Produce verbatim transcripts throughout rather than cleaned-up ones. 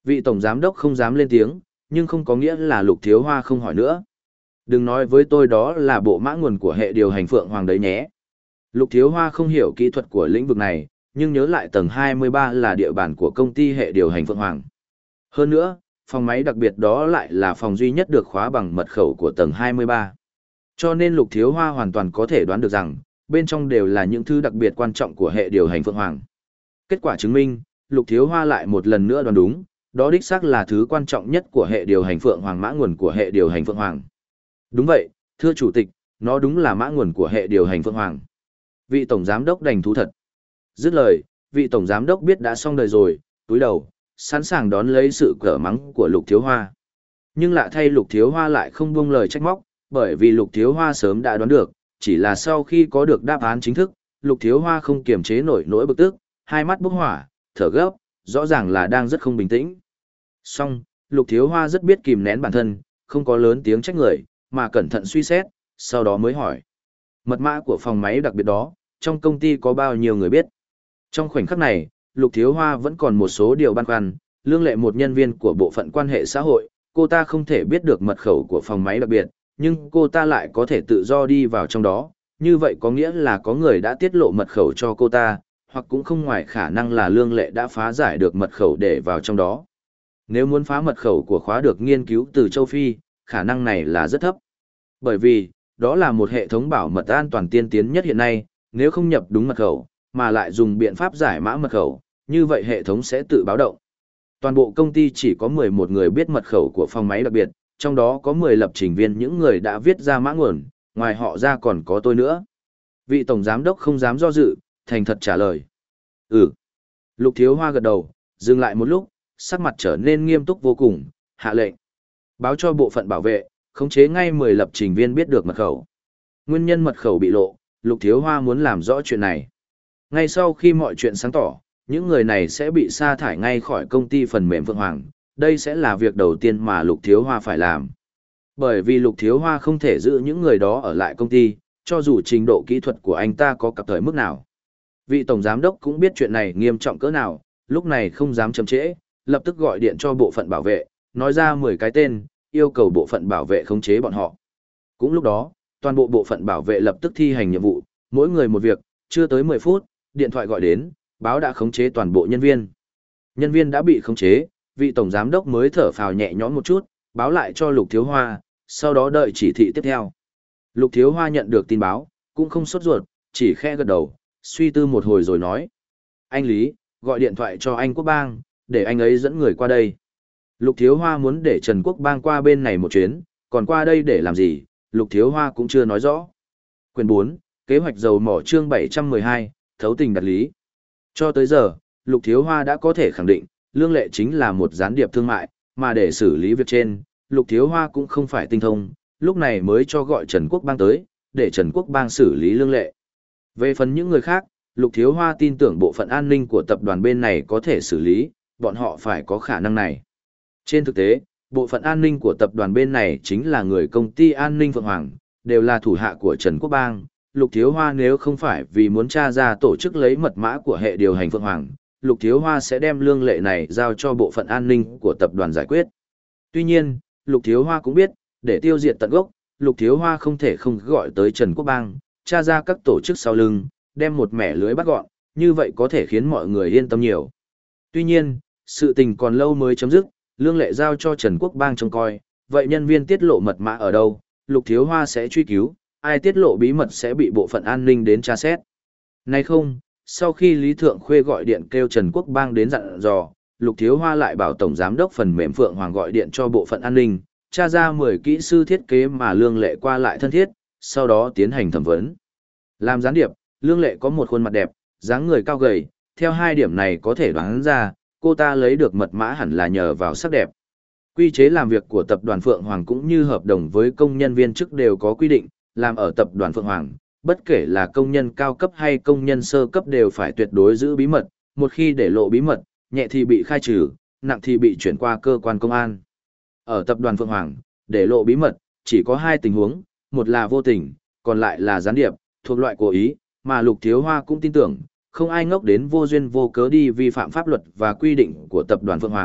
Vị tổng giám đốc không dám lên tiếng, nhưng không có nghĩa là Lục Thiếu Hoa không hỏi nữa. Đừng nói với tôi đó là bộ mã nguồn của hệ điều hành Phượng Hoàng đấy nhé. Lục Thiếu Hoa không hiểu kỹ thuật của lĩnh vực này, nhưng nhớ lại tầng hai mươi ba là địa bàn của công ty hệ điều hành Phượng Hoàng. Hơn nữa, phòng máy đặc biệt đó lại là phòng duy nhất được khóa bằng mật khẩu của tầng hai mươi ba. Cho nên Lục Thiếu Hoa hoàn toàn có thể đoán được rằng, bên trong đều là những thứ đặc biệt quan trọng của hệ điều hành Phượng Hoàng. Kết quả chứng minh, Lục Thiếu Hoa lại một lần nữa đoán đúng, đó đích xác là thứ quan trọng nhất của hệ điều hành Phượng Hoàng, mã nguồn của hệ điều hành Phượng Hoàng. Đúng vậy, thưa chủ tịch, nó đúng là mã nguồn của hệ điều hành Phượng Hoàng. Vị tổng giám đốc đành thú thật. Dứt lời, vị tổng giám đốc biết đã xong đời rồi, túi đầu, sẵn sàng đón lấy sự cở mắng của Lục Thiếu Hoa. Nhưng lạ thay Lục Thiếu Hoa lại không buông lời trách móc, bởi vì Lục Thiếu Hoa sớm đã đoán được, chỉ là sau khi có được đáp án chính thức, Lục Thiếu Hoa không kiềm chế nổi nỗi bực tức, hai mắt bốc hỏa, thở gấp, rõ ràng là đang rất không bình tĩnh. Song, Lục Thiếu Hoa rất biết kìm nén bản thân, không có lớn tiếng trách người, mà cẩn thận suy xét, sau đó mới hỏi. Mật mã của phòng máy đặc biệt đó, trong công ty có bao nhiêu người biết? Trong khoảnh khắc này, Lục Thiếu Hoa vẫn còn một số điều băn khoăn, Lương Lệ một nhân viên của bộ phận quan hệ xã hội, cô ta không thể biết được mật khẩu của phòng máy đặc biệt, nhưng cô ta lại có thể tự do đi vào trong đó, như vậy có nghĩa là có người đã tiết lộ mật khẩu cho cô ta, hoặc cũng không ngoài khả năng là Lương Lệ đã phá giải được mật khẩu để vào trong đó. Nếu muốn phá mật khẩu của khóa được nghiên cứu từ châu Phi, khả năng này là rất thấp. Bởi vì, đó là một hệ thống bảo mật an toàn tiên tiến nhất hiện nay, nếu không nhập đúng mật khẩu, mà lại dùng biện pháp giải mã mật khẩu, như vậy hệ thống sẽ tự báo động. Toàn bộ công ty chỉ có mười một người biết mật khẩu của phòng máy đặc biệt, trong đó có mười lập trình viên những người đã viết ra mã nguồn, ngoài họ ra còn có tôi nữa. Vị tổng giám đốc không dám do dự, thành thật trả lời. Ừ. Lục Thiếu Hoa gật đầu, dừng lại một lúc, sắc mặt trở nên nghiêm túc vô cùng, hạ lệnh. Báo cho bộ phận bảo vệ, khống chế ngay mười lập trình viên biết được mật khẩu. Nguyên nhân mật khẩu bị lộ, Lục Thiếu Hoa muốn làm rõ chuyện này. Ngay sau khi mọi chuyện sáng tỏ, những người này sẽ bị sa thải ngay khỏi công ty phần mềm Phượng Hoàng. Đây sẽ là việc đầu tiên mà Lục Thiếu Hoa phải làm. Bởi vì Lục Thiếu Hoa không thể giữ những người đó ở lại công ty, cho dù trình độ kỹ thuật của anh ta có cập thời mức nào. Vị tổng giám đốc cũng biết chuyện này nghiêm trọng cỡ nào, lúc này không dám chậm trễ, lập tức gọi điện cho bộ phận bảo vệ, nói ra mười cái tên, yêu cầu bộ phận bảo vệ khống chế bọn họ. Cũng lúc đó, toàn bộ bộ phận bảo vệ lập tức thi hành nhiệm vụ, mỗi người một việc, chưa tới mười phút, điện thoại gọi đến, báo đã khống chế toàn bộ nhân viên. Nhân viên đã bị khống chế, vị tổng giám đốc mới thở phào nhẹ nhõm một chút, báo lại cho Lục Thiếu Hoa, sau đó đợi chỉ thị tiếp theo. Lục Thiếu Hoa nhận được tin báo, cũng không sốt ruột, chỉ khẽ gật đầu, suy tư một hồi rồi nói. Anh Lý, gọi điện thoại cho anh Quốc Bang, để anh ấy dẫn người qua đây. Lục Thiếu Hoa muốn để Trần Quốc Bang qua bên này một chuyến, còn qua đây để làm gì, Lục Thiếu Hoa cũng chưa nói rõ. Quyền bốn, kế hoạch dầu mỏ chương bảy trăm mười hai, thấu tình đạt lý. Cho tới giờ, Lục Thiếu Hoa đã có thể khẳng định, Lương Lệ chính là một gián điệp thương mại, mà để xử lý việc trên, Lục Thiếu Hoa cũng không phải tinh thông, lúc này mới cho gọi Trần Quốc Bang tới, để Trần Quốc Bang xử lý Lương Lệ. Về phần những người khác, Lục Thiếu Hoa tin tưởng bộ phận an ninh của tập đoàn bên này có thể xử lý, bọn họ phải có khả năng này. Trên thực tế, bộ phận an ninh của tập đoàn bên này chính là người công ty an ninh Phượng Hoàng, đều là thủ hạ của Trần Quốc Bang. Lục Thiếu Hoa nếu không phải vì muốn tra ra tổ chức lấy mật mã của hệ điều hành Phượng Hoàng, Lục Thiếu Hoa sẽ đem Lương Lệ này giao cho bộ phận an ninh của tập đoàn giải quyết. Tuy nhiên, Lục Thiếu Hoa cũng biết, để tiêu diệt tận gốc, Lục Thiếu Hoa không thể không gọi tới Trần Quốc Bang, tra ra các tổ chức sau lưng, đem một mẻ lưới bắt gọn, như vậy có thể khiến mọi người yên tâm nhiều. Tuy nhiên, sự tình còn lâu mới chấm dứt, Lương Lệ giao cho Trần Quốc Bang trông coi, vậy nhân viên tiết lộ mật mã ở đâu, Lục Thiếu Hoa sẽ truy cứu, ai tiết lộ bí mật sẽ bị bộ phận an ninh đến tra xét. Nay không, sau khi Lý Thượng Khuê gọi điện kêu Trần Quốc Bang đến dặn dò, Lục Thiếu Hoa lại bảo Tổng Giám đốc phần mềm Phượng Hoàng gọi điện cho bộ phận an ninh, tra ra mười kỹ sư thiết kế mà Lương Lệ qua lại thân thiết, sau đó tiến hành thẩm vấn. Làm gián điệp, Lương Lệ có một khuôn mặt đẹp, dáng người cao gầy, theo hai điểm này có thể đoán ra, cô ta lấy được mật mã hẳn là nhờ vào sắc đẹp. Quy chế làm việc của tập đoàn Phượng Hoàng cũng như hợp đồng với công nhân viên chức đều có quy định, làm ở tập đoàn Phượng Hoàng, bất kể là công nhân cao cấp hay công nhân sơ cấp đều phải tuyệt đối giữ bí mật, một khi để lộ bí mật, nhẹ thì bị khai trừ, nặng thì bị chuyển qua cơ quan công an. Ở tập đoàn Phượng Hoàng, để lộ bí mật, chỉ có hai tình huống, một là vô tình, còn lại là gián điệp, thuộc loại cố ý, mà Lục Thiếu Hoa cũng tin tưởng, không ai ngốc đến vô duyên vô cớ đi vi phạm pháp luật và quy định của tập đoàn Phượng Hoàng,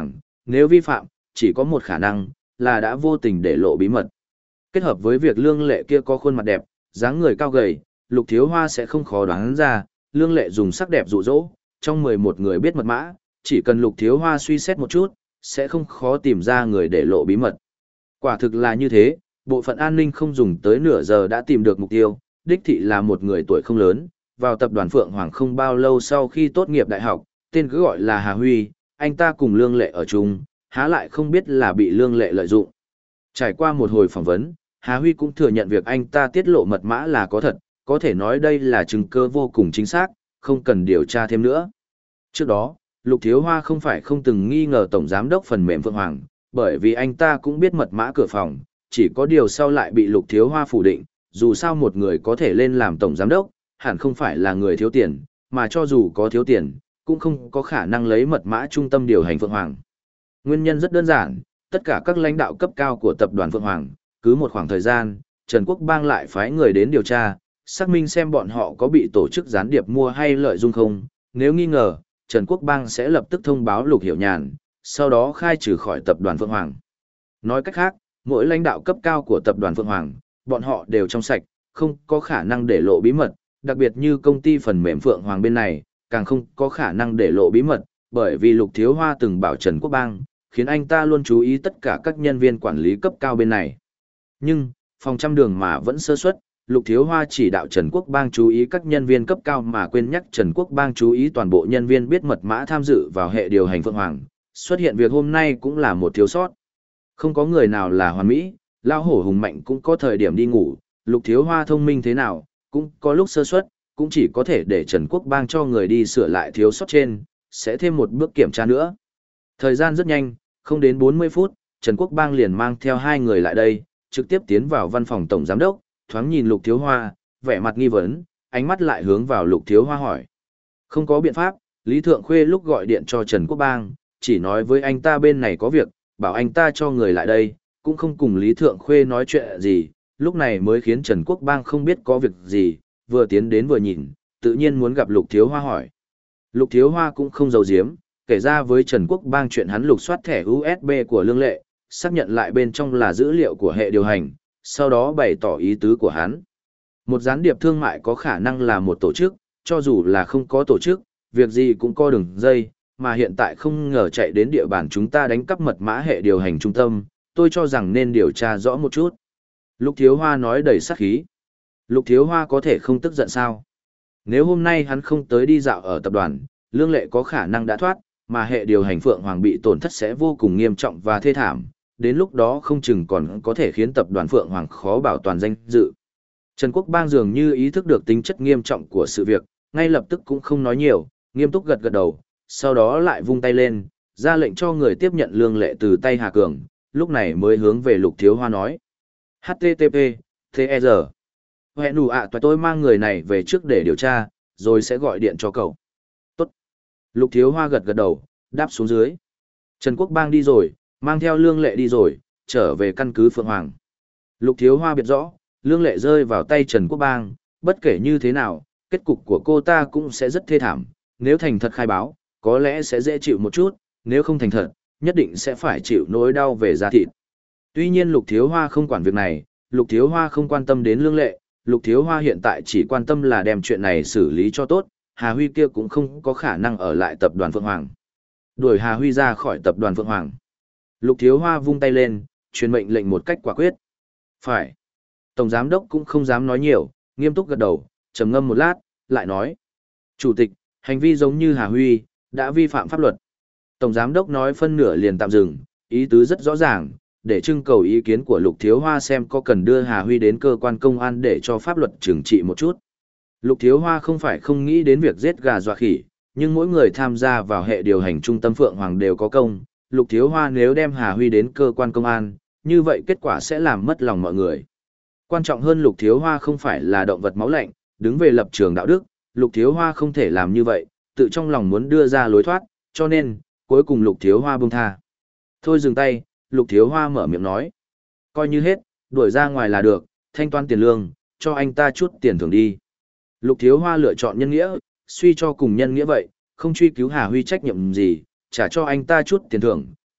nếu vi phạm, chỉ có một khả năng, là đã vô tình để lộ bí mật. Kết hợp với việc Lương Lệ kia có khuôn mặt đẹp, dáng người cao gầy, Lục Thiếu Hoa sẽ không khó đoán ra, Lương Lệ dùng sắc đẹp dụ dỗ, trong mười một người biết mật mã, chỉ cần Lục Thiếu Hoa suy xét một chút, sẽ không khó tìm ra người để lộ bí mật. Quả thực là như thế, bộ phận an ninh không dùng tới nửa giờ đã tìm được mục tiêu, đích thị là một người tuổi không lớn, vào tập đoàn Phượng Hoàng không bao lâu sau khi tốt nghiệp đại học, tên cứ gọi là Hà Huy, anh ta cùng Lương Lệ ở chung, há lại không biết là bị Lương Lệ lợi dụng. Trải qua một hồi phỏng vấn, Hà Huy cũng thừa nhận việc anh ta tiết lộ mật mã là có thật, có thể nói đây là chứng cứ vô cùng chính xác, không cần điều tra thêm nữa. Trước đó, Lục Thiếu Hoa không phải không từng nghi ngờ Tổng Giám đốc phần mềm Phượng Hoàng, bởi vì anh ta cũng biết mật mã cửa phòng, chỉ có điều sau lại bị Lục Thiếu Hoa phủ định, dù sao một người có thể lên làm Tổng Giám đốc, hẳn không phải là người thiếu tiền, mà cho dù có thiếu tiền, cũng không có khả năng lấy mật mã trung tâm điều hành Phượng Hoàng. Nguyên nhân rất đơn giản, tất cả các lãnh đạo cấp cao của tập đoàn Phượng Hoàng, cứ một khoảng thời gian, Trần Quốc Bang lại phái người đến điều tra, xác minh xem bọn họ có bị tổ chức gián điệp mua hay lợi dụng không, nếu nghi ngờ, Trần Quốc Bang sẽ lập tức thông báo Lục Hiểu Nhàn, sau đó khai trừ khỏi tập đoàn Phượng Hoàng. Nói cách khác, mỗi lãnh đạo cấp cao của tập đoàn Phượng Hoàng, bọn họ đều trong sạch, không có khả năng để lộ bí mật, đặc biệt như công ty phần mềm Phượng Hoàng bên này, càng không có khả năng để lộ bí mật, bởi vì Lục Thiếu Hoa từng bảo Trần Quốc Bang, khiến anh ta luôn chú ý tất cả các nhân viên quản lý cấp cao bên này. Nhưng, phòng trăm đường mà vẫn sơ suất, Lục Thiếu Hoa chỉ đạo Trần Quốc Bang chú ý các nhân viên cấp cao mà quên nhắc Trần Quốc Bang chú ý toàn bộ nhân viên biết mật mã tham dự vào hệ điều hành Phượng Hoàng. Xuất hiện việc hôm nay cũng là một thiếu sót. Không có người nào là hoàn mỹ, lao hổ hùng mạnh cũng có thời điểm đi ngủ, Lục Thiếu Hoa thông minh thế nào, cũng có lúc sơ suất, cũng chỉ có thể để Trần Quốc Bang cho người đi sửa lại thiếu sót trên, sẽ thêm một bước kiểm tra nữa. Thời gian rất nhanh, không đến bốn mươi phút, Trần Quốc Bang liền mang theo hai người lại đây, trực tiếp tiến vào văn phòng tổng giám đốc, thoáng nhìn Lục Thiếu Hoa, vẻ mặt nghi vấn, ánh mắt lại hướng vào Lục Thiếu Hoa hỏi. Không có biện pháp, Lý Thượng Khuê lúc gọi điện cho Trần Quốc Bang, chỉ nói với anh ta bên này có việc, bảo anh ta cho người lại đây, cũng không cùng Lý Thượng Khuê nói chuyện gì, lúc này mới khiến Trần Quốc Bang không biết có việc gì, vừa tiến đến vừa nhìn, tự nhiên muốn gặp Lục Thiếu Hoa hỏi. Lục Thiếu Hoa cũng không giấu giếm, kể ra với Trần Quốc Bang chuyện hắn lục soát thẻ u ét bê của Lương Lệ, xác nhận lại bên trong là dữ liệu của hệ điều hành, sau đó bày tỏ ý tứ của hắn. Một gián điệp thương mại có khả năng là một tổ chức, cho dù là không có tổ chức, việc gì cũng có đường dây, mà hiện tại không ngờ chạy đến địa bàn chúng ta đánh cắp mật mã hệ điều hành trung tâm, tôi cho rằng nên điều tra rõ một chút. Lục Thiếu Hoa nói đầy sát khí. Lục Thiếu Hoa có thể không tức giận sao? Nếu hôm nay hắn không tới đi dạo ở tập đoàn, Lương Lệ có khả năng đã thoát, mà hệ điều hành Phượng Hoàng bị tổn thất sẽ vô cùng nghiêm trọng và thê thảm, đến lúc đó không chừng còn có thể khiến tập đoàn Phượng Hoàng khó bảo toàn danh dự. Trần Quốc Bang dường như ý thức được tính chất nghiêm trọng của sự việc, ngay lập tức cũng không nói nhiều, nghiêm túc gật gật đầu, sau đó lại vung tay lên, ra lệnh cho người tiếp nhận Lương Lệ từ tay Hà Cường, lúc này mới hướng về Lục Thiếu Hoa nói. hát tê tê pê, tê e rờ. Hẹn đủ ạ à, tôi mang người này về trước để điều tra, rồi sẽ gọi điện cho cậu. Tốt. Lục Thiếu Hoa gật gật đầu, đáp xuống dưới. Trần Quốc Bang đi rồi, mang theo Lương Lệ đi rồi, trở về căn cứ Phượng Hoàng. Lục Thiếu Hoa biết rõ, Lương Lệ rơi vào tay Trần Quốc Bang, bất kể như thế nào, kết cục của cô ta cũng sẽ rất thê thảm. Nếu thành thật khai báo, có lẽ sẽ dễ chịu một chút, nếu không thành thật, nhất định sẽ phải chịu nỗi đau về da thịt. Tuy nhiên Lục Thiếu Hoa không quản việc này, Lục Thiếu Hoa không quan tâm đến Lương Lệ, Lục Thiếu Hoa hiện tại chỉ quan tâm là đem chuyện này xử lý cho tốt, Hà Huy kia cũng không có khả năng ở lại tập đoàn Phượng Hoàng. Đuổi Hà Huy ra khỏi tập đoàn Phượng Hoàng. Lục Thiếu Hoa vung tay lên, truyền mệnh lệnh một cách quả quyết. Phải. Tổng giám đốc cũng không dám nói nhiều, nghiêm túc gật đầu, trầm ngâm một lát, lại nói. Chủ tịch, hành vi giống như Hà Huy, đã vi phạm pháp luật. Tổng giám đốc nói phân nửa liền tạm dừng, ý tứ rất rõ ràng, để trưng cầu ý kiến của Lục Thiếu Hoa xem có cần đưa Hà Huy đến cơ quan công an để cho pháp luật trừng trị một chút. Lục Thiếu Hoa không phải không nghĩ đến việc giết gà dọa khỉ, nhưng mỗi người tham gia vào hệ điều hành trung tâm Phượng Hoàng đều có công. Lục Thiếu Hoa nếu đem Hà Huy đến cơ quan công an, như vậy kết quả sẽ làm mất lòng mọi người. Quan trọng hơn Lục Thiếu Hoa không phải là động vật máu lạnh, đứng về lập trường đạo đức, Lục Thiếu Hoa không thể làm như vậy, tự trong lòng muốn đưa ra lối thoát, cho nên, cuối cùng Lục Thiếu Hoa buông tha. Thôi dừng tay, Lục Thiếu Hoa mở miệng nói. Coi như hết, đuổi ra ngoài là được, thanh toán tiền lương, cho anh ta chút tiền thưởng đi. Lục Thiếu Hoa lựa chọn nhân nghĩa, suy cho cùng nhân nghĩa vậy, không truy cứu Hà Huy trách nhiệm gì, trả cho anh ta chút tiền thưởng,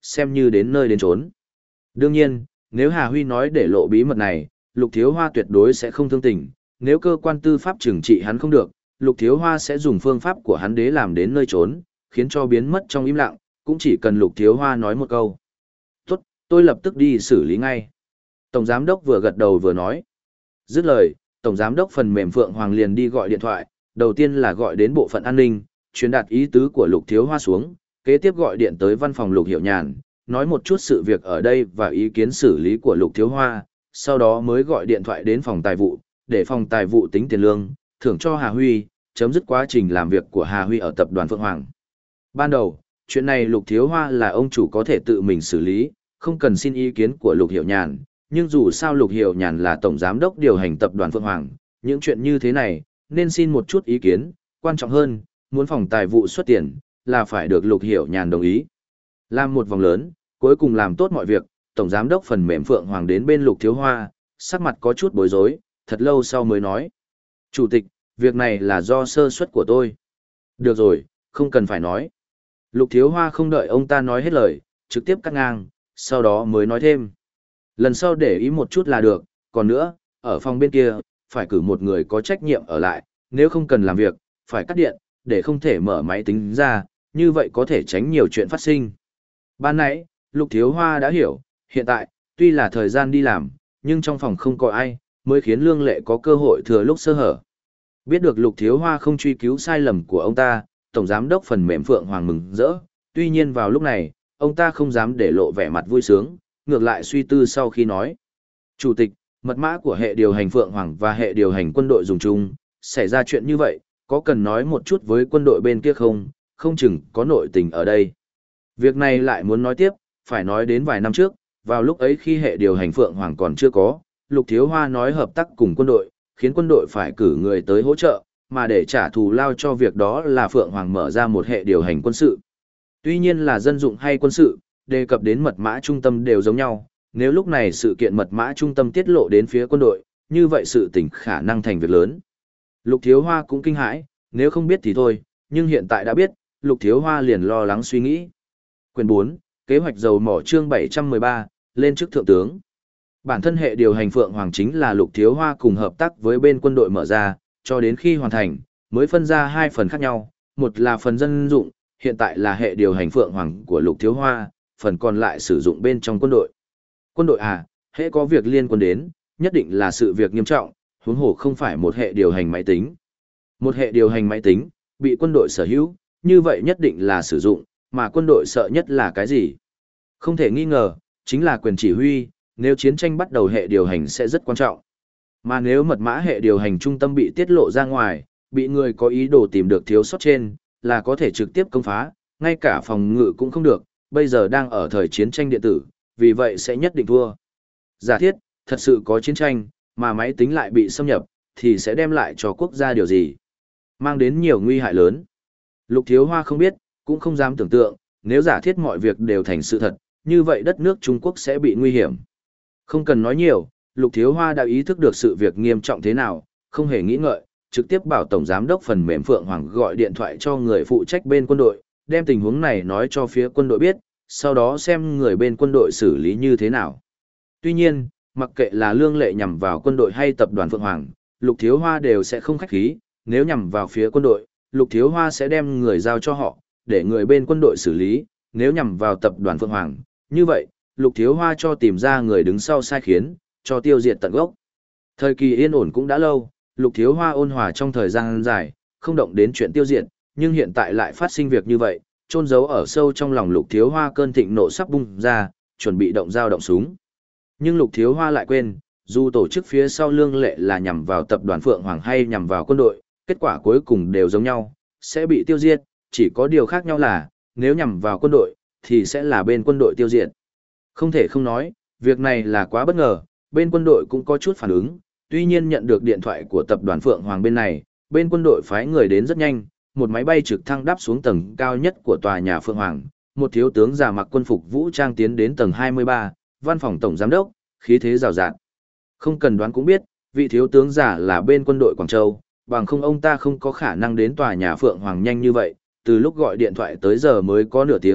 xem như đến nơi đến chốn. Đương nhiên, nếu Hà Huy nói để lộ bí mật này, Lục Thiếu Hoa tuyệt đối sẽ không thương tình, nếu cơ quan tư pháp trừng trị hắn không được, Lục Thiếu Hoa sẽ dùng phương pháp của hắn đế làm đến nơi trốn, khiến cho biến mất trong im lặng, cũng chỉ cần Lục Thiếu Hoa nói một câu. Tốt, tôi lập tức đi xử lý ngay. Tổng Giám đốc vừa gật đầu vừa nói. Dứt lời, Tổng Giám đốc phần mềm Phượng Hoàng liền đi gọi điện thoại, đầu tiên là gọi đến bộ phận an ninh, truyền đạt ý tứ của Lục Thiếu Hoa xuống, kế tiếp gọi điện tới văn phòng Lục Hiểu Nhàn, nói một chút sự việc ở đây và ý kiến xử lý của Lục Thiếu Hoa, sau đó mới gọi điện thoại đến phòng tài vụ, để phòng tài vụ tính tiền lương, thưởng cho Hà Huy, chấm dứt quá trình làm việc của Hà Huy ở tập đoàn Phượng Hoàng. Ban đầu, chuyện này Lục Thiếu Hoa là ông chủ có thể tự mình xử lý, không cần xin ý kiến của Lục Hiểu Nhàn, nhưng dù sao Lục Hiểu Nhàn là tổng giám đốc điều hành tập đoàn Phượng Hoàng, những chuyện như thế này, nên xin một chút ý kiến, quan trọng hơn, muốn phòng tài vụ xuất tiền, là phải được Lục Hiểu Nhàn đồng ý. Làm một vòng lớn, cuối cùng làm tốt mọi việc, tổng giám đốc phần mềm Phượng Hoàng đến bên Lục Thiếu Hoa, sắc mặt có chút bối rối, thật lâu sau mới nói. Chủ tịch, việc này là do sơ suất của tôi. Được rồi, không cần phải nói. Lục Thiếu Hoa không đợi ông ta nói hết lời, trực tiếp cắt ngang, sau đó mới nói thêm. Lần sau để ý một chút là được, còn nữa, ở phòng bên kia, phải cử một người có trách nhiệm ở lại, nếu không cần làm việc, phải cắt điện, để không thể mở máy tính ra, như vậy có thể tránh nhiều chuyện phát sinh. Ban nãy, Lục Thiếu Hoa đã hiểu, hiện tại, tuy là thời gian đi làm, nhưng trong phòng không có ai, mới khiến Lương Lệ có cơ hội thừa lúc sơ hở. Biết được Lục Thiếu Hoa không truy cứu sai lầm của ông ta, Tổng Giám đốc phần mềm Phượng Hoàng mừng rỡ, tuy nhiên vào lúc này, ông ta không dám để lộ vẻ mặt vui sướng, ngược lại suy tư sau khi nói. Chủ tịch, mật mã của hệ điều hành Phượng Hoàng và hệ điều hành quân đội dùng chung, xảy ra chuyện như vậy, có cần nói một chút với quân đội bên kia không, không chừng có nội tình ở đây. Việc này lại muốn nói tiếp, phải nói đến vài năm trước, vào lúc ấy khi hệ điều hành Phượng Hoàng còn chưa có, Lục Thiếu Hoa nói hợp tác cùng quân đội, khiến quân đội phải cử người tới hỗ trợ, mà để trả thù lao cho việc đó là Phượng Hoàng mở ra một hệ điều hành quân sự. Tuy nhiên là dân dụng hay quân sự, đề cập đến mật mã trung tâm đều giống nhau, nếu lúc này sự kiện mật mã trung tâm tiết lộ đến phía quân đội, như vậy sự tình khả năng thành việc lớn. Lục Thiếu Hoa cũng kinh hãi, nếu không biết thì thôi, nhưng hiện tại đã biết, Lục Thiếu Hoa liền lo lắng suy nghĩ. Quyền bốn, kế hoạch dầu mỏ chương bảy trăm mười ba, lên chức thượng tướng. Bản thân hệ điều hành Phượng Hoàng chính là Lục Thiếu Hoa cùng hợp tác với bên quân đội mở ra, cho đến khi hoàn thành, mới phân ra hai phần khác nhau, một là phần dân dụng, hiện tại là hệ điều hành Phượng Hoàng của Lục Thiếu Hoa, phần còn lại sử dụng bên trong quân đội. Quân đội à, hễ có việc liên quan đến, nhất định là sự việc nghiêm trọng, huống hồ không phải một hệ điều hành máy tính. Một hệ điều hành máy tính, bị quân đội sở hữu, như vậy nhất định là sử dụng, mà quân đội sợ nhất là cái gì? Không thể nghi ngờ, chính là quyền chỉ huy, nếu chiến tranh bắt đầu hệ điều hành sẽ rất quan trọng. Mà nếu mật mã hệ điều hành trung tâm bị tiết lộ ra ngoài, bị người có ý đồ tìm được thiếu sót trên, là có thể trực tiếp công phá, ngay cả phòng ngự cũng không được, bây giờ đang ở thời chiến tranh điện tử, vì vậy sẽ nhất định thua. Giả thiết, thật sự có chiến tranh, mà máy tính lại bị xâm nhập, thì sẽ đem lại cho quốc gia điều gì? Mang đến nhiều nguy hại lớn. Lục Thiếu Hoa không biết, cũng không dám tưởng tượng, nếu giả thiết mọi việc đều thành sự thật, như vậy đất nước Trung Quốc sẽ bị nguy hiểm. Không cần nói nhiều, Lục Thiếu Hoa đã ý thức được sự việc nghiêm trọng thế nào, không hề nghĩ ngợi, trực tiếp bảo Tổng Giám đốc phần mềm Phượng Hoàng gọi điện thoại cho người phụ trách bên quân đội, đem tình huống này nói cho phía quân đội biết, sau đó xem người bên quân đội xử lý như thế nào. Tuy nhiên, mặc kệ là Lương Lệ nhằm vào quân đội hay tập đoàn Phượng Hoàng, Lục Thiếu Hoa đều sẽ không khách khí, nếu nhằm vào phía quân đội, Lục Thiếu Hoa sẽ đem người giao cho họ, để người bên quân đội xử lý, nếu nhằm vào tập đoàn Phượng Hoàng, như vậy, Lục Thiếu Hoa cho tìm ra người đứng sau sai khiến, cho tiêu diệt tận gốc. Thời kỳ yên ổn cũng đã lâu, Lục Thiếu Hoa ôn hòa trong thời gian dài, không động đến chuyện tiêu diệt, nhưng hiện tại lại phát sinh việc như vậy, chôn giấu ở sâu trong lòng Lục Thiếu Hoa cơn thịnh nộ sắp bung ra, chuẩn bị động dao động súng. Nhưng Lục Thiếu Hoa lại quên, dù tổ chức phía sau Lương Lệ là nhằm vào tập đoàn Phượng Hoàng hay nhằm vào quân đội, kết quả cuối cùng đều giống nhau, sẽ bị tiêu diệt, chỉ có điều khác nhau là, nếu nhằm vào quân đội, thì sẽ là bên quân đội tiêu diệt. Không thể không nói, việc này là quá bất ngờ, bên quân đội cũng có chút phản ứng, tuy nhiên nhận được điện thoại của tập đoàn Phượng Hoàng bên này, bên quân đội phái người đến rất nhanh, một máy bay trực thăng đáp xuống tầng cao nhất của tòa nhà Phượng Hoàng, một thiếu tướng già mặc quân phục vũ trang tiến đến tầng hai mươi ba, văn phòng tổng giám đốc, khí thế rào rạt. Không cần đoán cũng biết, vị thiếu tướng giả là bên quân đội Quảng Châu, bằng không ông ta không có khả năng đến tòa nhà Phượng Hoàng nhanh như vậy, từ lúc gọi điện thoại tới giờ mới có nửa tiếng,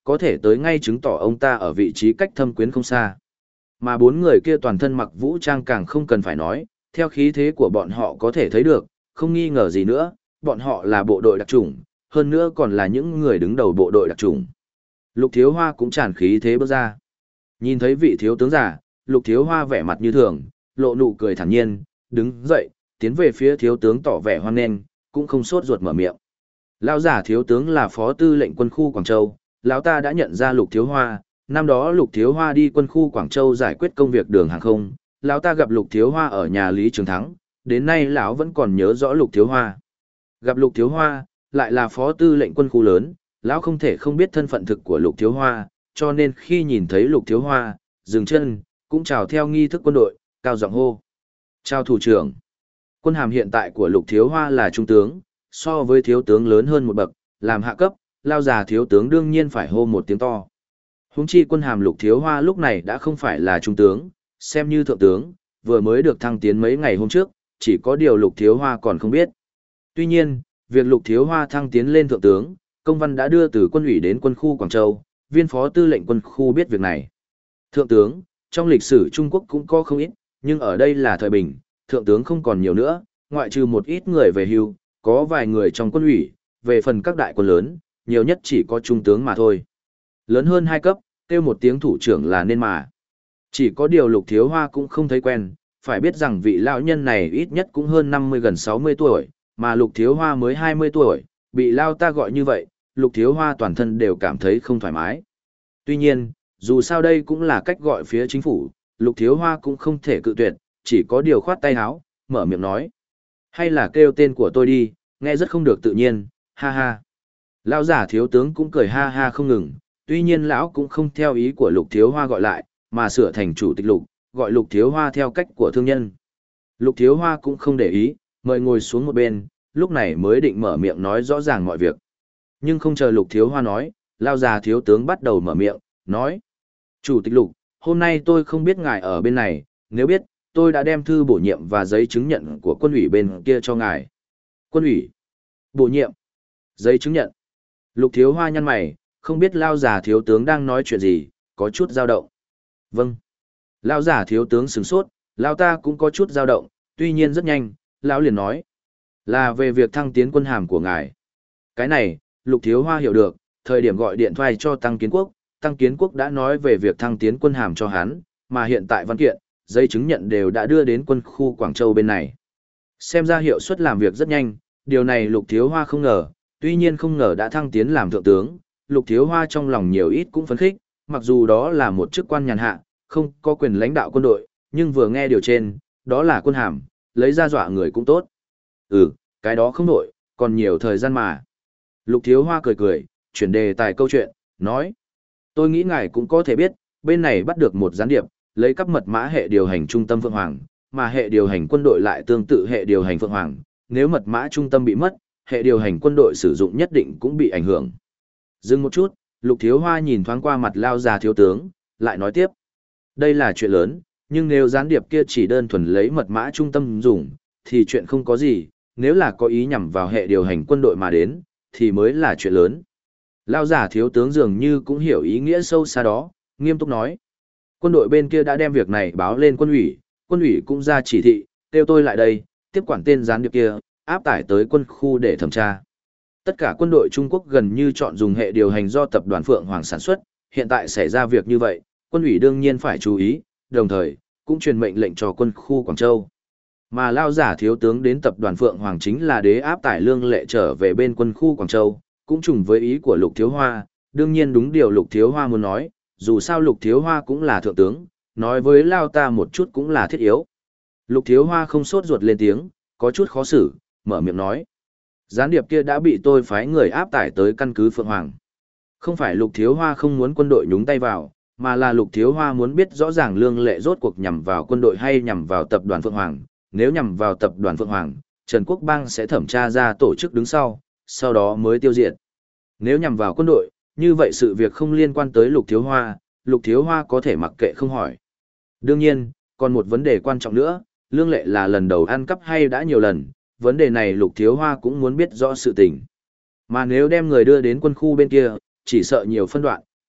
có thể tới ngay chứng tỏ ông ta ở vị trí cách thâm quyến không xa. Mà bốn người kia toàn thân mặc vũ trang càng không cần phải nói, theo khí thế của bọn họ có thể thấy được, không nghi ngờ gì nữa, bọn họ là bộ đội đặc chủng, hơn nữa còn là những người đứng đầu bộ đội đặc chủng. Lục Thiếu Hoa cũng tràn khí thế bước ra. Nhìn thấy vị thiếu tướng giả, Lục Thiếu Hoa vẻ mặt như thường, lộ nụ cười thản nhiên, đứng dậy, tiến về phía thiếu tướng tỏ vẻ hoan nghênh, cũng không sốt ruột mở miệng. Lão giả thiếu tướng là phó tư lệnh quân khu Quảng Châu, lão ta đã nhận ra Lục Thiếu Hoa, năm đó Lục Thiếu Hoa đi quân khu Quảng Châu giải quyết công việc đường hàng không, lão ta gặp Lục Thiếu Hoa ở nhà Lý Trường Thắng, đến nay lão vẫn còn nhớ rõ Lục Thiếu Hoa. Gặp Lục Thiếu Hoa, lại là phó tư lệnh quân khu lớn, lão không thể không biết thân phận thực của Lục Thiếu Hoa, cho nên khi nhìn thấy Lục Thiếu Hoa, dừng chân, cũng chào theo nghi thức quân đội, cao giọng hô: "Chào thủ trưởng." Quân hàm hiện tại của Lục Thiếu Hoa là trung tướng, so với thiếu tướng lớn hơn một bậc, làm hạ cấp, lao già thiếu tướng đương nhiên phải hô một tiếng to. Huống chi quân hàm Lục Thiếu Hoa lúc này đã không phải là trung tướng, xem như thượng tướng, vừa mới được thăng tiến mấy ngày hôm trước, chỉ có điều Lục Thiếu Hoa còn không biết. Tuy nhiên, việc Lục Thiếu Hoa thăng tiến lên thượng tướng, công văn đã đưa từ quân ủy đến quân khu Quảng Châu, viên phó tư lệnh quân khu biết việc này. Thượng tướng, trong lịch sử Trung Quốc cũng có không ít, nhưng ở đây là thời bình, thượng tướng không còn nhiều nữa, ngoại trừ một ít người về hưu, có vài người trong quân ủy, về phần các đại quân lớn, nhiều nhất chỉ có trung tướng mà thôi. Lớn hơn hai cấp, kêu một tiếng thủ trưởng là nên mà. Chỉ có điều Lục Thiếu Hoa cũng không thấy quen, phải biết rằng vị lão nhân này ít nhất cũng hơn năm mươi gần sáu mươi tuổi, mà Lục Thiếu Hoa mới hai mươi tuổi, bị lao ta gọi như vậy, Lục Thiếu Hoa toàn thân đều cảm thấy không thoải mái. Tuy nhiên, dù sao đây cũng là cách gọi phía chính phủ, Lục Thiếu Hoa cũng không thể cự tuyệt, chỉ có điều khoát tay áo, mở miệng nói: "Hay là kêu tên của tôi đi, nghe rất không được tự nhiên, ha ha." Lão giả thiếu tướng cũng cười ha ha không ngừng, tuy nhiên lão cũng không theo ý của Lục Thiếu Hoa gọi lại, mà sửa thành chủ tịch Lục, gọi Lục Thiếu Hoa theo cách của thương nhân. Lục Thiếu Hoa cũng không để ý, mời ngồi xuống một bên, lúc này mới định mở miệng nói rõ ràng mọi việc. Nhưng không chờ Lục Thiếu Hoa nói, lão già thiếu tướng bắt đầu mở miệng, nói: "Chủ tịch Lục, hôm nay tôi không biết ngài ở bên này, nếu biết, tôi đã đem thư bổ nhiệm và giấy chứng nhận của quân ủy bên kia cho ngài." Quân ủy? Bổ nhiệm? Giấy chứng nhận? Lục Thiếu Hoa nhăn mày, không biết lão già thiếu tướng đang nói chuyện gì, có chút dao động. Vâng. Lão già thiếu tướng sửng sốt, lão ta cũng có chút dao động, tuy nhiên rất nhanh, lão liền nói: "Là về việc thăng tiến quân hàm của ngài." Cái này, Lục Thiếu Hoa hiểu được, thời điểm gọi điện thoại cho Tăng Kiến Quốc, Tăng Kiến Quốc đã nói về việc thăng tiến quân hàm cho hắn, mà hiện tại văn kiện, giấy chứng nhận đều đã đưa đến quân khu Quảng Châu bên này. Xem ra hiệu suất làm việc rất nhanh, điều này Lục Thiếu Hoa không ngờ, tuy nhiên không ngờ đã thăng tiến làm thượng tướng, Lục Thiếu Hoa trong lòng nhiều ít cũng phấn khích, mặc dù đó là một chức quan nhàn hạ, không có quyền lãnh đạo quân đội, nhưng vừa nghe điều trên, đó là quân hàm, lấy ra dọa người cũng tốt. Ừ, cái đó không nổi, còn nhiều thời gian mà. Lục Thiếu Hoa cười cười, chuyển đề tài câu chuyện, nói: "Tôi nghĩ ngài cũng có thể biết, bên này bắt được một gián điệp, lấy cắp mật mã hệ điều hành trung tâm Phượng Hoàng, mà hệ điều hành quân đội lại tương tự hệ điều hành Phượng Hoàng, nếu mật mã trung tâm bị mất, hệ điều hành quân đội sử dụng nhất định cũng bị ảnh hưởng." Dừng một chút, Lục Thiếu Hoa nhìn thoáng qua mặt lao già thiếu tướng, lại nói tiếp: "Đây là chuyện lớn, nhưng nếu gián điệp kia chỉ đơn thuần lấy mật mã trung tâm dùng, thì chuyện không có gì, nếu là có ý nhằm vào hệ điều hành quân đội mà đến, thì mới là chuyện lớn." Lao giả thiếu tướng dường như cũng hiểu ý nghĩa sâu xa đó, nghiêm túc nói: "Quân đội bên kia đã đem việc này báo lên quân ủy, quân ủy cũng ra chỉ thị, kêu tôi lại đây, tiếp quản tên gián điệp kia, áp tải tới quân khu để thẩm tra. Tất cả quân đội Trung Quốc gần như chọn dùng hệ điều hành do tập đoàn Phượng Hoàng sản xuất, hiện tại xảy ra việc như vậy, quân ủy đương nhiên phải chú ý, đồng thời, cũng truyền mệnh lệnh cho quân khu Quảng Châu." Mà lao giả thiếu tướng đến tập đoàn Phượng Hoàng chính là đế áp tải lương lệ trở về bên quân khu Quảng Châu, cũng trùng với ý của Lục Thiếu Hoa, đương nhiên đúng điều Lục Thiếu Hoa muốn nói, dù sao Lục Thiếu Hoa cũng là thượng tướng, nói với lao ta một chút cũng là thiết yếu. Lục Thiếu Hoa không sốt ruột lên tiếng, có chút khó xử, mở miệng nói: "Gián điệp kia đã bị tôi phái người áp tải tới căn cứ Phượng Hoàng." Không phải Lục Thiếu Hoa không muốn quân đội nhúng tay vào, mà là Lục Thiếu Hoa muốn biết rõ ràng lương lệ rốt cuộc nhằm vào quân đội hay nhằm vào tập đoàn Phượng Hoàng. Nếu nhằm vào tập đoàn Phượng Hoàng, Trần Quốc Bang sẽ thẩm tra ra tổ chức đứng sau, sau đó mới tiêu diệt. Nếu nhằm vào quân đội, như vậy sự việc không liên quan tới Lục Thiếu Hoa, Lục Thiếu Hoa có thể mặc kệ không hỏi. Đương nhiên, còn một vấn đề quan trọng nữa, lương lệ là lần đầu ăn cắp hay đã nhiều lần, vấn đề này Lục Thiếu Hoa cũng muốn biết rõ sự tình. Mà nếu đem người đưa đến quân khu bên kia, chỉ sợ nhiều phân đoạn,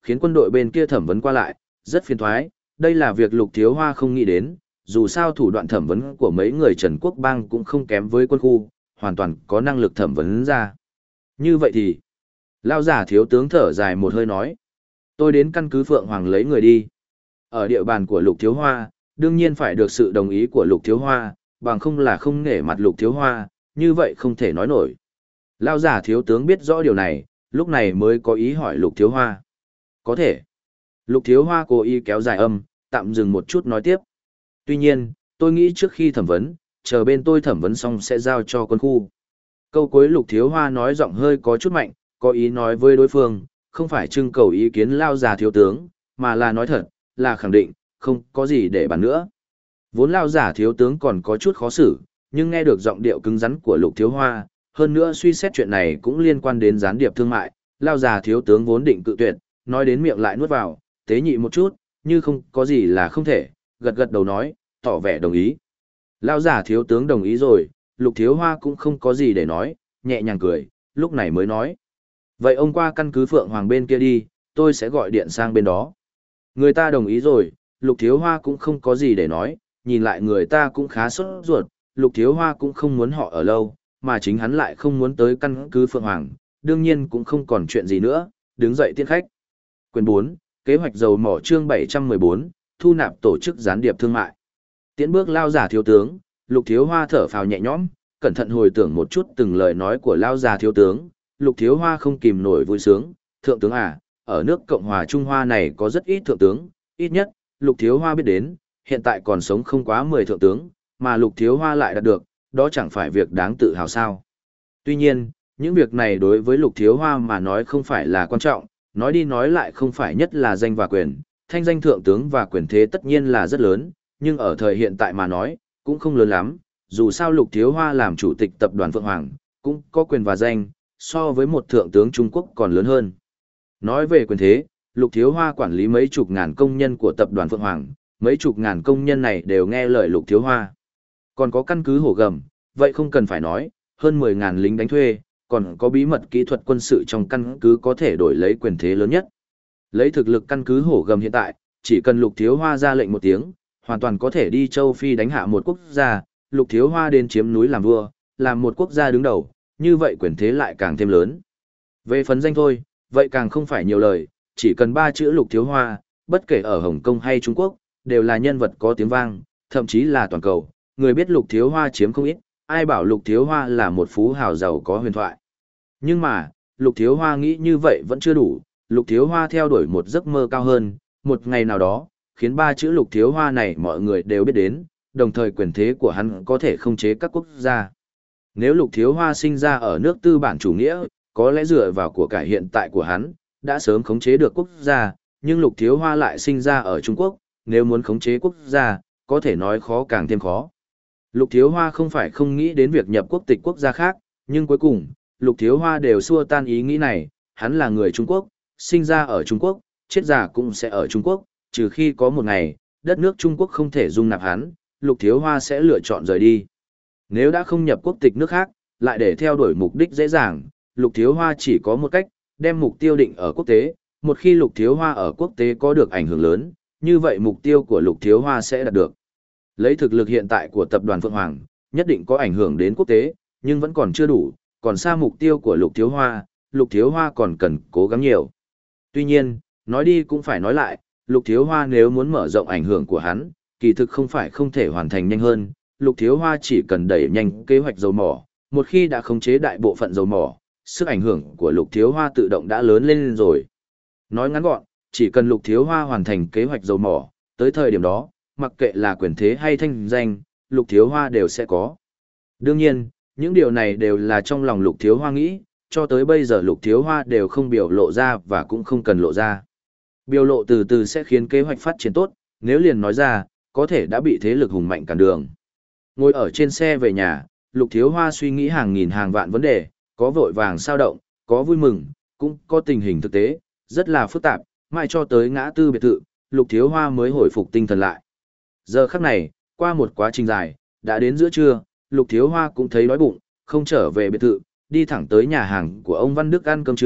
khiến quân đội bên kia thẩm vấn qua lại, rất phiền toái. Đây là việc Lục Thiếu Hoa không nghĩ đến, dù sao thủ đoạn thẩm vấn của mấy người Trần Quốc Bang cũng không kém với quân khu, hoàn toàn có năng lực thẩm vấn ra. Như vậy thì, Lao giả thiếu tướng thở dài một hơi nói, tôi đến căn cứ Phượng Hoàng lấy người đi. Ở địa bàn của Lục Thiếu Hoa, đương nhiên phải được sự đồng ý của Lục Thiếu Hoa, bằng không là không nể mặt Lục Thiếu Hoa, như vậy không thể nói nổi. Lao giả thiếu tướng biết rõ điều này, lúc này mới có ý hỏi Lục Thiếu Hoa. Có thể. Lục Thiếu Hoa cố ý kéo dài âm, tạm dừng một chút nói tiếp. Tuy nhiên, tôi nghĩ trước khi thẩm vấn, chờ bên tôi thẩm vấn xong sẽ giao cho quân khu. Câu cuối Lục Thiếu Hoa nói giọng hơi có chút mạnh, có ý nói với đối phương, không phải trưng cầu ý kiến Lao già thiếu tướng, mà là nói thật, là khẳng định, không có gì để bàn nữa. Vốn Lao giả thiếu tướng còn có chút khó xử, nhưng nghe được giọng điệu cứng rắn của Lục Thiếu Hoa, hơn nữa suy xét chuyện này cũng liên quan đến gián điệp thương mại, Lao già thiếu tướng vốn định cự tuyệt, nói đến miệng lại nuốt vào, tế nhị một chút, như không có gì là không thể, gật gật đầu nói, tỏ vẻ đồng ý. Lao giả thiếu tướng đồng ý rồi, Lục Thiếu Hoa cũng không có gì để nói, nhẹ nhàng cười, lúc này mới nói. Vậy ông qua căn cứ Phượng Hoàng bên kia đi, tôi sẽ gọi điện sang bên đó. Người ta đồng ý rồi, Lục Thiếu Hoa cũng không có gì để nói, nhìn lại người ta cũng khá sốt ruột, Lục Thiếu Hoa cũng không muốn họ ở lâu, mà chính hắn lại không muốn tới căn cứ Phượng Hoàng, đương nhiên cũng không còn chuyện gì nữa, đứng dậy tiễn khách. Quyền bốn, kế hoạch dầu mỏ chương bảy trăm mười bốn, thu nạp tổ chức gián điệp thương mại. Tiễn bước Lao giả thiếu tướng, Lục Thiếu Hoa thở phào nhẹ nhõm, cẩn thận hồi tưởng một chút từng lời nói của Lao giả thiếu tướng, Lục Thiếu Hoa không kìm nổi vui sướng, thượng tướng à, ở nước Cộng hòa Trung Hoa này có rất ít thượng tướng, ít nhất, Lục Thiếu Hoa biết đến, hiện tại còn sống không quá mười thượng tướng, mà Lục Thiếu Hoa lại đạt được, đó chẳng phải việc đáng tự hào sao. Tuy nhiên, những việc này đối với Lục Thiếu Hoa mà nói không phải là quan trọng, nói đi nói lại không phải nhất là danh và quyền, thanh danh thượng tướng và quyền thế tất nhiên là rất lớn, nhưng ở thời hiện tại mà nói, cũng không lớn lắm, dù sao Lục Thiếu Hoa làm chủ tịch tập đoàn Phượng Hoàng, cũng có quyền và danh, so với một thượng tướng Trung Quốc còn lớn hơn. Nói về quyền thế, Lục Thiếu Hoa quản lý mấy chục ngàn công nhân của tập đoàn Phượng Hoàng, mấy chục ngàn công nhân này đều nghe lời Lục Thiếu Hoa. Còn có căn cứ Hổ Gầm, vậy không cần phải nói, hơn mười ngàn lính đánh thuê, còn có bí mật kỹ thuật quân sự trong căn cứ có thể đổi lấy quyền thế lớn nhất. Lấy thực lực căn cứ Hổ Gầm hiện tại, chỉ cần Lục Thiếu Hoa ra lệnh một tiếng, hoàn toàn có thể đi châu Phi đánh hạ một quốc gia, Lục Thiếu Hoa đến chiếm núi làm vua, làm một quốc gia đứng đầu, như vậy quyền thế lại càng thêm lớn. Về phấn danh thôi, vậy càng không phải nhiều lời, chỉ cần ba chữ Lục Thiếu Hoa, bất kể ở Hồng Kông hay Trung Quốc, đều là nhân vật có tiếng vang, thậm chí là toàn cầu, người biết Lục Thiếu Hoa chiếm không ít, ai bảo Lục Thiếu Hoa là một phú hào giàu có huyền thoại. Nhưng mà, Lục Thiếu Hoa nghĩ như vậy vẫn chưa đủ, Lục Thiếu Hoa theo đuổi một giấc mơ cao hơn, một ngày nào đó, khiến ba chữ Lục Thiếu Hoa này mọi người đều biết đến, đồng thời quyền thế của hắn có thể khống chế các quốc gia. Nếu Lục Thiếu Hoa sinh ra ở nước tư bản chủ nghĩa, có lẽ dựa vào của cải hiện tại của hắn, đã sớm khống chế được quốc gia, nhưng Lục Thiếu Hoa lại sinh ra ở Trung Quốc, nếu muốn khống chế quốc gia, có thể nói khó càng thêm khó. Lục Thiếu Hoa không phải không nghĩ đến việc nhập quốc tịch quốc gia khác, nhưng cuối cùng, Lục Thiếu Hoa đều xua tan ý nghĩ này, hắn là người Trung Quốc, sinh ra ở Trung Quốc, chết già cũng sẽ ở Trung Quốc, trừ khi có một ngày, đất nước Trung Quốc không thể dung nạp hắn, Lục Thiếu Hoa sẽ lựa chọn rời đi. Nếu đã không nhập quốc tịch nước khác, lại để theo đuổi mục đích dễ dàng, Lục Thiếu Hoa chỉ có một cách, đem mục tiêu định ở quốc tế, một khi Lục Thiếu Hoa ở quốc tế có được ảnh hưởng lớn, như vậy mục tiêu của Lục Thiếu Hoa sẽ đạt được. Lấy thực lực hiện tại của tập đoàn Phượng Hoàng, nhất định có ảnh hưởng đến quốc tế, nhưng vẫn còn chưa đủ, còn xa mục tiêu của Lục Thiếu Hoa, Lục Thiếu Hoa còn cần cố gắng nhiều. Tuy nhiên, nói đi cũng phải nói lại, Lục Thiếu Hoa nếu muốn mở rộng ảnh hưởng của hắn, kỳ thực không phải không thể hoàn thành nhanh hơn, Lục Thiếu Hoa chỉ cần đẩy nhanh kế hoạch dầu mỏ, một khi đã khống chế đại bộ phận dầu mỏ, sức ảnh hưởng của Lục Thiếu Hoa tự động đã lớn lên rồi. Nói ngắn gọn, chỉ cần Lục Thiếu Hoa hoàn thành kế hoạch dầu mỏ, tới thời điểm đó, mặc kệ là quyền thế hay thanh danh, Lục Thiếu Hoa đều sẽ có. Đương nhiên, những điều này đều là trong lòng Lục Thiếu Hoa nghĩ, cho tới bây giờ Lục Thiếu Hoa đều không biểu lộ ra và cũng không cần lộ ra. Biểu lộ từ từ sẽ khiến kế hoạch phát triển tốt, nếu liền nói ra, có thể đã bị thế lực hùng mạnh cản đường. Ngồi ở trên xe về nhà, Lục Thiếu Hoa suy nghĩ hàng nghìn hàng vạn vấn đề, có vội vàng sao động, có vui mừng, cũng có tình hình thực tế, rất là phức tạp, mãi cho tới ngã tư biệt thự, Lục Thiếu Hoa mới hồi phục tinh thần lại. Giờ khắc này, qua một quá trình dài, đã đến giữa trưa, Lục Thiếu Hoa cũng thấy đói bụng, không trở về biệt thự, đi thẳng tới nhà hàng của ông Văn Đức ăn cơm trưa,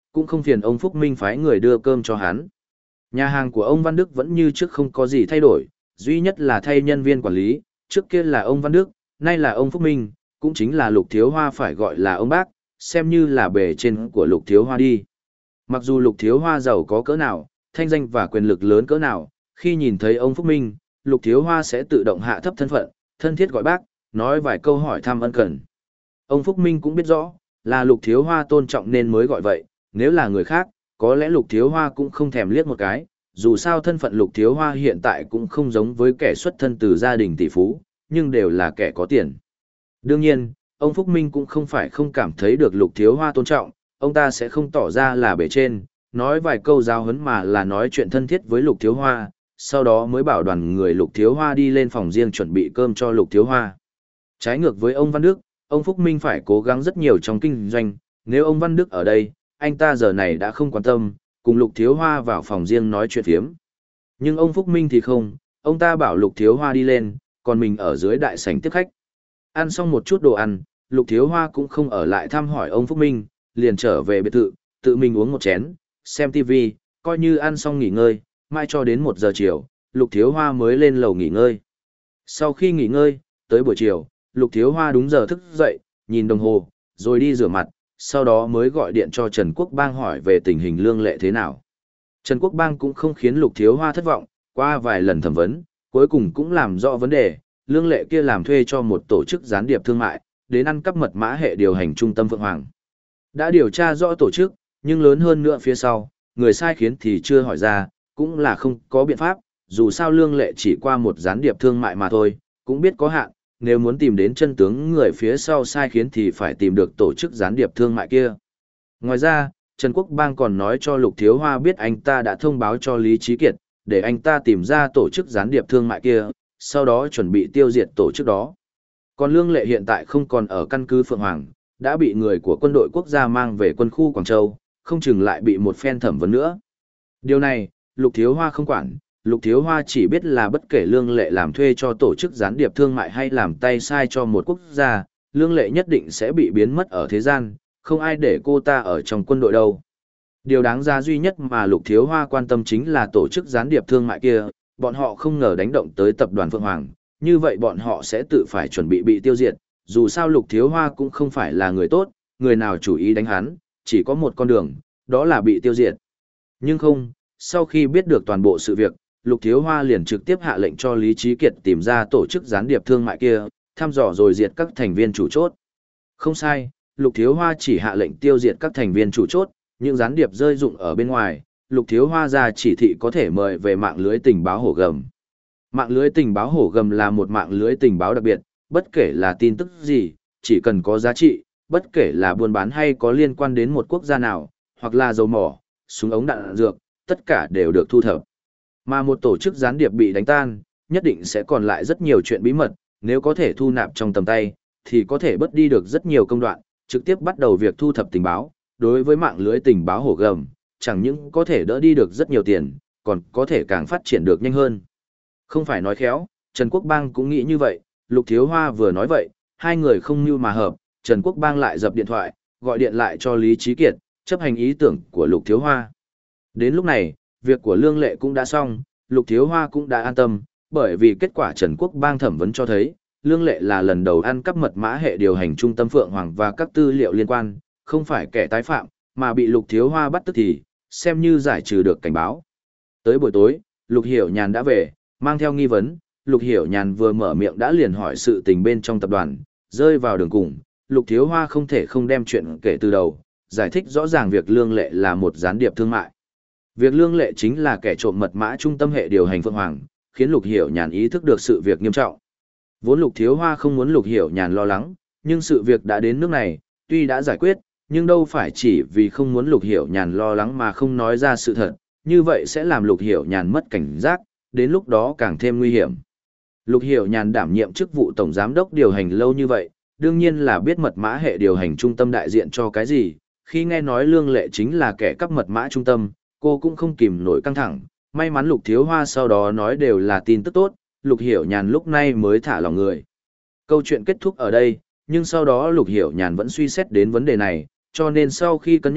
cũng không phiền ông Phúc Minh phái người đưa cơm cho hắn. Nhà hàng của ông Văn Đức vẫn như trước không có gì thay đổi, duy nhất là thay nhân viên quản lý, trước kia là ông Văn Đức, nay là ông Phúc Minh, cũng chính là Lục Thiếu Hoa phải gọi là ông bác, xem như là bề trên của Lục Thiếu Hoa đi. Mặc dù Lục Thiếu Hoa giàu có cỡ nào, thanh danh và quyền lực lớn cỡ nào, khi nhìn thấy ông Phúc Minh, Lục Thiếu Hoa sẽ tự động hạ thấp thân phận, thân thiết gọi bác, nói vài câu hỏi thăm ân cần. Ông Phúc Minh cũng biết rõ, là Lục Thiếu Hoa tôn trọng nên mới gọi vậy, nếu là người khác, có lẽ Lục Thiếu Hoa cũng không thèm liếc một cái, dù sao thân phận Lục Thiếu Hoa hiện tại cũng không giống với kẻ xuất thân từ gia đình tỷ phú, nhưng đều là kẻ có tiền. Đương nhiên, ông Phúc Minh cũng không phải không cảm thấy được Lục Thiếu Hoa tôn trọng, ông ta sẽ không tỏ ra là bề trên, nói vài câu giáo huấn mà là nói chuyện thân thiết với Lục Thiếu Hoa, sau đó mới bảo đoàn người Lục Thiếu Hoa đi lên phòng riêng chuẩn bị cơm cho Lục Thiếu Hoa. Trái ngược với ông Văn Đức, ông Phúc Minh phải cố gắng rất nhiều trong kinh doanh, nếu ông Văn Đức ở đây, anh ta giờ này đã không quan tâm, cùng Lục Thiếu Hoa vào phòng riêng nói chuyện phiếm. Nhưng ông Phúc Minh thì không, ông ta bảo Lục Thiếu Hoa đi lên, còn mình ở dưới đại sảnh tiếp khách. Ăn xong một chút đồ ăn, Lục Thiếu Hoa cũng không ở lại thăm hỏi ông Phúc Minh, liền trở về biệt thự, tự mình uống một chén, xem tivi, coi như ăn xong nghỉ ngơi, mai cho đến một giờ chiều, Lục Thiếu Hoa mới lên lầu nghỉ ngơi. Sau khi nghỉ ngơi, tới buổi chiều, Lục Thiếu Hoa đúng giờ thức dậy, nhìn đồng hồ, rồi đi rửa mặt, sau đó mới gọi điện cho Trần Quốc Bang hỏi về tình hình Lương Lệ thế nào. Trần Quốc Bang cũng không khiến Lục Thiếu Hoa thất vọng, qua vài lần thẩm vấn, cuối cùng cũng làm rõ vấn đề, Lương Lệ kia làm thuê cho một tổ chức gián điệp thương mại, đến ăn cắp mật mã hệ điều hành trung tâm Phượng Hoàng. Đã điều tra rõ tổ chức, nhưng lớn hơn nữa phía sau, người sai khiến thì chưa hỏi ra, cũng là không có biện pháp, dù sao Lương Lệ chỉ qua một gián điệp thương mại mà thôi, cũng biết có hạn, nếu muốn tìm đến chân tướng người phía sau sai khiến thì phải tìm được tổ chức gián điệp thương mại kia. Ngoài ra, Trần Quốc Bang còn nói cho Lục Thiếu Hoa biết anh ta đã thông báo cho Lý Trí Kiệt, để anh ta tìm ra tổ chức gián điệp thương mại kia, sau đó chuẩn bị tiêu diệt tổ chức đó. Còn Lương Lệ hiện tại không còn ở căn cứ Phượng Hoàng, đã bị người của quân đội quốc gia mang về quân khu Quảng Châu, không chừng lại bị một phen thẩm vấn nữa. Điều này, Lục Thiếu Hoa không quản, Lục Thiếu Hoa chỉ biết là bất kể Lương Lệ làm thuê cho tổ chức gián điệp thương mại hay làm tay sai cho một quốc gia, Lương Lệ nhất định sẽ bị biến mất ở thế gian, không ai để cô ta ở trong quân đội đâu. Điều đáng giá duy nhất mà Lục Thiếu Hoa quan tâm chính là tổ chức gián điệp thương mại kia, bọn họ không ngờ đánh động tới tập đoàn Phượng Hoàng, như vậy bọn họ sẽ tự phải chuẩn bị bị tiêu diệt, dù sao Lục Thiếu Hoa cũng không phải là người tốt, người nào chủ ý đánh hắn, chỉ có một con đường, đó là bị tiêu diệt. Nhưng không, sau khi biết được toàn bộ sự việc, Lục Thiếu Hoa liền trực tiếp hạ lệnh cho Lý Trí Kiệt tìm ra tổ chức gián điệp thương mại kia, thăm dò rồi diệt các thành viên chủ chốt. Không sai, Lục Thiếu Hoa chỉ hạ lệnh tiêu diệt các thành viên chủ chốt, những gián điệp rơi dụng ở bên ngoài, Lục Thiếu Hoa ra chỉ thị có thể mời về mạng lưới tình báo hổ gầm. Mạng lưới tình báo hổ gầm là một mạng lưới tình báo đặc biệt, bất kể là tin tức gì, chỉ cần có giá trị, bất kể là buôn bán hay có liên quan đến một quốc gia nào, hoặc là dầu mỏ, súng ống đạn dược, tất cả đều được thu thập. Mà một tổ chức gián điệp bị đánh tan, nhất định sẽ còn lại rất nhiều chuyện bí mật, nếu có thể thu nạp trong tầm tay, thì có thể bớt đi được rất nhiều công đoạn, trực tiếp bắt đầu việc thu thập tình báo. Đối với mạng lưới tình báo hổ gầm, chẳng những có thể đỡ đi được rất nhiều tiền, còn có thể càng phát triển được nhanh hơn. Không phải nói khéo, Trần Quốc Bang cũng nghĩ như vậy, Lục Thiếu Hoa vừa nói vậy, hai người không mưu mà hợp, Trần Quốc Bang lại dập điện thoại, gọi điện lại cho Lý Trí Kiệt, chấp hành ý tưởng của Lục Thiếu Hoa. Đến lúc này, việc của Lương Lệ cũng đã xong, Lục Thiếu Hoa cũng đã an tâm, bởi vì kết quả Trần Quốc Bang thẩm vấn cho thấy, Lương Lệ là lần đầu ăn cắp mật mã hệ điều hành trung tâm Phượng Hoàng và các tư liệu liên quan, không phải kẻ tái phạm, mà bị Lục Thiếu Hoa bắt tức thì, xem như giải trừ được cảnh báo. Tới buổi tối, Lục Hiểu Nhàn đã về, mang theo nghi vấn, Lục Hiểu Nhàn vừa mở miệng đã liền hỏi sự tình bên trong tập đoàn, rơi vào đường cùng, Lục Thiếu Hoa không thể không đem chuyện kể từ đầu, giải thích rõ ràng việc Lương Lệ là một gián điệp thương mại. Việc Lương Lệ chính là kẻ trộm mật mã trung tâm hệ điều hành Phượng Hoàng, khiến Lục Hiểu Nhàn ý thức được sự việc nghiêm trọng. Vốn Lục Thiếu Hoa không muốn Lục Hiểu Nhàn lo lắng, nhưng sự việc đã đến nước này, tuy đã giải quyết, nhưng đâu phải chỉ vì không muốn Lục Hiểu Nhàn lo lắng mà không nói ra sự thật, như vậy sẽ làm Lục Hiểu Nhàn mất cảnh giác, đến lúc đó càng thêm nguy hiểm. Lục Hiểu Nhàn đảm nhiệm chức vụ tổng giám đốc điều hành lâu như vậy, đương nhiên là biết mật mã hệ điều hành trung tâm đại diện cho cái gì, khi nghe nói Lương Lệ chính là kẻ cắp mật mã trung tâm, cô cũng không kìm nổi căng thẳng, may mắn Lục Thiếu Hoa sau đó nói đều là tin tức tốt, Lục Hiểu Nhàn lúc này mới thả lòng người. Câu chuyện kết thúc ở đây, nhưng sau đó Lục Hiểu Nhàn vẫn suy xét đến vấn đề này, cho nên sau khi cân nhắc,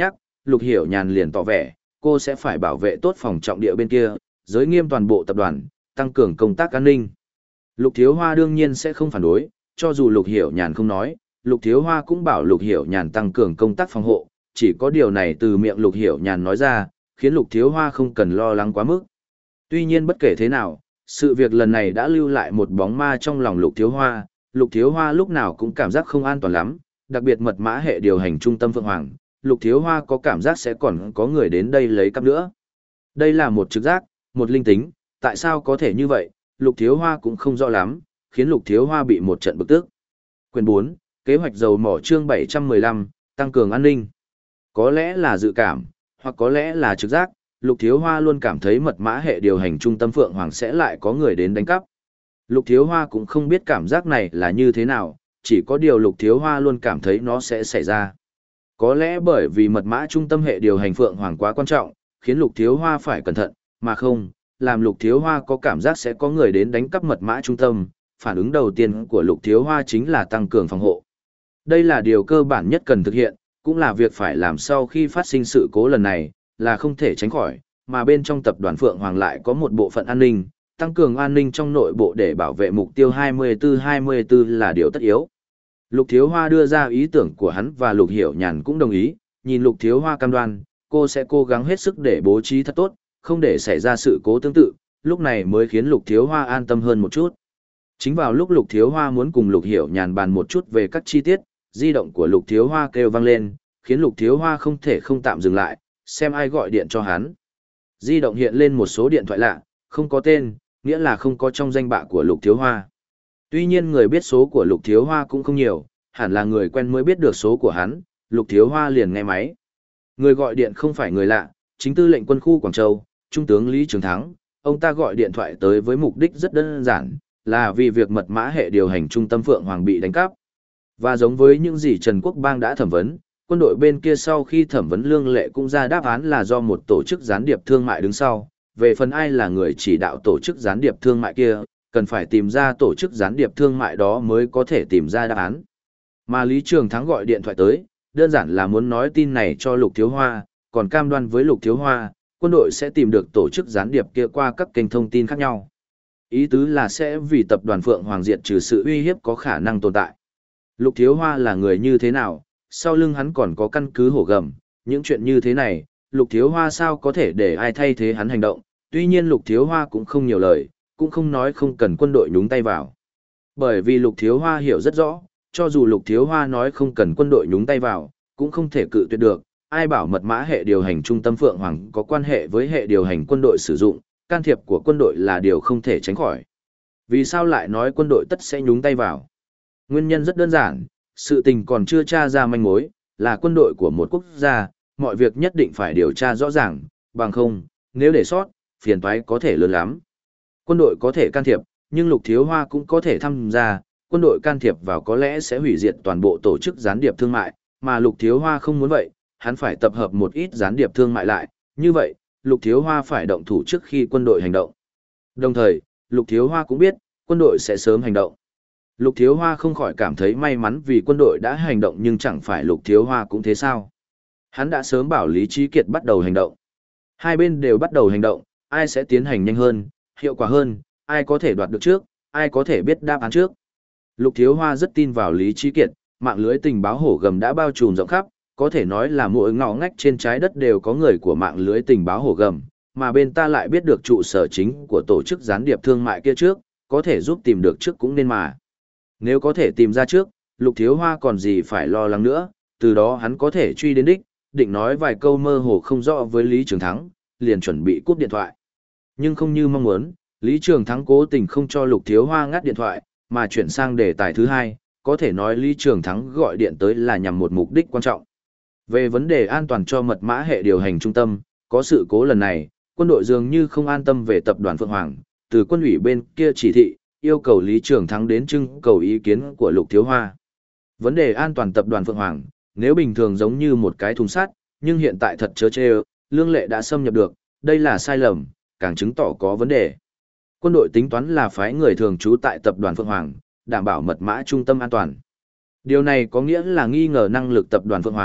Lục Hiểu Nhàn liền tỏ vẻ, cô sẽ phải bảo vệ tốt phòng trọng địa bên kia, giới nghiêm toàn bộ tập đoàn, tăng cường công tác an ninh. Lục Thiếu Hoa đương nhiên sẽ không phản đối, cho dù Lục Hiểu Nhàn không nói, Lục Thiếu Hoa cũng bảo Lục Hiểu Nhàn tăng cường công tác phòng hộ, chỉ có điều này từ miệng Lục Hiểu Nhàn nói ra, khiến Lục Thiếu Hoa không cần lo lắng quá mức. Tuy nhiên bất kể thế nào, sự việc lần này đã lưu lại một bóng ma trong lòng Lục Thiếu Hoa, Lục Thiếu Hoa lúc nào cũng cảm giác không an toàn lắm, đặc biệt mật mã hệ điều hành trung tâm Phượng Hoàng, Lục Thiếu Hoa có cảm giác sẽ còn có người đến đây lấy cắp nữa. Đây là một trực giác, một linh tính, tại sao có thể như vậy, Lục Thiếu Hoa cũng không rõ lắm, khiến Lục Thiếu Hoa bị một trận bực tức. Quyền bốn, kế hoạch dầu mỏ chương bảy trăm mười lăm, tăng cường an ninh. Có lẽ là dự cảm, hoặc có lẽ là trực giác, Lục Thiếu Hoa luôn cảm thấy mật mã hệ điều hành trung tâm Phượng Hoàng sẽ lại có người đến đánh cắp. Lục Thiếu Hoa cũng không biết cảm giác này là như thế nào, chỉ có điều Lục Thiếu Hoa luôn cảm thấy nó sẽ xảy ra. Có lẽ bởi vì mật mã trung tâm hệ điều hành Phượng Hoàng quá quan trọng, khiến Lục Thiếu Hoa phải cẩn thận, mà không, làm Lục Thiếu Hoa có cảm giác sẽ có người đến đánh cắp mật mã trung tâm, phản ứng đầu tiên của Lục Thiếu Hoa chính là tăng cường phòng hộ. Đây là điều cơ bản nhất cần thực hiện, cũng là việc phải làm sau khi phát sinh sự cố lần này, là không thể tránh khỏi, mà bên trong tập đoàn Phượng Hoàng lại có một bộ phận an ninh, tăng cường an ninh trong nội bộ để bảo vệ mục tiêu hai mươi tư hai mươi tư là điều tất yếu. Lục Thiếu Hoa đưa ra ý tưởng của hắn và Lục Hiểu Nhàn cũng đồng ý, nhìn Lục Thiếu Hoa cam đoan, cô sẽ cố gắng hết sức để bố trí thật tốt, không để xảy ra sự cố tương tự, lúc này mới khiến Lục Thiếu Hoa an tâm hơn một chút. Chính vào lúc Lục Thiếu Hoa muốn cùng Lục Hiểu Nhàn bàn một chút về các chi tiết, di động của Lục Thiếu Hoa kêu vang lên, khiến Lục Thiếu Hoa không thể không tạm dừng lại, xem ai gọi điện cho hắn. Di động hiện lên một số điện thoại lạ, không có tên, nghĩa là không có trong danh bạ của Lục Thiếu Hoa. Tuy nhiên người biết số của Lục Thiếu Hoa cũng không nhiều, hẳn là người quen mới biết được số của hắn, Lục Thiếu Hoa liền nghe máy. Người gọi điện không phải người lạ, chính tư lệnh quân khu Quảng Châu, Trung tướng Lý Trường Thắng, ông ta gọi điện thoại tới với mục đích rất đơn giản, là vì việc mật mã hệ điều hành trung tâm Phượng Hoàng bị đánh cắp. Và giống với những gì Trần Quốc Bang đã thẩm vấn, quân đội bên kia sau khi thẩm vấn Lương Lệ cũng ra đáp án là do một tổ chức gián điệp thương mại đứng sau, về phần ai là người chỉ đạo tổ chức gián điệp thương mại kia, cần phải tìm ra tổ chức gián điệp thương mại đó mới có thể tìm ra đáp án. Mà Lý Trường Thắng gọi điện thoại tới, đơn giản là muốn nói tin này cho Lục Thiếu Hoa, còn cam đoan với Lục Thiếu Hoa, quân đội sẽ tìm được tổ chức gián điệp kia qua các kênh thông tin khác nhau. Ý tứ là sẽ vì tập đoàn Phượng Hoàng diệt trừ sự uy hiếp có khả năng tồn tại. Lục Thiếu Hoa là người như thế nào, sau lưng hắn còn có căn cứ hổ gầm, những chuyện như thế này, Lục Thiếu Hoa sao có thể để ai thay thế hắn hành động, tuy nhiên Lục Thiếu Hoa cũng không nhiều lời, cũng không nói không cần quân đội nhúng tay vào. Bởi vì Lục Thiếu Hoa hiểu rất rõ, cho dù Lục Thiếu Hoa nói không cần quân đội nhúng tay vào, cũng không thể cự tuyệt được, ai bảo mật mã hệ điều hành trung tâm Phượng Hoàng có quan hệ với hệ điều hành quân đội sử dụng, can thiệp của quân đội là điều không thể tránh khỏi. Vì sao lại nói quân đội tất sẽ nhúng tay vào? Nguyên nhân rất đơn giản, sự tình còn chưa tra ra manh mối, là quân đội của một quốc gia, mọi việc nhất định phải điều tra rõ ràng, bằng không, nếu để sót, phiền toái có thể lớn lắm. Quân đội có thể can thiệp, nhưng Lục Thiếu Hoa cũng có thể tham gia, quân đội can thiệp vào có lẽ sẽ hủy diệt toàn bộ tổ chức gián điệp thương mại, mà Lục Thiếu Hoa không muốn vậy, hắn phải tập hợp một ít gián điệp thương mại lại, như vậy, Lục Thiếu Hoa phải động thủ trước khi quân đội hành động. Đồng thời, Lục Thiếu Hoa cũng biết, quân đội sẽ sớm hành động. Lục Thiếu Hoa không khỏi cảm thấy may mắn vì quân đội đã hành động nhưng chẳng phải Lục Thiếu Hoa cũng thế sao. Hắn đã sớm bảo Lý Trí Kiệt bắt đầu hành động. Hai bên đều bắt đầu hành động, ai sẽ tiến hành nhanh hơn, hiệu quả hơn, ai có thể đoạt được trước, ai có thể biết đáp án trước. Lục Thiếu Hoa rất tin vào Lý Trí Kiệt, mạng lưới tình báo hổ gầm đã bao trùm rộng khắp, có thể nói là mỗi ngõ ngách trên trái đất đều có người của mạng lưới tình báo hổ gầm, mà bên ta lại biết được trụ sở chính của tổ chức gián điệp thương mại kia trước, có thể giúp tìm được trước cũng nên mà. Nếu có thể tìm ra trước, Lục Thiếu Hoa còn gì phải lo lắng nữa, từ đó hắn có thể truy đến đích, định nói vài câu mơ hồ không rõ với Lý Trường Thắng, liền chuẩn bị cúp điện thoại. Nhưng không như mong muốn, Lý Trường Thắng cố tình không cho Lục Thiếu Hoa ngắt điện thoại, mà chuyển sang đề tài thứ hai, có thể nói Lý Trường Thắng gọi điện tới là nhằm một mục đích quan trọng. Về vấn đề an toàn cho mật mã hệ điều hành trung tâm, có sự cố lần này, quân đội dường như không an tâm về tập đoàn Phượng Hoàng, từ quân ủy bên kia chỉ thị, yêu cầu Lý Trường Thắng đến trưng cầu ý kiến của Lục Thiếu Hoa. Vấn đề an toàn tập đoàn Phượng Hoàng, nếu bình thường giống như một cái thùng sắt, nhưng hiện tại thật chớ chê, Lương Lệ đã xâm nhập được, đây là sai lầm, càng chứng tỏ có vấn đề. Quân đội tính toán là phái người thường trú tại tập đoàn Phượng Hoàng, đảm bảo mật mã trung tâm an toàn. Điều này có nghĩa là nghi ngờ năng lực tập đoàn Phượng Hoàng,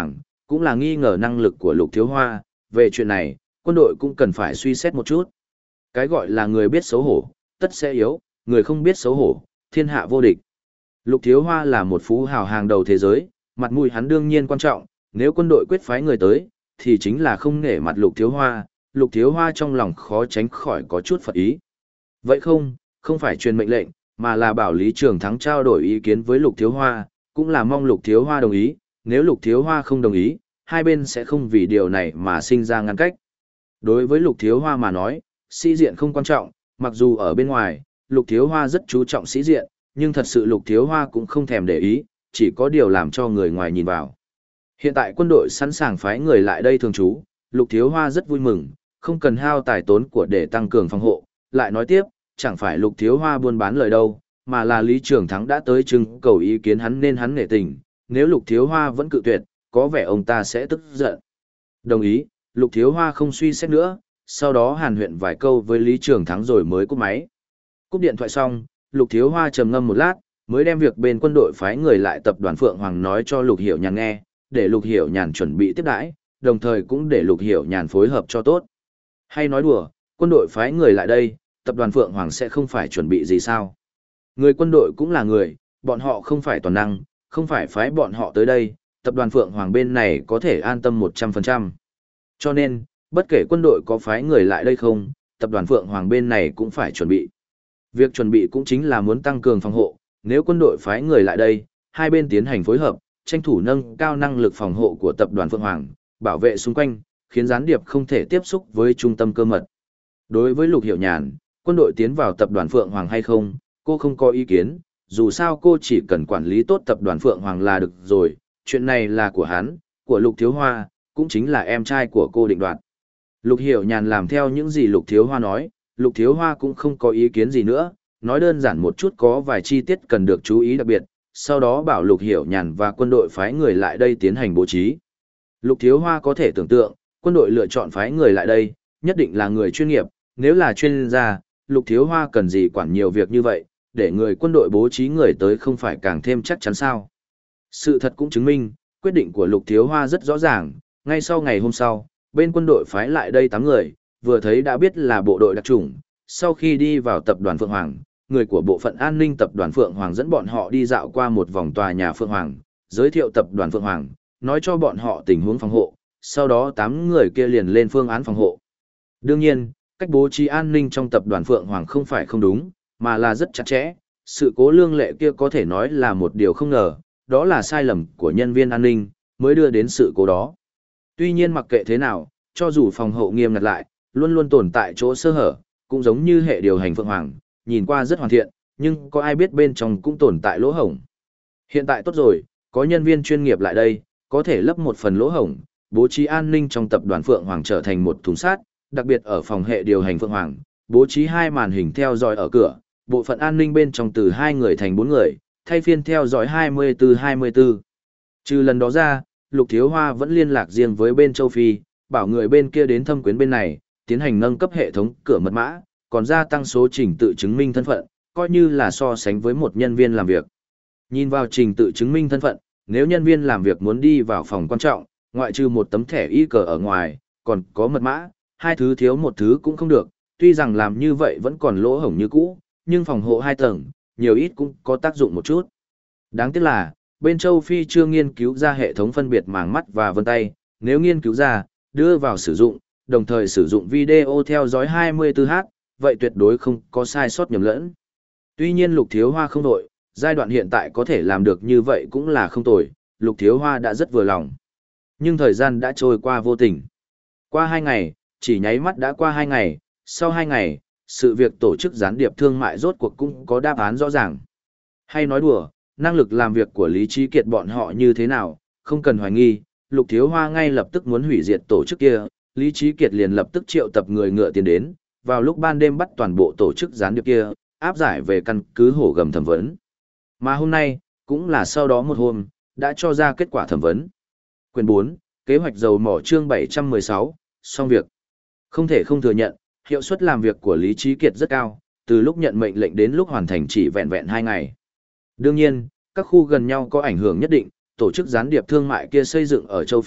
cũng là nghi ngờ năng lực của Lục Thiếu Hoa, về chuyện này, quân đội cũng cần phải suy xét một chút. Cái gọi là người biết xấu hổ, tất sẽ yếu, người không biết xấu hổ, thiên hạ vô địch. Lục Thiếu Hoa là một phú hào hàng đầu thế giới, mặt mũi hắn đương nhiên quan trọng, nếu quân đội quyết phái người tới, thì chính là không nể mặt Lục Thiếu Hoa, Lục Thiếu Hoa trong lòng khó tránh khỏi có chút phật ý. Vậy không, không phải truyền mệnh lệnh, mà là bảo Lý Trường Thắng trao đổi ý kiến với Lục Thiếu Hoa, cũng là mong Lục Thiếu Hoa đồng ý, nếu Lục Thiếu Hoa không đồng ý, hai bên sẽ không vì điều này mà sinh ra ngăn cách. Đối với Lục Thiếu Hoa mà nói, sĩ diện không quan trọng, mặc dù ở bên ngoài, Lục Thiếu Hoa rất chú trọng sĩ diện, nhưng thật sự Lục Thiếu Hoa cũng không thèm để ý, chỉ có điều làm cho người ngoài nhìn vào. Hiện tại quân đội sẵn sàng phái người lại đây thường trú, Lục Thiếu Hoa rất vui mừng, không cần hao tài tốn của để tăng cường phòng hộ, lại nói tiếp, chẳng phải Lục Thiếu Hoa buôn bán lời đâu, mà là Lý Trường Thắng đã tới trưng cầu ý kiến hắn nên hắn nể tình, nếu Lục Thiếu Hoa vẫn cự tuyệt, có vẻ ông ta sẽ tức giận. Đồng ý, Lục Thiếu Hoa không suy xét nữa, sau đó hàn huyện vài câu với Lý Trường Thắng rồi mới cúp máy. Cúp điện thoại xong, Lục Thiếu Hoa trầm ngâm một lát, mới đem việc bên quân đội phái người lại tập đoàn Phượng Hoàng nói cho Lục Hiểu Nhàn nghe, để Lục Hiểu Nhàn chuẩn bị tiếp đãi, đồng thời cũng để Lục Hiểu Nhàn phối hợp cho tốt. Hay nói đùa, quân đội phái người lại đây, tập đoàn Phượng Hoàng sẽ không phải chuẩn bị gì sao? Người quân đội cũng là người, bọn họ không phải toàn năng, không phải phái bọn họ tới đây, tập đoàn Phượng Hoàng bên này có thể an tâm một trăm phần trăm. Cho nên, bất kể quân đội có phái người lại đây không, tập đoàn Phượng Hoàng bên này cũng phải chuẩn bị. Việc chuẩn bị cũng chính là muốn tăng cường phòng hộ, nếu quân đội phái người lại đây, hai bên tiến hành phối hợp, tranh thủ nâng cao năng lực phòng hộ của tập đoàn Phượng Hoàng, bảo vệ xung quanh, khiến gián điệp không thể tiếp xúc với trung tâm cơ mật. Đối với Lục Hiểu Nhàn, quân đội tiến vào tập đoàn Phượng Hoàng hay không, cô không có ý kiến, dù sao cô chỉ cần quản lý tốt tập đoàn Phượng Hoàng là được rồi, chuyện này là của hắn, của Lục Thiếu Hoa, cũng chính là em trai của cô định đoạt. Lục Hiểu Nhàn làm theo những gì Lục Thiếu Hoa nói, Lục Thiếu Hoa cũng không có ý kiến gì nữa, nói đơn giản một chút có vài chi tiết cần được chú ý đặc biệt, sau đó bảo Lục Hiểu Nhàn và quân đội phái người lại đây tiến hành bố trí. Lục Thiếu Hoa có thể tưởng tượng, quân đội lựa chọn phái người lại đây, nhất định là người chuyên nghiệp, nếu là chuyên gia, Lục Thiếu Hoa cần gì quản nhiều việc như vậy, để người quân đội bố trí người tới không phải càng thêm chắc chắn sao. Sự thật cũng chứng minh, quyết định của Lục Thiếu Hoa rất rõ ràng, ngay sau ngày hôm sau, bên quân đội phái lại đây tám người, vừa thấy đã biết là bộ đội đặc chủng, sau khi đi vào tập đoàn Phượng Hoàng, người của bộ phận an ninh tập đoàn Phượng Hoàng dẫn bọn họ đi dạo qua một vòng tòa nhà Phượng Hoàng, giới thiệu tập đoàn Phượng Hoàng, nói cho bọn họ tình huống phòng hộ, sau đó tám người kia liền lên phương án phòng hộ. Đương nhiên, cách bố trí an ninh trong tập đoàn Phượng Hoàng không phải không đúng, mà là rất chặt chẽ, sự cố lương lệ kia có thể nói là một điều không ngờ, đó là sai lầm của nhân viên an ninh, mới đưa đến sự cố đó. Tuy nhiên mặc kệ thế nào, cho dù phòng hộ nghiêm ngặt lại, luôn luôn tồn tại chỗ sơ hở, cũng giống như hệ điều hành Phượng Hoàng, nhìn qua rất hoàn thiện, nhưng có ai biết bên trong cũng tồn tại lỗ hổng. Hiện tại tốt rồi, có nhân viên chuyên nghiệp lại đây, có thể lấp một phần lỗ hổng, bố trí an ninh trong tập đoàn Phượng Hoàng trở thành một thùng sát, đặc biệt ở phòng hệ điều hành Phượng Hoàng, bố trí hai màn hình theo dõi ở cửa, bộ phận an ninh bên trong từ hai người thành bốn người, thay phiên theo dõi hai mươi tư hai mươi tư. Trừ lần đó ra, Lục Thiếu Hoa vẫn liên lạc riêng với bên châu Phi, bảo người bên kia đến thâm quyến bên này, tiến hành nâng cấp hệ thống cửa mật mã, còn gia tăng số trình tự chứng minh thân phận, coi như là so sánh với một nhân viên làm việc. Nhìn vào trình tự chứng minh thân phận, nếu nhân viên làm việc muốn đi vào phòng quan trọng, ngoại trừ một tấm thẻ y cờ ở ngoài, còn có mật mã, hai thứ thiếu một thứ cũng không được, tuy rằng làm như vậy vẫn còn lỗ hổng như cũ, nhưng phòng hộ hai tầng, nhiều ít cũng có tác dụng một chút. Đáng tiếc là, bên châu Phi chưa nghiên cứu ra hệ thống phân biệt màng mắt và vân tay, nếu nghiên cứu ra, đưa vào sử dụng, đồng thời sử dụng video theo dõi hai mươi tư h, vậy tuyệt đối không có sai sót nhầm lẫn. Tuy nhiên Lục Thiếu Hoa không đội, giai đoạn hiện tại có thể làm được như vậy cũng là không tồi, Lục Thiếu Hoa đã rất vừa lòng. Nhưng thời gian đã trôi qua vô tình. Qua hai ngày, chỉ nháy mắt đã qua hai ngày, sau hai ngày, sự việc tổ chức gián điệp thương mại rốt cuộc cũng có đáp án rõ ràng. Hay nói đùa, năng lực làm việc của Lý Trí Kiệt bọn họ như thế nào, không cần hoài nghi, Lục Thiếu Hoa ngay lập tức muốn hủy diệt tổ chức kia, Lý Trí Kiệt liền lập tức triệu tập người ngựa tiền đến, vào lúc ban đêm bắt toàn bộ tổ chức gián điệp kia, áp giải về căn cứ hổ gầm thẩm vấn. Mà hôm nay, cũng là sau đó một hôm, đã cho ra kết quả thẩm vấn. Quyền bốn, kế hoạch dầu mỏ chương bảy trăm mười sáu, xong việc. Không thể không thừa nhận, hiệu suất làm việc của Lý Trí Kiệt rất cao, từ lúc nhận mệnh lệnh đến lúc hoàn thành chỉ vẹn vẹn hai ngày. Đương nhiên, các khu gần nhau có ảnh hưởng nhất định, tổ chức gián điệp thương mại kia xây dựng ở châu Phi,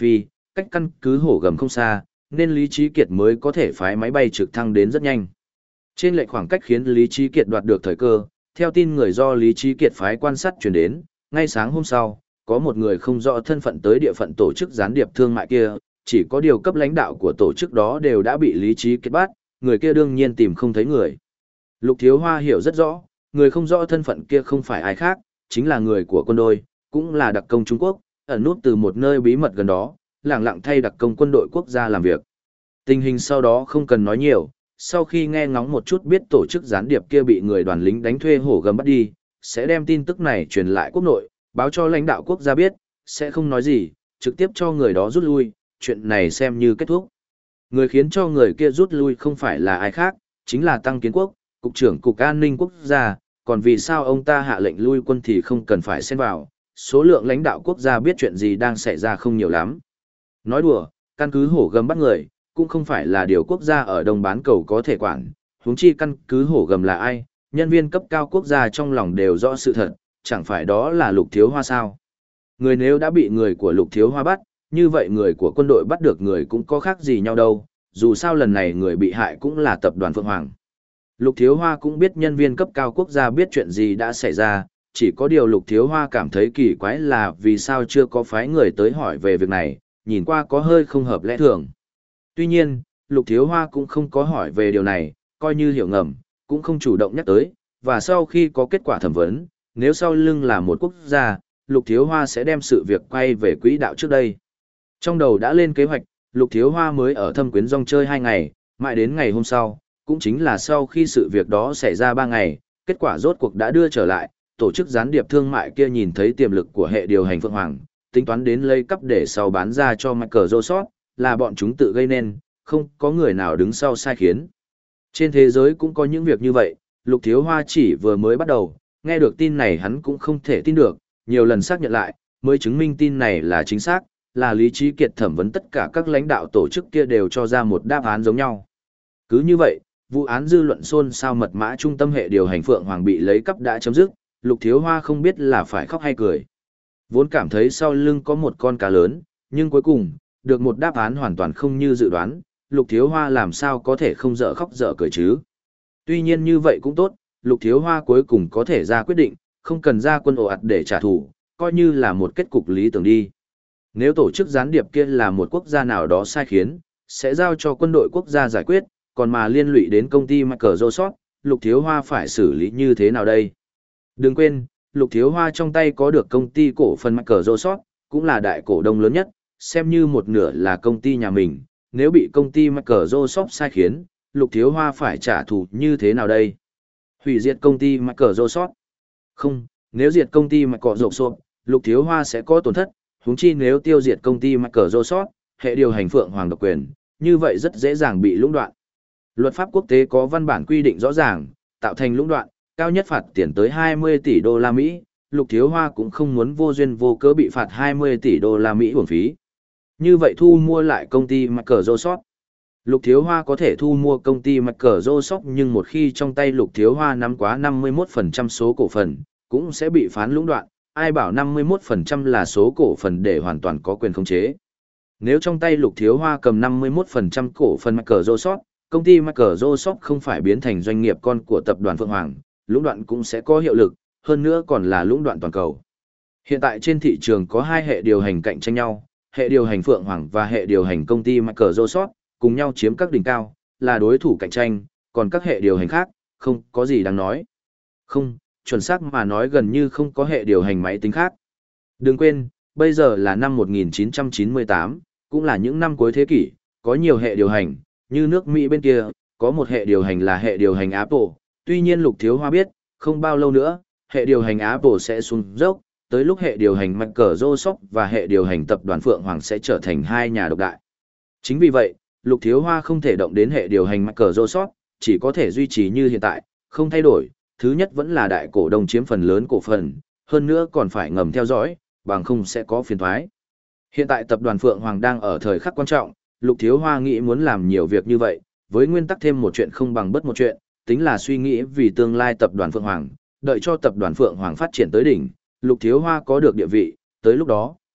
cách căn cứ hổ gầm không xa, nên Lý Trí Kiệt mới có thể phái máy bay trực thăng đến rất nhanh. Trên lệch khoảng cách khiến Lý Trí Kiệt đoạt được thời cơ, theo tin người do Lý Trí Kiệt phái quan sát truyền đến, ngay sáng hôm sau, có một người không rõ thân phận tới địa phận tổ chức gián điệp thương mại kia, chỉ có điều cấp lãnh đạo của tổ chức đó đều đã bị Lý Trí Kiệt bắt, người kia đương nhiên tìm không thấy người. Lục Thiếu Hoa hiểu rất rõ, người không rõ thân phận kia không phải ai khác, chính là người của quân đội, cũng là đặc công Trung Quốc, ẩn nút từ một nơi bí mật gần đó, lẳng lặng thay đặc công quân đội quốc gia làm việc. Tình hình sau đó không cần nói nhiều, sau khi nghe ngóng một chút biết tổ chức gián điệp kia bị người đoàn lính đánh thuê hổ gầm bắt đi, sẽ đem tin tức này truyền lại quốc nội, báo cho lãnh đạo quốc gia biết, sẽ không nói gì, trực tiếp cho người đó rút lui, chuyện này xem như kết thúc. Người khiến cho người kia rút lui không phải là ai khác, chính là Tăng Kiến Quốc, Cục trưởng Cục An ninh Quốc gia, còn vì sao ông ta hạ lệnh lui quân thì không cần phải xen vào, số lượng lãnh đạo quốc gia biết chuyện gì đang xảy ra không nhiều lắm. Nói đùa, căn cứ hổ gầm bắt người, cũng không phải là điều quốc gia ở Đông bán cầu có thể quản, huống chi căn cứ hổ gầm là ai, nhân viên cấp cao quốc gia trong lòng đều rõ sự thật, chẳng phải đó là Lục Thiếu Hoa sao. Người nếu đã bị người của Lục Thiếu Hoa bắt, như vậy người của quân đội bắt được người cũng có khác gì nhau đâu, dù sao lần này người bị hại cũng là tập đoàn Phượng Hoàng. Lục Thiếu Hoa cũng biết nhân viên cấp cao quốc gia biết chuyện gì đã xảy ra, chỉ có điều Lục Thiếu Hoa cảm thấy kỳ quái là vì sao chưa có phái người tới hỏi về việc này, nhìn qua có hơi không hợp lẽ thường. Tuy nhiên, Lục Thiếu Hoa cũng không có hỏi về điều này, coi như hiểu ngầm, cũng không chủ động nhắc tới, và sau khi có kết quả thẩm vấn, nếu sau lưng là một quốc gia, Lục Thiếu Hoa sẽ đem sự việc quay về quỹ đạo trước đây. Trong đầu đã lên kế hoạch, Lục Thiếu Hoa mới ở Thâm Quyến Rong chơi hai ngày, mãi đến ngày hôm sau, cũng chính là sau khi sự việc đó xảy ra ba ngày, kết quả rốt cuộc đã đưa trở lại, tổ chức gián điệp thương mại kia nhìn thấy tiềm lực của hệ điều hành Phượng Hoàng, tính toán đến lấy cắp để sau bán ra cho Michael Joseph, là bọn chúng tự gây nên, không có người nào đứng sau sai khiến. Trên thế giới cũng có những việc như vậy, Lục Thiếu Hoa chỉ vừa mới bắt đầu, nghe được tin này hắn cũng không thể tin được, nhiều lần xác nhận lại, mới chứng minh tin này là chính xác, là Lý Trí Kiệt thẩm vấn tất cả các lãnh đạo tổ chức kia đều cho ra một đáp án giống nhau. Cứ như vậy, vụ án dư luận xôn xao mật mã trung tâm hệ điều hành Phượng Hoàng bị lấy cắp đã chấm dứt, Lục Thiếu Hoa không biết là phải khóc hay cười. Vốn cảm thấy sau lưng có một con cá lớn, nhưng cuối cùng, được một đáp án hoàn toàn không như dự đoán, Lục Thiếu Hoa làm sao có thể không dở khóc dở cười chứ. Tuy nhiên như vậy cũng tốt, Lục Thiếu Hoa cuối cùng có thể ra quyết định, không cần ra quân ồ ạt để trả thù, coi như là một kết cục lý tưởng đi. Nếu tổ chức gián điệp kia là một quốc gia nào đó sai khiến, sẽ giao cho quân đội quốc gia giải quyết, còn mà liên lụy đến công ty Michael Joseph, Lục Thiếu Hoa phải xử lý như thế nào đây? Đừng quên, Lục Thiếu Hoa trong tay có được công ty cổ phần Michael Joseph, cũng là đại cổ đông lớn nhất, xem như một nửa là công ty nhà mình, nếu bị công ty Michael Joseph sai khiến, Lục Thiếu Hoa phải trả thù như thế nào đây? Hủy diệt công ty Michael Joseph? Không, nếu diệt công ty Michael Joseph, Lục Thiếu Hoa sẽ có tổn thất, huống chi nếu tiêu diệt công ty Michael Joseph, hệ điều hành Phượng Hoàng độc quyền, như vậy rất dễ dàng bị lũng đoạn. Luật pháp quốc tế có văn bản quy định rõ ràng, tạo thành lũng đoạn, cao nhất phạt tiền tới hai mươi tỷ đô la Mỹ, Lục Thiếu Hoa cũng không muốn vô duyên vô cớ bị phạt hai mươi tỷ đô la Mỹ uổng phí. Như vậy thu mua lại công ty Michael Joseph. Lục Thiếu Hoa có thể thu mua công ty Michael Joseph nhưng một khi trong tay Lục Thiếu Hoa nắm quá năm mươi mốt phần trăm số cổ phần, cũng sẽ bị phán lũng đoạn, ai bảo năm mươi mốt phần trăm là số cổ phần để hoàn toàn có quyền khống chế. Nếu trong tay Lục Thiếu Hoa cầm năm mươi mốt phần trăm cổ phần Michael Joseph, công ty Michael Joseph không phải biến thành doanh nghiệp con của tập đoàn Phượng Hoàng, lũng đoạn cũng sẽ có hiệu lực, hơn nữa còn là lũng đoạn toàn cầu. Hiện tại trên thị trường có hai hệ điều hành cạnh tranh nhau, hệ điều hành Phượng Hoàng và hệ điều hành công ty Michael Joseph, cùng nhau chiếm các đỉnh cao, là đối thủ cạnh tranh, còn các hệ điều hành khác, không có gì đáng nói. Không, chuẩn xác mà nói gần như không có hệ điều hành máy tính khác. Đừng quên, bây giờ là năm một nghìn chín trăm chín mươi tám, cũng là những năm cuối thế kỷ, có nhiều hệ điều hành, như nước Mỹ bên kia, có một hệ điều hành là hệ điều hành Apple, tuy nhiên Lục Thiếu Hoa biết, không bao lâu nữa, hệ điều hành Apple sẽ xuống dốc, tới lúc hệ điều hành Michael Joseph và hệ điều hành tập đoàn Phượng Hoàng sẽ trở thành hai nhà độc đại. Chính vì vậy, Lục Thiếu Hoa không thể động đến hệ điều hành Michael Joseph, chỉ có thể duy trì như hiện tại, không thay đổi, thứ nhất vẫn là đại cổ đông chiếm phần lớn cổ phần, hơn nữa còn phải ngầm theo dõi, bằng không sẽ có phiền toái. Hiện tại tập đoàn Phượng Hoàng đang ở thời khắc quan trọng, Lục Thiếu Hoa nghĩ muốn làm nhiều việc như vậy, với nguyên tắc thêm một chuyện không bằng bất một chuyện, tính là suy nghĩ vì tương lai tập đoàn Phượng Hoàng, đợi cho tập đoàn Phượng Hoàng phát triển tới đỉnh, Lục Thiếu Hoa có được địa vị, tới lúc đó,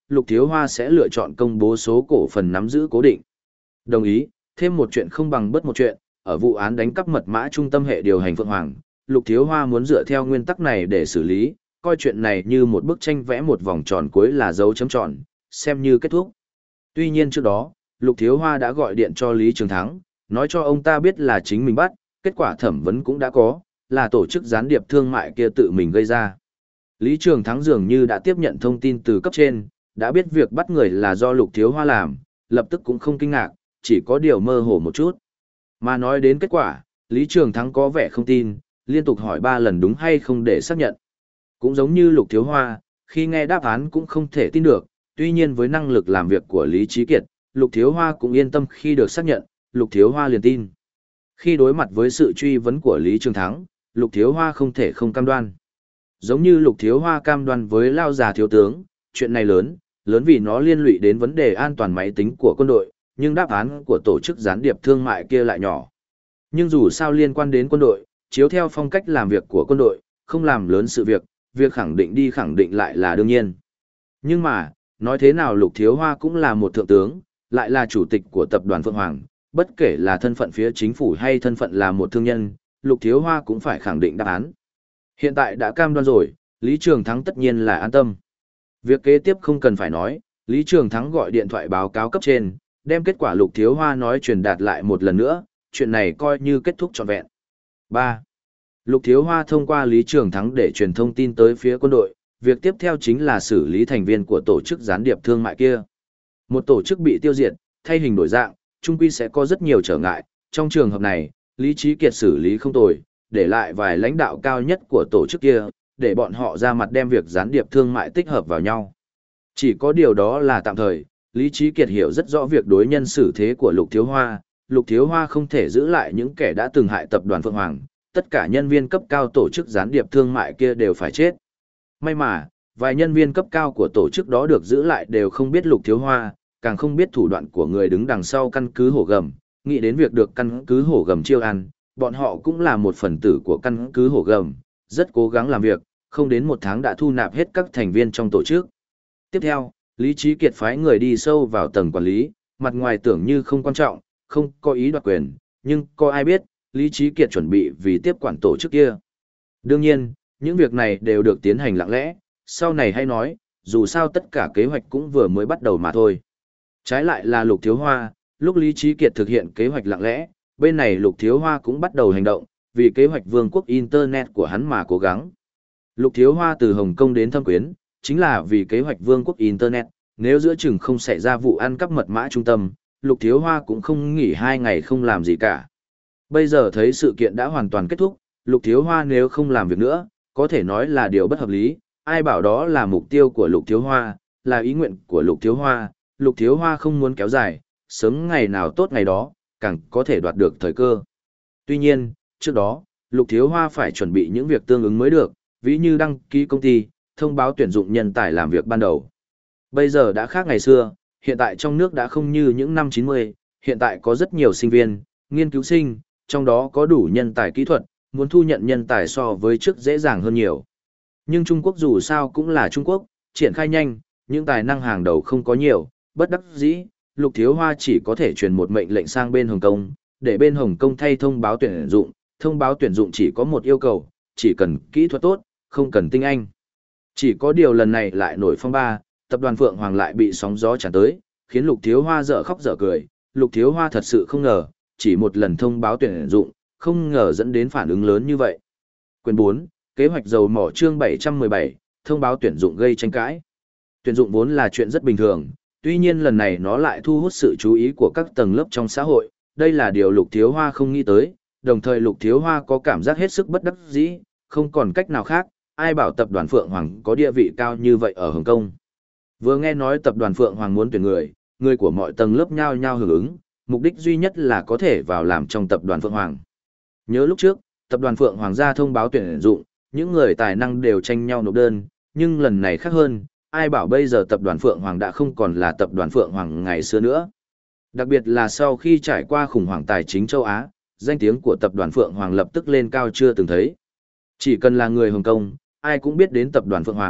Lục Thiếu Hoa sẽ lựa chọn công bố số cổ phần nắm giữ cố định. Đồng ý, thêm một chuyện không bằng bất một chuyện, ở vụ án đánh cắp mật mã trung tâm hệ điều hành Phượng Hoàng, Lục Thiếu Hoa muốn dựa theo nguyên tắc này để xử lý, coi chuyện này như một bức tranh vẽ một vòng tròn cuối là dấu chấm tròn, xem như kết thúc. Tuy nhiên trước đó, Lục Thiếu Hoa đã gọi điện cho Lý Trường Thắng, nói cho ông ta biết là chính mình bắt, kết quả thẩm vấn cũng đã có, là tổ chức gián điệp thương mại kia tự mình gây ra. Lý Trường Thắng dường như đã tiếp nhận thông tin từ cấp trên, đã biết việc bắt người là do Lục Thiếu Hoa làm, lập tức cũng không kinh ngạc, chỉ có điều mơ hồ một chút. Mà nói đến kết quả, Lý Trường Thắng có vẻ không tin, liên tục hỏi ba lần đúng hay không để xác nhận. Cũng giống như Lục Thiếu Hoa, khi nghe đáp án cũng không thể tin được, tuy nhiên với năng lực làm việc của Lý Trí Kiệt, Lục Thiếu Hoa cũng yên tâm khi được xác nhận, Lục Thiếu Hoa liền tin. Khi đối mặt với sự truy vấn của Lý Trường Thắng, Lục Thiếu Hoa không thể không cam đoan. Giống như Lục Thiếu Hoa cam đoan với Lao già thiếu tướng, chuyện này lớn, lớn vì nó liên lụy đến vấn đề an toàn máy tính của quân đội, nhưng đáp án của tổ chức gián điệp thương mại kia lại nhỏ. Nhưng dù sao liên quan đến quân đội, chiếu theo phong cách làm việc của quân đội, không làm lớn sự việc, việc khẳng định đi khẳng định lại là đương nhiên. Nhưng mà, nói thế nào Lục Thiếu Hoa cũng là một thượng tướng, lại là chủ tịch của tập đoàn Phượng Hoàng, bất kể là thân phận phía chính phủ hay thân phận là một thương nhân, Lục Thiếu Hoa cũng phải khẳng định đáp án. Hiện tại đã cam đoan rồi, Lý Trường Thắng tất nhiên là an tâm. Việc kế tiếp không cần phải nói, Lý Trường Thắng gọi điện thoại báo cáo cấp trên, đem kết quả Lục Thiếu Hoa nói truyền đạt lại một lần nữa, chuyện này coi như kết thúc trọn vẹn. ba. Lục Thiếu Hoa thông qua Lý Trường Thắng để truyền thông tin tới phía quân đội, việc tiếp theo chính là xử lý thành viên của tổ chức gián điệp thương mại kia. Một tổ chức bị tiêu diệt, thay hình đổi dạng, chung quy sẽ có rất nhiều trở ngại, trong trường hợp này, Lý Trí Kiệt xử lý không tồi, để lại vài lãnh đạo cao nhất của tổ chức kia, để bọn họ ra mặt đem việc gián điệp thương mại tích hợp vào nhau. Chỉ có điều đó là tạm thời, Lý Trí Kiệt hiểu rất rõ việc đối nhân xử thế của Lục Thiếu Hoa, Lục Thiếu Hoa không thể giữ lại những kẻ đã từng hại tập đoàn Phượng Hoàng, tất cả nhân viên cấp cao tổ chức gián điệp thương mại kia đều phải chết. May mà, vài nhân viên cấp cao của tổ chức đó được giữ lại đều không biết Lục Thiếu Hoa, càng không biết thủ đoạn của người đứng đằng sau căn cứ hổ gầm, nghĩ đến việc được căn cứ hổ gầm chiêu ăn, bọn họ cũng là một phần tử của căn cứ hổ gầm, rất cố gắng làm việc, không đến một tháng đã thu nạp hết các thành viên trong tổ chức. Tiếp theo, Lý Trí Kiệt phái người đi sâu vào tầng quản lý, mặt ngoài tưởng như không quan trọng, không có ý đoạt quyền, nhưng có ai biết, Lý Trí Kiệt chuẩn bị vì tiếp quản tổ chức kia. Đương nhiên, những việc này đều được tiến hành lặng lẽ, sau này hay nói, dù sao tất cả kế hoạch cũng vừa mới bắt đầu mà thôi. Trái lại là Lục Thiếu Hoa, lúc Lý Trí Kiệt thực hiện kế hoạch lặng lẽ, bên này Lục Thiếu Hoa cũng bắt đầu hành động, vì kế hoạch vương quốc Internet của hắn mà cố gắng. Lục Thiếu Hoa từ Hồng Kông đến Thâm Quyến, chính là vì kế hoạch vương quốc Internet, nếu giữa chừng không xảy ra vụ ăn cắp mật mã trung tâm, Lục Thiếu Hoa cũng không nghỉ hai ngày không làm gì cả. Bây giờ thấy sự kiện đã hoàn toàn kết thúc, Lục Thiếu Hoa nếu không làm việc nữa, có thể nói là điều bất hợp lý, ai bảo đó là mục tiêu của Lục Thiếu Hoa, là ý nguyện của Lục Thiếu Hoa, Lục Thiếu Hoa không muốn kéo dài, sớm ngày nào tốt ngày đó, càng có thể đoạt được thời cơ. Tuy nhiên, trước đó, Lục Thiếu Hoa phải chuẩn bị những việc tương ứng mới được, ví như đăng ký công ty, thông báo tuyển dụng nhân tài làm việc ban đầu. Bây giờ đã khác ngày xưa, hiện tại trong nước đã không như những năm chín mươi, hiện tại có rất nhiều sinh viên, nghiên cứu sinh, trong đó có đủ nhân tài kỹ thuật, muốn thu nhận nhân tài so với trước dễ dàng hơn nhiều. Nhưng Trung Quốc dù sao cũng là Trung Quốc, triển khai nhanh, những tài năng hàng đầu không có nhiều, bất đắc dĩ, Lục Thiếu Hoa chỉ có thể truyền một mệnh lệnh sang bên Hồng Kông, để bên Hồng Kông thay thông báo tuyển dụng, thông báo tuyển dụng chỉ có một yêu cầu, chỉ cần kỹ thuật tốt, không cần tinh anh. Chỉ có điều lần này lại nổi phong ba, tập đoàn Phượng Hoàng lại bị sóng gió tràn tới, khiến Lục Thiếu Hoa dở khóc dở cười, Lục Thiếu Hoa thật sự không ngờ, chỉ một lần thông báo tuyển dụng, không ngờ dẫn đến phản ứng lớn như vậy. Quyền bốn, kế hoạch dầu mỏ chương bảy trăm mười bảy, thông báo tuyển dụng gây tranh cãi. Tuyển dụng vốn là chuyện rất bình thường, tuy nhiên lần này nó lại thu hút sự chú ý của các tầng lớp trong xã hội, đây là điều Lục Thiếu Hoa không nghĩ tới, đồng thời Lục Thiếu Hoa có cảm giác hết sức bất đắc dĩ, không còn cách nào khác, ai bảo tập đoàn Phượng Hoàng có địa vị cao như vậy ở Hồng Kông. Vừa nghe nói tập đoàn Phượng Hoàng muốn tuyển người, người của mọi tầng lớp nhao nhao hưởng ứng, mục đích duy nhất là có thể vào làm trong tập đoàn Phượng Hoàng. Nhớ lúc trước, tập đoàn Phượng Hoàng ra thông báo tuyển dụng, những người tài năng đều tranh nhau nộp đơn, nhưng lần này khác hơn, ai bảo bây giờ tập đoàn Phượng Hoàng đã không còn là tập đoàn Phượng Hoàng ngày xưa nữa. Đặc biệt là sau khi trải qua khủng hoảng tài chính châu Á, danh tiếng của tập đoàn Phượng Hoàng lập tức lên cao chưa từng thấy. Chỉ cần là người Hồng Kông, ai cũng biết đến tập đoàn Phượng Hoàng,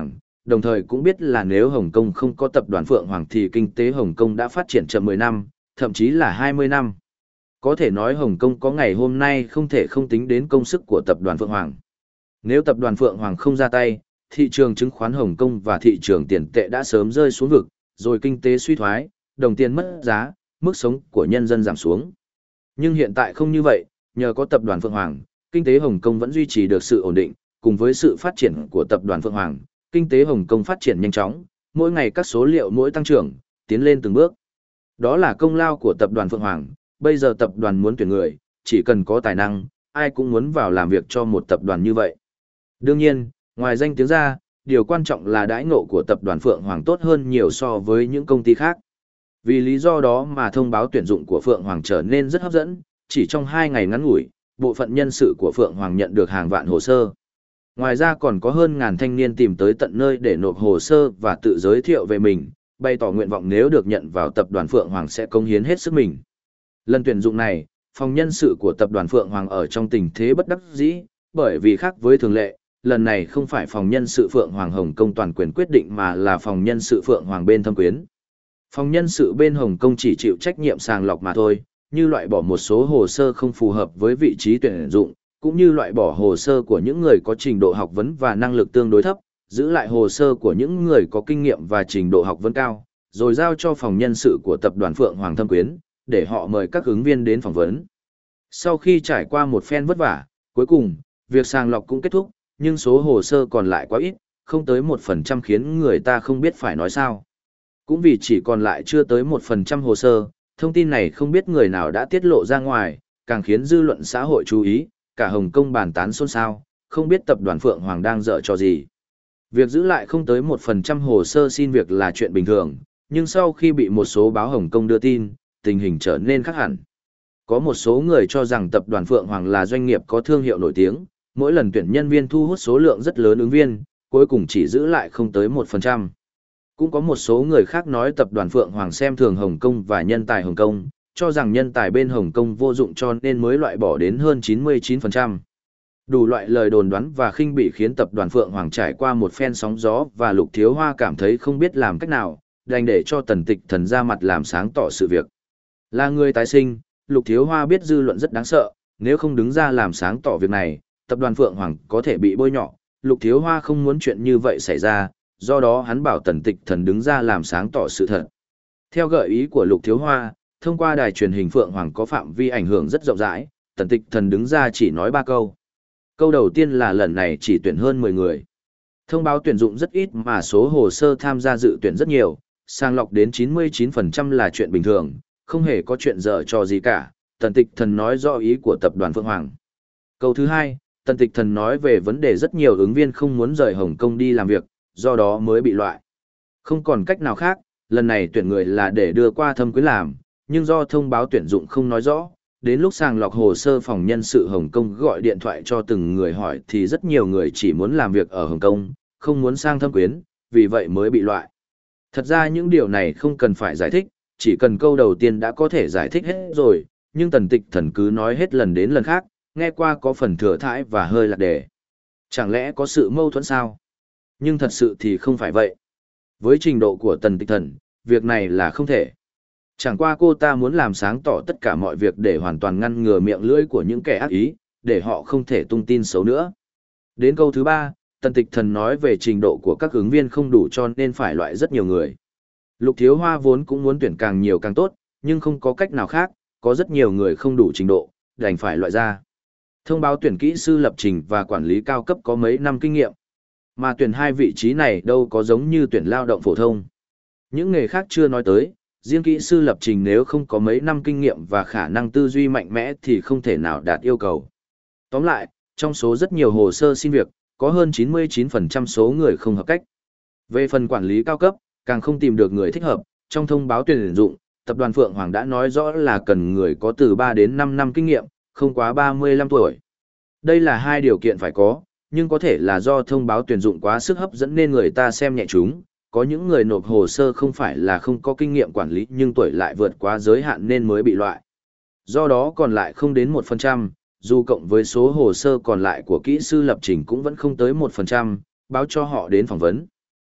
đồng thời cũng biết là nếu Hồng Kông không có tập đoàn Phượng Hoàng thì kinh tế Hồng Kông đã phát triển chậm mười năm, thậm chí là hai mươi năm. Có thể nói Hồng Kông có ngày hôm nay không thể không tính đến công sức của tập đoàn Phượng Hoàng. Nếu tập đoàn Phượng Hoàng không ra tay, thị trường chứng khoán Hồng Kông và thị trường tiền tệ đã sớm rơi xuống vực, rồi kinh tế suy thoái, đồng tiền mất giá, mức sống của nhân dân giảm xuống. Nhưng hiện tại không như vậy, nhờ có tập đoàn Phượng Hoàng, kinh tế Hồng Kông vẫn duy trì được sự ổn định, cùng với sự phát triển của tập đoàn Phượng Hoàng, kinh tế Hồng Kông phát triển nhanh chóng, mỗi ngày các số liệu mỗi tăng trưởng, tiến lên từng bước. Đó là công lao của tập đoàn Phượng Hoàng, bây giờ tập đoàn muốn tuyển người, chỉ cần có tài năng, ai cũng muốn vào làm việc cho một tập đoàn như vậy. Đương nhiên, ngoài danh tiếng ra, điều quan trọng là đãi ngộ của tập đoàn Phượng Hoàng tốt hơn nhiều so với những công ty khác. Vì lý do đó mà thông báo tuyển dụng của Phượng Hoàng trở nên rất hấp dẫn, chỉ trong hai ngày ngắn ngủi, bộ phận nhân sự của Phượng Hoàng nhận được hàng vạn hồ sơ. Ngoài ra còn có hơn ngàn thanh niên tìm tới tận nơi để nộp hồ sơ và tự giới thiệu về mình, bày tỏ nguyện vọng nếu được nhận vào tập đoàn Phượng Hoàng sẽ cống hiến hết sức mình. Lần tuyển dụng này, phòng nhân sự của tập đoàn Phượng Hoàng ở trong tình thế bất đắc dĩ, bởi vì khác với thường lệ, lần này không phải phòng nhân sự Phượng Hoàng Hồng Kông toàn quyền quyết định mà là phòng nhân sự Phượng Hoàng bên thâm quyến. Phòng nhân sự bên Hồng Kông chỉ chịu trách nhiệm sàng lọc mà thôi, như loại bỏ một số hồ sơ không phù hợp với vị trí tuyển dụng, cũng như loại bỏ hồ sơ của những người có trình độ học vấn và năng lực tương đối thấp, giữ lại hồ sơ của những người có kinh nghiệm và trình độ học vấn cao, rồi giao cho phòng nhân sự của tập đoàn Phượng Hoàng Thâm Quyến, để họ mời các ứng viên đến phỏng vấn. Sau khi trải qua một phen vất vả, cuối cùng, việc sàng lọc cũng kết thúc, nhưng số hồ sơ còn lại quá ít, không tới một phần trăm khiến người ta không biết phải nói sao. Cũng vì chỉ còn lại chưa tới một phần trăm hồ sơ, thông tin này không biết người nào đã tiết lộ ra ngoài, càng khiến dư luận xã hội chú ý, cả Hồng Kông bàn tán xôn xao, không biết tập đoàn Phượng Hoàng đang dở trò gì. Việc giữ lại không tới một phần trăm hồ sơ xin việc là chuyện bình thường, nhưng sau khi bị một số báo Hồng Kông đưa tin, tình hình trở nên khác hẳn. Có một số người cho rằng tập đoàn Phượng Hoàng là doanh nghiệp có thương hiệu nổi tiếng, mỗi lần tuyển nhân viên thu hút số lượng rất lớn ứng viên, cuối cùng chỉ giữ lại không tới một phần trăm. Cũng có một số người khác nói tập đoàn Phượng Hoàng xem thường Hồng Kông và nhân tài Hồng Kông, cho rằng nhân tài bên Hồng Kông vô dụng cho nên mới loại bỏ đến hơn chín mươi chín phần trăm. Đủ loại lời đồn đoán và khinh bỉ khiến tập đoàn Phượng Hoàng trải qua một phen sóng gió và Lục Thiếu Hoa cảm thấy không biết làm cách nào, đành để cho Tần Tịch Thần ra mặt làm sáng tỏ sự việc. Là người tái sinh, Lục Thiếu Hoa biết dư luận rất đáng sợ, nếu không đứng ra làm sáng tỏ việc này, tập đoàn Phượng Hoàng có thể bị bôi nhọ. Lục Thiếu Hoa không muốn chuyện như vậy xảy ra, do đó hắn bảo Tần Tịch Thần đứng ra làm sáng tỏ sự thật. Theo gợi ý của Lục Thiếu Hoa, thông qua đài truyền hình Phượng Hoàng có phạm vi ảnh hưởng rất rộng rãi, Tần Tịch Thần đứng ra chỉ nói ba câu. Câu đầu tiên là lần này chỉ tuyển hơn mười người. Thông báo tuyển dụng rất ít mà số hồ sơ tham gia dự tuyển rất nhiều, sàng lọc đến chín mươi chín phần trăm là chuyện bình thường, không hề có chuyện dở trò gì cả, Tần Tịch Thần nói rõ ý của tập đoàn Phượng Hoàng. Câu thứ hai, Tần Tịch Thần nói về vấn đề rất nhiều ứng viên không muốn rời Hồng Kông đi làm việc, do đó mới bị loại. Không còn cách nào khác, lần này tuyển người là để đưa qua thâm quyến làm, nhưng do thông báo tuyển dụng không nói rõ, đến lúc sàng lọc hồ sơ phòng nhân sự Hồng Kông gọi điện thoại cho từng người hỏi thì rất nhiều người chỉ muốn làm việc ở Hồng Kông, không muốn sang thâm quyến, vì vậy mới bị loại. Thật ra những điều này không cần phải giải thích, chỉ cần câu đầu tiên đã có thể giải thích hết rồi, nhưng Tần Tịch Thần cứ nói hết lần đến lần khác, nghe qua có phần thừa thãi và hơi lạc đề. Chẳng lẽ có sự mâu thuẫn sao? Nhưng thật sự thì không phải vậy. Với trình độ của Tần Tịch Thần, việc này là không thể. Chẳng qua cô ta muốn làm sáng tỏ tất cả mọi việc để hoàn toàn ngăn ngừa miệng lưỡi của những kẻ ác ý, để họ không thể tung tin xấu nữa. Đến câu thứ ba, Tần Tịch Thần nói về trình độ của các ứng viên không đủ cho nên phải loại rất nhiều người. Lục Thiếu Hoa vốn cũng muốn tuyển càng nhiều càng tốt, nhưng không có cách nào khác, có rất nhiều người không đủ trình độ, đành phải loại ra. Thông báo tuyển kỹ sư lập trình và quản lý cao cấp có mấy năm kinh nghiệm, mà tuyển hai vị trí này đâu có giống như tuyển lao động phổ thông. Những nghề khác chưa nói tới, riêng kỹ sư lập trình nếu không có mấy năm kinh nghiệm và khả năng tư duy mạnh mẽ thì không thể nào đạt yêu cầu. Tóm lại, trong số rất nhiều hồ sơ xin việc, có hơn chín mươi chín phần trăm số người không hợp cách. Về phần quản lý cao cấp, càng không tìm được người thích hợp, trong thông báo tuyển dụng, tập đoàn Phượng Hoàng đã nói rõ là cần người có từ ba đến năm năm kinh nghiệm, không quá ba mươi lăm tuổi. Đây là hai điều kiện phải có, nhưng có thể là do thông báo tuyển dụng quá sức hấp dẫn nên người ta xem nhẹ chúng. Có những người nộp hồ sơ không phải là không có kinh nghiệm quản lý nhưng tuổi lại vượt quá giới hạn nên mới bị loại. Do đó còn lại không đến một phần trăm, dù cộng với số hồ sơ còn lại của kỹ sư lập trình cũng vẫn không tới một phần trăm, báo cho họ đến phỏng vấn.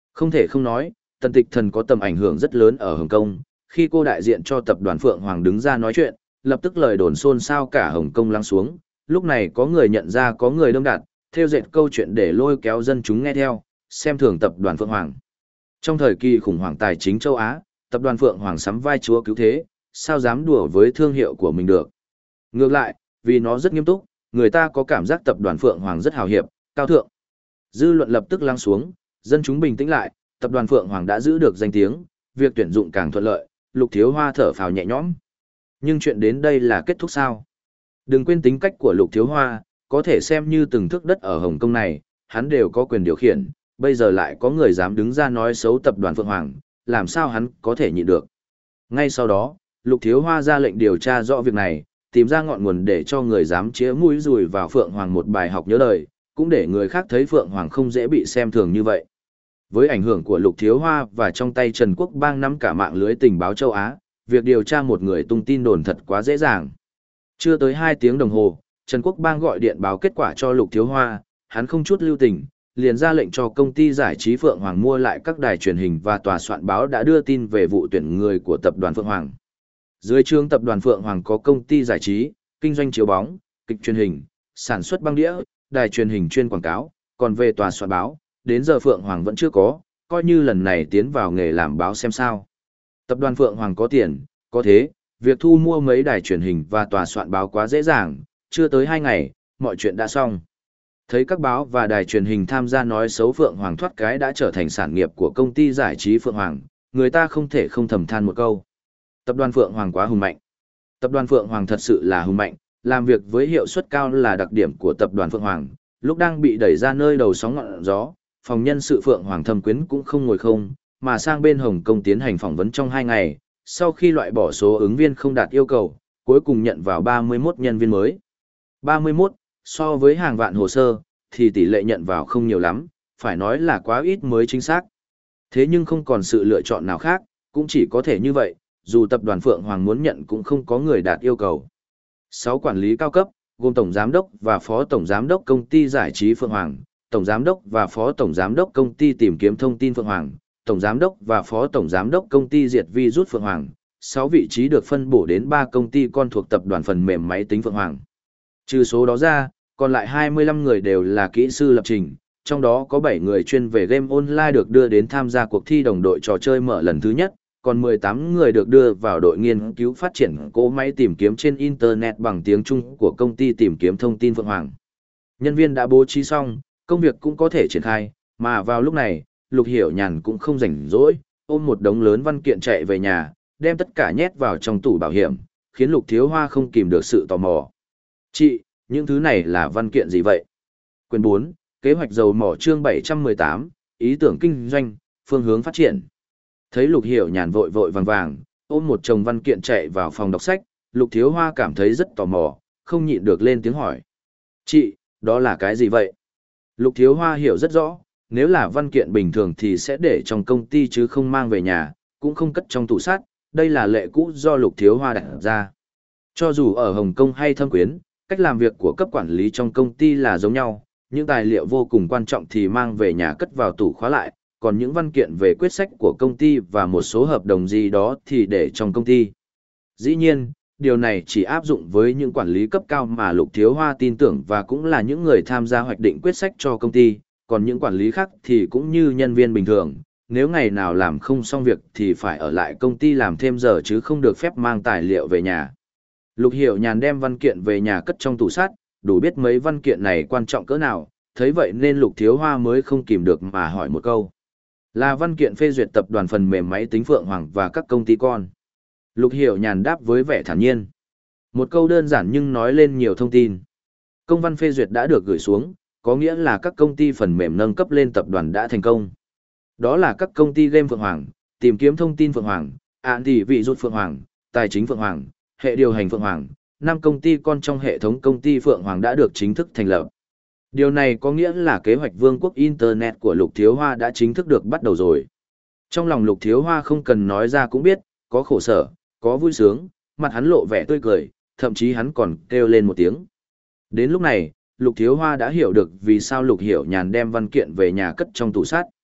Không thể không nói, Tần Tịch Thần có tầm ảnh hưởng rất lớn ở Hồng Kông, khi cô đại diện cho tập đoàn Phượng Hoàng đứng ra nói chuyện, lập tức lời đồn xôn xao cả Hồng Kông lắng xuống, lúc này có người nhận ra có người đông đạt, theo dệt câu chuyện để lôi kéo dân chúng nghe theo, xem thường tập đoàn Phượng Hoàng. Trong thời kỳ khủng hoảng tài chính châu Á, tập đoàn Phượng Hoàng sắm vai chúa cứu thế, sao dám đùa với thương hiệu của mình được. Ngược lại, vì nó rất nghiêm túc, người ta có cảm giác tập đoàn Phượng Hoàng rất hào hiệp, cao thượng. Dư luận lập tức lắng xuống, dân chúng bình tĩnh lại, tập đoàn Phượng Hoàng đã giữ được danh tiếng, việc tuyển dụng càng thuận lợi, Lục Thiếu Hoa thở phào nhẹ nhõm. Nhưng chuyện đến đây là kết thúc sao? Đừng quên tính cách của Lục Thiếu Hoa, có thể xem như từng thước đất ở Hồng Kông này, hắn đều có quyền điều khiển, bây giờ lại có người dám đứng ra nói xấu tập đoàn Phượng Hoàng, làm sao hắn có thể nhịn được. Ngay sau đó, Lục Thiếu Hoa ra lệnh điều tra rõ việc này, tìm ra ngọn nguồn để cho người dám chĩa mũi dùi vào Phượng Hoàng một bài học nhớ đời, cũng để người khác thấy Phượng Hoàng không dễ bị xem thường như vậy. Với ảnh hưởng của Lục Thiếu Hoa và trong tay Trần Quốc Bang nắm cả mạng lưới tình báo châu Á, việc điều tra một người tung tin đồn thật quá dễ dàng. Chưa tới hai tiếng đồng hồ, Trần Quốc Bang gọi điện báo kết quả cho Lục Thiếu Hoa, hắn không chút lưu tình, liền ra lệnh cho công ty giải trí Phượng Hoàng mua lại các đài truyền hình và tòa soạn báo đã đưa tin về vụ tuyển người của tập đoàn Phượng Hoàng. Dưới trướng tập đoàn Phượng Hoàng có công ty giải trí, kinh doanh chiếu bóng, kịch truyền hình, sản xuất băng đĩa, đài truyền hình chuyên quảng cáo, còn về tòa soạn báo, đến giờ Phượng Hoàng vẫn chưa có, coi như lần này tiến vào nghề làm báo xem sao. Tập đoàn Phượng Hoàng có tiền, có thế, việc thu mua mấy đài truyền hình và tòa soạn báo quá dễ dàng, chưa tới hai ngày, mọi chuyện đã xong. Thấy các báo và đài truyền hình tham gia nói xấu Phượng Hoàng thoát cái đã trở thành sản nghiệp của công ty giải trí Phượng Hoàng, người ta không thể không thầm than một câu. Tập đoàn Phượng Hoàng quá hùng mạnh. Tập đoàn Phượng Hoàng thật sự là hùng mạnh, làm việc với hiệu suất cao là đặc điểm của tập đoàn Phượng Hoàng. Lúc đang bị đẩy ra nơi đầu sóng ngọn gió, phòng nhân sự Phượng Hoàng Thâm Quyến cũng không ngồi không, mà sang bên Hồng Kông tiến hành phỏng vấn trong hai ngày, sau khi loại bỏ số ứng viên không đạt yêu cầu, cuối cùng nhận vào ba mươi mốt nhân viên mới. ba mươi mốt, so với hàng vạn hồ sơ, thì tỷ lệ nhận vào không nhiều lắm, phải nói là quá ít mới chính xác. Thế nhưng không còn sự lựa chọn nào khác, cũng chỉ có thể như vậy, dù tập đoàn Phượng Hoàng muốn nhận cũng không có người đạt yêu cầu. sáu quản lý cao cấp, gồm tổng giám đốc và phó tổng giám đốc công ty giải trí Phượng Hoàng, tổng giám đốc và phó tổng giám đốc công ty tìm kiếm thông tin Phượng Hoàng, tổng giám đốc và phó tổng giám đốc công ty diệt virus Phượng Hoàng. sáu vị trí được phân bổ đến ba công ty con thuộc tập đoàn phần mềm máy tính Phượng Hoàng. Trừ số đó ra, còn lại hai mươi lăm người đều là kỹ sư lập trình, trong đó có bảy người chuyên về game online được đưa đến tham gia cuộc thi đồng đội trò chơi mở lần thứ nhất, còn mười tám người được đưa vào đội nghiên cứu phát triển cỗ máy tìm kiếm trên Internet bằng tiếng Trung của công ty tìm kiếm thông tin Phượng Hoàng. Nhân viên đã bố trí xong, công việc cũng có thể triển khai, mà vào lúc này, Lục Hiểu Nhàn cũng không rảnh rỗi, ôm một đống lớn văn kiện chạy về nhà, đem tất cả nhét vào trong tủ bảo hiểm, khiến Lục Thiếu Hoa không kìm được sự tò mò. Chị, những thứ này là văn kiện gì vậy? Quyền bốn, Kế hoạch dầu mỏ chương bảy trăm mười tám, ý tưởng kinh doanh, phương hướng phát triển. Thấy Lục Hiểu Nhàn vội vội vàng vàng, ôm một chồng văn kiện chạy vào phòng đọc sách, Lục Thiếu Hoa cảm thấy rất tò mò, không nhịn được lên tiếng hỏi. Chị, đó là cái gì vậy? Lục Thiếu Hoa hiểu rất rõ, nếu là văn kiện bình thường thì sẽ để trong công ty chứ không mang về nhà, cũng không cất trong tủ sắt, đây là lệ cũ do Lục Thiếu Hoa đặt ra. Cho dù ở Hồng Kông hay Thâm Quyến, cách làm việc của cấp quản lý trong công ty là giống nhau, những tài liệu vô cùng quan trọng thì mang về nhà cất vào tủ khóa lại, còn những văn kiện về quyết sách của công ty và một số hợp đồng gì đó thì để trong công ty. Dĩ nhiên, điều này chỉ áp dụng với những quản lý cấp cao mà Lục Thiếu Hoa tin tưởng và cũng là những người tham gia hoạch định quyết sách cho công ty, còn những quản lý khác thì cũng như nhân viên bình thường, nếu ngày nào làm không xong việc thì phải ở lại công ty làm thêm giờ chứ không được phép mang tài liệu về nhà. Lục Hiểu Nhàn đem văn kiện về nhà cất trong tủ sắt, đủ biết mấy văn kiện này quan trọng cỡ nào, thấy vậy nên Lục Thiếu Hoa mới không kìm được mà hỏi một câu. Là văn kiện phê duyệt tập đoàn phần mềm máy tính Phượng Hoàng và các công ty con. Lục Hiểu Nhàn đáp với vẻ thản nhiên. Một câu đơn giản nhưng nói lên nhiều thông tin. Công văn phê duyệt đã được gửi xuống, có nghĩa là các công ty phần mềm nâng cấp lên tập đoàn đã thành công. Đó là các công ty game Phượng Hoàng, tìm kiếm thông tin Phượng Hoàng, án tỷ vị rút Phượng Hoàng, tài chính Phượng Hoàng, hệ điều hành Phượng Hoàng, năm công ty con trong hệ thống công ty Phượng Hoàng đã được chính thức thành lập. Điều này có nghĩa là kế hoạch vương quốc Internet của Lục Thiếu Hoa đã chính thức được bắt đầu rồi. Trong lòng Lục Thiếu Hoa không cần nói ra cũng biết, có khổ sở, có vui sướng, mặt hắn lộ vẻ tươi cười, thậm chí hắn còn kêu lên một tiếng. Đến lúc này, Lục Thiếu Hoa đã hiểu được vì sao Lục Hiểu Nhàn đem văn kiện về nhà cất trong tủ sắt.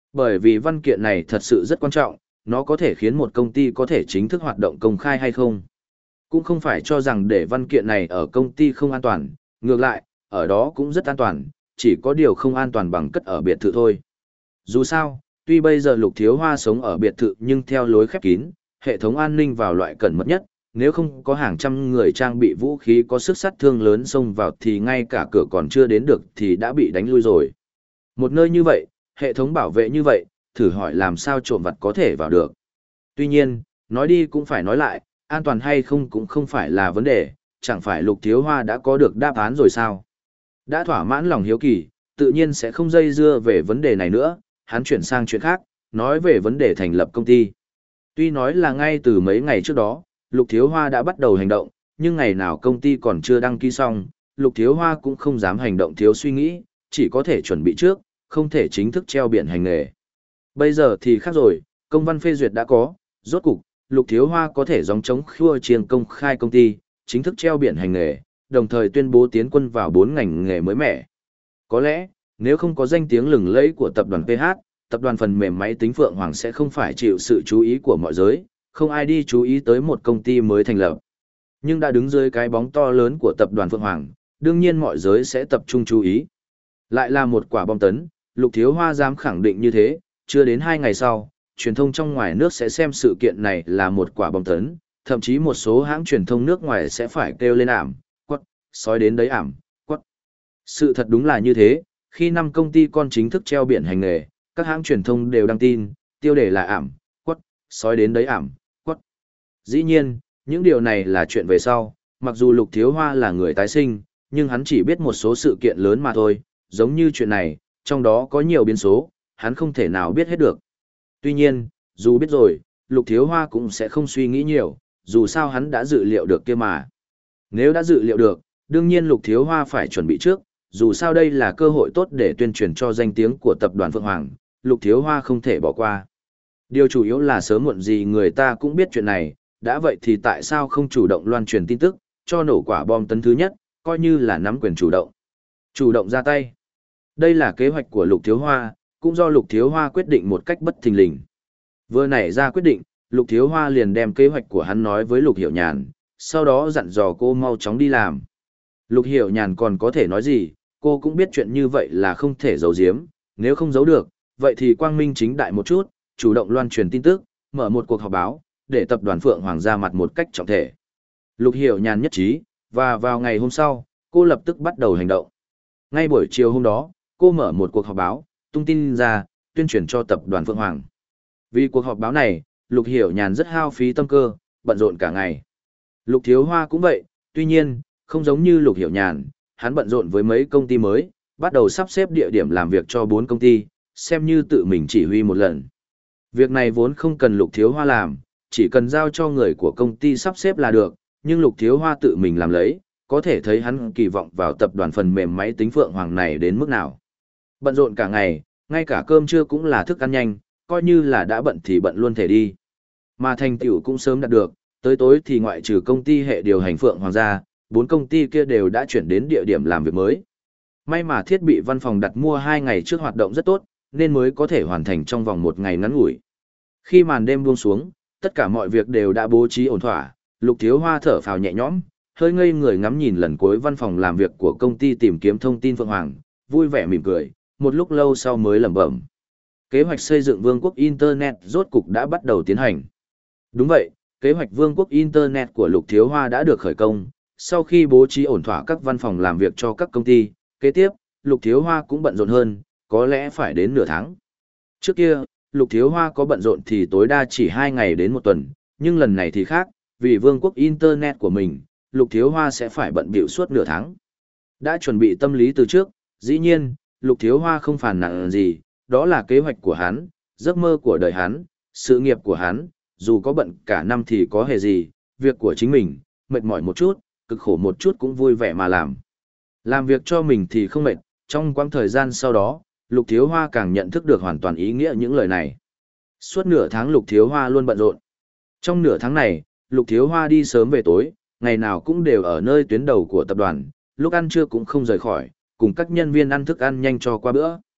Bởi vì văn kiện này thật sự rất quan trọng, nó có thể khiến một công ty có thể chính thức hoạt động công khai hay không. Cũng không phải cho rằng để văn kiện này ở công ty không an toàn, ngược lại, ở đó cũng rất an toàn, chỉ có điều không an toàn bằng cất ở biệt thự thôi. Dù sao, tuy bây giờ Lục Thiếu Hoa sống ở biệt thự nhưng theo lối khép kín, hệ thống an ninh vào loại cẩn mật nhất, nếu không có hàng trăm người trang bị vũ khí có sức sát thương lớn xông vào thì ngay cả cửa còn chưa đến được thì đã bị đánh lui rồi. Một nơi như vậy, hệ thống bảo vệ như vậy, thử hỏi làm sao trộm vặt có thể vào được. Tuy nhiên, nói đi cũng phải nói lại, an toàn hay không cũng không phải là vấn đề, chẳng phải Lục Thiếu Hoa đã có được đáp án rồi sao? Đã thỏa mãn lòng hiếu kỳ, tự nhiên sẽ không dây dưa về vấn đề này nữa, hắn chuyển sang chuyện khác, nói về vấn đề thành lập công ty. Tuy nói là ngay từ mấy ngày trước đó, Lục Thiếu Hoa đã bắt đầu hành động, nhưng ngày nào công ty còn chưa đăng ký xong, Lục Thiếu Hoa cũng không dám hành động thiếu suy nghĩ, chỉ có thể chuẩn bị trước, không thể chính thức treo biển hành nghề. Bây giờ thì khác rồi, công văn phê duyệt đã có, rốt cục, Lục Thiếu Hoa có thể gióng trống khua chiêng công khai công ty, chính thức treo biển hành nghề, đồng thời tuyên bố tiến quân vào bốn ngành nghề mới mẻ. Có lẽ, nếu không có danh tiếng lừng lẫy của tập đoàn pê hát, tập đoàn phần mềm máy tính Phượng Hoàng sẽ không phải chịu sự chú ý của mọi giới, không ai đi chú ý tới một công ty mới thành lập. Nhưng đã đứng dưới cái bóng to lớn của tập đoàn Phượng Hoàng, đương nhiên mọi giới sẽ tập trung chú ý. Lại là một quả bom tấn, Lục Thiếu Hoa dám khẳng định như thế, chưa đến hai ngày sau, truyền thông trong ngoài nước sẽ xem sự kiện này là một quả bom tấn, thậm chí một số hãng truyền thông nước ngoài sẽ phải kêu lên ảm, quắc, sói đến đấy ảm, quắc. Sự thật đúng là như thế, khi năm công ty con chính thức treo biển hành nghề, các hãng truyền thông đều đăng tin, tiêu đề là ảm, quắc, sói đến đấy ảm, quắc. Dĩ nhiên, những điều này là chuyện về sau, mặc dù Lục Thiếu Hoa là người tái sinh, nhưng hắn chỉ biết một số sự kiện lớn mà thôi, giống như chuyện này, trong đó có nhiều biến số, hắn không thể nào biết hết được. Tuy nhiên, dù biết rồi, Lục Thiếu Hoa cũng sẽ không suy nghĩ nhiều, dù sao hắn đã dự liệu được kia mà. Nếu đã dự liệu được, đương nhiên Lục Thiếu Hoa phải chuẩn bị trước, dù sao đây là cơ hội tốt để tuyên truyền cho danh tiếng của tập đoàn Phượng Hoàng, Lục Thiếu Hoa không thể bỏ qua. Điều chủ yếu là sớm muộn gì người ta cũng biết chuyện này, đã vậy thì tại sao không chủ động loan truyền tin tức, cho nổ quả bom tấn thứ nhất, coi như là nắm quyền chủ động. Chủ động ra tay. Đây là kế hoạch của Lục Thiếu Hoa, cũng do Lục Thiếu Hoa quyết định một cách bất thình lình. Vừa nảy ra quyết định, Lục Thiếu Hoa liền đem kế hoạch của hắn nói với Lục Hiểu Nhàn, sau đó dặn dò cô mau chóng đi làm. Lục Hiểu Nhàn còn có thể nói gì, cô cũng biết chuyện như vậy là không thể giấu giếm, nếu không giấu được, vậy thì quang minh chính đại một chút, chủ động loan truyền tin tức, mở một cuộc họp báo, để tập đoàn Phượng Hoàng ra mặt một cách trọng thể. Lục Hiểu Nhàn nhất trí, và vào ngày hôm sau, cô lập tức bắt đầu hành động. Ngay buổi chiều hôm đó, cô mở một cuộc họp báo, tung tin ra, tuyên truyền cho tập đoàn Phượng Hoàng. Vì cuộc họp báo này, Lục Hiểu Nhàn rất hao phí tâm cơ, bận rộn cả ngày. Lục Thiếu Hoa cũng vậy, tuy nhiên, không giống như Lục Hiểu Nhàn, hắn bận rộn với mấy công ty mới, bắt đầu sắp xếp địa điểm làm việc cho bốn công ty, xem như tự mình chỉ huy một lần. Việc này vốn không cần Lục Thiếu Hoa làm, chỉ cần giao cho người của công ty sắp xếp là được, nhưng Lục Thiếu Hoa tự mình làm lấy, có thể thấy hắn kỳ vọng vào tập đoàn phần mềm máy tính Phượng Hoàng này đến mức nào. Bận rộn cả ngày, ngay cả cơm trưa cũng là thức ăn nhanh, coi như là đã bận thì bận luôn thể đi. Mà thành tựu cũng sớm đạt được, tới tối thì ngoại trừ công ty hệ điều hành Phượng Hoàng gia, bốn công ty kia đều đã chuyển đến địa điểm làm việc mới. May mà thiết bị văn phòng đặt mua hai ngày trước hoạt động rất tốt, nên mới có thể hoàn thành trong vòng một ngày ngắn ngủi. Khi màn đêm buông xuống, tất cả mọi việc đều đã bố trí ổn thỏa, Lục Thiếu Hoa thở phào nhẹ nhõm, hơi ngây người ngắm nhìn lần cuối văn phòng làm việc của công ty tìm kiếm thông tin Phượng Hoàng, vui vẻ mỉm cười, một lúc lâu sau mới lẩm bẩm. Kế hoạch xây dựng vương quốc Internet rốt cục đã bắt đầu tiến hành. Đúng vậy, kế hoạch vương quốc Internet của Lục Thiếu Hoa đã được khởi công, sau khi bố trí ổn thỏa các văn phòng làm việc cho các công ty, kế tiếp, Lục Thiếu Hoa cũng bận rộn hơn, có lẽ phải đến nửa tháng. Trước kia, Lục Thiếu Hoa có bận rộn thì tối đa chỉ hai ngày đến một tuần, nhưng lần này thì khác, vì vương quốc Internet của mình, Lục Thiếu Hoa sẽ phải bận bịu suốt nửa tháng. Đã chuẩn bị tâm lý từ trước, dĩ nhiên, Lục Thiếu Hoa không phàn nàn gì, đó là kế hoạch của hắn, giấc mơ của đời hắn, sự nghiệp của hắn, dù có bận cả năm thì có hề gì, việc của chính mình, mệt mỏi một chút, cực khổ một chút cũng vui vẻ mà làm. Làm việc cho mình thì không mệt, trong quãng thời gian sau đó, Lục Thiếu Hoa càng nhận thức được hoàn toàn ý nghĩa những lời này. Suốt nửa tháng Lục Thiếu Hoa luôn bận rộn. Trong nửa tháng này, Lục Thiếu Hoa đi sớm về tối, ngày nào cũng đều ở nơi tuyến đầu của tập đoàn, lúc ăn trưa cũng không rời khỏi, cùng các nhân viên ăn thức ăn nhanh cho qua bữa.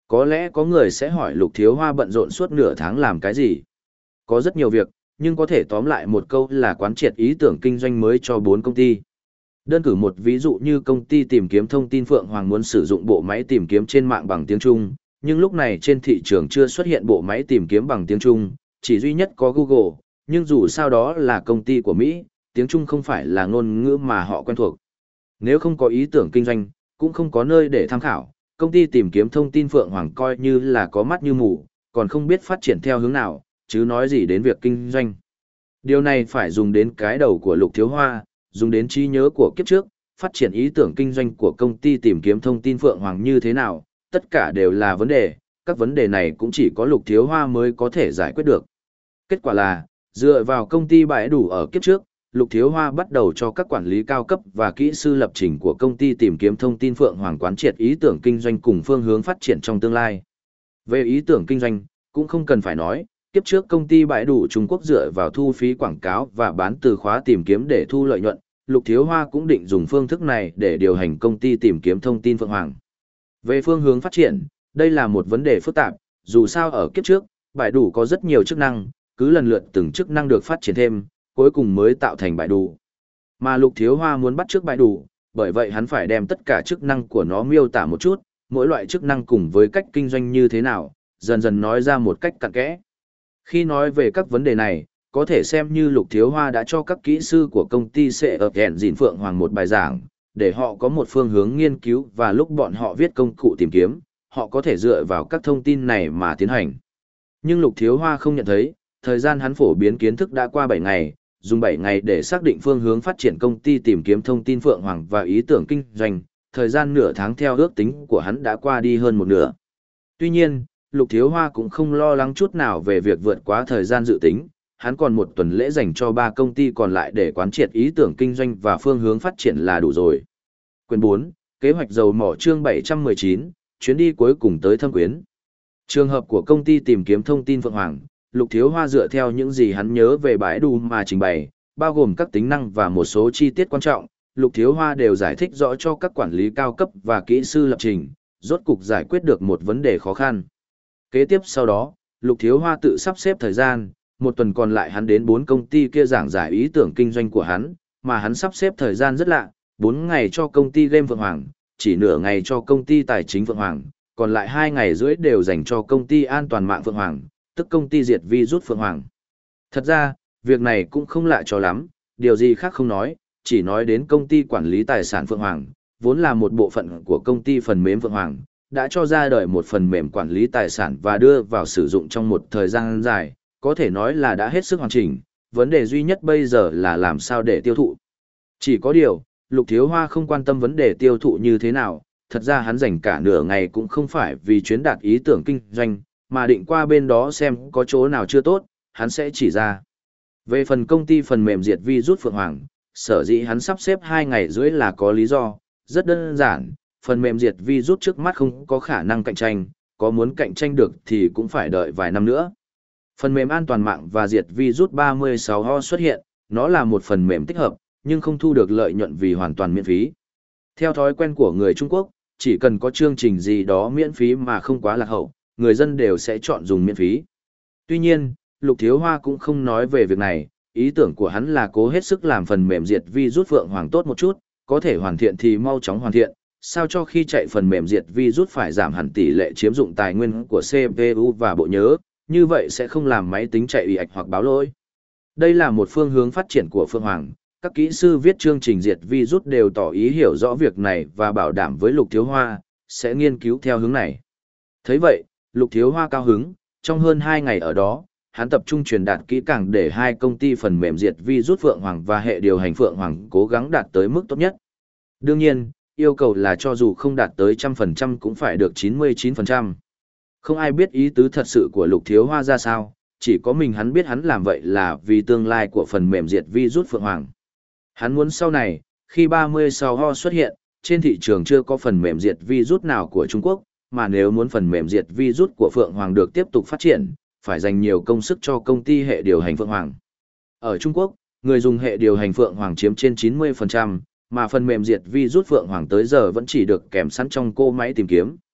Có lẽ có người sẽ hỏi Lục Thiếu Hoa bận rộn suốt nửa tháng làm cái gì? Có rất nhiều việc, nhưng có thể tóm lại một câu là quán triệt ý tưởng kinh doanh mới cho bốn công ty. Đơn cử một ví dụ như công ty tìm kiếm thông tin Phượng Hoàng muốn sử dụng bộ máy tìm kiếm trên mạng bằng tiếng Trung, nhưng lúc này trên thị trường chưa xuất hiện bộ máy tìm kiếm bằng tiếng Trung, chỉ duy nhất có Google, nhưng dù sao đó là công ty của Mỹ, tiếng Trung không phải là ngôn ngữ mà họ quen thuộc. Nếu không có ý tưởng kinh doanh, cũng không có nơi để tham khảo, công ty tìm kiếm thông tin Phượng Hoàng coi như là có mắt như mù, còn không biết phát triển theo hướng nào, chứ nói gì đến việc kinh doanh. Điều này phải dùng đến cái đầu của Lục Thiếu Hoa, dùng đến trí nhớ của kiếp trước, phát triển ý tưởng kinh doanh của công ty tìm kiếm thông tin Phượng Hoàng như thế nào, tất cả đều là vấn đề, các vấn đề này cũng chỉ có Lục Thiếu Hoa mới có thể giải quyết được. Kết quả là, dựa vào công ty bãi đủ ở kiếp trước, Lục Thiếu Hoa bắt đầu cho các quản lý cao cấp và kỹ sư lập trình của công ty tìm kiếm thông tin Phượng Hoàng quán triệt ý tưởng kinh doanh cùng phương hướng phát triển trong tương lai. Về ý tưởng kinh doanh, cũng không cần phải nói, kiếp trước công ty bãi đủ Trung Quốc dựa vào thu phí quảng cáo và bán từ khóa tìm kiếm để thu lợi nhuận, Lục Thiếu Hoa cũng định dùng phương thức này để điều hành công ty tìm kiếm thông tin Phượng Hoàng. Về phương hướng phát triển, đây là một vấn đề phức tạp, dù sao ở kiếp trước, bãi đủ có rất nhiều chức năng, cứ lần lượt từng chức năng được phát triển thêm, cuối cùng mới tạo thành bãi đủ. Mà Lục Thiếu Hoa muốn bắt chước bãi đủ, bởi vậy hắn phải đem tất cả chức năng của nó miêu tả một chút, mỗi loại chức năng cùng với cách kinh doanh như thế nào, dần dần nói ra một cách cặn kẽ. Khi nói về các vấn đề này, có thể xem như Lục Thiếu Hoa đã cho các kỹ sư của công ty sẽ ở hẹn dìn Phượng Hoàng một bài giảng, để họ có một phương hướng nghiên cứu và lúc bọn họ viết công cụ tìm kiếm, họ có thể dựa vào các thông tin này mà tiến hành. Nhưng Lục Thiếu Hoa không nhận thấy, thời gian hắn phổ biến kiến thức đã qua bảy ngày, dùng bảy ngày để xác định phương hướng phát triển công ty tìm kiếm thông tin Phượng Hoàng và ý tưởng kinh doanh, thời gian nửa tháng theo ước tính của hắn đã qua đi hơn một nửa. Tuy nhiên, Lục Thiếu Hoa cũng không lo lắng chút nào về việc vượt quá thời gian dự tính, hắn còn một tuần lễ dành cho ba công ty còn lại để quán triệt ý tưởng kinh doanh và phương hướng phát triển là đủ rồi. Quyển bốn, Kế hoạch dầu mỏ chương bảy trăm mười chín, chuyến đi cuối cùng tới Thâm Quyến. Trường hợp của công ty tìm kiếm thông tin Phượng Hoàng, Lục Thiếu Hoa dựa theo những gì hắn nhớ về bãi đu mà trình bày, bao gồm các tính năng và một số chi tiết quan trọng, Lục Thiếu Hoa đều giải thích rõ cho các quản lý cao cấp và kỹ sư lập trình, rốt cục giải quyết được một vấn đề khó khăn. Kế tiếp sau đó, Lục Thiếu Hoa tự sắp xếp thời gian, một tuần còn lại hắn đến bốn công ty kia giảng giải ý tưởng kinh doanh của hắn, mà hắn sắp xếp thời gian rất lạ, bốn ngày cho công ty game Phượng Hoàng, chỉ nửa ngày cho công ty tài chính Phượng Hoàng, còn lại hai ngày rưỡi đều dành cho công ty an toàn mạng Phượng Hoàng, tức công ty diệt virus Phượng Hoàng. Thật ra, việc này cũng không lạ cho lắm, điều gì khác không nói, chỉ nói đến công ty quản lý tài sản Phượng Hoàng, vốn là một bộ phận của công ty phần mềm Phượng Hoàng, đã cho ra đời một phần mềm quản lý tài sản và đưa vào sử dụng trong một thời gian dài, có thể nói là đã hết sức hoàn chỉnh, vấn đề duy nhất bây giờ là làm sao để tiêu thụ. Chỉ có điều, Lục Thiếu Hoa không quan tâm vấn đề tiêu thụ như thế nào, thật ra hắn dành cả nửa ngày cũng không phải vì chuyến đạt ý tưởng kinh doanh, mà định qua bên đó xem có chỗ nào chưa tốt, hắn sẽ chỉ ra. Về phần công ty phần mềm diệt virus Phượng Hoàng, sở dĩ hắn sắp xếp hai ngày rưỡi là có lý do, rất đơn giản, phần mềm diệt virus trước mắt không có khả năng cạnh tranh, có muốn cạnh tranh được thì cũng phải đợi vài năm nữa. Phần mềm an toàn mạng và diệt virus ba mươi sáu ho xuất hiện, nó là một phần mềm tích hợp, nhưng không thu được lợi nhuận vì hoàn toàn miễn phí. Theo thói quen của người Trung Quốc, chỉ cần có chương trình gì đó miễn phí mà không quá lạc hậu, người dân đều sẽ chọn dùng miễn phí. Tuy nhiên, Lục Thiếu Hoa cũng không nói về việc này, ý tưởng của hắn là cố hết sức làm phần mềm diệt virus Phượng Hoàng tốt một chút, có thể hoàn thiện thì mau chóng hoàn thiện, sao cho khi chạy phần mềm diệt virus phải giảm hẳn tỷ lệ chiếm dụng tài nguyên của xê pê u và bộ nhớ, như vậy sẽ không làm máy tính chạy ì ạch hoặc báo lỗi. Đây là một phương hướng phát triển của Phượng Hoàng, các kỹ sư viết chương trình diệt virus đều tỏ ý hiểu rõ việc này và bảo đảm với Lục Thiếu Hoa, sẽ nghiên cứu theo hướng này. Thấy vậy, Lục Thiếu Hoa cao hứng, trong hơn hai ngày ở đó, hắn tập trung truyền đạt kỹ càng để hai công ty phần mềm diệt virus Phượng Hoàng và hệ điều hành Phượng Hoàng cố gắng đạt tới mức tốt nhất. Đương nhiên, yêu cầu là cho dù không đạt tới một trăm phần trăm cũng phải được chín mươi chín phần trăm. Không ai biết ý tứ thật sự của Lục Thiếu Hoa ra sao, chỉ có mình hắn biết hắn làm vậy là vì tương lai của phần mềm diệt virus Phượng Hoàng. Hắn muốn sau này, khi ba mươi sáu ho xuất hiện, trên thị trường chưa có phần mềm diệt virus nào của Trung Quốc, mà nếu muốn phần mềm diệt virus của Phượng Hoàng được tiếp tục phát triển, phải dành nhiều công sức cho công ty hệ điều hành Phượng Hoàng. Ở Trung Quốc, người dùng hệ điều hành Phượng Hoàng chiếm trên chín mươi phần trăm, mà phần mềm diệt virus Phượng Hoàng tới giờ vẫn chỉ được kèm sẵn trong cô máy tìm kiếm.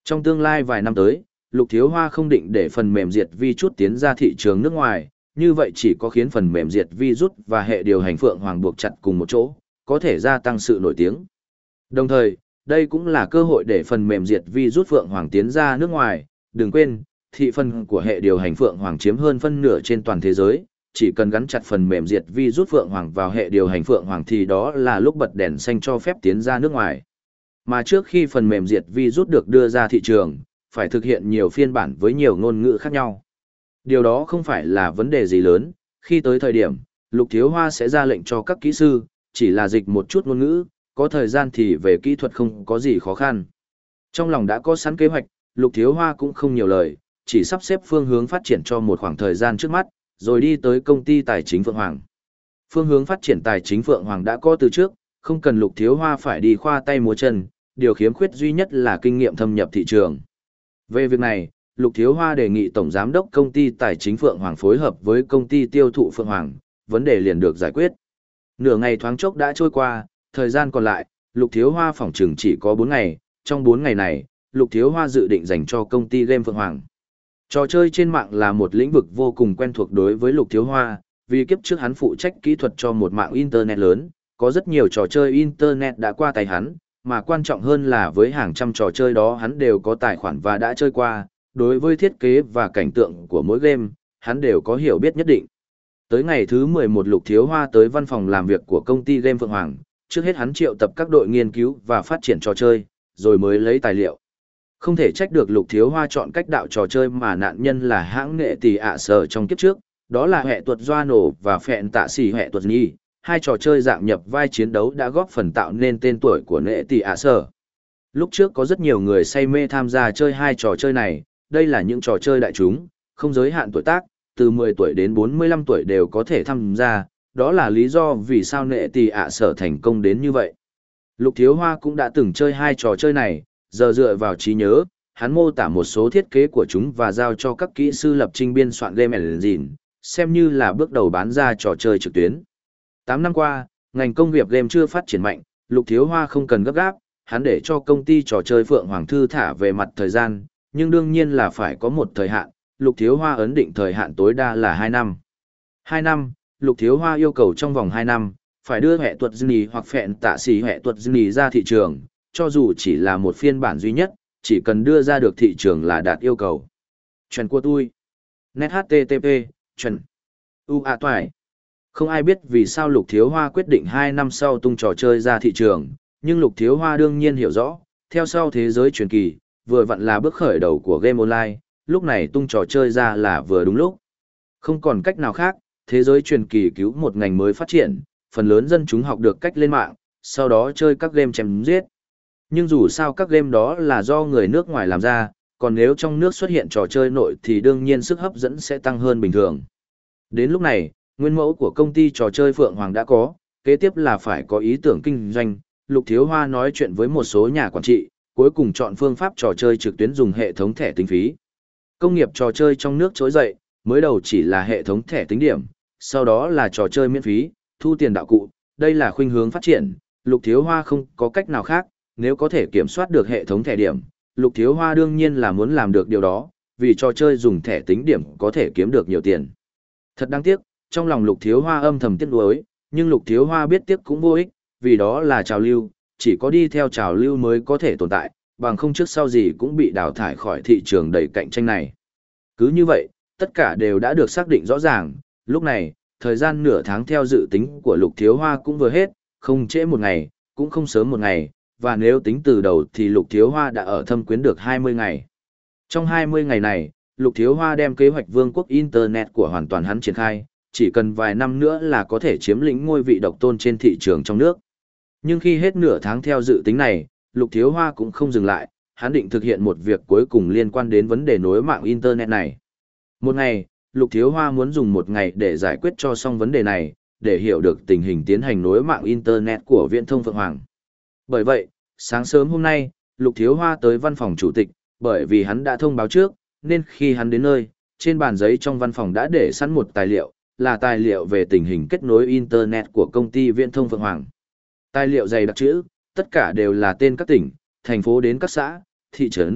Trong tương lai vài năm tới, Lục Thiếu Hoa không định để phần mềm diệt vi chút tiến ra thị trường nước ngoài, như vậy chỉ có khiến phần mềm diệt vi rút và hệ điều hành Phượng Hoàng buộc chặt cùng một chỗ, có thể gia tăng sự nổi tiếng. Đồng thời, đây cũng là cơ hội để phần mềm diệt vi rút Phượng Hoàng tiến ra nước ngoài, đừng quên, thị phần của hệ điều hành Phượng Hoàng chiếm hơn phân nửa trên toàn thế giới, chỉ cần gắn chặt phần mềm diệt vi rút Phượng Hoàng vào hệ điều hành Phượng Hoàng thì đó là lúc bật đèn xanh cho phép tiến ra nước ngoài. Mà trước khi phần mềm diệt vi rút được đưa ra thị trường, phải thực hiện nhiều phiên bản với nhiều ngôn ngữ khác nhau. Điều đó không phải là vấn đề gì lớn, khi tới thời điểm, Lục Thiếu Hoa sẽ ra lệnh cho các kỹ sư, chỉ là dịch một chút ngôn ngữ, có thời gian thì về kỹ thuật không có gì khó khăn. Trong lòng đã có sẵn kế hoạch, Lục Thiếu Hoa cũng không nhiều lời, chỉ sắp xếp phương hướng phát triển cho một khoảng thời gian trước mắt, rồi đi tới công ty tài chính Phượng Hoàng. Phương hướng phát triển tài chính Phượng Hoàng đã có từ trước, không cần Lục Thiếu Hoa phải đi khoa tay múa chân, điều khiếm khuyết duy nhất là kinh nghiệm thâm nhập thị trường. Về việc này, Lục Thiếu Hoa đề nghị Tổng Giám đốc công ty tài chính Phượng Hoàng phối hợp với công ty tiêu thụ Phượng Hoàng, vấn đề liền được giải quyết. Nửa ngày thoáng chốc đã trôi qua, thời gian còn lại, Lục Thiếu Hoa phỏng chừng chỉ có bốn ngày, trong bốn ngày này, Lục Thiếu Hoa dự định dành cho công ty game Phượng Hoàng. Trò chơi trên mạng là một lĩnh vực vô cùng quen thuộc đối với Lục Thiếu Hoa, vì kiếp trước hắn phụ trách kỹ thuật cho một mạng Internet lớn, có rất nhiều trò chơi Internet đã qua tay hắn, mà quan trọng hơn là với hàng trăm trò chơi đó hắn đều có tài khoản và đã chơi qua, đối với thiết kế và cảnh tượng của mỗi game, hắn đều có hiểu biết nhất định. Tới ngày thứ mười một Lục Thiếu Hoa tới văn phòng làm việc của công ty game Phượng Hoàng, trước hết hắn triệu tập các đội nghiên cứu và phát triển trò chơi, rồi mới lấy tài liệu. Không thể trách được Lục Thiếu Hoa chọn cách đạo trò chơi mà nạn nhân là hãng nghệ tỷ ạ sở trong kiếp trước, đó là hệ tuột doa nổ và phẹn tạ xỉ hệ tuột nhi, hai trò chơi dạng nhập vai chiến đấu đã góp phần tạo nên tên tuổi của nghệ tỷ ạ sở. Lúc trước có rất nhiều người say mê tham gia chơi hai trò chơi này, đây là những trò chơi đại chúng, không giới hạn tuổi tác, từ mười tuổi đến bốn mươi lăm tuổi đều có thể tham gia, đó là lý do vì sao nghệ tỷ ạ sở thành công đến như vậy. Lục Thiếu Hoa cũng đã từng chơi hai trò chơi này, giờ dựa vào trí nhớ, hắn mô tả một số thiết kế của chúng và giao cho các kỹ sư lập trình biên soạn game engine, xem như là bước đầu bán ra trò chơi trực tuyến. tám năm qua, ngành công nghiệp game chưa phát triển mạnh, Lục Thiếu Hoa không cần gấp gáp, hắn để cho công ty trò chơi Phượng Hoàng thư thả về mặt thời gian, nhưng đương nhiên là phải có một thời hạn, Lục Thiếu Hoa ấn định thời hạn tối đa là hai năm. hai năm, Lục Thiếu Hoa yêu cầu trong vòng hai năm, phải đưa hệ tuột Disney hoặc phẹn tạ xỉ hệ tuột Disney ra thị trường, cho dù chỉ là một phiên bản duy nhất, chỉ cần đưa ra được thị trường là đạt yêu cầu. Chuyện của tôi. Net hát tê tê pê, chuyện. U a toài. Không ai biết vì sao Lục Thiếu Hoa quyết định hai năm sau tung trò chơi ra thị trường, nhưng Lục Thiếu Hoa đương nhiên hiểu rõ, theo sau thế giới truyền kỳ, vừa vặn là bước khởi đầu của game online, lúc này tung trò chơi ra là vừa đúng lúc. Không còn cách nào khác, thế giới truyền kỳ cứu một ngành mới phát triển, phần lớn dân chúng học được cách lên mạng, sau đó chơi các game chém giết. Nhưng dù sao các game đó là do người nước ngoài làm ra, còn nếu trong nước xuất hiện trò chơi nội thì đương nhiên sức hấp dẫn sẽ tăng hơn bình thường. Đến lúc này, nguyên mẫu của công ty trò chơi Phượng Hoàng đã có, kế tiếp là phải có ý tưởng kinh doanh. Lục Thiếu Hoa nói chuyện với một số nhà quản trị, cuối cùng chọn phương pháp trò chơi trực tuyến dùng hệ thống thẻ tính phí. Công nghiệp trò chơi trong nước trỗi dậy, mới đầu chỉ là hệ thống thẻ tính điểm, sau đó là trò chơi miễn phí, thu tiền đạo cụ, đây là khuynh hướng phát triển, Lục Thiếu Hoa không có cách nào khác, nếu có thể kiểm soát được hệ thống thẻ điểm, Lục Thiếu Hoa đương nhiên là muốn làm được điều đó, vì trò chơi dùng thẻ tính điểm có thể kiếm được nhiều tiền. Thật đáng tiếc, trong lòng Lục Thiếu Hoa âm thầm tiếc nuối, nhưng Lục Thiếu Hoa biết tiếc cũng vô ích, vì đó là trào lưu, chỉ có đi theo trào lưu mới có thể tồn tại, bằng không trước sau gì cũng bị đào thải khỏi thị trường đầy cạnh tranh này. Cứ như vậy, tất cả đều đã được xác định rõ ràng, lúc này, thời gian nửa tháng theo dự tính của Lục Thiếu Hoa cũng vừa hết, không trễ một ngày, cũng không sớm một ngày, và nếu tính từ đầu thì Lục Thiếu Hoa đã ở Thâm Quyến được hai mươi ngày. Trong hai mươi ngày này, Lục Thiếu Hoa đem kế hoạch vương quốc Internet của hoàn toàn hắn triển khai, chỉ cần vài năm nữa là có thể chiếm lĩnh ngôi vị độc tôn trên thị trường trong nước. Nhưng khi hết nửa tháng theo dự tính này, Lục Thiếu Hoa cũng không dừng lại, hắn định thực hiện một việc cuối cùng liên quan đến vấn đề nối mạng Internet này. Một ngày, Lục Thiếu Hoa muốn dùng một ngày để giải quyết cho xong vấn đề này, để hiểu được tình hình tiến hành nối mạng Internet của Viễn thông Phượng Hoàng. Bởi vậy, sáng sớm hôm nay, Lục Thiếu Hoa tới văn phòng chủ tịch, bởi vì hắn đã thông báo trước, nên khi hắn đến nơi, trên bàn giấy trong văn phòng đã để sẵn một tài liệu, là tài liệu về tình hình kết nối Internet của công ty Viễn thông Phượng Hoàng. Tài liệu dày đặc chữ, tất cả đều là tên các tỉnh, thành phố đến các xã, thị trấn,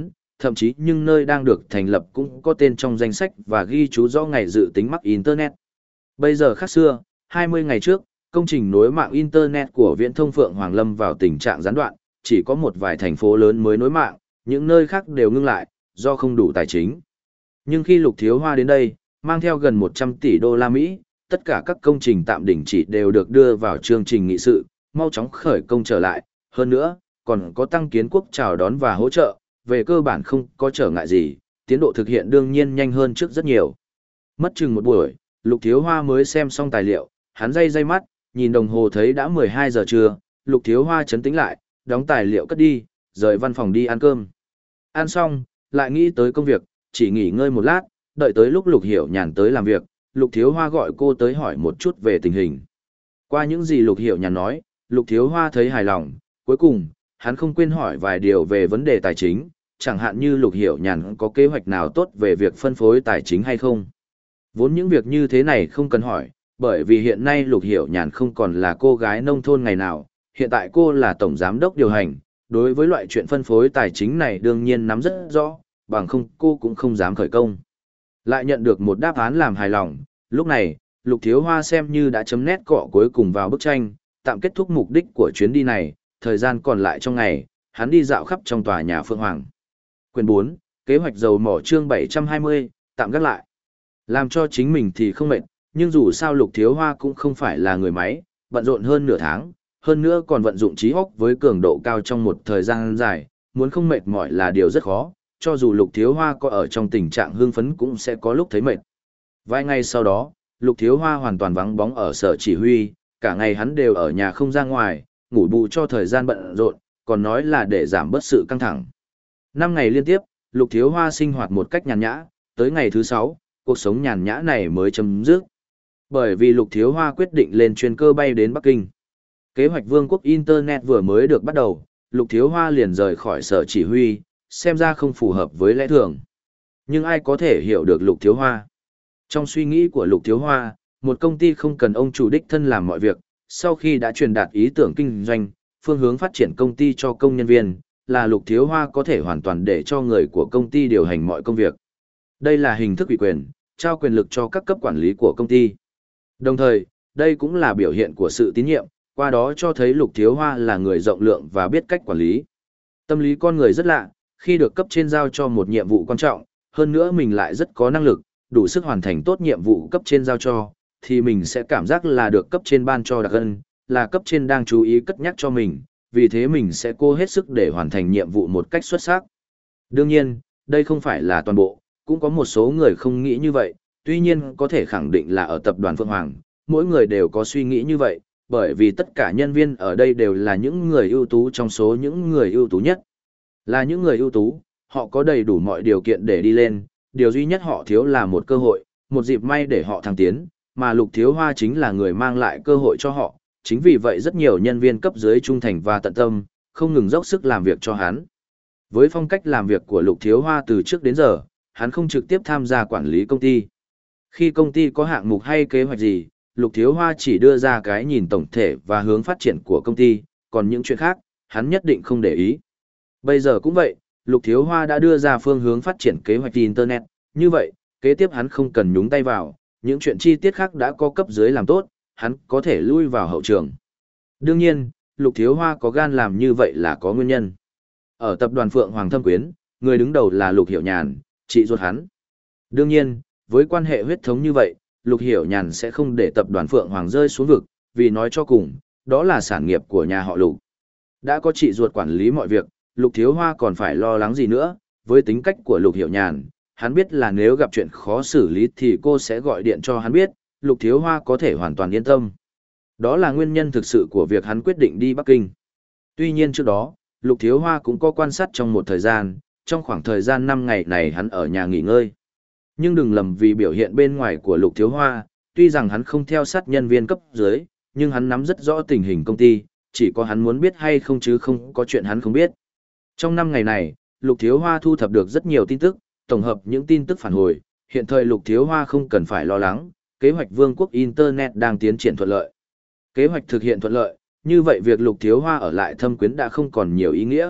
thậm chí nhưng nơi đang được thành lập cũng có tên trong danh sách và ghi chú rõ ngày dự tính mắc Internet. Bây giờ khác xưa, hai mươi ngày trước, công trình nối mạng Internet của Viễn thông Phượng Hoàng lâm vào tình trạng gián đoạn, chỉ có một vài thành phố lớn mới nối mạng, những nơi khác đều ngưng lại, do không đủ tài chính. Nhưng khi Lục Thiếu Hoa đến đây, mang theo gần một trăm tỷ đô la Mỹ, tất cả các công trình tạm đình chỉ đều được đưa vào chương trình nghị sự, mau chóng khởi công trở lại, hơn nữa, còn có tăng kiến quốc chào đón và hỗ trợ, về cơ bản không có trở ngại gì, tiến độ thực hiện đương nhiên nhanh hơn trước rất nhiều. Mất chừng một buổi, Lục Thiếu Hoa mới xem xong tài liệu, hắn day day mắt, nhìn đồng hồ thấy đã mười hai giờ trưa, Lục Thiếu Hoa chấn tĩnh lại, đóng tài liệu cất đi, rời văn phòng đi ăn cơm. Ăn xong, lại nghĩ tới công việc, chỉ nghỉ ngơi một lát, đợi tới lúc Lục Hiểu Nhàn tới làm việc, Lục Thiếu Hoa gọi cô tới hỏi một chút về tình hình. Qua những gì Lục Hiểu Nhàn nói, Lục Thiếu Hoa thấy hài lòng, cuối cùng, hắn không quên hỏi vài điều về vấn đề tài chính, chẳng hạn như Lục Hiểu Nhàn có kế hoạch nào tốt về việc phân phối tài chính hay không. Vốn những việc như thế này không cần hỏi, bởi vì hiện nay Lục Hiểu Nhàn không còn là cô gái nông thôn ngày nào, hiện tại cô là tổng giám đốc điều hành, đối với loại chuyện phân phối tài chính này đương nhiên nắm rất rõ, bằng không cô cũng không dám khởi công. Lại nhận được một đáp án làm hài lòng, lúc này, Lục Thiếu Hoa xem như đã chấm nét cọ cuối cùng vào bức tranh, tạm kết thúc mục đích của chuyến đi này, thời gian còn lại trong ngày, hắn đi dạo khắp trong tòa nhà Phượng Hoàng. Quyền bốn, kế hoạch dầu mỏ chương bảy trăm hai mươi, tạm gác lại. Làm cho chính mình thì không mệt, nhưng dù sao Lục Thiếu Hoa cũng không phải là người máy, bận rộn hơn nửa tháng, hơn nữa còn vận dụng trí óc với cường độ cao trong một thời gian dài, muốn không mệt mỏi là điều rất khó, cho dù Lục Thiếu Hoa có ở trong tình trạng hưng phấn cũng sẽ có lúc thấy mệt. Vài ngày sau đó, Lục Thiếu Hoa hoàn toàn vắng bóng ở sở chỉ huy, cả ngày hắn đều ở nhà không ra ngoài, ngủ bù cho thời gian bận rộn, còn nói là để giảm bớt sự căng thẳng. Năm ngày liên tiếp, Lục Thiếu Hoa sinh hoạt một cách nhàn nhã, tới ngày thứ sáu, cuộc sống nhàn nhã này mới chấm dứt. Bởi vì Lục Thiếu Hoa quyết định lên chuyên cơ bay đến Bắc Kinh. Kế hoạch Vương quốc Internet vừa mới được bắt đầu, Lục Thiếu Hoa liền rời khỏi sở chỉ huy, xem ra không phù hợp với lẽ thường. Nhưng ai có thể hiểu được Lục Thiếu Hoa? Trong suy nghĩ của Lục Thiếu Hoa, một công ty không cần ông chủ đích thân làm mọi việc, sau khi đã truyền đạt ý tưởng kinh doanh, phương hướng phát triển công ty cho công nhân viên, là Lục Thiếu Hoa có thể hoàn toàn để cho người của công ty điều hành mọi công việc. Đây là hình thức ủy quyền, trao quyền lực cho các cấp quản lý của công ty. Đồng thời, đây cũng là biểu hiện của sự tín nhiệm, qua đó cho thấy Lục Thiếu Hoa là người rộng lượng và biết cách quản lý. Tâm lý con người rất lạ, khi được cấp trên giao cho một nhiệm vụ quan trọng, hơn nữa mình lại rất có năng lực, đủ sức hoàn thành tốt nhiệm vụ cấp trên giao cho, thì mình sẽ cảm giác là được cấp trên ban cho đặc ân, là cấp trên đang chú ý cất nhắc cho mình, vì thế mình sẽ cố hết sức để hoàn thành nhiệm vụ một cách xuất sắc. Đương nhiên, đây không phải là toàn bộ, cũng có một số người không nghĩ như vậy, tuy nhiên có thể khẳng định là ở tập đoàn Phượng Hoàng, mỗi người đều có suy nghĩ như vậy, bởi vì tất cả nhân viên ở đây đều là những người ưu tú trong số những người ưu tú nhất. Là những người ưu tú, họ có đầy đủ mọi điều kiện để đi lên, điều duy nhất họ thiếu là một cơ hội, một dịp may để họ thăng tiến, mà Lục Thiếu Hoa chính là người mang lại cơ hội cho họ, chính vì vậy rất nhiều nhân viên cấp dưới trung thành và tận tâm, không ngừng dốc sức làm việc cho hắn. Với phong cách làm việc của Lục Thiếu Hoa từ trước đến giờ, hắn không trực tiếp tham gia quản lý công ty. Khi công ty có hạng mục hay kế hoạch gì, Lục Thiếu Hoa chỉ đưa ra cái nhìn tổng thể và hướng phát triển của công ty, còn những chuyện khác, hắn nhất định không để ý. Bây giờ cũng vậy, Lục Thiếu Hoa đã đưa ra phương hướng phát triển kế hoạch Internet, như vậy, kế tiếp hắn không cần nhúng tay vào, những chuyện chi tiết khác đã có cấp dưới làm tốt, hắn có thể lui vào hậu trường. Đương nhiên, Lục Thiếu Hoa có gan làm như vậy là có nguyên nhân. Ở tập đoàn Phượng Hoàng Thâm Quyến, người đứng đầu là Lục Hiểu Nhàn, chị ruột hắn. Đương nhiên, với quan hệ huyết thống như vậy, Lục Hiểu Nhàn sẽ không để tập đoàn Phượng Hoàng rơi xuống vực, vì nói cho cùng, đó là sản nghiệp của nhà họ Lục. Đã có chị ruột quản lý mọi việc, Lục Thiếu Hoa còn phải lo lắng gì nữa, với tính cách của Lục Hiểu Nhàn, hắn biết là nếu gặp chuyện khó xử lý thì cô sẽ gọi điện cho hắn biết, Lục Thiếu Hoa có thể hoàn toàn yên tâm. Đó là nguyên nhân thực sự của việc hắn quyết định đi Bắc Kinh. Tuy nhiên trước đó, Lục Thiếu Hoa cũng có quan sát trong một thời gian, trong khoảng thời gian năm ngày này hắn ở nhà nghỉ ngơi. Nhưng đừng lầm vì biểu hiện bên ngoài của Lục Thiếu Hoa, tuy rằng hắn không theo sát nhân viên cấp dưới, nhưng hắn nắm rất rõ tình hình công ty, chỉ có hắn muốn biết hay không chứ không có chuyện hắn không biết. Trong năm ngày này, Lục Thiếu Hoa thu thập được rất nhiều tin tức, tổng hợp những tin tức phản hồi, hiện thời Lục Thiếu Hoa không cần phải lo lắng, kế hoạch Vương quốc Internet đang tiến triển thuận lợi. Kế hoạch thực hiện thuận lợi, như vậy việc Lục Thiếu Hoa ở lại Thâm Quyến đã không còn nhiều ý nghĩa,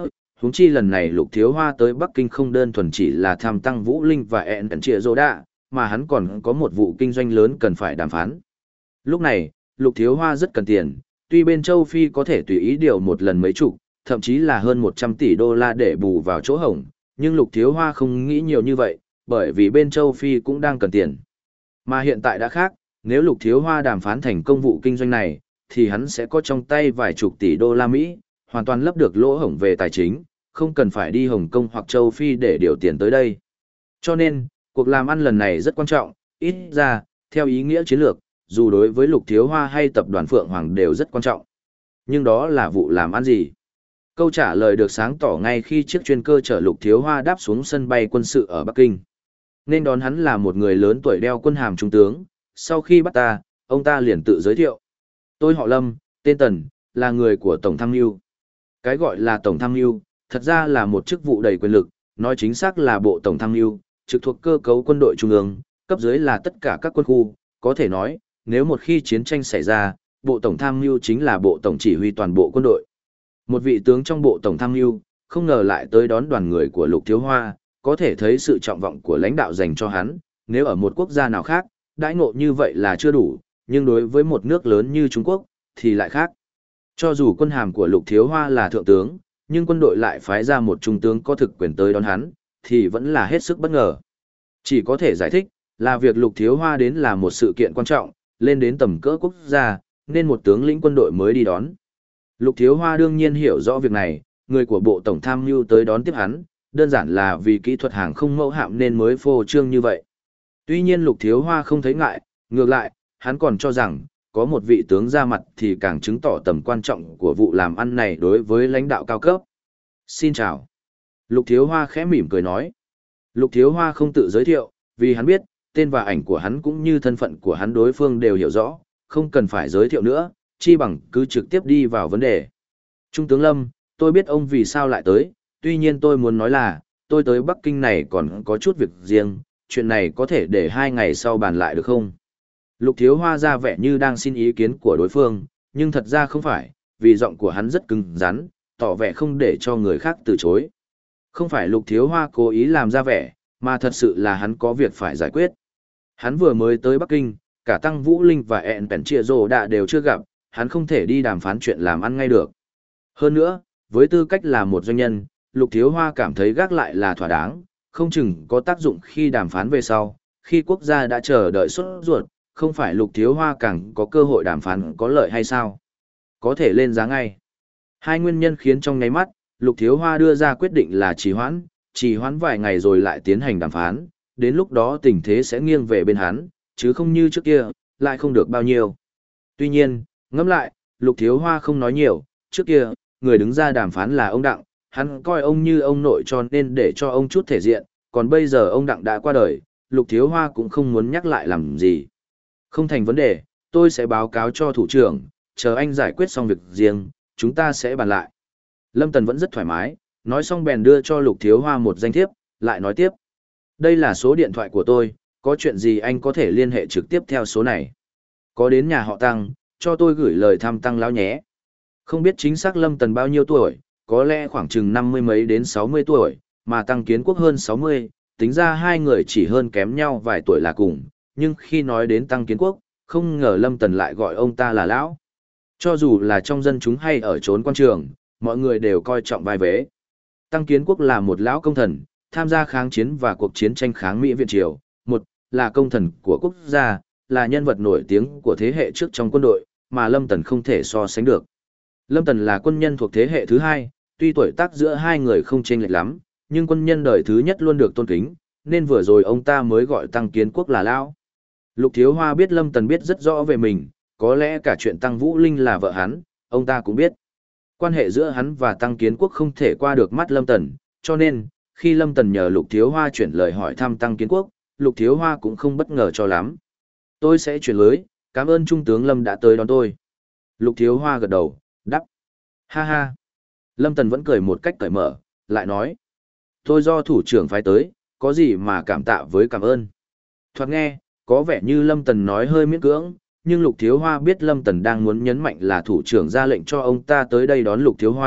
Huống chi lần này Lục Thiếu Hoa tới Bắc Kinh không đơn thuần chỉ là tham tăng Vũ Linh và ẹn tần trịa rô đạ, mà hắn còn có một vụ kinh doanh lớn cần phải đàm phán. Lúc này, Lục Thiếu Hoa rất cần tiền, tuy bên châu Phi có thể tùy ý điều một lần mấy chục, thậm chí là hơn một trăm tỷ đô la để bù vào chỗ hổng, nhưng Lục Thiếu Hoa không nghĩ nhiều như vậy, bởi vì bên châu Phi cũng đang cần tiền. Mà hiện tại đã khác, nếu Lục Thiếu Hoa đàm phán thành công vụ kinh doanh này, thì hắn sẽ có trong tay vài chục tỷ đô la Mỹ, hoàn toàn lấp được lỗ hổng về tài chính, không cần phải đi Hồng Kông hoặc châu Phi để điều tiền tới đây. Cho nên, cuộc làm ăn lần này rất quan trọng, ít ra, theo ý nghĩa chiến lược, dù đối với Lục Thiếu Hoa hay tập đoàn Phượng Hoàng đều rất quan trọng. Nhưng đó là vụ làm ăn gì? Câu trả lời được sáng tỏ ngay khi chiếc chuyên cơ chở Lục Thiếu Hoa đáp xuống sân bay quân sự ở Bắc Kinh. Nên đón hắn là một người lớn tuổi đeo quân hàm trung tướng, sau khi bắt ta, ông ta liền tự giới thiệu. Tôi họ Lâm, tên Tần, là người của Tổng Tham mưu. Cái gọi là Tổng Tham mưu, thật ra là một chức vụ đầy quyền lực, nói chính xác là Bộ Tổng Tham mưu, trực thuộc cơ cấu quân đội trung ương, cấp dưới là tất cả các quân khu, có thể nói, nếu một khi chiến tranh xảy ra, Bộ Tổng Tham mưu chính là Bộ Tổng chỉ huy toàn bộ quân đội. Một vị tướng trong Bộ Tổng Tham mưu, không ngờ lại tới đón đoàn người của Lục Thiếu Hoa, có thể thấy sự trọng vọng của lãnh đạo dành cho hắn, nếu ở một quốc gia nào khác, đãi ngộ như vậy là chưa đủ, nhưng đối với một nước lớn như Trung Quốc, thì lại khác. Cho dù quân hàm của Lục Thiếu Hoa là thượng tướng, nhưng quân đội lại phái ra một trung tướng có thực quyền tới đón hắn, thì vẫn là hết sức bất ngờ. Chỉ có thể giải thích, là việc Lục Thiếu Hoa đến là một sự kiện quan trọng, lên đến tầm cỡ quốc gia, nên một tướng lĩnh quân đội mới đi đón. Lục Thiếu Hoa đương nhiên hiểu rõ việc này, người của Bộ Tổng Tham mưu tới đón tiếp hắn, đơn giản là vì kỹ thuật hàng không mẫu hạm nên mới phô trương như vậy. Tuy nhiên Lục Thiếu Hoa không thấy ngại, ngược lại, hắn còn cho rằng, có một vị tướng ra mặt thì càng chứng tỏ tầm quan trọng của vụ làm ăn này đối với lãnh đạo cao cấp. Xin chào. Lục Thiếu Hoa khẽ mỉm cười nói. Lục Thiếu Hoa không tự giới thiệu, vì hắn biết, tên và ảnh của hắn cũng như thân phận của hắn đối phương đều hiểu rõ, không cần phải giới thiệu nữa, chi bằng cứ trực tiếp đi vào vấn đề. Trung tướng Lâm, tôi biết ông vì sao lại tới, tuy nhiên tôi muốn nói là, tôi tới Bắc Kinh này còn có chút việc riêng, chuyện này có thể để hai ngày sau bàn lại được không? Lục Thiếu Hoa ra vẻ như đang xin ý kiến của đối phương, nhưng thật ra không phải, vì giọng của hắn rất cứng rắn, tỏ vẻ không để cho người khác từ chối. Không phải Lục Thiếu Hoa cố ý làm ra vẻ, mà thật sự là hắn có việc phải giải quyết. Hắn vừa mới tới Bắc Kinh, cả Tăng Vũ Linh và ẹn Pèn Chia Rồ Đạ đều chưa gặp, hắn không thể đi đàm phán chuyện làm ăn ngay được. Hơn nữa, với tư cách là một doanh nhân, Lục Thiếu Hoa cảm thấy gác lại là thỏa đáng, không chừng có tác dụng khi đàm phán về sau, khi quốc gia đã chờ đợi suốt ruột, không phải Lục Thiếu Hoa càng có cơ hội đàm phán có lợi hay sao? Có thể lên giá ngay. Hai nguyên nhân khiến trong nháy mắt, Lục Thiếu Hoa đưa ra quyết định là trì hoãn, trì hoãn vài ngày rồi lại tiến hành đàm phán, đến lúc đó tình thế sẽ nghiêng về bên hắn, chứ không như trước kia, lại không được bao nhiêu. Tuy nhiên, ngẫm lại, Lục Thiếu Hoa không nói nhiều, trước kia, người đứng ra đàm phán là ông Đặng, hắn coi ông như ông nội cho nên để cho ông chút thể diện, còn bây giờ ông Đặng đã qua đời, Lục Thiếu Hoa cũng không muốn nhắc lại làm gì. Không thành vấn đề, tôi sẽ báo cáo cho thủ trưởng, chờ anh giải quyết xong việc riêng, chúng ta sẽ bàn lại. Lâm Tần vẫn rất thoải mái, nói xong bèn đưa cho Lục Thiếu Hoa một danh thiếp, lại nói tiếp. Đây là số điện thoại của tôi, có chuyện gì anh có thể liên hệ trực tiếp theo số này. Có đến nhà họ Tăng, cho tôi gửi lời thăm Tăng lão nhé. Không biết chính xác Lâm Tần bao nhiêu tuổi, có lẽ khoảng chừng năm mươi mấy đến sáu mươi tuổi, mà Tăng Kiến Quốc hơn sáu mươi, tính ra hai người chỉ hơn kém nhau vài tuổi là cùng, nhưng khi nói đến Tăng Kiến Quốc, không ngờ Lâm Tần lại gọi ông ta là lão. Cho dù là trong dân chúng hay ở trốn quan trường, mọi người đều coi trọng vai vế. Tăng Kiến Quốc là một lão công thần, tham gia kháng chiến và cuộc chiến tranh kháng Mỹ Viện Triều, một là công thần của quốc gia, là nhân vật nổi tiếng của thế hệ trước trong quân đội, mà Lâm Tần không thể so sánh được. Lâm Tần là quân nhân thuộc thế hệ thứ hai, tuy tuổi tác giữa hai người không chênh lệch lắm, nhưng quân nhân đời thứ nhất luôn được tôn kính, nên vừa rồi ông ta mới gọi Tăng Kiến Quốc là lão. Lục Thiếu Hoa biết Lâm Tần biết rất rõ về mình, có lẽ cả chuyện Tăng Vũ Linh là vợ hắn, ông ta cũng biết. Quan hệ giữa hắn và Tăng Kiến Quốc không thể qua được mắt Lâm Tần, cho nên, khi Lâm Tần nhờ Lục Thiếu Hoa chuyển lời hỏi thăm Tăng Kiến Quốc, Lục Thiếu Hoa cũng không bất ngờ cho lắm. Tôi sẽ chuyển lưới, cảm ơn Trung tướng Lâm đã tới đón tôi. Lục Thiếu Hoa gật đầu, đáp. Ha ha. Lâm Tần vẫn cười một cách cởi mở, lại nói. Tôi do thủ trưởng phái tới, có gì mà cảm tạ với cảm ơn. Thoạt nghe, có vẻ như Lâm Tần nói hơi miễn cưỡng, nhưng Lục Thiếu Hoa biết Lâm Tần đang muốn nhấn mạnh là thủ trưởng ra lệnh cho ông ta tới đây đón Lục Thiếu Hoa,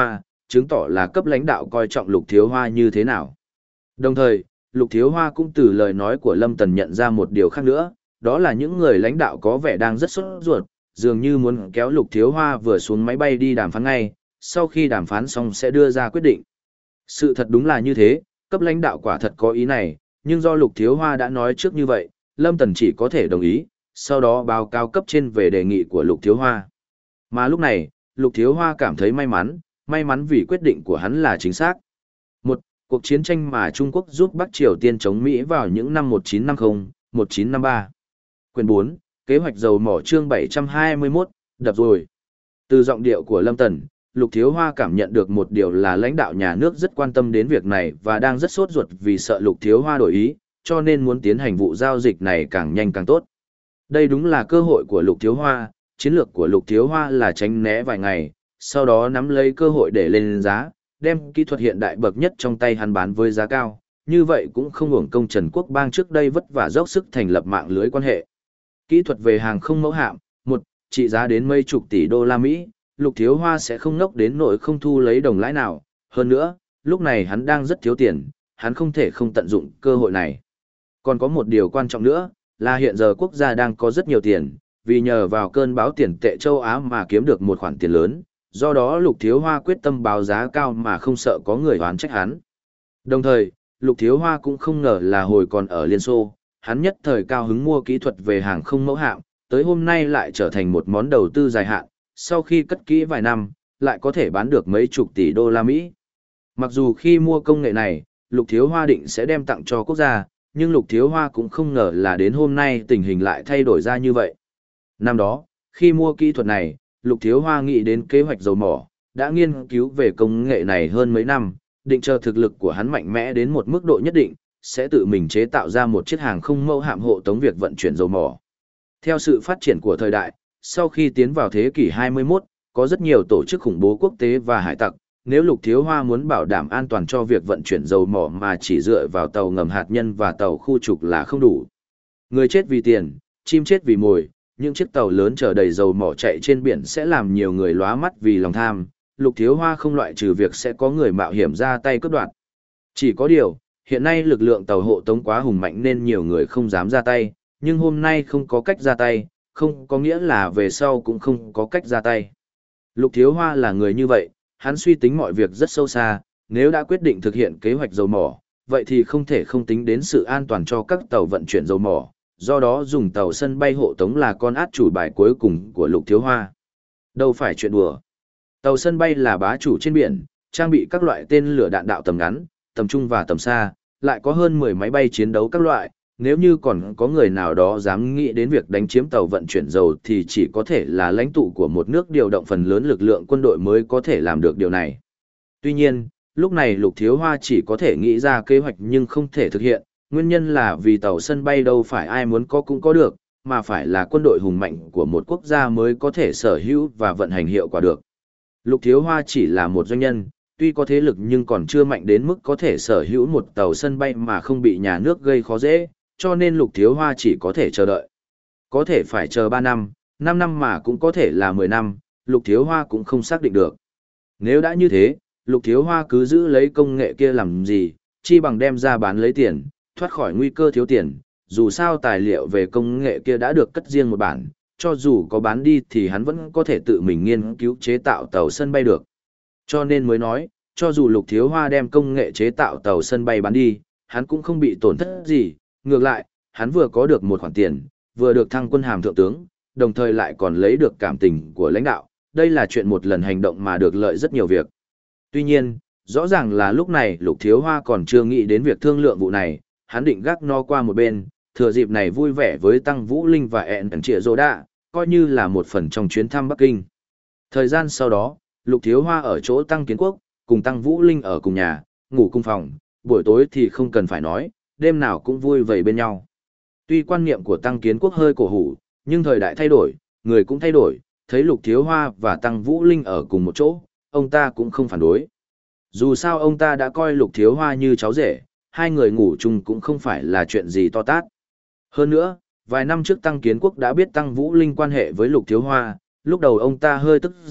chứng tỏ là cấp lãnh đạo coi trọng Lục Thiếu Hoa như thế nào. Đồng thời, Lục Thiếu Hoa cũng từ lời nói của Lâm Tần nhận ra một điều khác nữa, đó là những người lãnh đạo có vẻ đang rất sốt ruột, dường như muốn kéo Lục Thiếu Hoa vừa xuống máy bay đi đàm phán ngay, sau khi đàm phán xong sẽ đưa ra quyết định. Sự thật đúng là như thế, cấp lãnh đạo quả thật có ý này, nhưng do Lục Thiếu Hoa đã nói trước như vậy, Lâm Tần chỉ có thể đồng ý, sau đó báo cáo cấp trên về đề nghị của Lục Thiếu Hoa. Mà lúc này, Lục Thiếu Hoa cảm thấy may mắn, may mắn vì quyết định của hắn là chính xác. Một, cuộc chiến tranh mà Trung Quốc giúp Bắc Triều Tiên chống Mỹ vào những năm một nghìn chín trăm năm mươi, một nghìn chín trăm năm mươi ba. Quyền bốn, kế hoạch dầu mỏ chương bảy trăm hai mươi mốt, đập rồi. Từ giọng điệu của Lâm Tần, Lục Thiếu Hoa cảm nhận được một điều là lãnh đạo nhà nước rất quan tâm đến việc này và đang rất sốt ruột vì sợ Lục Thiếu Hoa đổi ý, cho nên muốn tiến hành vụ giao dịch này càng nhanh càng tốt. Đây đúng là cơ hội của Lục Thiếu Hoa, chiến lược của Lục Thiếu Hoa là tránh né vài ngày, sau đó nắm lấy cơ hội để lên giá, đem kỹ thuật hiện đại bậc nhất trong tay hắn bán với giá cao, như vậy cũng không hưởng công Trần Quốc Bang trước đây vất vả dốc sức thành lập mạng lưới quan hệ. Kỹ thuật về hàng không mẫu hạm, một, trị giá đến mấy chục tỷ đô la Mỹ, Lục Thiếu Hoa sẽ không ngốc đến nỗi không thu lấy đồng lãi nào, hơn nữa, lúc này hắn đang rất thiếu tiền, hắn không thể không tận dụng cơ hội này. Còn có một điều quan trọng nữa, là hiện giờ quốc gia đang có rất nhiều tiền, vì nhờ vào cơn bão tiền tệ châu Á mà kiếm được một khoản tiền lớn, do đó Lục Thiếu Hoa quyết tâm báo giá cao mà không sợ có người oán trách hắn. Đồng thời, Lục Thiếu Hoa cũng không ngờ là hồi còn ở Liên Xô, hắn nhất thời cao hứng mua kỹ thuật về hàng không mẫu hạm, tới hôm nay lại trở thành một món đầu tư dài hạn, sau khi cất kỹ vài năm, lại có thể bán được mấy chục tỷ đô la Mỹ. Mặc dù khi mua công nghệ này, Lục Thiếu Hoa định sẽ đem tặng cho quốc gia, nhưng Lục Thiếu Hoa cũng không ngờ là đến hôm nay tình hình lại thay đổi ra như vậy. Năm đó, khi mua kỹ thuật này, Lục Thiếu Hoa nghĩ đến kế hoạch dầu mỏ, đã nghiên cứu về công nghệ này hơn mấy năm, định chờ thực lực của hắn mạnh mẽ đến một mức độ nhất định, sẽ tự mình chế tạo ra một chiếc hàng không mẫu hạm hộ tống việc vận chuyển dầu mỏ. Theo sự phát triển của thời đại, sau khi tiến vào thế kỷ hai mươi mốt, có rất nhiều tổ chức khủng bố quốc tế và hải tặc, nếu Lục Thiếu Hoa muốn bảo đảm an toàn cho việc vận chuyển dầu mỏ mà chỉ dựa vào tàu ngầm hạt nhân và tàu khu trục là không đủ. Người chết vì tiền, chim chết vì mồi, những chiếc tàu lớn chở đầy dầu mỏ chạy trên biển sẽ làm nhiều người lóa mắt vì lòng tham, Lục Thiếu Hoa không loại trừ việc sẽ có người mạo hiểm ra tay cướp đoạt. Chỉ có điều, hiện nay lực lượng tàu hộ tống quá hùng mạnh nên nhiều người không dám ra tay, nhưng hôm nay không có cách ra tay, không có nghĩa là về sau cũng không có cách ra tay. Lục Thiếu Hoa là người như vậy, hắn suy tính mọi việc rất sâu xa, nếu đã quyết định thực hiện kế hoạch dầu mỏ, vậy thì không thể không tính đến sự an toàn cho các tàu vận chuyển dầu mỏ, do đó dùng tàu sân bay hộ tống là con át chủ bài cuối cùng của Lục Thiếu Hoa. Đâu phải chuyện đùa. Tàu sân bay là bá chủ trên biển, trang bị các loại tên lửa đạn đạo tầm ngắn, tầm trung và tầm xa, lại có hơn mười máy bay chiến đấu các loại, nếu như còn có người nào đó dám nghĩ đến việc đánh chiếm tàu vận chuyển dầu thì chỉ có thể là lãnh tụ của một nước điều động phần lớn lực lượng quân đội mới có thể làm được điều này. Tuy nhiên, lúc này Lục Thiếu Hoa chỉ có thể nghĩ ra kế hoạch nhưng không thể thực hiện, nguyên nhân là vì tàu sân bay đâu phải ai muốn có cũng có được, mà phải là quân đội hùng mạnh của một quốc gia mới có thể sở hữu và vận hành hiệu quả được. Lục Thiếu Hoa chỉ là một doanh nhân, tuy có thế lực nhưng còn chưa mạnh đến mức có thể sở hữu một tàu sân bay mà không bị nhà nước gây khó dễ, cho nên Lục Thiếu Hoa chỉ có thể chờ đợi. Có thể phải chờ ba năm, năm năm mà cũng có thể là mười năm, Lục Thiếu Hoa cũng không xác định được. Nếu đã như thế, Lục Thiếu Hoa cứ giữ lấy công nghệ kia làm gì, chi bằng đem ra bán lấy tiền, thoát khỏi nguy cơ thiếu tiền, dù sao tài liệu về công nghệ kia đã được cất riêng một bản, cho dù có bán đi thì hắn vẫn có thể tự mình nghiên cứu chế tạo tàu sân bay được. Cho nên mới nói, cho dù Lục Thiếu Hoa đem công nghệ chế tạo tàu sân bay bán đi, hắn cũng không bị tổn thất gì, ngược lại, hắn vừa có được một khoản tiền, vừa được thăng quân hàm thượng tướng, đồng thời lại còn lấy được cảm tình của lãnh đạo, đây là chuyện một lần hành động mà được lợi rất nhiều việc. Tuy nhiên, rõ ràng là lúc này Lục Thiếu Hoa còn chưa nghĩ đến việc thương lượng vụ này, hắn định gác no qua một bên, thừa dịp này vui vẻ với Tăng Vũ Linh và ẹn Trịa Dô Đạ, coi như là một phần trong chuyến thăm Bắc Kinh. Thời gian sau đó, Lục Thiếu Hoa ở chỗ Tăng Kiến Quốc, cùng Tăng Vũ Linh ở cùng nhà, ngủ cùng phòng, buổi tối thì không cần phải nói, đêm nào cũng vui vầy bên nhau. Tuy quan niệm của Tăng Kiến Quốc hơi cổ hủ, nhưng thời đại thay đổi, người cũng thay đổi, thấy Lục Thiếu Hoa và Tăng Vũ Linh ở cùng một chỗ, ông ta cũng không phản đối. Dù sao ông ta đã coi Lục Thiếu Hoa như cháu rể, hai người ngủ chung cũng không phải là chuyện gì to tát. Hơn nữa, vài năm trước Tăng Kiến Quốc đã biết Tăng Vũ Linh quan hệ với Lục Thiếu Hoa, lúc đầu ông ta hơi tức giận,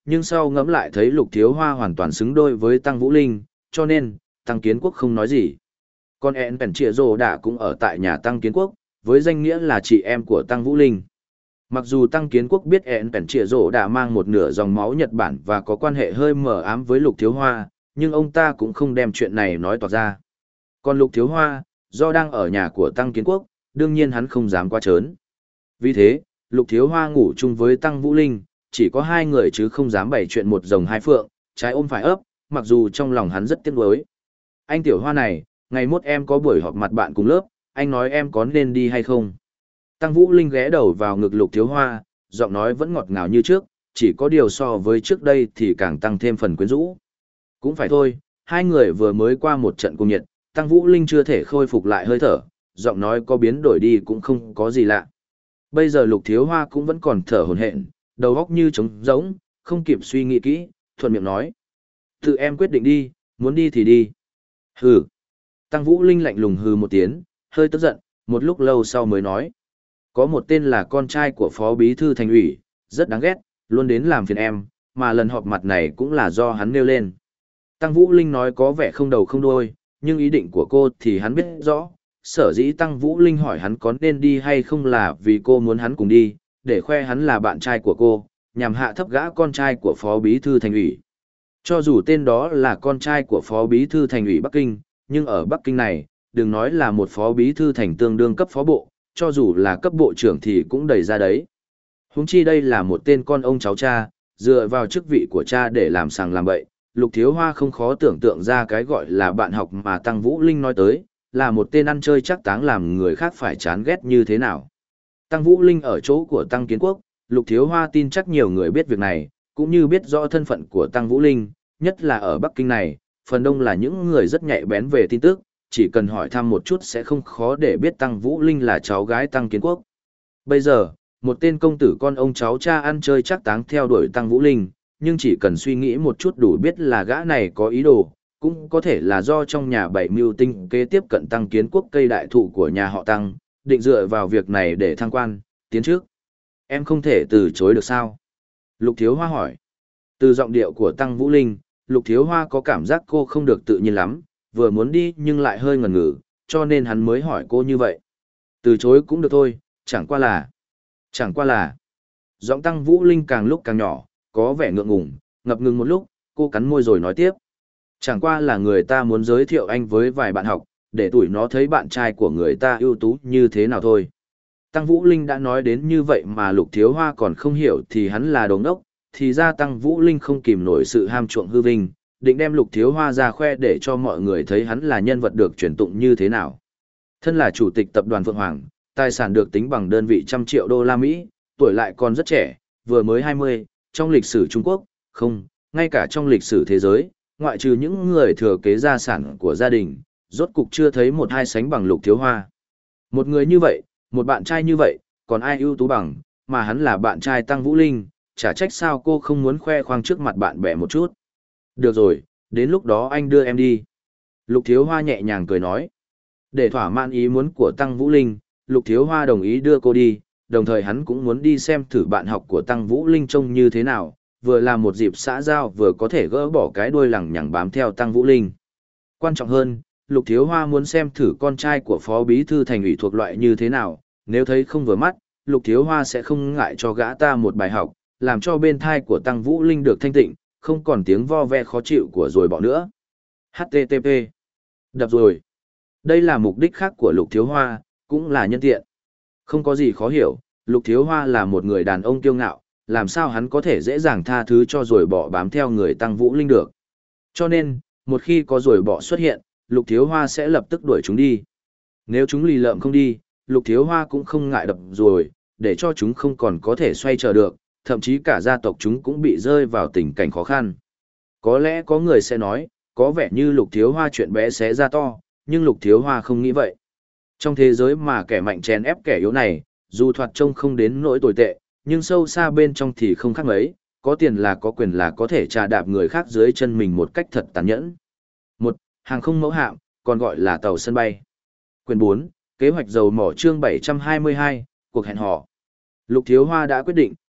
nhưng sau ngẫm lại thấy Lục Thiếu Hoa hoàn toàn xứng đôi với Tăng Vũ Linh, cho nên, Tăng Kiến Quốc không nói gì. Con én bèn trịa rồ đã cũng ở tại nhà Tăng Kiến Quốc, với danh nghĩa là chị em của Tăng Vũ Linh. Mặc dù Tăng Kiến Quốc biết én bèn trịa rồ đã mang một nửa dòng máu Nhật Bản và có quan hệ hơi mờ ám với Lục Thiếu Hoa, nhưng ông ta cũng không đem chuyện này nói toạc ra. Còn Lục Thiếu Hoa, do đang ở nhà của Tăng Kiến Quốc, đương nhiên hắn không dám qua trớn. Vì thế, Lục Thiếu Hoa ngủ chung với Tăng Vũ Linh, chỉ có hai người chứ không dám bày chuyện một rồng hai phượng, trái ôm phải ấp, mặc dù trong lòng hắn rất tiếc nuối. Anh Tiểu Hoa này, ngày mốt em có buổi họp mặt bạn cùng lớp, anh nói em có nên đi hay không? Tăng Vũ Linh ghé đầu vào ngực Lục Thiếu Hoa, giọng nói vẫn ngọt ngào như trước, chỉ có điều so với trước đây thì càng tăng thêm phần quyến rũ. Cũng phải thôi, hai người vừa mới qua một trận cung nhiệt, Tăng Vũ Linh chưa thể khôi phục lại hơi thở, giọng nói có biến đổi đi cũng không có gì lạ. Bây giờ Lục Thiếu Hoa cũng vẫn còn thở hổn hển, đầu óc như trống rỗng, không kịp suy nghĩ kỹ, thuận miệng nói. Tự em quyết định đi, muốn đi thì đi. Hừ. Tăng Vũ Linh lạnh lùng hừ một tiếng, hơi tức giận, một lúc lâu sau mới nói. Có một tên là con trai của phó bí thư thành ủy, rất đáng ghét, luôn đến làm phiền em, mà lần họp mặt này cũng là do hắn nêu lên. Tăng Vũ Linh nói có vẻ không đầu không đuôi, nhưng ý định của cô thì hắn biết rõ. Sở dĩ Tăng Vũ Linh hỏi hắn có nên đi hay không là vì cô muốn hắn cùng đi, để khoe hắn là bạn trai của cô, nhằm hạ thấp gã con trai của phó bí thư thành ủy. Cho dù tên đó là con trai của phó bí thư thành ủy Bắc Kinh, nhưng ở Bắc Kinh này, đừng nói là một phó bí thư thành tương đương cấp phó bộ, cho dù là cấp bộ trưởng thì cũng đầy ra đấy. Huống chi đây là một tên con ông cháu cha, dựa vào chức vị của cha để làm sàng làm bậy. Lục Thiếu Hoa không khó tưởng tượng ra cái gọi là bạn học mà Tăng Vũ Linh nói tới, là một tên ăn chơi chắc táng làm người khác phải chán ghét như thế nào. Tăng Vũ Linh ở chỗ của Tăng Kiến Quốc, Lục Thiếu Hoa tin chắc nhiều người biết việc này, cũng như biết rõ thân phận của Tăng Vũ Linh, nhất là ở Bắc Kinh này, phần đông là những người rất nhạy bén về tin tức, chỉ cần hỏi thăm một chút sẽ không khó để biết Tăng Vũ Linh là cháu gái Tăng Kiến Quốc. Bây giờ, một tên công tử con ông cháu cha ăn chơi chắc táng theo đuổi Tăng Vũ Linh, nhưng chỉ cần suy nghĩ một chút đủ biết là gã này có ý đồ, cũng có thể là do trong nhà bảy mưu tinh kế tiếp cận Tăng Kiến Quốc cây đại thụ của nhà họ Tăng, định dựa vào việc này để thăng quan, tiến trước. Em không thể từ chối được sao? Lục Thiếu Hoa hỏi. Từ giọng điệu của Tăng Vũ Linh, Lục Thiếu Hoa có cảm giác cô không được tự nhiên lắm, vừa muốn đi nhưng lại hơi ngần ngừ, cho nên hắn mới hỏi cô như vậy. Từ chối cũng được thôi, chẳng qua là... Chẳng qua là... Giọng Tăng Vũ Linh càng lúc càng nhỏ, có vẻ ngượng ngùng, ngập ngừng một lúc, cô cắn môi rồi nói tiếp. Chẳng qua là người ta muốn giới thiệu anh với vài bạn học, để tụi nó thấy bạn trai của người ta ưu tú như thế nào thôi. Tăng Vũ Linh đã nói đến như vậy mà Lục Thiếu Hoa còn không hiểu thì hắn là đồ ngốc, thì ra Tăng Vũ Linh không kìm nổi sự ham chuộng hư vinh, định đem Lục Thiếu Hoa ra khoe để cho mọi người thấy hắn là nhân vật được truyền tụng như thế nào. Thân là chủ tịch tập đoàn Phượng Hoàng, tài sản được tính bằng đơn vị trăm triệu đô la Mỹ, tuổi lại còn rất trẻ, vừa mới hai mươi, trong lịch sử Trung Quốc, không, ngay cả trong lịch sử thế giới, ngoại trừ những người thừa kế gia sản của gia đình, rốt cục chưa thấy một hai sánh bằng Lục Thiếu Hoa. Một người như vậy, một bạn trai như vậy, còn ai ưu tú bằng, mà hắn là bạn trai Tăng Vũ Linh, chả trách sao cô không muốn khoe khoang trước mặt bạn bè một chút. Được rồi, đến lúc đó anh đưa em đi. Lục Thiếu Hoa nhẹ nhàng cười nói. Để thỏa mãn ý muốn của Tăng Vũ Linh, Lục Thiếu Hoa đồng ý đưa cô đi, đồng thời hắn cũng muốn đi xem thử bạn học của Tăng Vũ Linh trông như thế nào, vừa là một dịp xã giao vừa có thể gỡ bỏ cái đuôi lằng nhằng bám theo Tăng Vũ Linh. Quan trọng hơn, Lục Thiếu Hoa muốn xem thử con trai của Phó Bí Thư Thành ủy thuộc loại như thế nào, nếu thấy không vừa mắt, Lục Thiếu Hoa sẽ không ngại cho gã ta một bài học, làm cho bên thai của Tăng Vũ Linh được thanh tịnh, không còn tiếng vo ve khó chịu của rồi bỏ nữa. hát tê tê pê. Đập rồi. Đây là mục đích khác của Lục Thiếu Hoa, cũng là nhân tiện. Không có gì khó hiểu, Lục Thiếu Hoa là một người đàn ông kiêu ngạo, làm sao hắn có thể dễ dàng tha thứ cho rồi bỏ bám theo người Tăng Vũ Linh được. Cho nên, một khi có rồi bỏ xuất hiện, Lục Thiếu Hoa sẽ lập tức đuổi chúng đi. Nếu chúng lì lợm không đi, Lục Thiếu Hoa cũng không ngại đập rồi, để cho chúng không còn có thể xoay trở được, thậm chí cả gia tộc chúng cũng bị rơi vào tình cảnh khó khăn. Có lẽ có người sẽ nói, có vẻ như Lục Thiếu Hoa chuyện bé xé ra to, nhưng Lục Thiếu Hoa không nghĩ vậy. Trong thế giới mà kẻ mạnh chèn ép kẻ yếu này, dù thoạt trông không đến nỗi tồi tệ, nhưng sâu xa bên trong thì không khác mấy, có tiền là có quyền là có thể trà đạp người khác dưới chân mình một cách thật tàn nhẫn. Một, hàng không mẫu hạm, còn gọi là tàu sân bay. Quyền bốn, kế hoạch dầu mỏ chương bảy trăm hai mươi hai, cuộc hẹn hò. Lục Thiếu Hoa đã quyết định,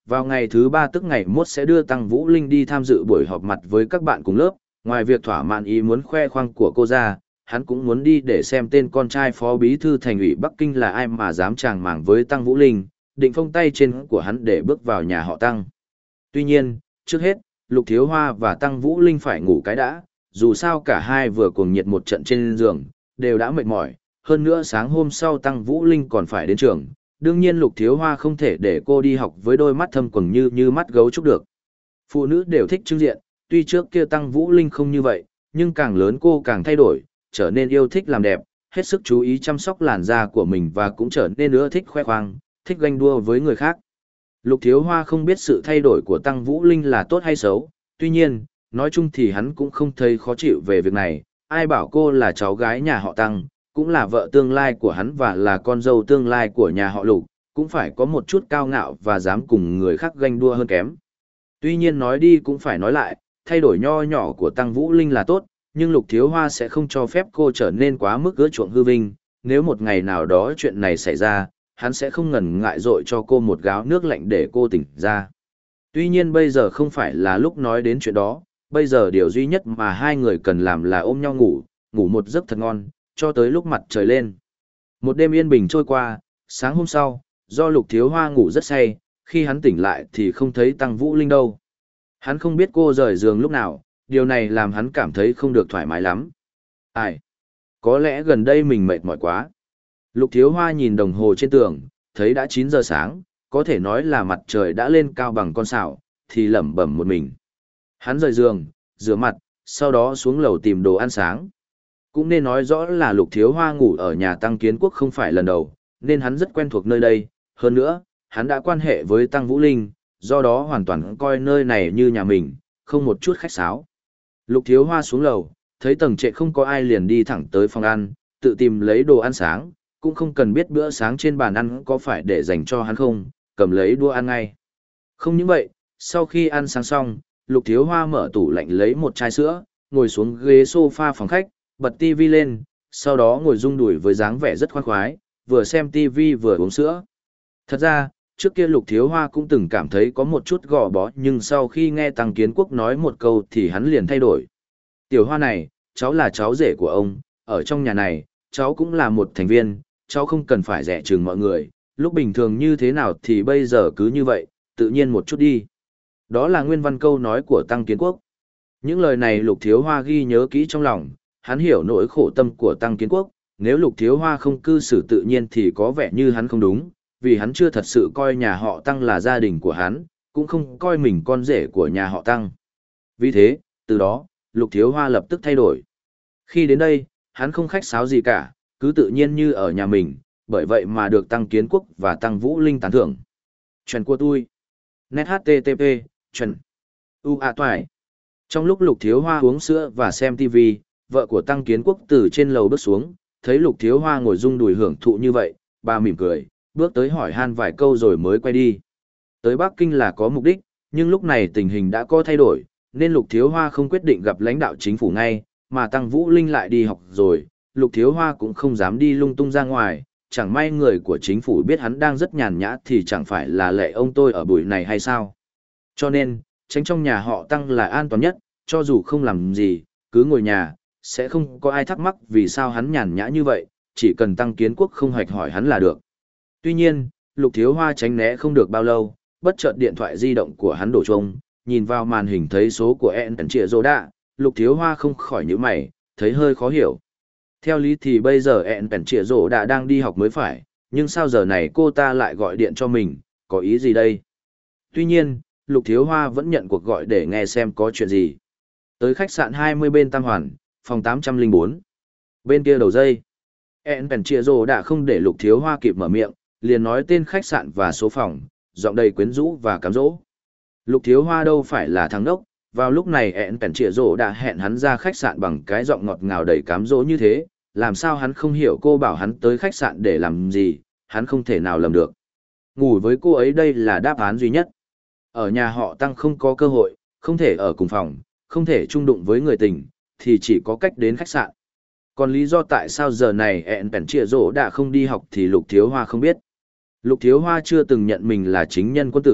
Vào ngày thứ ba tức ngày mốt sẽ đưa Tăng Vũ Linh đi tham dự buổi họp mặt với các bạn cùng lớp, ngoài việc thỏa mãn ý muốn khoe khoang của cô ra, hắn cũng muốn đi để xem tên con trai phó bí thư thành ủy Bắc Kinh là ai mà dám tràng mảng với Tăng Vũ Linh, định phong tay trên của hắn để bước vào nhà họ Tăng. Tuy nhiên, trước hết, Lục Thiếu Hoa và Tăng Vũ Linh phải ngủ cái đã, dù sao cả hai vừa cuồng nhiệt một trận trên giường, đều đã mệt mỏi, hơn nữa sáng hôm sau Tăng Vũ Linh còn phải đến trường, đương nhiên Lục Thiếu Hoa không thể để cô đi học với đôi mắt thâm quầng như như mắt gấu trúc được. Phụ nữ đều thích trưng diện, tuy trước kia Tăng Vũ Linh không như vậy, nhưng càng lớn cô càng thay đổi, trở nên yêu thích làm đẹp, hết sức chú ý chăm sóc làn da của mình và cũng trở nên ưa thích khoe khoang, thích ganh đua với người khác. Lục Thiếu Hoa không biết sự thay đổi của Tăng Vũ Linh là tốt hay xấu, tuy nhiên, nói chung thì hắn cũng không thấy khó chịu về việc này, ai bảo cô là cháu gái nhà họ Tăng, cũng là vợ tương lai của hắn và là con dâu tương lai của nhà họ Lục, cũng phải có một chút cao ngạo và dám cùng người khác ganh đua hơn kém. Tuy nhiên nói đi cũng phải nói lại, thay đổi nho nhỏ của Tăng Vũ Linh là tốt, nhưng Lục Thiếu Hoa sẽ không cho phép cô trở nên quá mức ưa chuộng hư vinh, nếu một ngày nào đó chuyện này xảy ra, hắn sẽ không ngần ngại dội cho cô một gáo nước lạnh để cô tỉnh ra. Tuy nhiên bây giờ không phải là lúc nói đến chuyện đó, bây giờ điều duy nhất mà hai người cần làm là ôm nhau ngủ, ngủ một giấc thật ngon, cho tới lúc mặt trời lên. Một đêm yên bình trôi qua, sáng hôm sau, do Lục Thiếu Hoa ngủ rất say, khi hắn tỉnh lại thì không thấy Tăng Vũ Linh đâu. Hắn không biết cô rời giường lúc nào, điều này làm hắn cảm thấy không được thoải mái lắm. Ai? Có lẽ gần đây mình mệt mỏi quá. Lục Thiếu Hoa nhìn đồng hồ trên tường, thấy đã chín giờ sáng, có thể nói là mặt trời đã lên cao bằng con sào, thì lẩm bẩm một mình. Hắn rời giường, rửa mặt, sau đó xuống lầu tìm đồ ăn sáng. Cũng nên nói rõ là Lục Thiếu Hoa ngủ ở nhà Tăng Kiến Quốc không phải lần đầu, nên hắn rất quen thuộc nơi đây. Hơn nữa, hắn đã quan hệ với Tăng Vũ Linh, do đó hoàn toàn coi nơi này như nhà mình, không một chút khách sáo. Lục Thiếu Hoa xuống lầu, thấy tầng trệt không có ai liền đi thẳng tới phòng ăn, tự tìm lấy đồ ăn sáng, cũng không cần biết bữa sáng trên bàn ăn có phải để dành cho hắn không, cầm lấy đũa ăn ngay. Không những vậy, sau khi ăn sáng xong, Lục Thiếu Hoa mở tủ lạnh lấy một chai sữa, ngồi xuống ghế sofa phòng khách, bật tivi lên, sau đó ngồi rung đùi với dáng vẻ rất khoan khoái, vừa xem tivi vừa uống sữa. Thật ra, trước kia Lục Thiếu Hoa cũng từng cảm thấy có một chút gò bó, nhưng sau khi nghe Tăng Kiến Quốc nói một câu thì hắn liền thay đổi. Tiểu Hoa này, cháu là cháu rể của ông, ở trong nhà này, cháu cũng là một thành viên, cháu không cần phải dè chừng mọi người, lúc bình thường như thế nào thì bây giờ cứ như vậy, tự nhiên một chút đi. Đó là nguyên văn câu nói của Tăng Kiến Quốc. Những lời này Lục Thiếu Hoa ghi nhớ kỹ trong lòng, hắn hiểu nỗi khổ tâm của Tăng Kiến Quốc, nếu Lục Thiếu Hoa không cư xử tự nhiên thì có vẻ như hắn không đúng, vì hắn chưa thật sự coi nhà họ Tăng là gia đình của hắn, cũng không coi mình con rể của nhà họ Tăng. Vì thế, từ đó, Lục Thiếu Hoa lập tức thay đổi. Khi đến đây, hắn không khách sáo gì cả, cứ tự nhiên như ở nhà mình, bởi vậy mà được Tăng Kiến Quốc và Tăng Vũ Linh tán thưởng. Chuyện của tôi. Net hát tê tê pê, chuyện. U a toài. Trong lúc Lục Thiếu Hoa uống sữa và xem tivi, vợ của Tăng Kiến Quốc từ trên lầu bước xuống, thấy Lục Thiếu Hoa ngồi rung đùi hưởng thụ như vậy, bà mỉm cười, bước tới hỏi han vài câu rồi mới quay đi. Tới Bắc Kinh là có mục đích, nhưng lúc này tình hình đã có thay đổi, nên Lục Thiếu Hoa không quyết định gặp lãnh đạo chính phủ ngay, mà Tăng Vũ Linh lại đi học rồi, Lục Thiếu Hoa cũng không dám đi lung tung ra ngoài, chẳng may người của chính phủ biết hắn đang rất nhàn nhã thì chẳng phải là lệ ông tôi ở buổi này hay sao. Cho nên, tránh trong nhà họ Tăng là an toàn nhất, cho dù không làm gì, cứ ngồi nhà, sẽ không có ai thắc mắc vì sao hắn nhàn nhã như vậy, chỉ cần Tăng Kiến Quốc không hạch hỏi hắn là được. Tuy nhiên, Lục Thiếu Hoa tránh né không được bao lâu, bất chợt điện thoại di động của hắn đổ chuông, nhìn vào màn hình thấy số của En Tần Trịa Dô Đạ, Lục Thiếu Hoa không khỏi nhíu mày, thấy hơi khó hiểu. Theo lý thì bây giờ En Tần Trịa Dô Đạ đang đi học mới phải, nhưng sao giờ này cô ta lại gọi điện cho mình, có ý gì đây? Tuy nhiên, Lục Thiếu Hoa vẫn nhận cuộc gọi để nghe xem có chuyện gì. Tới khách sạn hai mươi bên Tam Hoàn, phòng tám trăm lẻ bốn. Bên kia đầu dây, En Tần Trịa Dô Đạ không để Lục Thiếu Hoa kịp mở miệng, liền nói tên khách sạn và số phòng, giọng đầy quyến rũ và cám dỗ. Lục Thiếu Hoa đâu phải là thằng đốc, vào lúc này En Tần Trịa Dô đã hẹn hắn ra khách sạn bằng cái giọng ngọt ngào đầy cám dỗ như thế, làm sao hắn không hiểu cô bảo hắn tới khách sạn để làm gì, hắn không thể nào lầm được. Ngủ với cô ấy đây là đáp án duy nhất. Ở nhà họ Tăng không có cơ hội, không thể ở cùng phòng, không thể chung đụng với người tình, thì chỉ có cách đến khách sạn. Còn lý do tại sao giờ này En Tần Trịa Dô đã không đi học thì Lục Thiếu Hoa không biết. Lục Thiếu Hoa chưa từng nhận mình là chính nhân quân tử,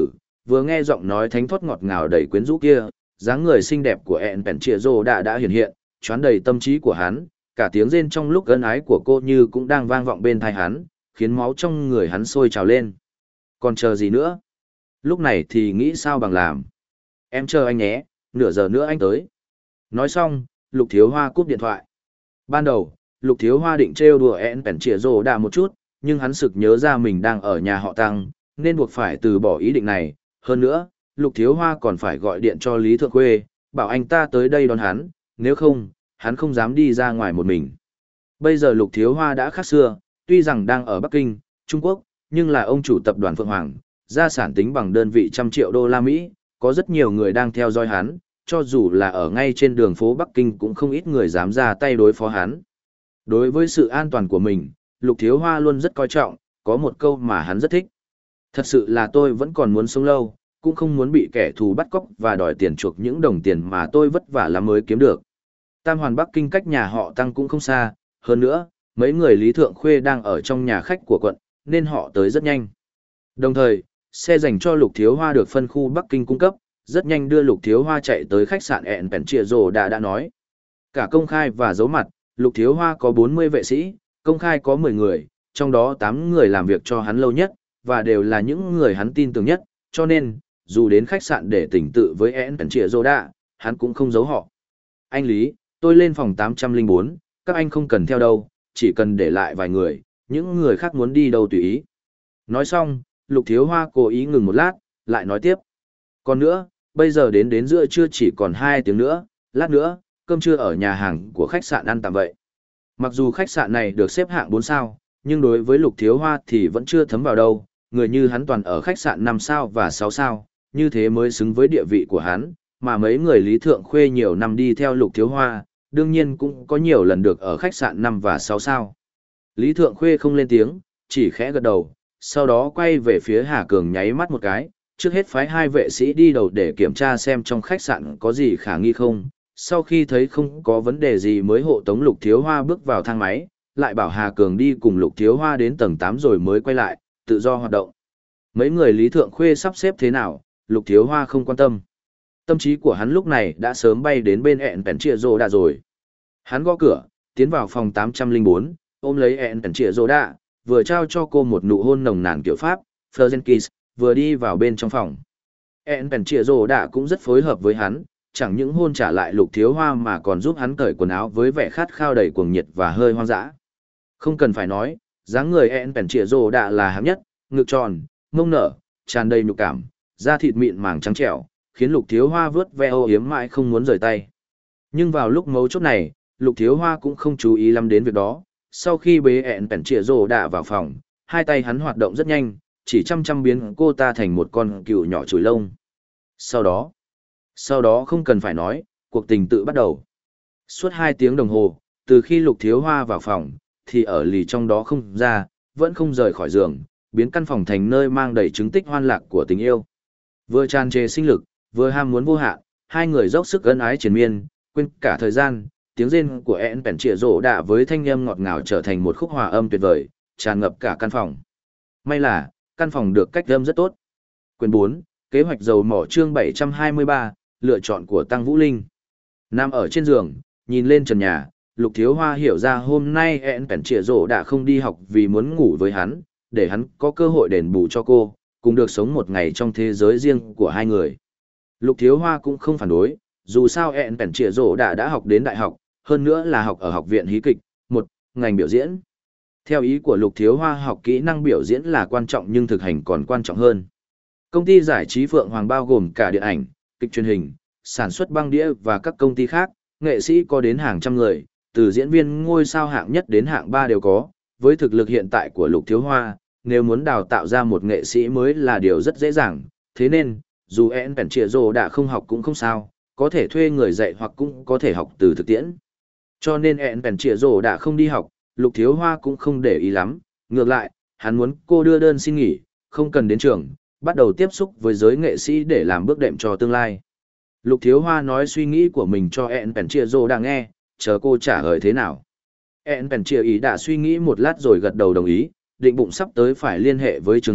vừa nghe giọng nói thánh thoát ngọt ngào đầy quyến rũ kia, dáng người xinh đẹp của ẹn bèn trịa rồ đã đã hiện hiện, choán đầy tâm trí của hắn, cả tiếng rên trong lúc ân ái của cô như cũng đang vang vọng bên tai hắn, khiến máu trong người hắn sôi trào lên. Còn chờ gì nữa? Lúc này thì nghĩ sao bằng làm. Em chờ anh nhé, nửa giờ nữa anh tới. Nói xong, Lục Thiếu Hoa cúp điện thoại. Ban đầu, Lục Thiếu Hoa định trêu đùa ẹn bèn trịa rồ đã một chút, nhưng hắn sực nhớ ra mình đang ở nhà họ Tăng, nên buộc phải từ bỏ ý định này. Hơn nữa, Lục Thiếu Hoa còn phải gọi điện cho Lý Thượng Khuê, bảo anh ta tới đây đón hắn, nếu không, hắn không dám đi ra ngoài một mình. Bây giờ Lục Thiếu Hoa đã khác xưa, tuy rằng đang ở Bắc Kinh, Trung Quốc, nhưng là ông chủ tập đoàn Phượng Hoàng, gia sản tính bằng đơn vị trăm triệu đô la Mỹ, có rất nhiều người đang theo dõi hắn, cho dù là ở ngay trên đường phố Bắc Kinh cũng không ít người dám ra tay đối phó hắn. Đối với sự an toàn của mình, Lục Thiếu Hoa luôn rất coi trọng, có một câu mà hắn rất thích. Thật sự là tôi vẫn còn muốn sống lâu, cũng không muốn bị kẻ thù bắt cóc và đòi tiền chuộc những đồng tiền mà tôi vất vả lắm mới kiếm được. Tam Hoàn Bắc Kinh cách nhà họ Tăng cũng không xa, hơn nữa, mấy người Lý Thượng Khuê đang ở trong nhà khách của quận, nên họ tới rất nhanh. Đồng thời, xe dành cho Lục Thiếu Hoa được phân khu Bắc Kinh cung cấp, rất nhanh đưa Lục Thiếu Hoa chạy tới khách sạn ẹn bèn trịa rồ đã đã nói. Cả công khai và giấu mặt, Lục Thiếu Hoa có bốn mươi vệ sĩ, công khai có mười người, trong đó tám người làm việc cho hắn lâu nhất, và đều là những người hắn tin tưởng nhất, cho nên, dù đến khách sạn để tỉnh tự với ẹn bèn trịa rồ đã, hắn cũng không giấu họ. Anh Lý, tôi lên phòng tám trăm lẻ bốn, các anh không cần theo đâu, chỉ cần để lại vài người, những người khác muốn đi đâu tùy ý. Nói xong, Lục Thiếu Hoa cố ý ngừng một lát, lại nói tiếp. Còn nữa, bây giờ đến đến giữa trưa chỉ còn hai tiếng nữa, lát nữa, cơm trưa ở nhà hàng của khách sạn ăn tạm vậy. Mặc dù khách sạn này được xếp hạng bốn sao, nhưng đối với Lục Thiếu Hoa thì vẫn chưa thấm vào đâu, người như hắn toàn ở khách sạn năm sao và sáu sao, như thế mới xứng với địa vị của hắn, mà mấy người Lý Thượng Khuê nhiều năm đi theo Lục Thiếu Hoa, đương nhiên cũng có nhiều lần được ở khách sạn năm và sáu sao. Lý Thượng Khuê không lên tiếng, chỉ khẽ gật đầu, sau đó quay về phía Hà Cường nháy mắt một cái, trước hết phái hai vệ sĩ đi đầu để kiểm tra xem trong khách sạn có gì khả nghi không. Sau khi thấy không có vấn đề gì mới hộ tống Lục Thiếu Hoa bước vào thang máy, lại bảo Hà Cường đi cùng Lục Thiếu Hoa đến tầng tám rồi mới quay lại, tự do hoạt động. Mấy người Lý Thượng Khuê sắp xếp thế nào, Lục Thiếu Hoa không quan tâm. Tâm trí của hắn lúc này đã sớm bay đến bên ẹn bèn trịa rồ đã rồi. Hắn gõ cửa, tiến vào phòng tám trăm lẻ bốn, ôm lấy ẹn bèn trịa rồ đã, vừa trao cho cô một nụ hôn nồng nàn kiểu Pháp, Frozen kiss, vừa đi vào bên trong phòng. ẹn bèn trịa rồ đã cũng rất phối hợp với hắn, chẳng những hôn trả lại Lục Thiếu Hoa mà còn giúp hắn cởi quần áo với vẻ khát khao đầy cuồng nhiệt và hơi hoang dã. Không cần phải nói, dáng người ẹn bèn trịa rồ đã là hạng nhất, ngực tròn, mông nở, tràn đầy nhục cảm, da thịt mịn màng trắng trẻo, khiến Lục Thiếu Hoa vớt ve ô yếm mãi không muốn rời tay. Nhưng vào lúc mấu chốt này, Lục Thiếu Hoa cũng không chú ý lắm đến việc đó. Sau khi bế ẹn bèn trịa rồ đã vào phòng, hai tay hắn hoạt động rất nhanh, chỉ chăm chăm biến cô ta thành một con cừu nhỏ chùi lông. Sau đó, sau đó không cần phải nói, cuộc tình tự bắt đầu. Suốt hai tiếng đồng hồ, từ khi Lục Thiếu Hoa vào phòng, thì ở lì trong đó không ra, vẫn không rời khỏi giường, biến căn phòng thành nơi mang đầy chứng tích hoan lạc của tình yêu. Vừa tràn trề sinh lực, vừa ham muốn vô hạn, hai người dốc sức ân ái triền miên, quên cả thời gian, tiếng rên của ẹn bèn trịa rồ đã với thanh âm ngọt ngào trở thành một khúc hòa âm tuyệt vời, tràn ngập cả căn phòng. May là, căn phòng được cách âm rất tốt. Quyển bốn, kế hoạch dầu mỏ chương bảy trăm hai mươi ba, lựa chọn của Tăng Vũ Linh. Nằm ở trên giường, nhìn lên trần nhà, Lục Thiếu Hoa hiểu ra hôm nay ẹn bèn trịa rồ đã không đi học vì muốn ngủ với hắn, để hắn có cơ hội đền bù cho cô, cùng được sống một ngày trong thế giới riêng của hai người. Lục Thiếu Hoa cũng không phản đối, dù sao ẹn bèn trịa rồ đã đã học đến đại học, hơn nữa là học ở học viện hí kịch, một ngành biểu diễn. Theo ý của Lục Thiếu Hoa, học kỹ năng biểu diễn là quan trọng nhưng thực hành còn quan trọng hơn. Công ty giải trí Phượng Hoàng bao gồm cả điện ảnh, kịch truyền hình, sản xuất băng đĩa và các công ty khác, nghệ sĩ có đến hàng trăm người, từ diễn viên ngôi sao hạng nhất đến hạng ba đều có. Với thực lực hiện tại của Lục Thiếu Hoa, nếu muốn đào tạo ra một nghệ sĩ mới là điều rất dễ dàng, thế nên, dù ẹn bèn trịa rồ đã không học cũng không sao, có thể thuê người dạy hoặc cũng có thể học từ thực tiễn. Cho nên ẹn bèn trịa rồ đã không đi học, Lục Thiếu Hoa cũng không để ý lắm, ngược lại, hắn muốn cô đưa đơn xin nghỉ, không cần đến trường, bắt đầu tiếp xúc với giới nghệ sĩ để làm bước đệm cho tương lai. Lục Thiếu Hoa nói suy nghĩ của mình cho ẹn bèn trịa rồ đã nghe, chờ cô trả lời thế nào. ẹn bèn trịa ý đã suy nghĩ một lát rồi gật đầu đồng ý, định bụng sắp tới phải liên hệ với trường học,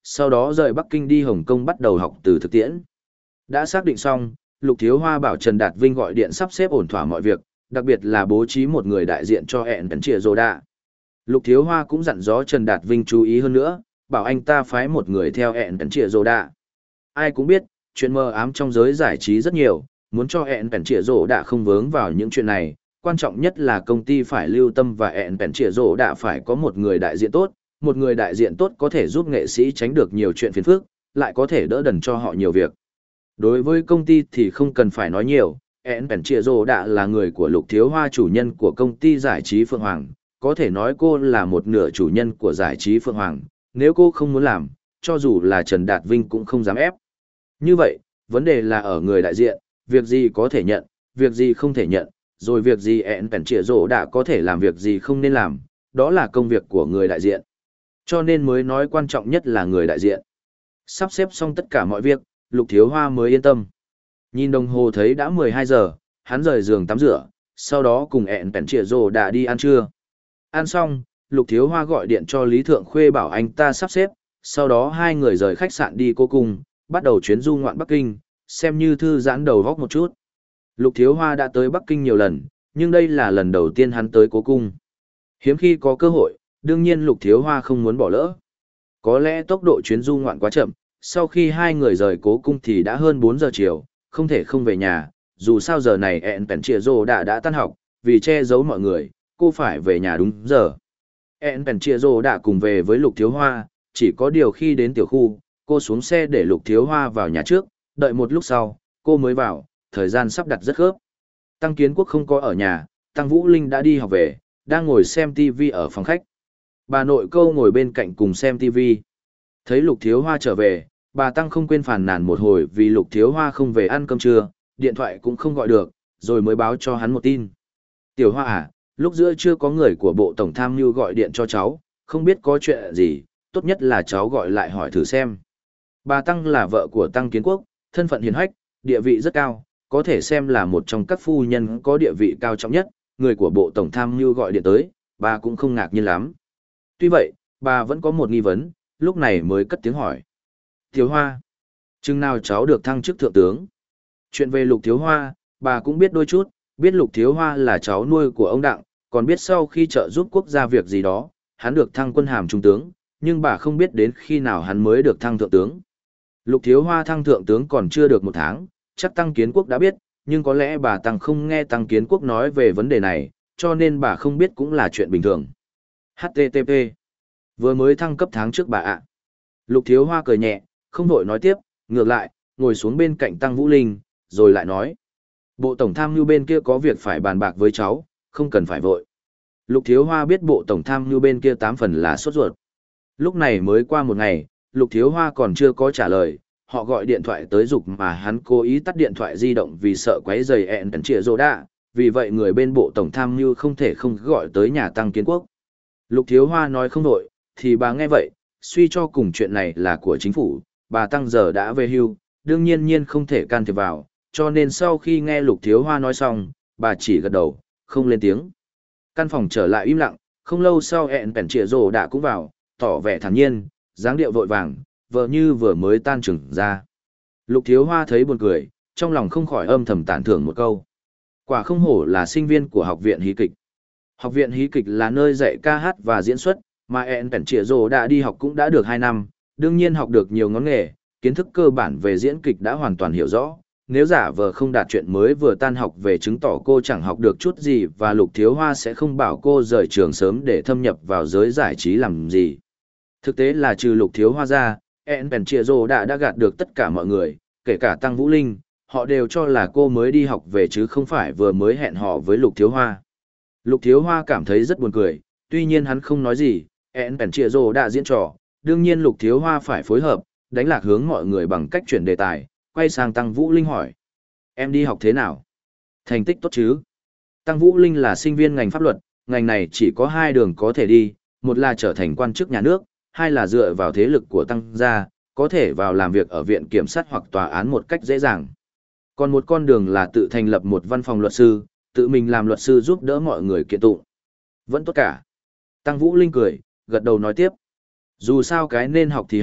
sau đó rời Bắc Kinh đi Hồng Kông bắt đầu học từ thực tiễn. Đã xác định xong, Lục Thiếu Hoa bảo Trần Đạt Vinh gọi điện sắp xếp ổn thỏa mọi việc, đặc biệt là bố trí một người đại diện cho hẹn tấn trịa rồ đạ. Lục Thiếu Hoa cũng dặn dò Trần Đạt Vinh chú ý hơn nữa, bảo anh ta phái một người theo hẹn tấn trịa rồ đạ. Ai cũng biết, chuyện mơ ám trong giới giải trí rất nhiều, muốn cho hẹn tấn trịa rồ đạ không vướng vào những chuyện này, quan trọng nhất là công ty phải lưu tâm và hẹn tấn trịa rồ đạ phải có một người đại diện tốt, một người đại diện tốt có thể giúp nghệ sĩ tránh được nhiều chuyện phiền phức, lại có thể đỡ đần cho họ nhiều việc. Đối với công ty thì không cần phải nói nhiều, hẹn tấn trịa rồ đạ là người của Lục Thiếu Hoa, chủ nhân của công ty giải trí Phượng Hoàng, có thể nói cô là một nửa chủ nhân của giải trí Phượng Hoàng, nếu cô không muốn làm, cho dù là Trần Đạt Vinh cũng không dám ép. Như vậy, vấn đề là ở người đại diện, việc gì có thể nhận, việc gì không thể nhận, rồi việc gì hẹn tấn trịa rồ đạ có thể làm, việc gì không nên làm, đó là công việc của người đại diện. Cho nên mới nói quan trọng nhất là người đại diện. Sắp xếp xong tất cả mọi việc, Lục Thiếu Hoa mới yên tâm. Nhìn đồng hồ thấy đã mười hai giờ, hắn rời giường tắm rửa, sau đó cùng hẹn tấn trịa rồ đạ đi ăn trưa. Ăn xong, Lục Thiếu Hoa gọi điện cho Lý Thượng Khuê bảo anh ta sắp xếp, sau đó hai người rời khách sạn đi Cố Cung, bắt đầu chuyến du ngoạn Bắc Kinh, xem như thư giãn đầu góc một chút. Lục Thiếu Hoa đã tới Bắc Kinh nhiều lần, nhưng đây là lần đầu tiên hắn tới Cố Cung. Hiếm khi có cơ hội, đương nhiên Lục Thiếu Hoa không muốn bỏ lỡ. Có lẽ tốc độ chuyến du ngoạn quá chậm, sau khi hai người rời Cố Cung thì đã hơn bốn giờ chiều, không thể không về nhà, dù sao giờ này hẹn tấn trịa rồ đã đã tan học, vì che giấu mọi người, cô phải về nhà đúng giờ. Hẹn tấn trịa rồ đã cùng về với Lục Thiếu Hoa, chỉ có điều khi đến tiểu khu, cô xuống xe để Lục Thiếu Hoa vào nhà trước, đợi một lúc sau, cô mới vào, thời gian sắp đặt rất khớp. Tăng Kiến Quốc không có ở nhà, Tăng Vũ Linh đã đi học về, đang ngồi xem ti vi ở phòng khách. Bà nội câu ngồi bên cạnh cùng xem ti vi. Thấy Lục Thiếu Hoa trở về, bà Tăng không quên phàn nàn một hồi vì Lục Thiếu Hoa không về ăn cơm trưa, điện thoại cũng không gọi được, rồi mới báo cho hắn một tin. Tiểu Hoa à, lúc giữa chưa có người của Bộ Tổng Tham mưu gọi điện cho cháu, không biết có chuyện gì, tốt nhất là cháu gọi lại hỏi thử xem. Bà Tăng là vợ của Tăng Kiến Quốc, thân phận hiền hách, địa vị rất cao, có thể xem là một trong các phu nhân có địa vị cao trọng nhất, người của Bộ Tổng Tham mưu gọi điện tới, bà cũng không ngạc nhiên lắm. Tuy vậy, bà vẫn có một nghi vấn, lúc này mới cất tiếng hỏi. Thiếu Hoa, chừng nào cháu được thăng chức thượng tướng? Chuyện về Lục Thiếu Hoa, bà cũng biết đôi chút, biết Lục Thiếu Hoa là cháu nuôi của ông Đặng, còn biết sau khi trợ giúp quốc gia việc gì đó, hắn được thăng quân hàm trung tướng, nhưng bà không biết đến khi nào hắn mới được thăng thượng tướng. Lục Thiếu Hoa thăng thượng tướng còn chưa được một tháng, chắc Tăng Kiến Quốc đã biết, nhưng có lẽ bà Tăng không nghe Tăng Kiến Quốc nói về vấn đề này, cho nên bà không biết cũng là chuyện bình thường. hát tê tê pê Vừa mới thăng cấp tháng trước bà ạ. Lục Thiếu Hoa cười nhẹ, không vội nói tiếp, ngược lại, ngồi xuống bên cạnh Tăng Vũ Linh, rồi lại nói. Bộ Tổng Tham mưu bên kia có việc phải bàn bạc với cháu, không cần phải vội. Lục Thiếu Hoa biết Bộ Tổng Tham mưu bên kia tám phần là sốt ruột. Lúc này mới qua một ngày, Lục Thiếu Hoa còn chưa có trả lời, họ gọi điện thoại tới giục mà hắn cố ý tắt điện thoại di động vì sợ quấy rầy hẹn tấn trịa rồ đạ, vì vậy người bên Bộ Tổng Tham mưu không thể không gọi tới nhà Tăng Kiến Quốc. Lục Thiếu Hoa nói không đổi, thì bà nghe vậy, suy cho cùng chuyện này là của chính phủ, bà Tăng giờ đã về hưu, đương nhiên nhiên không thể can thiệp vào, cho nên sau khi nghe Lục Thiếu Hoa nói xong, bà chỉ gật đầu, không lên tiếng. Căn phòng trở lại im lặng, không lâu sau hẹn tấn trịa rồ đạ cũng vào, tỏ vẻ thản nhiên, dáng điệu vội vàng, vợ như vừa mới tan trường ra. Lục Thiếu Hoa thấy buồn cười, trong lòng không khỏi âm thầm tán thưởng một câu. Quả không hổ là sinh viên của học viện hí kịch. Học viện hí kịch là nơi dạy ca hát và diễn xuất, mà hẹn tấn trịa rồ đã đi học cũng đã được hai năm, đương nhiên học được nhiều ngón nghề, kiến thức cơ bản về diễn kịch đã hoàn toàn hiểu rõ. Nếu giả vờ không đạt chuyện mới vừa tan học về chứng tỏ cô chẳng học được chút gì, và Lục Thiếu Hoa sẽ không bảo cô rời trường sớm để thâm nhập vào giới giải trí làm gì. Thực tế là trừ Lục Thiếu Hoa ra, hẹn tấn trịa rồ đã đã gạt được tất cả mọi người, kể cả Tăng Vũ Linh, họ đều cho là cô mới đi học về chứ không phải vừa mới hẹn hò với Lục Thiếu Hoa. Lục Thiếu Hoa cảm thấy rất buồn cười, tuy nhiên hắn không nói gì, hẹn tấn trịa rồ đã diễn trò, đương nhiên Lục Thiếu Hoa phải phối hợp, đánh lạc hướng mọi người bằng cách chuyển đề tài, quay sang Tăng Vũ Linh hỏi. Em đi học thế nào? Thành tích tốt chứ? Tăng Vũ Linh là sinh viên ngành pháp luật, ngành này chỉ có hai đường có thể đi, một là trở thành quan chức nhà nước, hai là dựa vào thế lực của Tăng gia, có thể vào làm việc ở viện kiểm sát hoặc tòa án một cách dễ dàng. Còn một con đường là tự thành lập một văn phòng luật sư, tự mình làm luật sư giúp đỡ mọi người kiện tụng. Vẫn tốt cả. Tăng Vũ Linh cười, gật đầu nói tiếp. Dù sao cái nên học thì học,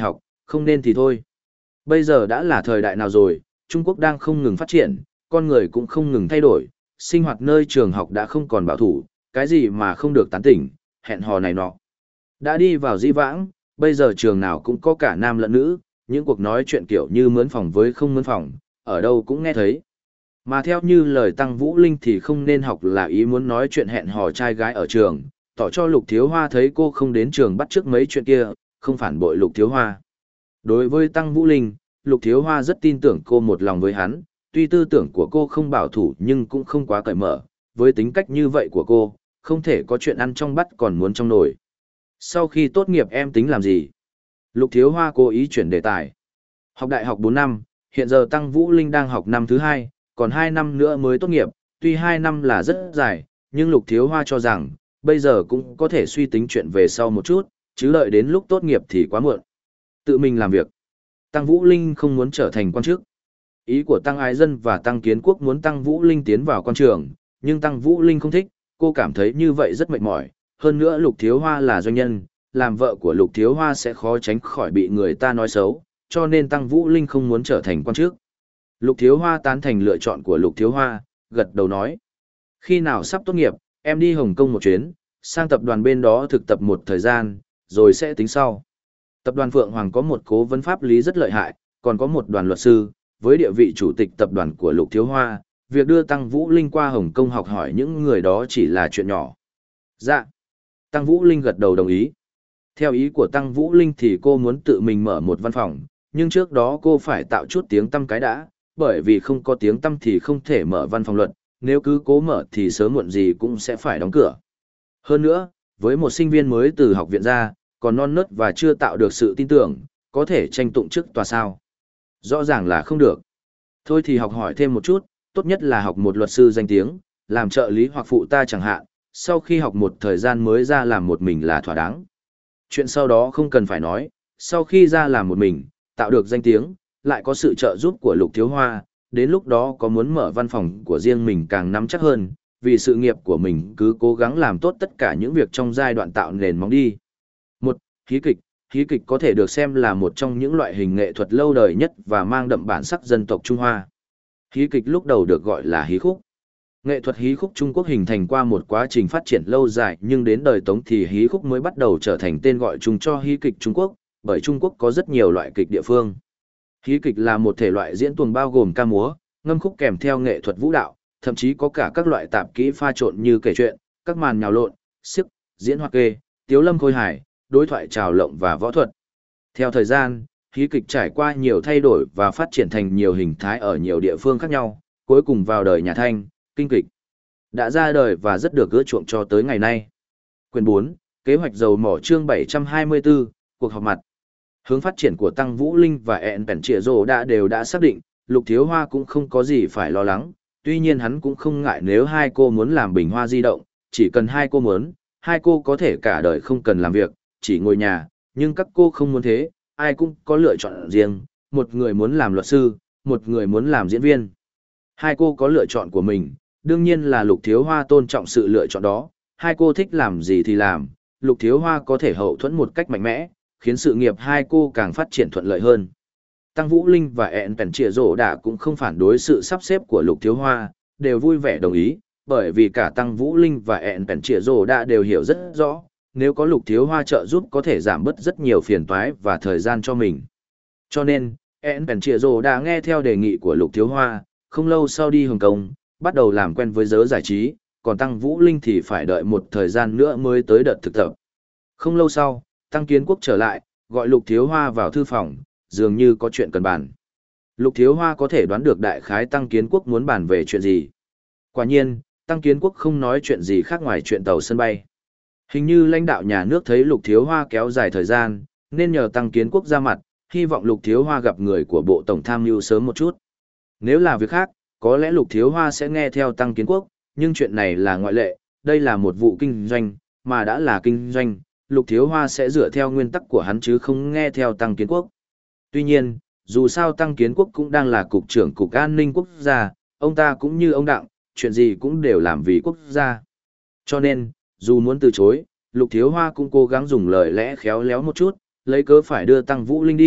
Không nên thì thôi. Bây giờ đã là thời đại nào rồi, Trung Quốc đang không ngừng phát triển, con người cũng không ngừng thay đổi, sinh hoạt nơi trường học đã không còn bảo thủ, cái gì mà không được tán tỉnh, hẹn hò này nọ. Đã đi vào di vãng, bây giờ trường nào cũng có cả nam lẫn nữ, những cuộc nói chuyện kiểu như mướn phòng với không mướn phòng, ở đâu cũng nghe thấy. Mà theo như lời Tăng Vũ Linh thì không nên học là ý muốn nói chuyện hẹn hò trai gái ở trường, tỏ cho Lục Thiếu Hoa thấy cô không đến trường bắt chước mấy chuyện kia, không phản bội Lục Thiếu Hoa. Đối với Tăng Vũ Linh, Lục Thiếu Hoa rất tin tưởng cô một lòng với hắn, tuy tư tưởng của cô không bảo thủ nhưng cũng không quá cởi mở, với tính cách như vậy của cô, không thể có chuyện ăn trong bát còn muốn trong nồi. Sau khi tốt nghiệp em tính làm gì? Lục Thiếu Hoa cố ý chuyển đề tài. Học đại học bốn năm, hiện giờ Tăng Vũ Linh đang học năm thứ hai, còn hai năm nữa mới tốt nghiệp, tuy hai năm là rất dài, nhưng Lục Thiếu Hoa cho rằng, bây giờ cũng có thể suy tính chuyện về sau một chút, chứ đợi đến lúc tốt nghiệp thì quá muộn. Tự mình làm việc. Tăng Vũ Linh không muốn trở thành quan chức. Ý của Tăng Ái Dân và Tăng Kiến Quốc muốn Tăng Vũ Linh tiến vào quan trường, nhưng Tăng Vũ Linh không thích, cô cảm thấy như vậy rất mệt mỏi. Hơn nữa Lục Thiếu Hoa là doanh nhân, làm vợ của Lục Thiếu Hoa sẽ khó tránh khỏi bị người ta nói xấu, cho nên Tăng Vũ Linh không muốn trở thành quan chức. Lục Thiếu Hoa tán thành lựa chọn của Lục Thiếu Hoa, gật đầu nói. Khi nào sắp tốt nghiệp, em đi Hồng Kông một chuyến, sang tập đoàn bên đó thực tập một thời gian, rồi sẽ tính sau. Tập đoàn Phượng Hoàng có một cố vấn pháp lý rất lợi hại, còn có một đoàn luật sư, với địa vị chủ tịch tập đoàn của Lục Thiếu Hoa, việc đưa Tăng Vũ Linh qua Hồng Kông học hỏi những người đó chỉ là chuyện nhỏ. Dạ. Tăng Vũ Linh gật đầu đồng ý. Theo ý của Tăng Vũ Linh thì cô muốn tự mình mở một văn phòng, nhưng trước đó cô phải tạo chút tiếng tăm cái đã, bởi vì không có tiếng tăm thì không thể mở văn phòng luật, nếu cứ cố mở thì sớm muộn gì cũng sẽ phải đóng cửa. Hơn nữa, với một sinh viên mới từ học viện ra, còn non nớt và chưa tạo được sự tin tưởng, có thể tranh tụng chức tòa sao. Rõ ràng là không được. Thôi thì học hỏi thêm một chút, tốt nhất là học một luật sư danh tiếng, làm trợ lý hoặc phụ ta chẳng hạn, sau khi học một thời gian mới ra làm một mình là thỏa đáng. Chuyện sau đó không cần phải nói, sau khi ra làm một mình, tạo được danh tiếng, lại có sự trợ giúp của Lục Thiếu Hoa, đến lúc đó có muốn mở văn phòng của riêng mình càng nắm chắc hơn, vì sự nghiệp của mình cứ cố gắng làm tốt tất cả những việc trong giai đoạn tạo nền móng đi. Một, hí kịch. Hí kịch có thể được xem là một trong những loại hình nghệ thuật lâu đời nhất và mang đậm bản sắc dân tộc Trung Hoa. Hí kịch lúc đầu được gọi là hí khúc. Nghệ thuật hí khúc Trung Quốc hình thành qua một quá trình phát triển lâu dài, nhưng đến đời Tống thì hí khúc mới bắt đầu trở thành tên gọi chung cho hí kịch Trung Quốc, bởi Trung Quốc có rất nhiều loại kịch địa phương. Hí kịch là một thể loại diễn tuồng bao gồm ca múa, ngâm khúc kèm theo nghệ thuật vũ đạo, thậm chí có cả các loại tạp kỹ pha trộn như kể chuyện, các màn nhào lộn, xiếc, diễn hoa kê, tiếu lâm khôi hài, đối thoại trào lộng và võ thuật. Theo thời gian, hí kịch trải qua nhiều thay đổi và phát triển thành nhiều hình thái ở nhiều địa phương khác nhau, cuối cùng vào đời nhà Thanh, kinh kịch đã ra đời và rất được ưa chuộng cho tới ngày nay. Quyển bốn, Kế hoạch dầu mỏ chương bảy trăm hai mươi tư, cuộc họp mặt. Hướng phát triển của Tăng Vũ Linh và ẹn bèn trịa rồ đã đều đã xác định, Lục Thiếu Hoa cũng không có gì phải lo lắng, tuy nhiên hắn cũng không ngại nếu hai cô muốn làm bình hoa di động, chỉ cần hai cô muốn, hai cô có thể cả đời không cần làm việc, chỉ ngồi nhà, nhưng các cô không muốn thế, ai cũng có lựa chọn riêng, một người muốn làm luật sư, một người muốn làm diễn viên. Hai cô có lựa chọn của mình, đương nhiên là Lục Thiếu Hoa tôn trọng sự lựa chọn đó, hai cô thích làm gì thì làm, Lục Thiếu Hoa có thể hậu thuẫn một cách mạnh mẽ, khiến sự nghiệp hai cô càng phát triển thuận lợi hơn. Tăng Vũ Linh và ẹn bèn trịa rồ đã cũng không phản đối sự sắp xếp của Lục Thiếu Hoa, đều vui vẻ đồng ý, bởi vì cả Tăng Vũ Linh và ẹn bèn trịa rồ đã đều hiểu rất rõ, nếu có Lục Thiếu Hoa trợ giúp có thể giảm bớt rất nhiều phiền toái và thời gian cho mình. Cho nên, ẹn bèn trịa rồ đã nghe theo đề nghị của Lục Thiếu Hoa, không lâu sau đi Hồng Kông, bắt đầu làm quen với giới giải trí, còn Tăng Vũ Linh thì phải đợi một thời gian nữa mới tới đợt thực tập. Không lâu sau, Tăng Kiến Quốc trở lại, gọi Lục Thiếu Hoa vào thư phòng, dường như có chuyện cần bàn. Lục Thiếu Hoa có thể đoán được đại khái Tăng Kiến Quốc muốn bàn về chuyện gì. Quả nhiên, Tăng Kiến Quốc không nói chuyện gì khác ngoài chuyện tàu sân bay. Hình như lãnh đạo nhà nước thấy Lục Thiếu Hoa kéo dài thời gian, nên nhờ Tăng Kiến Quốc ra mặt, hy vọng Lục Thiếu Hoa gặp người của Bộ Tổng Tham mưu sớm một chút. Nếu là việc khác, có lẽ Lục Thiếu Hoa sẽ nghe theo Tăng Kiến Quốc, nhưng chuyện này là ngoại lệ, đây là một vụ kinh doanh, mà đã là kinh doanh, Lục Thiếu Hoa sẽ dựa theo nguyên tắc của hắn chứ không nghe theo Tăng Kiến Quốc. Tuy nhiên, dù sao Tăng Kiến Quốc cũng đang là cục trưởng cục an ninh quốc gia, ông ta cũng như ông Đặng, chuyện gì cũng đều làm vì quốc gia. Cho nên, dù muốn từ chối, Lục Thiếu Hoa cũng cố gắng dùng lời lẽ khéo léo một chút, lấy cớ phải đưa Tăng Vũ Linh đi,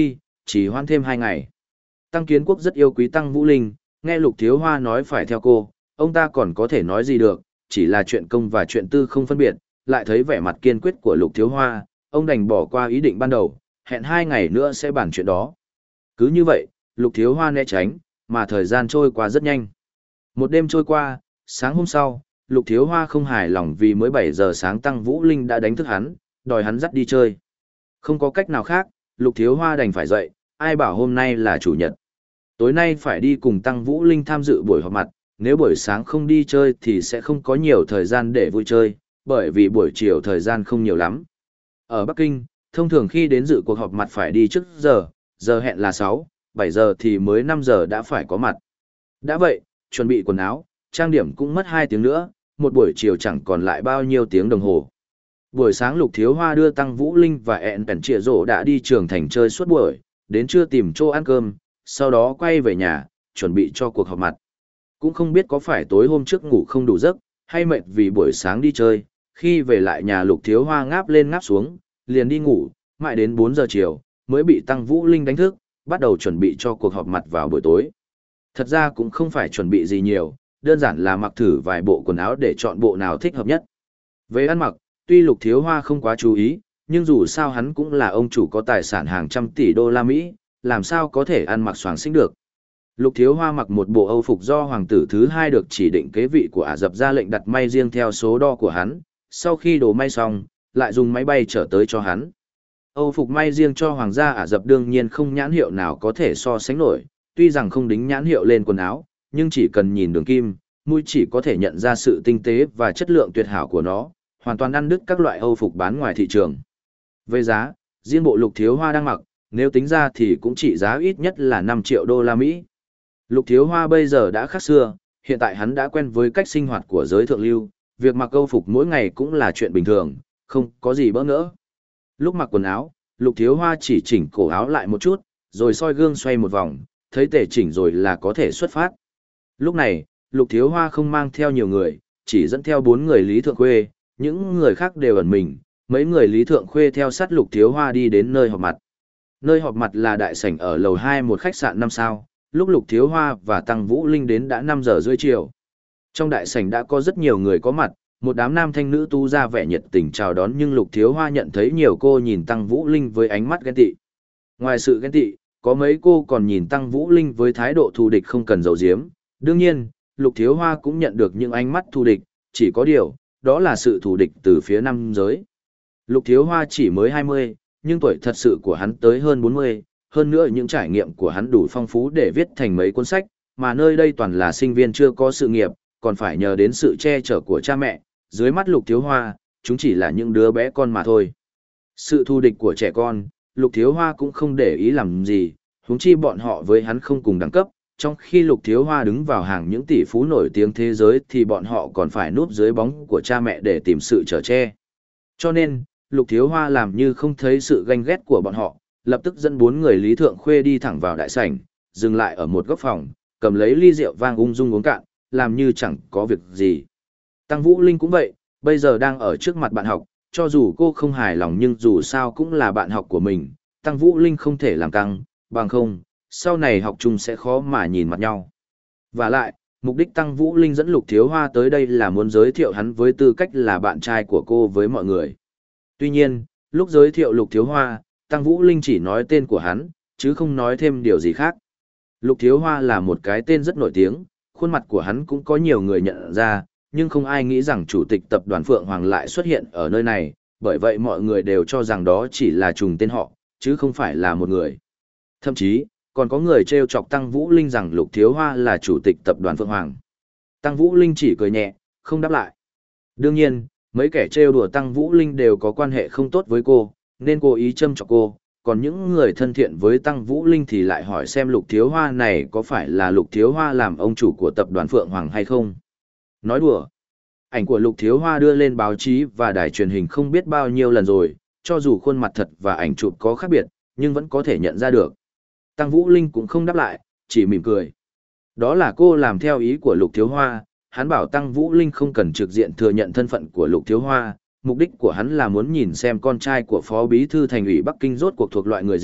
chỉ hoãn thêm hai ngày. Tăng Kiến Quốc rất yêu quý Tăng Vũ Linh, nghe Lục Thiếu Hoa nói phải theo cô, ông ta còn có thể nói gì được, chỉ là chuyện công và chuyện tư không phân biệt, lại thấy vẻ mặt kiên quyết của Lục Thiếu Hoa, ông đành bỏ qua ý định ban đầu, hẹn hai ngày nữa sẽ bàn chuyện đó. Cứ như vậy, Lục Thiếu Hoa né tránh, mà thời gian trôi qua rất nhanh. Một đêm trôi qua, sáng hôm sau, Lục Thiếu Hoa không hài lòng vì mới bảy giờ sáng Tăng Vũ Linh đã đánh thức hắn, đòi hắn dắt đi chơi. Không có cách nào khác, Lục Thiếu Hoa đành phải dậy, ai bảo hôm nay là chủ nhật. Tối nay phải đi cùng Tăng Vũ Linh tham dự buổi họp mặt, nếu buổi sáng không đi chơi thì sẽ không có nhiều thời gian để vui chơi, bởi vì buổi chiều thời gian không nhiều lắm. Ở Bắc Kinh, thông thường khi đến dự cuộc họp mặt phải đi trước giờ, giờ hẹn là sáu, bảy giờ thì mới năm giờ đã phải có mặt. Đã vậy, chuẩn bị quần áo, trang điểm cũng mất hai tiếng nữa, một buổi chiều chẳng còn lại bao nhiêu tiếng đồng hồ. Buổi sáng Lục Thiếu Hoa đưa Tăng Vũ Linh và ẹn bèn trịa rổ đã đi trường thành chơi suốt buổi, đến trưa tìm chỗ ăn cơm, sau đó quay về nhà, chuẩn bị cho cuộc họp mặt. Cũng không biết có phải tối hôm trước ngủ không đủ giấc, hay mệt vì buổi sáng đi chơi, khi về lại nhà Lục Thiếu Hoa ngáp lên ngáp xuống, liền đi ngủ, mãi đến bốn giờ chiều, mới bị Tăng Vũ Linh đánh thức, bắt đầu chuẩn bị cho cuộc họp mặt vào buổi tối. Thật ra cũng không phải chuẩn bị gì nhiều, đơn giản là mặc thử vài bộ quần áo để chọn bộ nào thích hợp nhất. Về ăn mặc, tuy Lục Thiếu Hoa không quá chú ý, nhưng dù sao hắn cũng là ông chủ có tài sản hàng trăm tỷ đô la Mỹ, làm sao có thể ăn mặc xoàng xĩnh được. Lục Thiếu Hoa mặc một bộ Âu phục do hoàng tử thứ hai được chỉ định kế vị của Ả Rập ra lệnh đặt may riêng theo số đo của hắn, sau khi đồ may xong, lại dùng máy bay trở tới cho hắn. Âu phục may riêng cho hoàng gia Ả Rập đương nhiên không nhãn hiệu nào có thể so sánh nổi, tuy rằng không đính nhãn hiệu lên quần áo, nhưng chỉ cần nhìn đường kim, mũi chỉ có thể nhận ra sự tinh tế và chất lượng tuyệt hảo của nó, hoàn toàn ăn đứt các loại Âu phục bán ngoài thị trường. Về giá, riêng bộ Lục Thiếu Hoa đang mặc, nếu tính ra thì cũng chỉ giá ít nhất là năm triệu đô la Mỹ. Lục Thiếu Hoa bây giờ đã khác xưa, hiện tại hắn đã quen với cách sinh hoạt của giới thượng lưu, việc mặc Âu phục mỗi ngày cũng là chuyện bình thường, không có gì bỡ ngỡ. Lúc mặc quần áo, Lục Thiếu Hoa chỉ chỉnh cổ áo lại một chút, rồi soi gương xoay một vòng, thấy tề chỉnh rồi là có thể xuất phát. Lúc này, Lục Thiếu Hoa không mang theo nhiều người, chỉ dẫn theo bốn người Lý Thượng Khuê, những người khác đều ẩn mình, mấy người Lý Thượng Khuê theo sát Lục Thiếu Hoa đi đến nơi họp mặt. Nơi họp mặt là đại sảnh ở lầu hai một khách sạn năm sao, lúc Lục Thiếu Hoa và Tăng Vũ Linh đến đã năm giờ rưỡi chiều. Trong đại sảnh đã có rất nhiều người có mặt, một đám nam thanh nữ tu ra vẻ nhiệt tình chào đón, nhưng Lục Thiếu Hoa nhận thấy nhiều cô nhìn Tăng Vũ Linh với ánh mắt ghen tị. Ngoài sự ghen tị, có mấy cô còn nhìn Tăng Vũ Linh với thái độ thù địch không cần giấu giếm. Đương nhiên, Lục Thiếu Hoa cũng nhận được những ánh mắt thù địch, chỉ có điều, đó là sự thù địch từ phía nam giới. Lục Thiếu Hoa chỉ mới hai mươi, nhưng tuổi thật sự của hắn tới hơn bốn mươi, hơn nữa những trải nghiệm của hắn đủ phong phú để viết thành mấy cuốn sách, mà nơi đây toàn là sinh viên chưa có sự nghiệp, còn phải nhờ đến sự che chở của cha mẹ, dưới mắt Lục Thiếu Hoa, chúng chỉ là những đứa bé con mà thôi. Sự thù địch của trẻ con, Lục Thiếu Hoa cũng không để ý làm gì, huống chi bọn họ với hắn không cùng đẳng cấp, trong khi Lục Thiếu Hoa đứng vào hàng những tỷ phú nổi tiếng thế giới thì bọn họ còn phải núp dưới bóng của cha mẹ để tìm sự chở che. Cho nên, Lục Thiếu Hoa làm như không thấy sự ganh ghét của bọn họ, lập tức dẫn bốn người Lý Thượng Khuê đi thẳng vào đại sảnh, dừng lại ở một góc phòng, cầm lấy ly rượu vang ung dung uống cạn, làm như chẳng có việc gì. Tăng Vũ Linh cũng vậy, bây giờ đang ở trước mặt bạn học, cho dù cô không hài lòng nhưng dù sao cũng là bạn học của mình, Tăng Vũ Linh không thể làm căng, bằng không, sau này học chung sẽ khó mà nhìn mặt nhau. Và lại, mục đích Tăng Vũ Linh dẫn Lục Thiếu Hoa tới đây là muốn giới thiệu hắn với tư cách là bạn trai của cô với mọi người. Tuy nhiên, lúc giới thiệu Lục Thiếu Hoa, Tăng Vũ Linh chỉ nói tên của hắn, chứ không nói thêm điều gì khác. Lục Thiếu Hoa là một cái tên rất nổi tiếng, khuôn mặt của hắn cũng có nhiều người nhận ra, nhưng không ai nghĩ rằng chủ tịch tập đoàn Phượng Hoàng lại xuất hiện ở nơi này, bởi vậy mọi người đều cho rằng đó chỉ là trùng tên họ, chứ không phải là một người. Thậm chí, còn có người trêu chọc Tăng Vũ Linh rằng Lục Thiếu Hoa là chủ tịch tập đoàn Phượng Hoàng. Tăng Vũ Linh chỉ cười nhẹ, không đáp lại. Đương nhiên, mấy kẻ trêu đùa Tăng Vũ Linh đều có quan hệ không tốt với cô, nên cố ý châm chọc cô, còn những người thân thiện với Tăng Vũ Linh thì lại hỏi xem Lục Thiếu Hoa này có phải là Lục Thiếu Hoa làm ông chủ của tập đoàn Phượng Hoàng hay không. Nói đùa, ảnh của Lục Thiếu Hoa đưa lên báo chí và đài truyền hình không biết bao nhiêu lần rồi, cho dù khuôn mặt thật và ảnh chụp có khác biệt, nhưng vẫn có thể nhận ra được. Tăng Vũ Linh cũng không đáp lại, chỉ mỉm cười. Đó là cô làm theo ý của Lục Thiếu Hoa, hắn bảo Tăng Vũ Linh không cần trực diện thừa nhận thân phận của Lục Thiếu Hoa, mục đích của hắn là muốn nhìn xem con trai của Phó Bí thư Thành ủy Bắc Kinh rốt cuộc thuộc loại người gì,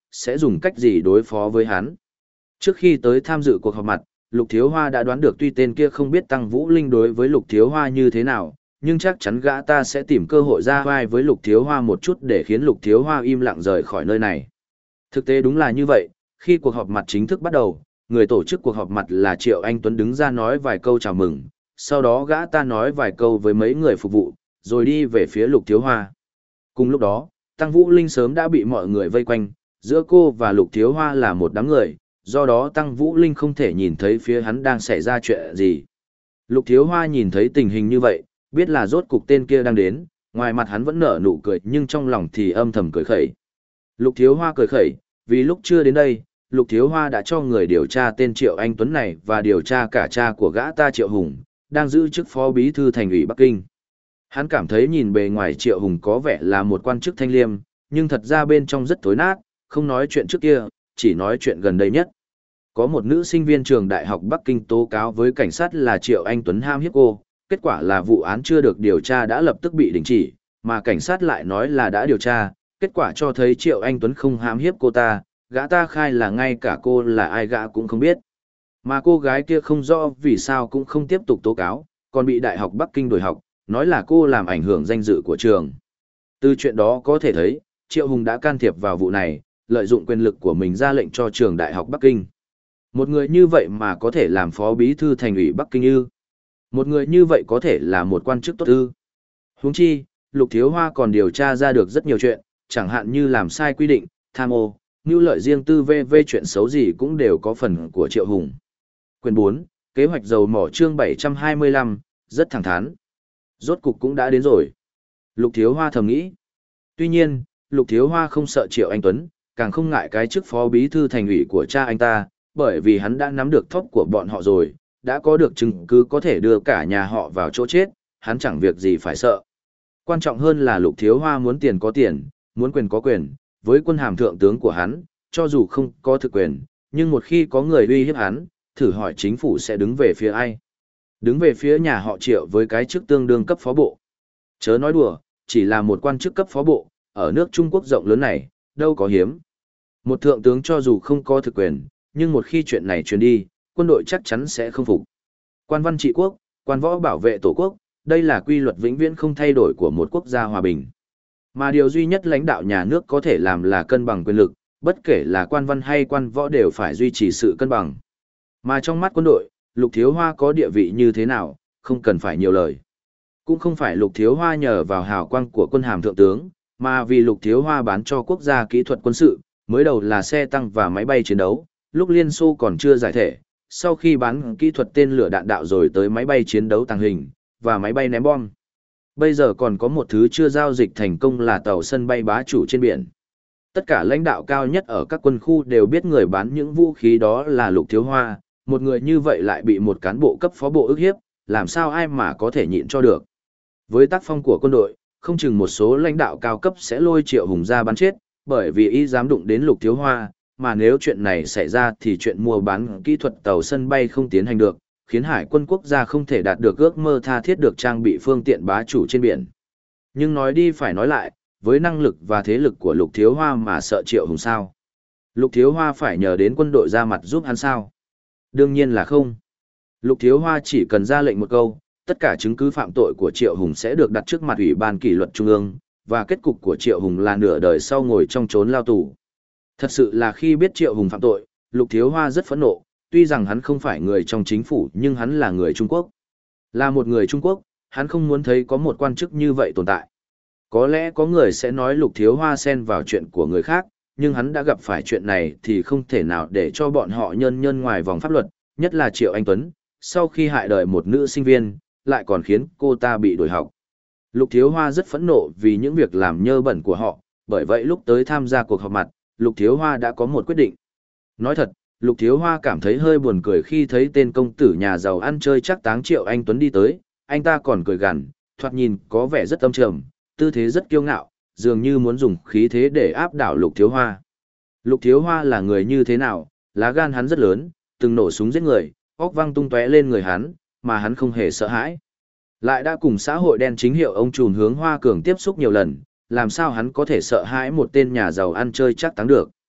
sẽ dùng cách gì đối phó với hắn. Trước khi tới tham dự cuộc họp mặt, Lục Thiếu Hoa đã đoán được tuy tên kia không biết Tăng Vũ Linh đối với Lục Thiếu Hoa như thế nào, nhưng chắc chắn gã ta sẽ tìm cơ hội ra vai với Lục Thiếu Hoa một chút để khiến Lục Thiếu Hoa im lặng rời khỏi nơi này. Thực tế đúng là như vậy, khi cuộc họp mặt chính thức bắt đầu, người tổ chức cuộc họp mặt là Triệu Anh Tuấn đứng ra nói vài câu chào mừng, sau đó gã ta nói vài câu với mấy người phục vụ, rồi đi về phía Lục Thiếu Hoa. Cùng lúc đó, Tăng Vũ Linh sớm đã bị mọi người vây quanh, giữa cô và Lục Thiếu Hoa là một đám người, do đó Tăng Vũ Linh không thể nhìn thấy phía hắn đang xảy ra chuyện gì. Lục Thiếu Hoa nhìn thấy tình hình như vậy, biết là rốt cục tên kia đang đến, ngoài mặt hắn vẫn nở nụ cười nhưng trong lòng thì âm thầm cười khẩy. Lục Thiếu Hoa cười khẩy, vì lúc chưa đến đây, Lục Thiếu Hoa đã cho người điều tra tên Triệu Anh Tuấn này và điều tra cả cha của gã ta Triệu Hùng, đang giữ chức phó bí thư thành ủy Bắc Kinh. Hắn cảm thấy nhìn bề ngoài Triệu Hùng có vẻ là một quan chức thanh liêm, nhưng thật ra bên trong rất thối nát, không nói chuyện trước kia, chỉ nói chuyện gần đây nhất. Có một nữ sinh viên trường đại học Bắc Kinh tố cáo với cảnh sát là Triệu Anh Tuấn ham hiếp cô, kết quả là vụ án chưa được điều tra đã lập tức bị đình chỉ, mà cảnh sát lại nói là đã điều tra, kết quả cho thấy Triệu Anh Tuấn không ham hiếp cô ta, gã ta khai là ngay cả cô là ai gã cũng không biết. Mà cô gái kia không rõ vì sao cũng không tiếp tục tố cáo, còn bị Đại học Bắc Kinh đuổi học, nói là cô làm ảnh hưởng danh dự của trường. Từ chuyện đó có thể thấy, Triệu Hùng đã can thiệp vào vụ này, lợi dụng quyền lực của mình ra lệnh cho trường Đại học Bắc Kinh. Một người như vậy mà có thể làm phó bí thư thành ủy Bắc Kinh ư? Một người như vậy có thể là một quan chức tốt ư? Huống chi, Lục Thiếu Hoa còn điều tra ra được rất nhiều chuyện, chẳng hạn như làm sai quy định, tham ô, nhu lợi riêng tư vv chuyện xấu gì cũng đều có phần của Triệu Hùng. Quyền bốn, kế hoạch dầu mỏ chương bảy trăm hai mươi lăm, rất thẳng thắn. Rốt cục cũng đã đến rồi. Lục Thiếu Hoa thầm nghĩ. Tuy nhiên, Lục Thiếu Hoa không sợ Triệu Anh Tuấn, càng không ngại cái chức phó bí thư thành ủy của cha anh ta, bởi vì hắn đã nắm được thóp của bọn họ rồi, đã có được chứng cứ có thể đưa cả nhà họ vào chỗ chết, hắn chẳng việc gì phải sợ. Quan trọng hơn là Lục Thiếu Hoa muốn tiền có tiền, muốn quyền có quyền, với quân hàm thượng tướng của hắn, cho dù không có thực quyền, nhưng một khi có người uy hiếp hắn, thử hỏi chính phủ sẽ đứng về phía ai? Đứng về phía nhà họ Triệu với cái chức tương đương cấp phó bộ. Chớ nói đùa, chỉ là một quan chức cấp phó bộ, ở nước Trung Quốc rộng lớn này, đâu có hiếm. Một thượng tướng cho dù không có thực quyền, nhưng một khi chuyện này truyền đi, quân đội chắc chắn sẽ không phục. Quan văn trị quốc, quan võ bảo vệ tổ quốc, đây là quy luật vĩnh viễn không thay đổi của một quốc gia hòa bình. Mà điều duy nhất lãnh đạo nhà nước có thể làm là cân bằng quyền lực, bất kể là quan văn hay quan võ đều phải duy trì sự cân bằng. Mà trong mắt quân đội, Lục Thiếu Hoa có địa vị như thế nào, không cần phải nhiều lời. Cũng không phải Lục Thiếu Hoa nhờ vào hào quang của quân hàm thượng tướng, mà vì Lục Thiếu Hoa bán cho quốc gia kỹ thuật quân sự, mới đầu là xe tăng và máy bay chiến đấu, lúc Liên Xô còn chưa giải thể, sau khi bán kỹ thuật tên lửa đạn đạo rồi tới máy bay chiến đấu tàng hình, và máy bay ném bom. Bây giờ còn có một thứ chưa giao dịch thành công là tàu sân bay bá chủ trên biển. Tất cả lãnh đạo cao nhất ở các quân khu đều biết người bán những vũ khí đó là Lục Thiếu Hoa, một người như vậy lại bị một cán bộ cấp phó bộ ức hiếp, làm sao ai mà có thể nhịn cho được. Với tác phong của quân đội, không chừng một số lãnh đạo cao cấp sẽ lôi Triệu Hùng ra bắn chết, bởi vì y dám đụng đến Lục Thiếu Hoa, mà nếu chuyện này xảy ra thì chuyện mua bán kỹ thuật tàu sân bay không tiến hành được, khiến hải quân quốc gia không thể đạt được ước mơ tha thiết được trang bị phương tiện bá chủ trên biển. Nhưng nói đi phải nói lại, với năng lực và thế lực của Lục Thiếu Hoa mà sợ Triệu Hùng sao? Lục Thiếu Hoa phải nhờ đến quân đội ra mặt giúp hắn sao? Đương nhiên là không. Lục Thiếu Hoa chỉ cần ra lệnh một câu, tất cả chứng cứ phạm tội của Triệu Hùng sẽ được đặt trước mặt Ủy ban kỷ luật Trung ương, và kết cục của Triệu Hùng là nửa đời sau ngồi trong trốn lao tù. Thật sự là khi biết Triệu Hùng phạm tội, Lục Thiếu Hoa rất phẫn nộ, tuy rằng hắn không phải người trong chính phủ nhưng hắn là người Trung Quốc. Là một người Trung Quốc, hắn không muốn thấy có một quan chức như vậy tồn tại. Có lẽ có người sẽ nói Lục Thiếu Hoa xen vào chuyện của người khác, nhưng hắn đã gặp phải chuyện này thì không thể nào để cho bọn họ nhân nhân ngoài vòng pháp luật, nhất là Triệu Anh Tuấn, sau khi hại đời một nữ sinh viên, lại còn khiến cô ta bị đuổi học. Lục Thiếu Hoa rất phẫn nộ vì những việc làm nhơ bẩn của họ, bởi vậy lúc tới tham gia cuộc họp mặt, Lục Thiếu Hoa đã có một quyết định. Nói thật, Lục Thiếu Hoa cảm thấy hơi buồn cười khi thấy tên công tử nhà giàu ăn chơi chắc táng Triệu Anh Tuấn đi tới, anh ta còn cười gằn, thoạt nhìn có vẻ rất âm trầm, tư thế rất kiêu ngạo, dường như muốn dùng khí thế để áp đảo Lục Thiếu Hoa. Lục Thiếu Hoa là người như thế nào, lá gan hắn rất lớn, từng nổ súng giết người, óc văng tung tóe lên người hắn, mà hắn không hề sợ hãi. Lại đã cùng xã hội đen chính hiệu ông trùm hướng Hoa Cường tiếp xúc nhiều lần, làm sao hắn có thể sợ hãi một tên nhà giàu ăn chơi chắc táng được.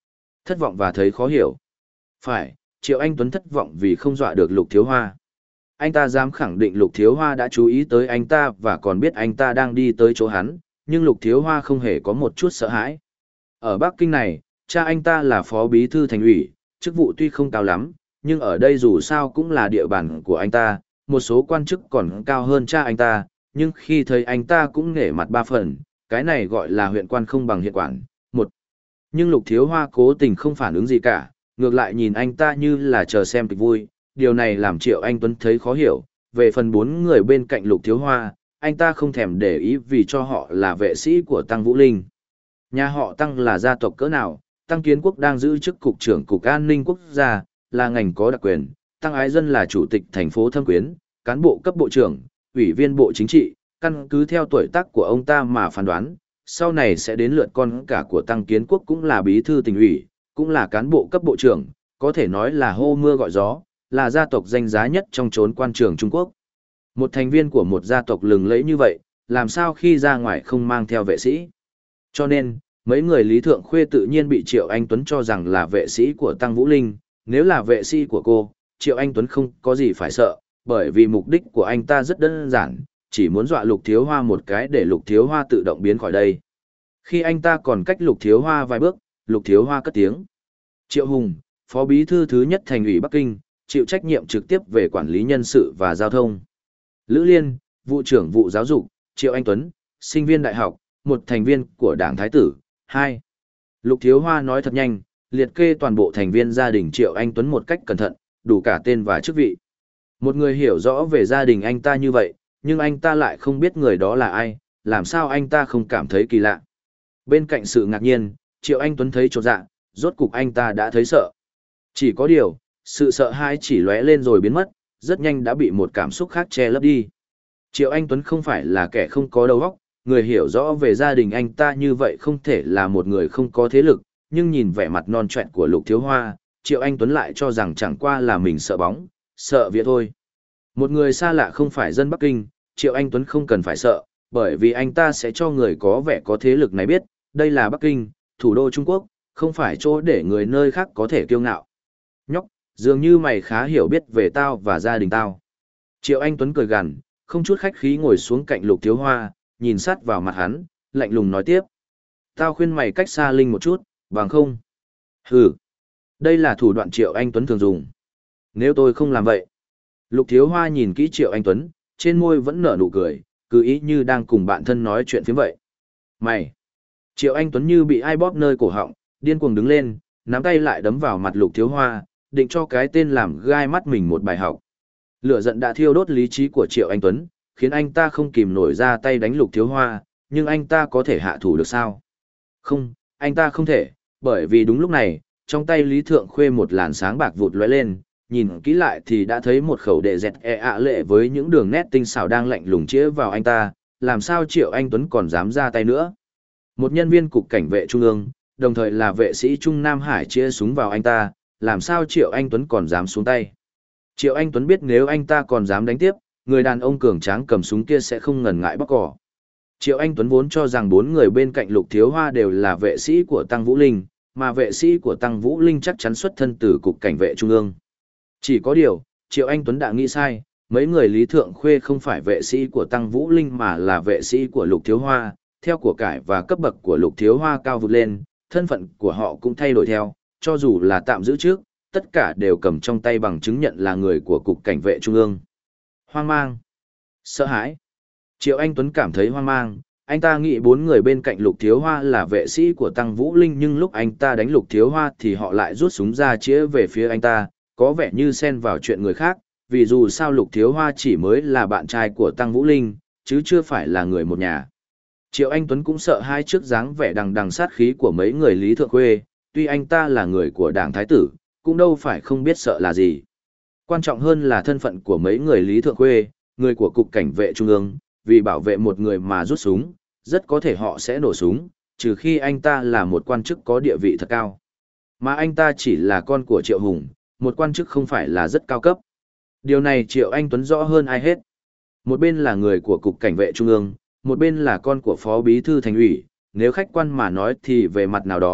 Thất vọng và thấy khó hiểu. Phải, Triệu Anh Tuấn thất vọng vì không dọa được Lục Thiếu Hoa. Anh ta dám khẳng định Lục Thiếu Hoa đã chú ý tới anh ta và còn biết anh ta đang đi tới chỗ hắn, nhưng Lục Thiếu Hoa không hề có một chút sợ hãi. Ở Bắc Kinh này, cha anh ta là phó bí thư thành ủy, chức vụ tuy không cao lắm, nhưng ở đây dù sao cũng là địa bàn của anh ta, một số quan chức còn cao hơn cha anh ta, nhưng khi thấy anh ta cũng nể mặt ba phần, cái này gọi là huyện quan không bằng hiện quản. Một. Nhưng Lục Thiếu Hoa cố tình không phản ứng gì cả, ngược lại nhìn anh ta như là chờ xem kịch vui, điều này làm Triệu Anh Tuấn thấy khó hiểu. Về phần bốn người bên cạnh Lục Thiếu Hoa, anh ta không thèm để ý vì cho họ là vệ sĩ của Tăng Vũ Linh. Nhà họ Tăng là gia tộc cỡ nào, Tăng Kiến Quốc đang giữ chức cục trưởng cục an ninh quốc gia, là ngành có đặc quyền, Tăng Ái Dân là chủ tịch thành phố Thâm Quyến, cán bộ cấp bộ trưởng, ủy viên bộ chính trị, căn cứ theo tuổi tác của ông ta mà phán đoán, sau này sẽ đến lượt con cả của Tăng Kiến Quốc cũng là bí thư tỉnh ủy, cũng là cán bộ cấp bộ trưởng, có thể nói là hô mưa gọi gió, là gia tộc danh giá nhất trong chốn quan trường Trung Quốc. Một thành viên của một gia tộc lừng lẫy như vậy, làm sao khi ra ngoài không mang theo vệ sĩ? Cho nên, mấy người Lý Thượng Khuê tự nhiên bị Triệu Anh Tuấn cho rằng là vệ sĩ của Tăng Vũ Linh, nếu là vệ sĩ của cô, Triệu Anh Tuấn không có gì phải sợ, bởi vì mục đích của anh ta rất đơn giản, chỉ muốn dọa Lục Thiếu Hoa một cái để Lục Thiếu Hoa tự động biến khỏi đây. Khi anh ta còn cách Lục Thiếu Hoa vài bước, Lục Thiếu Hoa cất tiếng. Triệu Hùng, Phó Bí thư thứ nhất Thành ủy Bắc Kinh, chịu trách nhiệm trực tiếp về quản lý nhân sự và giao thông. Lữ Liên, vụ trưởng vụ giáo dục, Triệu Anh Tuấn, sinh viên đại học, một thành viên của Đảng Thái tử. Hai. Lục Thiếu Hoa nói thật nhanh, liệt kê toàn bộ thành viên gia đình Triệu Anh Tuấn một cách cẩn thận, đủ cả tên và chức vị. Một người hiểu rõ về gia đình anh ta như vậy, nhưng anh ta lại không biết người đó là ai, làm sao anh ta không cảm thấy kỳ lạ. Bên cạnh sự ngạc nhiên, Triệu Anh Tuấn thấy chột dạ, rốt cục anh ta đã thấy sợ. Chỉ có điều, sự sợ hãi chỉ lóe lên rồi biến mất, rất nhanh đã bị một cảm xúc khác che lấp đi. Triệu Anh Tuấn không phải là kẻ không có đầu óc, người hiểu rõ về gia đình anh ta như vậy không thể là một người không có thế lực, nhưng nhìn vẻ mặt non choẹn của Lục Thiếu Hoa, Triệu Anh Tuấn lại cho rằng chẳng qua là mình sợ bóng, sợ vía thôi. Một người xa lạ không phải dân Bắc Kinh, Triệu Anh Tuấn không cần phải sợ, bởi vì anh ta sẽ cho người có vẻ có thế lực này biết, đây là Bắc Kinh, thủ đô Trung Quốc, không phải chỗ để người nơi khác có thể kiêu ngạo. Nhóc, dường như mày khá hiểu biết về tao và gia đình tao. Triệu Anh Tuấn cười gằn, không chút khách khí ngồi xuống cạnh Lục Thiếu Hoa, nhìn sát vào mặt hắn, lạnh lùng nói tiếp. Tao khuyên mày cách xa Linh một chút, bằng không. Hừ, đây là thủ đoạn Triệu Anh Tuấn thường dùng. Nếu tôi không làm vậy. Lục Thiếu Hoa nhìn kỹ Triệu Anh Tuấn, trên môi vẫn nở nụ cười, cứ ý như đang cùng bạn thân nói chuyện phiếm vậy. Mày! Triệu Anh Tuấn như bị ai bóp nơi cổ họng, điên cuồng đứng lên, nắm tay lại đấm vào mặt Lục Thiếu Hoa, định cho cái tên làm gai mắt mình một bài học. Lửa giận đã thiêu đốt lý trí của Triệu Anh Tuấn, khiến anh ta không kìm nổi ra tay đánh Lục Thiếu Hoa, nhưng anh ta có thể hạ thủ được sao? Không, anh ta không thể, bởi vì đúng lúc này, trong tay Lý Thượng Khuê một làn sáng bạc vụt lóe lên, nhìn kỹ lại thì đã thấy một khẩu đệ dẹt e ạ lệ với những đường nét tinh xảo đang lạnh lùng chĩa vào anh ta, làm sao Triệu Anh Tuấn còn dám ra tay nữa. Một nhân viên cục cảnh vệ trung ương, đồng thời là vệ sĩ Trung Nam Hải chĩa súng vào anh ta, làm sao Triệu Anh Tuấn còn dám xuống tay. Triệu Anh Tuấn biết nếu anh ta còn dám đánh tiếp, người đàn ông cường tráng cầm súng kia sẽ không ngần ngại bóc cỏ. Triệu Anh Tuấn vốn cho rằng bốn người bên cạnh Lục Thiếu Hoa đều là vệ sĩ của Tăng Vũ Linh, mà vệ sĩ của Tăng Vũ Linh chắc chắn xuất thân từ cục cảnh vệ trung ương. Chỉ có điều, Triệu Anh Tuấn đã nghĩ sai, mấy người Lý Thượng Khuê không phải vệ sĩ của Tăng Vũ Linh mà là vệ sĩ của Lục Thiếu Hoa, theo của cải và cấp bậc của Lục Thiếu Hoa cao vụt lên, thân phận của họ cũng thay đổi theo, cho dù là tạm giữ trước, tất cả đều cầm trong tay bằng chứng nhận là người của cục cảnh vệ trung ương. Hoang mang, sợ hãi. Triệu Anh Tuấn cảm thấy hoang mang, anh ta nghĩ bốn người bên cạnh Lục Thiếu Hoa là vệ sĩ của Tăng Vũ Linh nhưng lúc anh ta đánh Lục Thiếu Hoa thì họ lại rút súng ra chĩa về phía anh ta, có vẻ như xen vào chuyện người khác, vì dù sao Lục Thiếu Hoa chỉ mới là bạn trai của Tăng Vũ Linh, chứ chưa phải là người một nhà. Triệu Anh Tuấn cũng sợ hai trước dáng vẻ đằng đằng sát khí của mấy người Lý Thượng Khuê, tuy anh ta là người của Đảng Thái tử, cũng đâu phải không biết sợ là gì. Quan trọng hơn là thân phận của mấy người Lý Thượng Khuê, người của cục cảnh vệ trung ương, vì bảo vệ một người mà rút súng, rất có thể họ sẽ nổ súng, trừ khi anh ta là một quan chức có địa vị thật cao. Mà anh ta chỉ là con của Triệu Hùng, một quan chức không phải là rất cao cấp. Điều này Triệu Anh Tuấn rõ hơn ai hết. Một bên là người của cục cảnh vệ trung ương, một bên là con của phó bí thư thành ủy, nếu khách quan mà nói thì về mặt nào đó,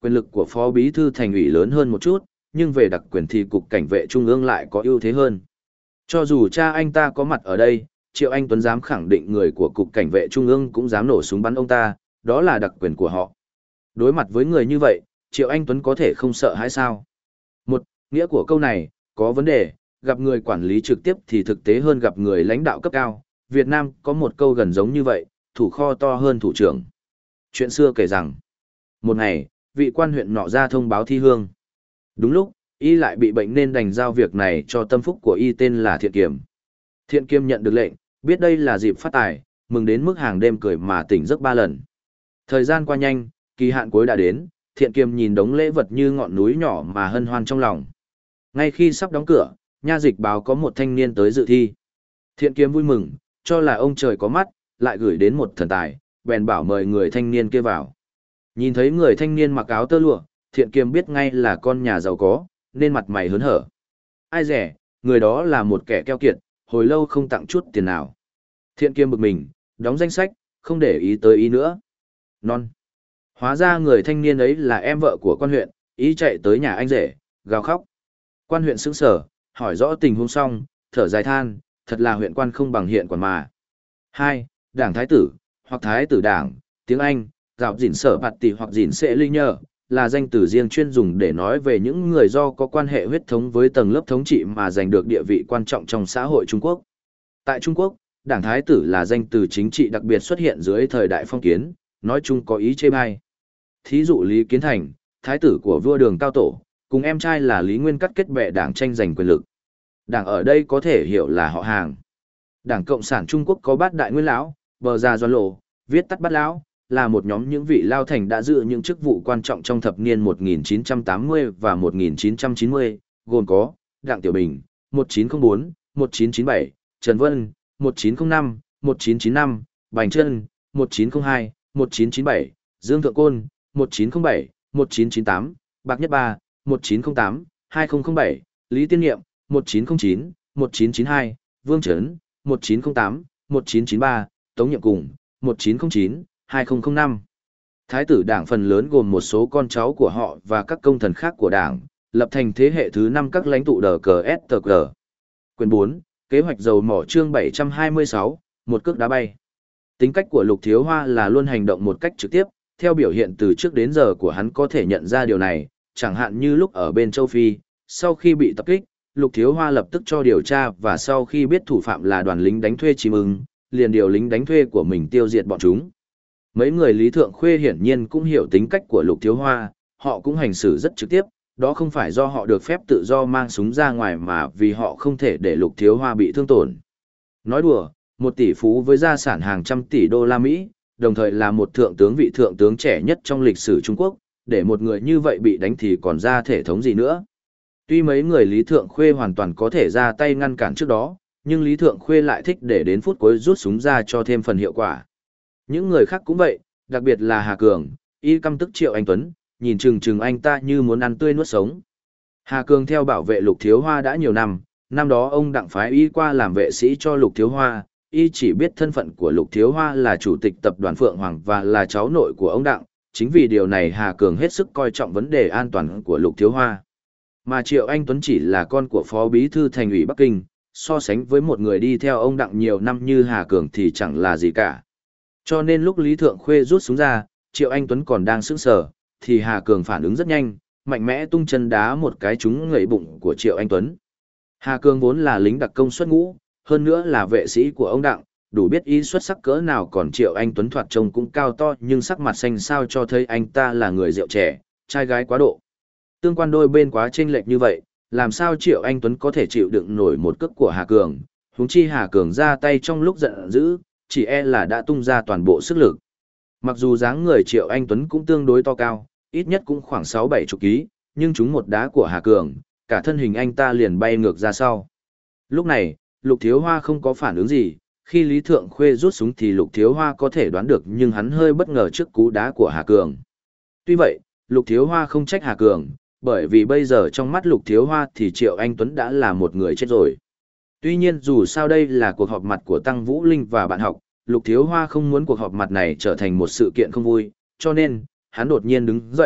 quyền lực của phó bí thư thành ủy lớn hơn một chút, nhưng về đặc quyền thì cục cảnh vệ trung ương lại có ưu thế hơn. Cho dù cha anh ta có mặt ở đây, Triệu Anh Tuấn dám khẳng định người của cục cảnh vệ trung ương cũng dám nổ súng bắn ông ta, đó là đặc quyền của họ. Đối mặt với người như vậy, Triệu Anh Tuấn có thể không sợ hãi sao? Một, nghĩa của câu này, có vấn đề, gặp người quản lý trực tiếp thì thực tế hơn gặp người lãnh đạo cấp cao. Việt Nam có một câu gần giống như vậy, thủ kho to hơn thủ trưởng. Chuyện xưa kể rằng, một ngày, vị quan huyện nọ ra thông báo thi hương. Đúng lúc, y lại bị bệnh nên đành giao việc này cho tâm phúc của y tên là Thiện Kiềm. Thiện Kiềm nhận được lệnh, biết đây là dịp phát tài, mừng đến mức hàng đêm cười mà tỉnh giấc ba lần. Thời gian qua nhanh, kỳ hạn cuối đã đến, Thiện Kiềm nhìn đống lễ vật như ngọn núi nhỏ mà hân hoan trong lòng. Ngay khi sắp đóng cửa, nha dịch báo có một thanh niên tới dự thi. Thiện Kiềm vui mừng, cho là ông trời có mắt, lại gửi đến một thần tài, bèn bảo mời người thanh niên kia vào. Nhìn thấy người thanh niên mặc áo tơ lụa, Thiện Kiềm biết ngay là con nhà giàu có, nên mặt mày hớn hở. Ai rẻ, người đó là một kẻ keo kiệt, hồi lâu không tặng chút tiền nào. Thiện Kiềm bực mình, đóng danh sách, không để ý tới ý nữa. Non. Hóa ra người thanh niên ấy là em vợ của quan huyện, ý chạy tới nhà anh rể, gào khóc. Quan huyện sững sờ, hỏi rõ tình huống xong, thở dài than, thật là huyện quan không bằng hiện quản mà. Hai, đảng thái tử, hoặc thái tử đảng, tiếng Anh, dạo dỉn sở bạt tỷ hoặc dỉn sẽ ly nhờ, là danh từ riêng chuyên dùng để nói về những người do có quan hệ huyết thống với tầng lớp thống trị mà giành được địa vị quan trọng trong xã hội Trung Quốc. Tại Trung Quốc, đảng thái tử là danh từ chính trị đặc biệt xuất hiện dưới thời đại phong kiến, nói chung có ý chê bai. Thí dụ Lý Kiến Thành, thái tử của vua Đường Cao Tổ, cùng em trai là Lý Nguyên cắt kết bè đảng tranh giành quyền lực. Đảng ở đây có thể hiểu là họ hàng. Đảng Cộng sản Trung Quốc có bát đại nguyên lão, bờ già doan lộ, viết tắt bát lão, là một nhóm những vị lao thành đã giữ những chức vụ quan trọng trong thập niên một nghìn chín trăm tám mươi và một nghìn chín trăm chín mươi, gồm có Đặng Tiểu Bình, một nghìn chín trăm lẻ bốn, một nghìn chín trăm chín mươi bảy, Trần Vân, một nghìn chín trăm lẻ năm, một nghìn chín trăm chín mươi lăm, Bành Trân, một nghìn chín trăm lẻ hai, một nghìn chín trăm chín mươi bảy, Dương Thượng Côn, một nghìn chín trăm lẻ bảy, một nghìn chín trăm chín mươi tám, Bạc Nhất Ba, một nghìn chín trăm lẻ tám, hai nghìn lẻ bảy, Lý Tiên Nhiệm, một nghìn chín trăm lẻ chín, một nghìn chín trăm chín mươi hai, Vương Trấn, một nghìn chín trăm lẻ tám, một nghìn chín trăm chín mươi ba, Tống Nhiệm Cùng, một nghìn chín trăm lẻ chín, hai nghìn lẻ năm. Thái tử đảng phần lớn gồm một số con cháu của họ và các công thần khác của đảng, lập thành thế hệ thứ năm các lãnh tụ đờ cờ ét tờ cờ. Quyền bốn, kế hoạch dầu mỏ chương bảy trăm hai mươi sáu, một cước đá bay. Tính cách của Lục Thiếu Hoa là luôn hành động một cách trực tiếp, theo biểu hiện từ trước đến giờ của hắn có thể nhận ra điều này, chẳng hạn như lúc ở bên châu Phi, sau khi bị tập kích, Lục Thiếu Hoa lập tức cho điều tra và sau khi biết thủ phạm là đoàn lính đánh thuê Chim Ưng, liền điều lính đánh thuê của mình tiêu diệt bọn chúng. Mấy người Lý Thượng Khuê hiển nhiên cũng hiểu tính cách của Lục Thiếu Hoa, họ cũng hành xử rất trực tiếp, đó không phải do họ được phép tự do mang súng ra ngoài mà vì họ không thể để Lục Thiếu Hoa bị thương tổn. Nói đùa, một tỷ phú với gia sản hàng trăm tỷ đô la Mỹ, đồng thời là một thượng tướng vị thượng tướng trẻ nhất trong lịch sử Trung Quốc, để một người như vậy bị đánh thì còn ra thể thống gì nữa. Tuy mấy người Lý Thượng Khuê hoàn toàn có thể ra tay ngăn cản trước đó, nhưng Lý Thượng Khuê lại thích để đến phút cuối rút súng ra cho thêm phần hiệu quả. Những người khác cũng vậy, đặc biệt là Hà Cường, y căm tức Triệu Anh Tuấn, nhìn chừng chừng anh ta như muốn ăn tươi nuốt sống. Hà Cường theo bảo vệ Lục Thiếu Hoa đã nhiều năm, năm đó ông đặng phái y qua làm vệ sĩ cho Lục Thiếu Hoa, y chỉ biết thân phận của Lục Thiếu Hoa là chủ tịch tập đoàn Phượng Hoàng và là cháu nội của ông đặng, chính vì điều này Hà Cường hết sức coi trọng vấn đề an toàn của Lục Thiếu Hoa. Mà Triệu Anh Tuấn chỉ là con của Phó Bí thư Thành ủy Bắc Kinh, so sánh với một người đi theo ông đặng nhiều năm như Hà Cường thì chẳng là gì cả. Cho nên lúc Lý Thượng Khuê rút súng ra, Triệu Anh Tuấn còn đang sững sờ, thì Hà Cường phản ứng rất nhanh, mạnh mẽ tung chân đá một cái trúng ngậy bụng của Triệu Anh Tuấn. Hà Cường vốn là lính đặc công xuất ngũ, hơn nữa là vệ sĩ của ông đặng, đủ biết ý xuất sắc cỡ nào, còn Triệu Anh Tuấn thoạt trông cũng cao to nhưng sắc mặt xanh xao cho thấy anh ta là người rượu trẻ, trai gái quá độ. Tương quan đôi bên quá chênh lệch như vậy, làm sao Triệu Anh Tuấn có thể chịu đựng nổi một cước của Hà Cường, huống chi Hà Cường ra tay trong lúc giận dữ, chỉ e là đã tung ra toàn bộ sức lực. Mặc dù dáng người Triệu Anh Tuấn cũng tương đối to cao, ít nhất cũng khoảng sáu bảy chục ký, nhưng trúng một đá của Hà Cường, cả thân hình anh ta liền bay ngược ra sau. Lúc này, Lục Thiếu Hoa không có phản ứng gì, khi Lý Thượng Khuê rút súng thì Lục Thiếu Hoa có thể đoán được nhưng hắn hơi bất ngờ trước cú đá của Hà Cường. Tuy vậy, Lục Thiếu Hoa không trách Hà Cường, bởi vì bây giờ trong mắt Lục Thiếu Hoa thì Triệu Anh Tuấn đã là một người chết rồi. Tuy nhiên dù sao đây là cuộc họp mặt của Tăng Vũ Linh và bạn học, Lục Thiếu Hoa không muốn cuộc họp mặt này trở thành một sự kiện không vui, cho nên, hắn đột nhiên đứng dậy,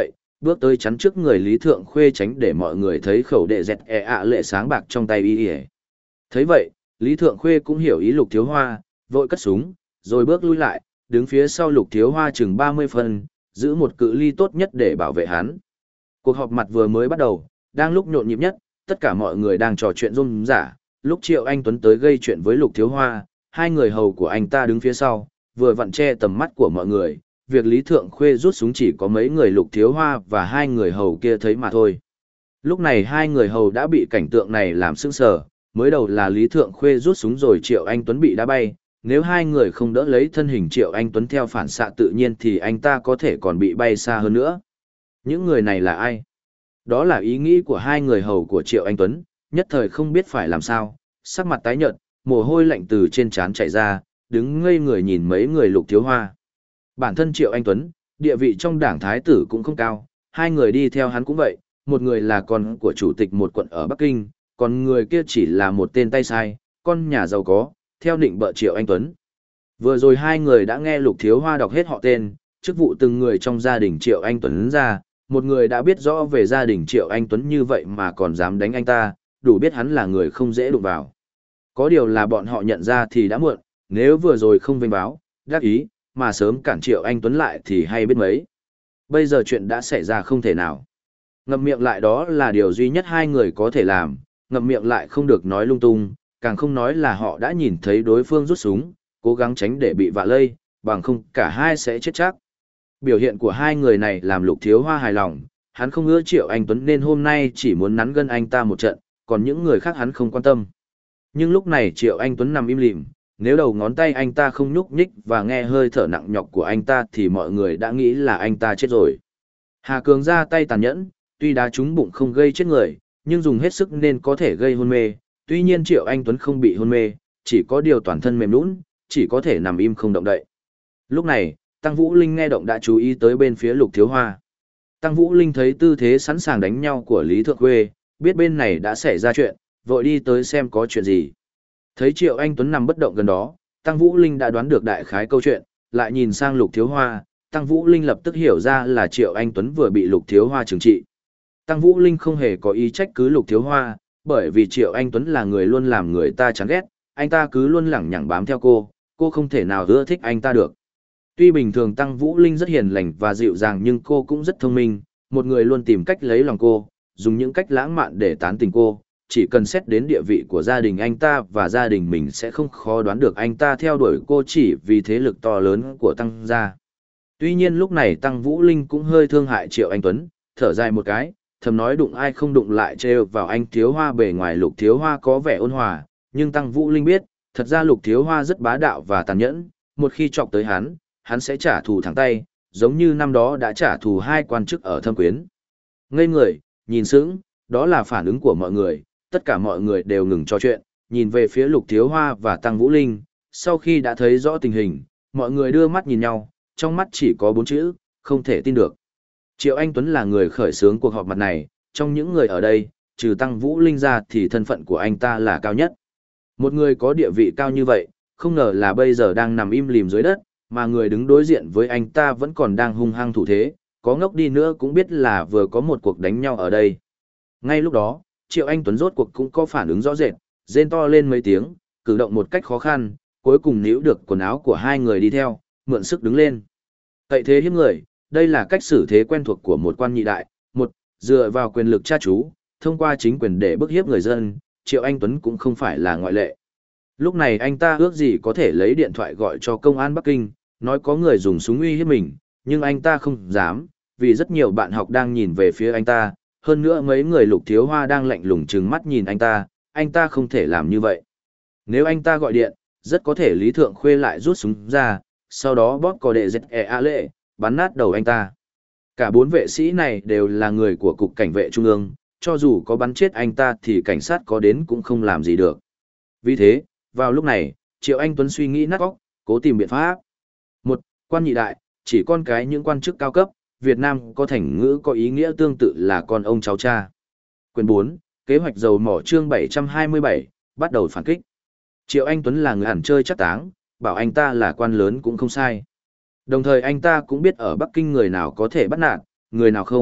bước tới chắn trước người Lý Thượng Khuê tránh để mọi người thấy khẩu đệ dẹt e ạ lệ sáng bạc trong tay y y. Thấy vậy, Lý Thượng Khuê cũng hiểu ý Lục Thiếu Hoa, vội cất súng, rồi bước lui lại, đứng phía sau Lục Thiếu Hoa chừng ba mươi phân, giữ một cự ly tốt nhất để bảo vệ hắn. Cuộc họp mặt vừa mới bắt đầu, đang lúc nhộn nhịp nhất, tất cả mọi người đang trò chuyện rôm rả, lúc Triệu Anh Tuấn tới gây chuyện với Lục Thiếu Hoa, hai người hầu của anh ta đứng phía sau, vừa vặn che tầm mắt của mọi người, việc Lý Thượng Khuê rút súng chỉ có mấy người Lục Thiếu Hoa và hai người hầu kia thấy mà thôi. Lúc này hai người hầu đã bị cảnh tượng này làm sững sờ, mới đầu là Lý Thượng Khuê rút súng rồi Triệu Anh Tuấn bị đá bay, nếu hai người không đỡ lấy thân hình Triệu Anh Tuấn theo phản xạ tự nhiên thì anh ta có thể còn bị bay xa hơn nữa. Những người này là ai? Đó là ý nghĩ của hai người hầu của Triệu Anh Tuấn, nhất thời không biết phải làm sao, sắc mặt tái nhợt, mồ hôi lạnh từ trên trán chảy ra, đứng ngây người nhìn mấy người Lục Thiếu Hoa. Bản thân Triệu Anh Tuấn, địa vị trong đảng Thái tử cũng không cao, hai người đi theo hắn cũng vậy, một người là con của chủ tịch một quận ở Bắc Kinh, còn người kia chỉ là một tên tay sai, con nhà giàu có, theo định bợ Triệu Anh Tuấn. Vừa rồi hai người đã nghe Lục Thiếu Hoa đọc hết họ tên, chức vụ từng người trong gia đình Triệu Anh Tuấn ra, một người đã biết rõ về gia đình Triệu Anh Tuấn như vậy mà còn dám đánh anh ta, đủ biết hắn là người không dễ đụng vào. Có điều là bọn họ nhận ra thì đã muộn, nếu vừa rồi không vênh báo, đắc ý, mà sớm cản Triệu Anh Tuấn lại thì hay biết mấy. Bây giờ chuyện đã xảy ra không thể nào. Ngậm miệng lại đó là điều duy nhất hai người có thể làm, ngậm miệng lại không được nói lung tung, càng không nói là họ đã nhìn thấy đối phương rút súng, cố gắng tránh để bị vạ lây, bằng không cả hai sẽ chết chắc. Biểu hiện của hai người này làm Lục Thiếu Hoa hài lòng, hắn không ưa Triệu Anh Tuấn nên hôm nay chỉ muốn nắn gân anh ta một trận, còn những người khác hắn không quan tâm. Nhưng lúc này Triệu Anh Tuấn nằm im lìm, nếu đầu ngón tay anh ta không nhúc nhích và nghe hơi thở nặng nhọc của anh ta thì mọi người đã nghĩ là anh ta chết rồi. Hà Cường ra tay tàn nhẫn, tuy đá trúng bụng không gây chết người, nhưng dùng hết sức nên có thể gây hôn mê. Tuy nhiên Triệu Anh Tuấn không bị hôn mê, chỉ có điều toàn thân mềm nhũn, chỉ có thể nằm im không động đậy. Lúc này, Tăng Vũ Linh nghe động đã chú ý tới bên phía Lục Thiếu Hoa. Tăng Vũ Linh thấy tư thế sẵn sàng đánh nhau của Lý Thượng Khuê, biết bên này đã xảy ra chuyện, vội đi tới xem có chuyện gì. Thấy Triệu Anh Tuấn nằm bất động gần đó, Tăng Vũ Linh đã đoán được đại khái câu chuyện, lại nhìn sang Lục Thiếu Hoa, Tăng Vũ Linh lập tức hiểu ra là Triệu Anh Tuấn vừa bị Lục Thiếu Hoa trừng trị. Tăng Vũ Linh không hề có ý trách cứ Lục Thiếu Hoa, bởi vì Triệu Anh Tuấn là người luôn làm người ta chán ghét, anh ta cứ luôn lẳng nhẳng bám theo cô, cô không thể nào ưa thích anh ta được. Tuy bình thường Tăng Vũ Linh rất hiền lành và dịu dàng nhưng cô cũng rất thông minh, một người luôn tìm cách lấy lòng cô, dùng những cách lãng mạn để tán tỉnh cô, chỉ cần xét đến địa vị của gia đình anh ta và gia đình mình sẽ không khó đoán được anh ta theo đuổi cô chỉ vì thế lực to lớn của Tăng gia. Tuy nhiên lúc này Tăng Vũ Linh cũng hơi thương hại Triệu Anh Tuấn, thở dài một cái, thầm nói đụng ai không đụng lại trêu vào anh Thiếu Hoa. Bề ngoài Lục Thiếu Hoa có vẻ ôn hòa, nhưng Tăng Vũ Linh biết, thật ra Lục Thiếu Hoa rất bá đạo và tàn nhẫn, một khi chọc tới hắn, hắn sẽ trả thù thẳng tay, giống như năm đó đã trả thù hai quan chức ở Thâm Quyến. Ngây người, nhìn sững, đó là phản ứng của mọi người, tất cả mọi người đều ngừng trò chuyện, nhìn về phía Lục Thiếu Hoa và Tăng Vũ Linh, sau khi đã thấy rõ tình hình, mọi người đưa mắt nhìn nhau, trong mắt chỉ có bốn chữ, không thể tin được. Triệu Anh Tuấn là người khởi xướng cuộc họp mặt này, trong những người ở đây, trừ Tăng Vũ Linh ra thì thân phận của anh ta là cao nhất. Một người có địa vị cao như vậy, không ngờ là bây giờ đang nằm im lìm dưới đất, mà người đứng đối diện với anh ta vẫn còn đang hung hăng thủ thế, có ngốc đi nữa cũng biết là vừa có một cuộc đánh nhau ở đây. Ngay lúc đó, Triệu Anh Tuấn rốt cuộc cũng có phản ứng rõ rệt, rên to lên mấy tiếng, cử động một cách khó khăn, cuối cùng níu được quần áo của hai người đi theo, mượn sức đứng lên. Cậy thế hiếp người, đây là cách xử thế quen thuộc của một quan nhị đại, một, dựa vào quyền lực cha chú, thông qua chính quyền để bức hiếp người dân, Triệu Anh Tuấn cũng không phải là ngoại lệ. Lúc này anh ta ước gì có thể lấy điện thoại gọi cho công an Bắc Kinh, nói có người dùng súng uy hiếp mình, nhưng anh ta không dám, vì rất nhiều bạn học đang nhìn về phía anh ta, hơn nữa mấy người Lục Thiếu Hoa đang lạnh lùng trừng mắt nhìn anh ta, anh ta không thể làm như vậy. Nếu anh ta gọi điện, rất có thể Lý Thượng Khuê lại rút súng ra, sau đó bóp cò đệ dẹt e a lệ, bắn nát đầu anh ta. Cả bốn vệ sĩ này đều là người của Cục Cảnh vệ Trung ương, cho dù có bắn chết anh ta thì cảnh sát có đến cũng không làm gì được. Vì thế, vào lúc này, Triệu Anh Tuấn suy nghĩ nát óc, cố tìm biện pháp. Một, quan nhị đại, chỉ con cái những quan chức cao cấp, Việt Nam có thành ngữ có ý nghĩa tương tự là con ông cháu cha. Quyền bốn, kế hoạch dầu mỏ chương bảy trăm hai mươi bảy, bắt đầu phản kích. Triệu Anh Tuấn là người hẳn chơi chắc táng, bảo anh ta là quan lớn cũng không sai. Đồng thời anh ta cũng biết ở Bắc Kinh người nào có thể bắt nạt, người nào không,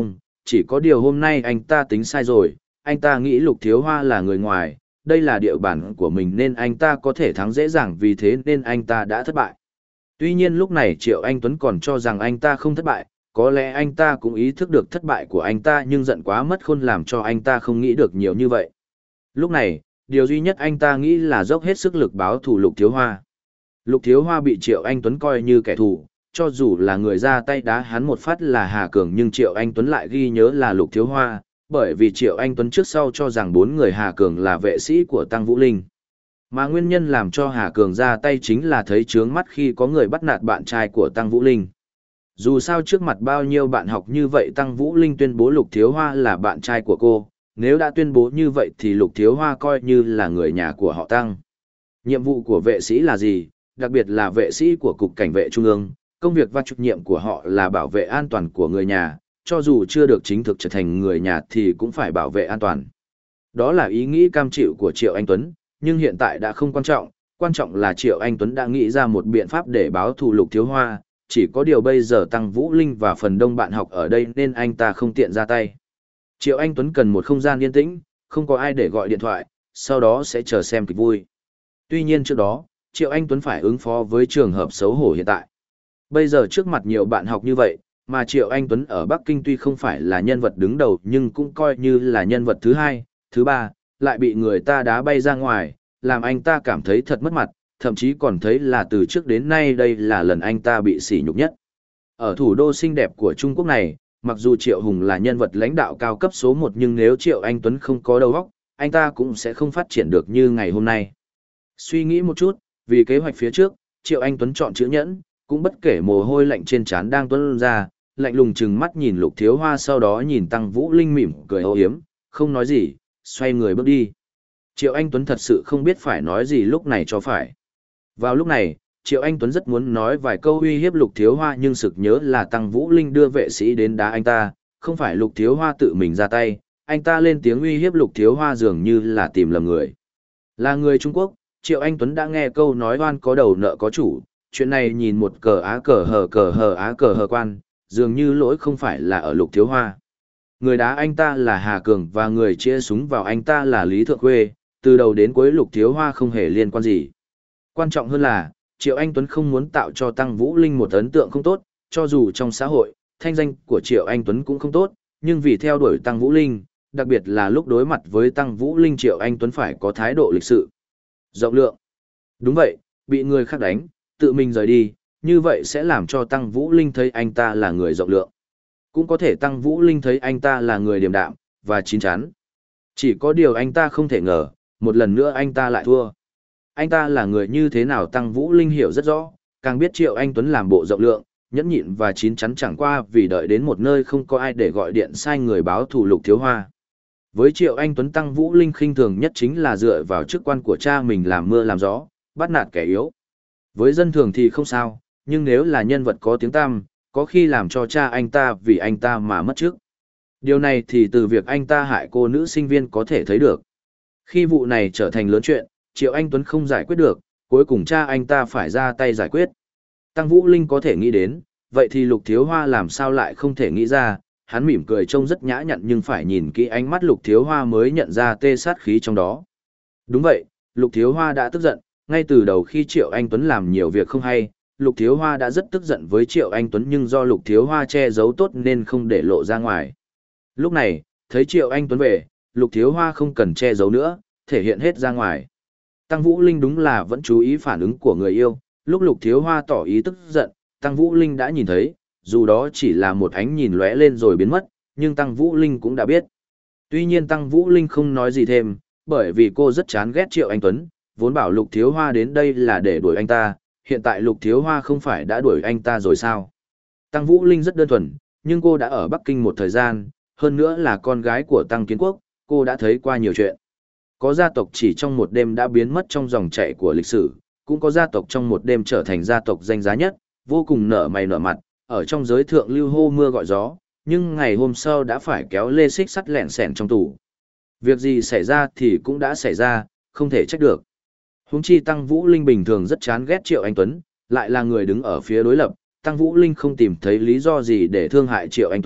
chỉ có điều hôm nay anh ta tính sai rồi, anh ta nghĩ Lục Thiếu Hoa là người ngoài, đây là địa bàn của mình nên anh ta có thể thắng dễ dàng vì thế nên anh ta đã thất bại. Tuy nhiên lúc này Triệu Anh Tuấn còn cho rằng anh ta không thất bại, có lẽ anh ta cũng ý thức được thất bại của anh ta nhưng giận quá mất khôn làm cho anh ta không nghĩ được nhiều như vậy. Lúc này, điều duy nhất anh ta nghĩ là dốc hết sức lực báo thù Lục Thiếu Hoa. Lục Thiếu Hoa bị Triệu Anh Tuấn coi như kẻ thù, cho dù là người ra tay đá hắn một phát là Hà Cường nhưng Triệu Anh Tuấn lại ghi nhớ là Lục Thiếu Hoa, bởi vì Triệu Anh Tuấn trước sau cho rằng bốn người Hà Cường là vệ sĩ của Tăng Vũ Linh. Mà nguyên nhân làm cho Hà Cường ra tay chính là thấy chướng mắt khi có người bắt nạt bạn trai của Tăng Vũ Linh. Dù sao trước mặt bao nhiêu bạn học như vậy Tăng Vũ Linh tuyên bố Lục Thiếu Hoa là bạn trai của cô, nếu đã tuyên bố như vậy thì Lục Thiếu Hoa coi như là người nhà của họ Tăng. Nhiệm vụ của vệ sĩ là gì, đặc biệt là vệ sĩ của Cục Cảnh vệ Trung ương, công việc và trách nhiệm của họ là bảo vệ an toàn của người nhà, cho dù chưa được chính thức trở thành người nhà thì cũng phải bảo vệ an toàn. Đó là ý nghĩ cam chịu của Triệu Anh Tuấn, nhưng hiện tại đã không quan trọng, quan trọng là Triệu Anh Tuấn đã nghĩ ra một biện pháp để báo thù Lục Thiếu Hoa, chỉ có điều bây giờ Tăng Vũ Linh và phần đông bạn học ở đây nên anh ta không tiện ra tay. Triệu Anh Tuấn cần một không gian yên tĩnh, không có ai để gọi điện thoại, sau đó sẽ chờ xem kịch vui. Tuy nhiên trước đó, Triệu Anh Tuấn phải ứng phó với trường hợp xấu hổ hiện tại. Bây giờ trước mặt nhiều bạn học như vậy, mà Triệu Anh Tuấn ở Bắc Kinh tuy không phải là nhân vật đứng đầu nhưng cũng coi như là nhân vật thứ hai, thứ ba, lại bị người ta đá bay ra ngoài, làm anh ta cảm thấy thật mất mặt, thậm chí còn thấy là từ trước đến nay đây là lần anh ta bị sỉ nhục nhất. Ở thủ đô xinh đẹp của Trung Quốc này, mặc dù Triệu Hùng là nhân vật lãnh đạo cao cấp số một nhưng nếu Triệu Anh Tuấn không có đầu óc, anh ta cũng sẽ không phát triển được như ngày hôm nay. Suy nghĩ một chút, vì kế hoạch phía trước, Triệu Anh Tuấn chọn chữ nhẫn, cũng bất kể mồ hôi lạnh trên trán đang tuôn ra, lạnh lùng chừng mắt nhìn Lục Thiếu Hoa sau đó nhìn Tăng Vũ Linh mỉm cười âu yếm, không nói gì, xoay người bước đi. Triệu Anh Tuấn thật sự không biết phải nói gì lúc này cho phải. Vào lúc này, Triệu Anh Tuấn rất muốn nói vài câu uy hiếp Lục Thiếu Hoa nhưng sực nhớ là Tăng Vũ Linh đưa vệ sĩ đến đá anh ta, không phải Lục Thiếu Hoa tự mình ra tay, anh ta lên tiếng uy hiếp Lục Thiếu Hoa dường như là tìm lầm người. Là người Trung Quốc, Triệu Anh Tuấn đã nghe câu nói oan có đầu nợ có chủ, chuyện này nhìn một cờ á cờ hờ cờ hờ á cờ hờ quan, dường như lỗi không phải là ở Lục Thiếu Hoa. Người đá anh ta là Hà Cường và người chia súng vào anh ta là Lý Thượng Khuê, từ đầu đến cuối Lục Thiếu Hoa không hề liên quan gì. Quan trọng hơn là, Triệu Anh Tuấn không muốn tạo cho Tăng Vũ Linh một ấn tượng không tốt, cho dù trong xã hội, thanh danh của Triệu Anh Tuấn cũng không tốt, nhưng vì theo đuổi Tăng Vũ Linh, đặc biệt là lúc đối mặt với Tăng Vũ Linh Triệu Anh Tuấn phải có thái độ lịch sự. Rộng lượng. Đúng vậy, bị người khác đánh, tự mình rời đi, như vậy sẽ làm cho Tăng Vũ Linh thấy anh ta là người rộng lượng. Cũng có thể Tăng Vũ Linh thấy anh ta là người điềm đạm, và chín chắn. Chỉ có điều anh ta không thể ngờ, một lần nữa anh ta lại thua. Anh ta là người như thế nào Tăng Vũ Linh hiểu rất rõ, càng biết Triệu Anh Tuấn làm bộ rộng lượng, nhẫn nhịn và chín chắn chẳng qua vì đợi đến một nơi không có ai để gọi điện sai người báo thù Lục Thiếu Hoa. Với Triệu Anh Tuấn Tăng Vũ Linh khinh thường nhất chính là dựa vào chức quan của cha mình làm mưa làm gió, bắt nạt kẻ yếu. Với dân thường thì không sao, nhưng nếu là nhân vật có tiếng tăm, có khi làm cho cha anh ta vì anh ta mà mất chức. Điều này thì từ việc anh ta hại cô nữ sinh viên có thể thấy được. Khi vụ này trở thành lớn chuyện, Triệu Anh Tuấn không giải quyết được, cuối cùng cha anh ta phải ra tay giải quyết. Tăng Vũ Linh có thể nghĩ đến, vậy thì Lục Thiếu Hoa làm sao lại không thể nghĩ ra, hắn mỉm cười trông rất nhã nhặn nhưng phải nhìn kỹ ánh mắt Lục Thiếu Hoa mới nhận ra tê sát khí trong đó. Đúng vậy, Lục Thiếu Hoa đã tức giận, ngay từ đầu khi Triệu Anh Tuấn làm nhiều việc không hay, Lục Thiếu Hoa đã rất tức giận với Triệu Anh Tuấn nhưng do Lục Thiếu Hoa che giấu tốt nên không để lộ ra ngoài. Lúc này, thấy Triệu Anh Tuấn về, Lục Thiếu Hoa không cần che giấu nữa, thể hiện hết ra ngoài. Tăng Vũ Linh đúng là vẫn chú ý phản ứng của người yêu, lúc Lục Thiếu Hoa tỏ ý tức giận, Tăng Vũ Linh đã nhìn thấy, dù đó chỉ là một ánh nhìn lóe lên rồi biến mất, nhưng Tăng Vũ Linh cũng đã biết. Tuy nhiên Tăng Vũ Linh không nói gì thêm, bởi vì cô rất chán ghét Triệu Anh Tuấn, vốn bảo Lục Thiếu Hoa đến đây là để đuổi anh ta, hiện tại Lục Thiếu Hoa không phải đã đuổi anh ta rồi sao? Tăng Vũ Linh rất đơn thuần, nhưng cô đã ở Bắc Kinh một thời gian, hơn nữa là con gái của Tăng Kiến Quốc, cô đã thấy qua nhiều chuyện. Có gia tộc chỉ trong một đêm đã biến mất trong dòng chảy của lịch sử, cũng có gia tộc trong một đêm trở thành gia tộc danh giá nhất, vô cùng nở mày nở mặt, ở trong giới thượng lưu hô mưa gọi gió, nhưng ngày hôm sau đã phải kéo lê xích sắt lẹn xẻn trong tủ. Việc gì xảy ra thì cũng đã xảy ra, không thể trách được. Huống chi Tăng Vũ Linh bình thường rất chán ghét Triệu Anh Tuấn, lại là người đứng ở phía đối lập, Tăng Vũ Linh không tìm thấy lý do gì để thương hại Triệu Anh Tuấn,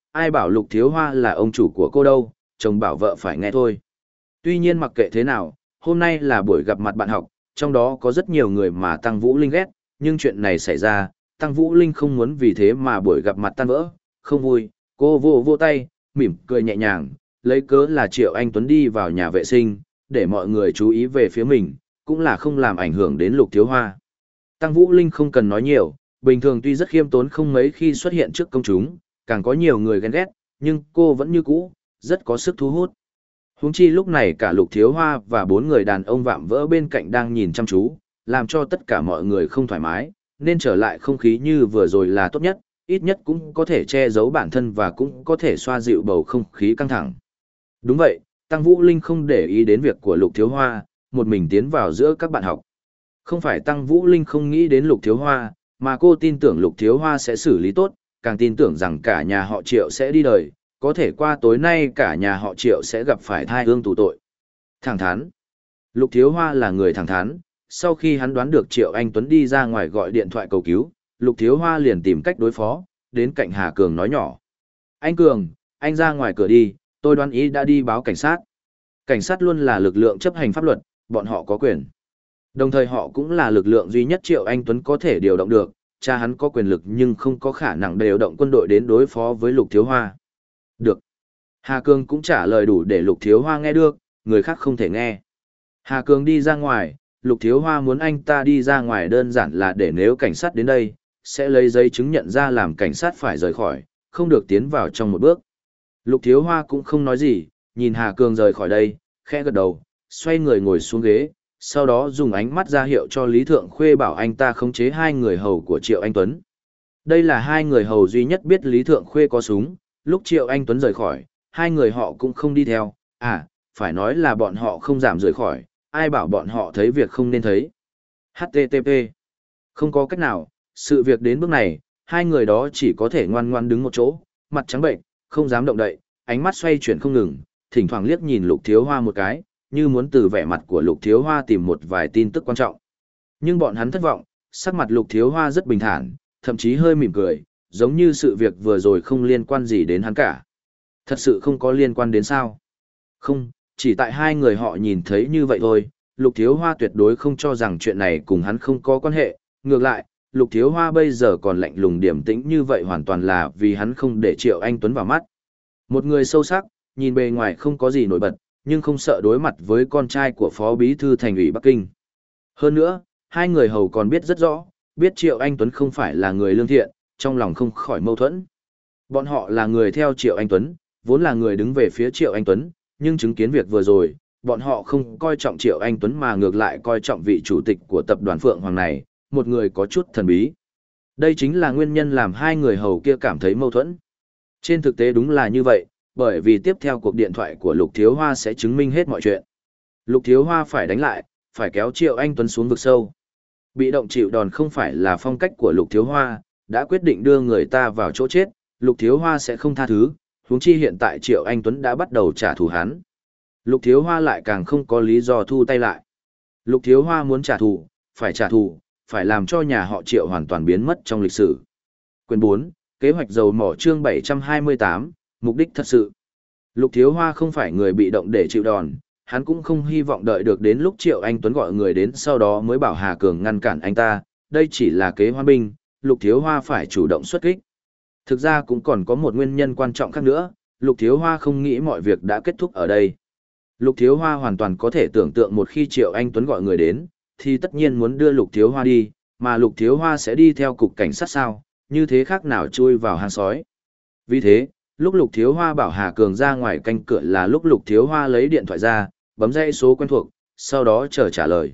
ai bảo Lục Thiếu Hoa là ông chủ của cô đâu, chồng bảo vợ phải nghe thôi. Tuy nhiên mặc kệ thế nào, hôm nay là buổi gặp mặt bạn học, trong đó có rất nhiều người mà Tăng Vũ Linh ghét, nhưng chuyện này xảy ra, Tăng Vũ Linh không muốn vì thế mà buổi gặp mặt tan vỡ, không vui, cô vô vô tay, mỉm cười nhẹ nhàng, lấy cớ là Triệu Anh Tuấn đi vào nhà vệ sinh, để mọi người chú ý về phía mình, cũng là không làm ảnh hưởng đến Lục Thiếu Hoa. Tăng Vũ Linh không cần nói nhiều, bình thường tuy rất khiêm tốn không mấy khi xuất hiện trước công chúng, càng có nhiều người ghen ghét, nhưng cô vẫn như cũ, rất có sức thu hút. Huống chi lúc này cả Lục Thiếu Hoa và bốn người đàn ông vạm vỡ bên cạnh đang nhìn chăm chú, làm cho tất cả mọi người không thoải mái, nên trở lại không khí như vừa rồi là tốt nhất, ít nhất cũng có thể che giấu bản thân và cũng có thể xoa dịu bầu không khí căng thẳng. Đúng vậy, Tăng Vũ Linh không để ý đến việc của Lục Thiếu Hoa, một mình tiến vào giữa các bạn học. Không phải Tăng Vũ Linh không nghĩ đến Lục Thiếu Hoa, mà cô tin tưởng Lục Thiếu Hoa sẽ xử lý tốt, càng tin tưởng rằng cả nhà họ Triệu sẽ đi đời, có thể qua tối nay cả nhà họ Triệu sẽ gặp phải thai ương tù tội. Thẳng thắn. Lục Thiếu Hoa là người thẳng thắn, sau khi hắn đoán được Triệu Anh Tuấn đi ra ngoài gọi điện thoại cầu cứu, Lục Thiếu Hoa liền tìm cách đối phó, đến cạnh Hà Cường nói nhỏ. Anh Cường, anh ra ngoài cửa đi, tôi đoán ý đã đi báo cảnh sát. Cảnh sát luôn là lực lượng chấp hành pháp luật, bọn họ có quyền. Đồng thời họ cũng là lực lượng duy nhất Triệu Anh Tuấn có thể điều động được, cha hắn có quyền lực nhưng không có khả năng điều động quân đội đến đối phó với Lục Thiếu Hoa. Được. Hà Cường cũng trả lời đủ để Lục Thiếu Hoa nghe được, người khác không thể nghe. Hà Cường đi ra ngoài, Lục Thiếu Hoa muốn anh ta đi ra ngoài đơn giản là để nếu cảnh sát đến đây, sẽ lấy giấy chứng nhận ra làm cảnh sát phải rời khỏi, không được tiến vào trong một bước. Lục Thiếu Hoa cũng không nói gì, nhìn Hà Cường rời khỏi đây, khẽ gật đầu, xoay người ngồi xuống ghế, sau đó dùng ánh mắt ra hiệu cho Lý Thượng Khuê bảo anh ta khống chế hai người hầu của Triệu Anh Tuấn. Đây là hai người hầu duy nhất biết Lý Thượng Khuê có súng, lúc Triệu Anh Tuấn rời khỏi, hai người họ cũng không đi theo, à, phải nói là bọn họ không giảm rời khỏi, ai bảo bọn họ thấy việc không nên thấy. hát tê tê pê. Không có cách nào, sự việc đến bước này, hai người đó chỉ có thể ngoan ngoan đứng một chỗ, mặt trắng bệnh, không dám động đậy, ánh mắt xoay chuyển không ngừng, thỉnh thoảng liếc nhìn Lục Thiếu Hoa một cái, như muốn từ vẻ mặt của Lục Thiếu Hoa tìm một vài tin tức quan trọng. Nhưng bọn hắn thất vọng, sắc mặt Lục Thiếu Hoa rất bình thản, thậm chí hơi mỉm cười, giống như sự việc vừa rồi không liên quan gì đến hắn cả. Thật sự không có liên quan đến sao? Không, chỉ tại hai người họ nhìn thấy như vậy thôi, Lục Thiếu Hoa tuyệt đối không cho rằng chuyện này cùng hắn không có quan hệ, ngược lại, Lục Thiếu Hoa bây giờ còn lạnh lùng điềm tĩnh như vậy hoàn toàn là vì hắn không để Triệu Anh Tuấn vào mắt. Một người sâu sắc, nhìn bề ngoài không có gì nổi bật, nhưng không sợ đối mặt với con trai của Phó Bí thư Thành ủy Bắc Kinh. Hơn nữa, hai người hầu còn biết rất rõ, biết Triệu Anh Tuấn không phải là người lương thiện, trong lòng không khỏi mâu thuẫn. Bọn họ là người theo Triệu Anh Tuấn, vốn là người đứng về phía Triệu Anh Tuấn, nhưng chứng kiến việc vừa rồi, bọn họ không coi trọng Triệu Anh Tuấn mà ngược lại coi trọng vị chủ tịch của tập đoàn Phượng Hoàng này, một người có chút thần bí. Đây chính là nguyên nhân làm hai người hầu kia cảm thấy mâu thuẫn. Trên thực tế đúng là như vậy, bởi vì tiếp theo cuộc điện thoại của Lục Thiếu Hoa sẽ chứng minh hết mọi chuyện. Lục Thiếu Hoa phải đánh lại, phải kéo Triệu Anh Tuấn xuống vực sâu. Bị động chịu đòn không phải là phong cách của Lục Thiếu Hoa, đã quyết định đưa người ta vào chỗ chết, Lục Thiếu Hoa sẽ không tha thứ, huống chi hiện tại Triệu Anh Tuấn đã bắt đầu trả thù hắn. Lục Thiếu Hoa lại càng không có lý do thu tay lại. Lục Thiếu Hoa muốn trả thù, phải trả thù, phải làm cho nhà họ Triệu hoàn toàn biến mất trong lịch sử. Quyền bốn, kế hoạch dầu mỏ chương bảy trăm hai mươi tám, mục đích thật sự. Lục Thiếu Hoa không phải người bị động để chịu đòn, hắn cũng không hy vọng đợi được đến lúc Triệu Anh Tuấn gọi người đến sau đó mới bảo Hà Cường ngăn cản anh ta, đây chỉ là kế hoan binh, Lục Thiếu Hoa phải chủ động xuất kích. Thực ra cũng còn có một nguyên nhân quan trọng khác nữa, Lục Thiếu Hoa không nghĩ mọi việc đã kết thúc ở đây. Lục Thiếu Hoa hoàn toàn có thể tưởng tượng một khi Triệu Anh Tuấn gọi người đến, thì tất nhiên muốn đưa Lục Thiếu Hoa đi, mà Lục Thiếu Hoa sẽ đi theo cục cảnh sát sao, như thế khác nào chui vào hang sói. Vì thế, lúc Lục Thiếu Hoa bảo Hà Cường ra ngoài canh cửa là lúc Lục Thiếu Hoa lấy điện thoại ra, bấm dãy số quen thuộc, sau đó chờ trả lời.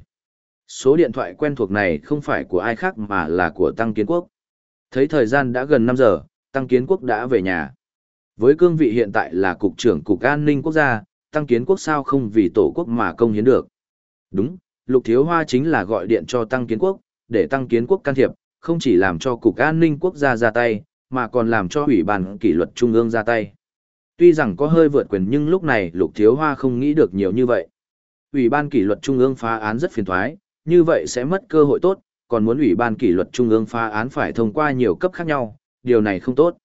Số điện thoại quen thuộc này không phải của ai khác mà là của Tăng Kiến Quốc. Thấy thời gian đã gần năm giờ, Tăng Kiến Quốc đã về nhà. Với cương vị hiện tại là Cục trưởng Cục An ninh Quốc gia, Tăng Kiến Quốc sao không vì Tổ quốc mà công hiến được. Đúng, Lục Thiếu Hoa chính là gọi điện cho Tăng Kiến Quốc, để Tăng Kiến Quốc can thiệp, không chỉ làm cho Cục An ninh Quốc gia ra tay, mà còn làm cho Ủy ban Kỷ luật Trung ương ra tay. Tuy rằng có hơi vượt quyền nhưng lúc này Lục Thiếu Hoa không nghĩ được nhiều như vậy. Ủy ban Kỷ luật Trung ương phá án rất phiền toái, như vậy sẽ mất cơ hội tốt, còn muốn Ủy ban Kỷ luật Trung ương phá án phải thông qua nhiều cấp khác nhau, điều này không tốt.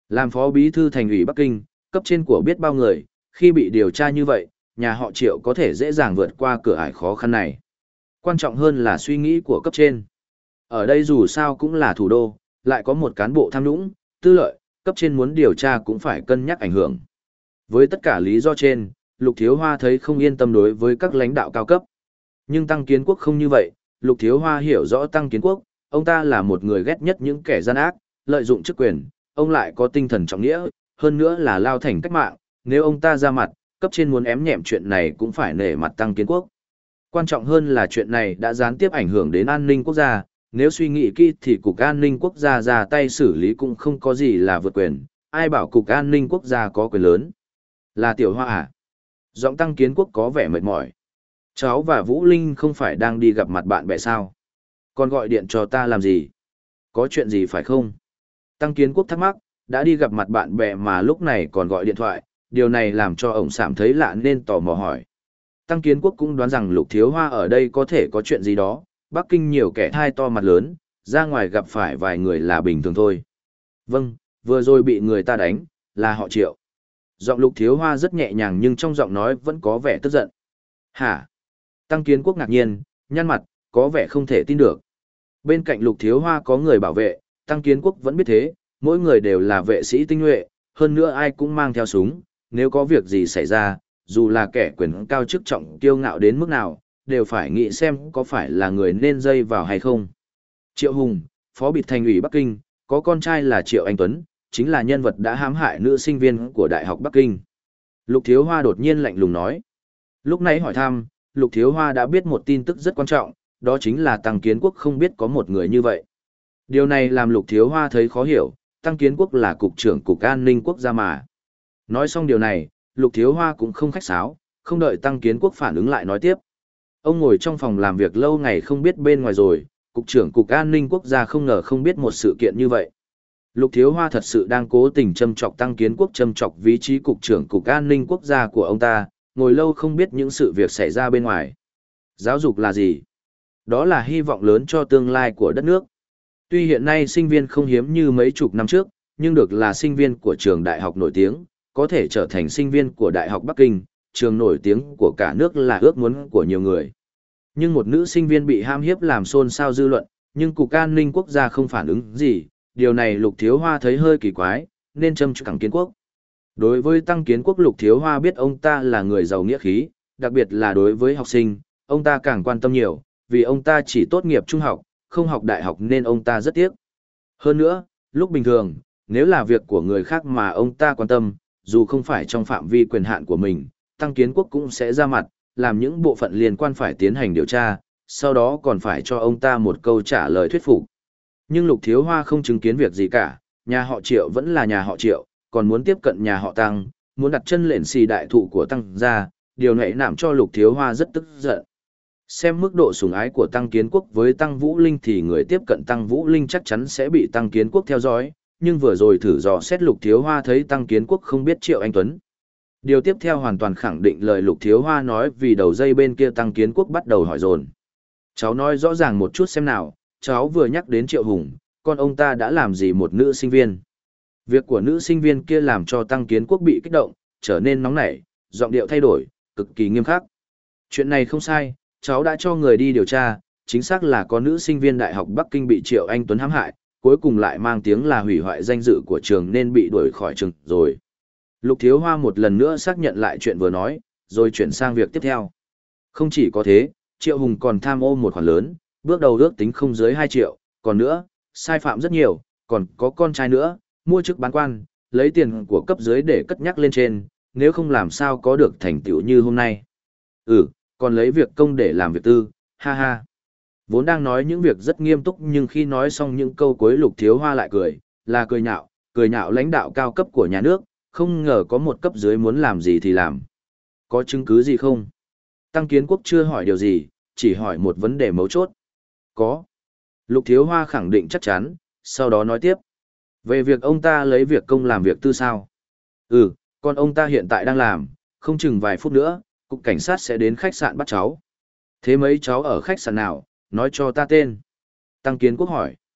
Làm phó bí thư thành ủy Bắc Kinh, cấp trên của biết bao người, khi bị điều tra như vậy, nhà họ Triệu có thể dễ dàng vượt qua cửa ải khó khăn này. Quan trọng hơn là suy nghĩ của cấp trên. Ở đây dù sao cũng là thủ đô, lại có một cán bộ tham nhũng, tư lợi, cấp trên muốn điều tra cũng phải cân nhắc ảnh hưởng. Với tất cả lý do trên, Lục Thiếu Hoa thấy không yên tâm đối với các lãnh đạo cao cấp. Nhưng Tăng Kiến Quốc không như vậy, Lục Thiếu Hoa hiểu rõ Tăng Kiến Quốc, ông ta là một người ghét nhất những kẻ gian ác, lợi dụng chức quyền, ông lại có tinh thần trọng nghĩa, hơn nữa là lao thành cách mạng, nếu ông ta ra mặt, cấp trên muốn ém nhẹm chuyện này cũng phải nể mặt Tăng Kiến Quốc. Quan trọng hơn là chuyện này đã gián tiếp ảnh hưởng đến an ninh quốc gia, nếu suy nghĩ kỹ thì Cục An ninh Quốc gia ra tay xử lý cũng không có gì là vượt quyền, ai bảo Cục An ninh Quốc gia có quyền lớn. Là Tiểu Hoa à? Giọng Tăng Kiến Quốc có vẻ mệt mỏi. Cháu và Vũ Linh không phải đang đi gặp mặt bạn bè sao? Còn gọi điện cho ta làm gì? Có chuyện gì phải không? Tăng Kiến Quốc thắc mắc, đã đi gặp mặt bạn bè mà lúc này còn gọi điện thoại, điều này làm cho ổng Sảm thấy lạ nên tò mò hỏi. Tăng Kiến Quốc cũng đoán rằng Lục Thiếu Hoa ở đây có thể có chuyện gì đó, Bắc Kinh nhiều kẻ thai to mặt lớn, ra ngoài gặp phải vài người là bình thường thôi. Vâng, vừa rồi bị người ta đánh, là họ Triệu. Giọng Lục Thiếu Hoa rất nhẹ nhàng nhưng trong giọng nói vẫn có vẻ tức giận. Hả? Tăng Kiến Quốc ngạc nhiên, nhăn mặt, có vẻ không thể tin được. Bên cạnh Lục Thiếu Hoa có người bảo vệ, Tăng Kiến Quốc vẫn biết thế, mỗi người đều là vệ sĩ tinh nhuệ, hơn nữa ai cũng mang theo súng, nếu có việc gì xảy ra, dù là kẻ quyền cao chức trọng kiêu ngạo đến mức nào, đều phải nghĩ xem có phải là người nên dây vào hay không. Triệu Hùng, phó bí thư thành ủy Bắc Kinh, có con trai là Triệu Anh Tuấn, chính là nhân vật đã hãm hại nữ sinh viên của Đại học Bắc Kinh. Lục Thiếu Hoa đột nhiên lạnh lùng nói. Lúc nãy hỏi thăm, Lục Thiếu Hoa đã biết một tin tức rất quan trọng, đó chính là Tăng Kiến Quốc không biết có một người như vậy. Điều này làm Lục Thiếu Hoa thấy khó hiểu, Tăng Kiến Quốc là cục trưởng Cục An ninh Quốc gia mà. Nói xong điều này, Lục Thiếu Hoa cũng không khách sáo, không đợi Tăng Kiến Quốc phản ứng lại nói tiếp. Ông ngồi trong phòng làm việc lâu ngày không biết bên ngoài rồi, Cục trưởng Cục An ninh Quốc gia không ngờ không biết một sự kiện như vậy. Lục Thiếu Hoa thật sự đang cố tình châm chọc Tăng Kiến Quốc châm chọc vị trí Cục trưởng Cục An ninh Quốc gia của ông ta, ngồi lâu không biết những sự việc xảy ra bên ngoài. Giáo dục là gì? Đó là hy vọng lớn cho tương lai của đất nước. Tuy hiện nay sinh viên không hiếm như mấy chục năm trước, nhưng được là sinh viên của trường đại học nổi tiếng, có thể trở thành sinh viên của Đại học Bắc Kinh, trường nổi tiếng của cả nước là ước muốn của nhiều người. Nhưng một nữ sinh viên bị ham hiếp làm xôn xao dư luận, nhưng Cục An ninh Quốc gia không phản ứng gì, điều này Lục Thiếu Hoa thấy hơi kỳ quái, nên châm chọc Tăng Kiến Quốc. Đối với Tăng Kiến Quốc, Lục Thiếu Hoa biết ông ta là người giàu nghĩa khí, đặc biệt là đối với học sinh, ông ta càng quan tâm nhiều, vì ông ta chỉ tốt nghiệp trung học, không học đại học nên ông ta rất tiếc. Hơn nữa, lúc bình thường, nếu là việc của người khác mà ông ta quan tâm, dù không phải trong phạm vi quyền hạn của mình, Tăng Kiến Quốc cũng sẽ ra mặt, làm những bộ phận liên quan phải tiến hành điều tra, sau đó còn phải cho ông ta một câu trả lời thuyết phục. Nhưng Lục Thiếu Hoa không chứng kiến việc gì cả, nhà họ Triệu vẫn là nhà họ Triệu, còn muốn tiếp cận nhà họ Tăng, muốn đặt chân lên xì đại thụ của Tăng ra, điều này làm cho Lục Thiếu Hoa rất tức giận. Xem mức độ sủng ái của Tăng Kiến Quốc với Tăng Vũ Linh thì người tiếp cận Tăng Vũ Linh chắc chắn sẽ bị Tăng Kiến Quốc theo dõi, nhưng vừa rồi thử dò xét Lục Thiếu Hoa thấy Tăng Kiến Quốc không biết Triệu Anh Tuấn. Điều tiếp theo hoàn toàn khẳng định lời Lục Thiếu Hoa nói, vì đầu dây bên kia Tăng Kiến Quốc bắt đầu hỏi dồn. Cháu nói rõ ràng một chút xem nào, cháu vừa nhắc đến Triệu Hùng, con ông ta đã làm gì một nữ sinh viên? Việc của nữ sinh viên kia làm cho Tăng Kiến Quốc bị kích động, trở nên nóng nảy, giọng điệu thay đổi, cực kỳ nghiêm khắc. Chuyện này không sai, cháu đã cho người đi điều tra, chính xác là có nữ sinh viên Đại học Bắc Kinh bị Triệu Anh Tuấn hãm hại, cuối cùng lại mang tiếng là hủy hoại danh dự của trường nên bị đuổi khỏi trường rồi. Lục Thiếu Hoa một lần nữa xác nhận lại chuyện vừa nói, rồi chuyển sang việc tiếp theo. Không chỉ có thế, Triệu Hùng còn tham ô một khoản lớn, bước đầu ước tính không dưới hai triệu, còn nữa, sai phạm rất nhiều, còn có con trai nữa, mua chức bán quan, lấy tiền của cấp dưới để cất nhắc lên trên, nếu không làm sao có được thành tựu như hôm nay. Ừ, còn lấy việc công để làm việc tư, ha ha. Vốn đang nói những việc rất nghiêm túc nhưng khi nói xong những câu cuối Lục Thiếu Hoa lại cười, là cười nhạo, cười nhạo lãnh đạo cao cấp của nhà nước, không ngờ có một cấp dưới muốn làm gì thì làm. Có chứng cứ gì không? Tăng Kiến Quốc chưa hỏi điều gì, chỉ hỏi một vấn đề mấu chốt. Có. Lục Thiếu Hoa khẳng định chắc chắn, sau đó nói tiếp. Về việc ông ta lấy việc công làm việc tư sao? Ừ, còn ông ta hiện tại đang làm, không chừng vài phút nữa, cục cảnh sát sẽ đến khách sạn bắt cháu. Thế mấy cháu ở khách sạn nào, nói cho ta tên. Tăng Kiến Quốc hỏi.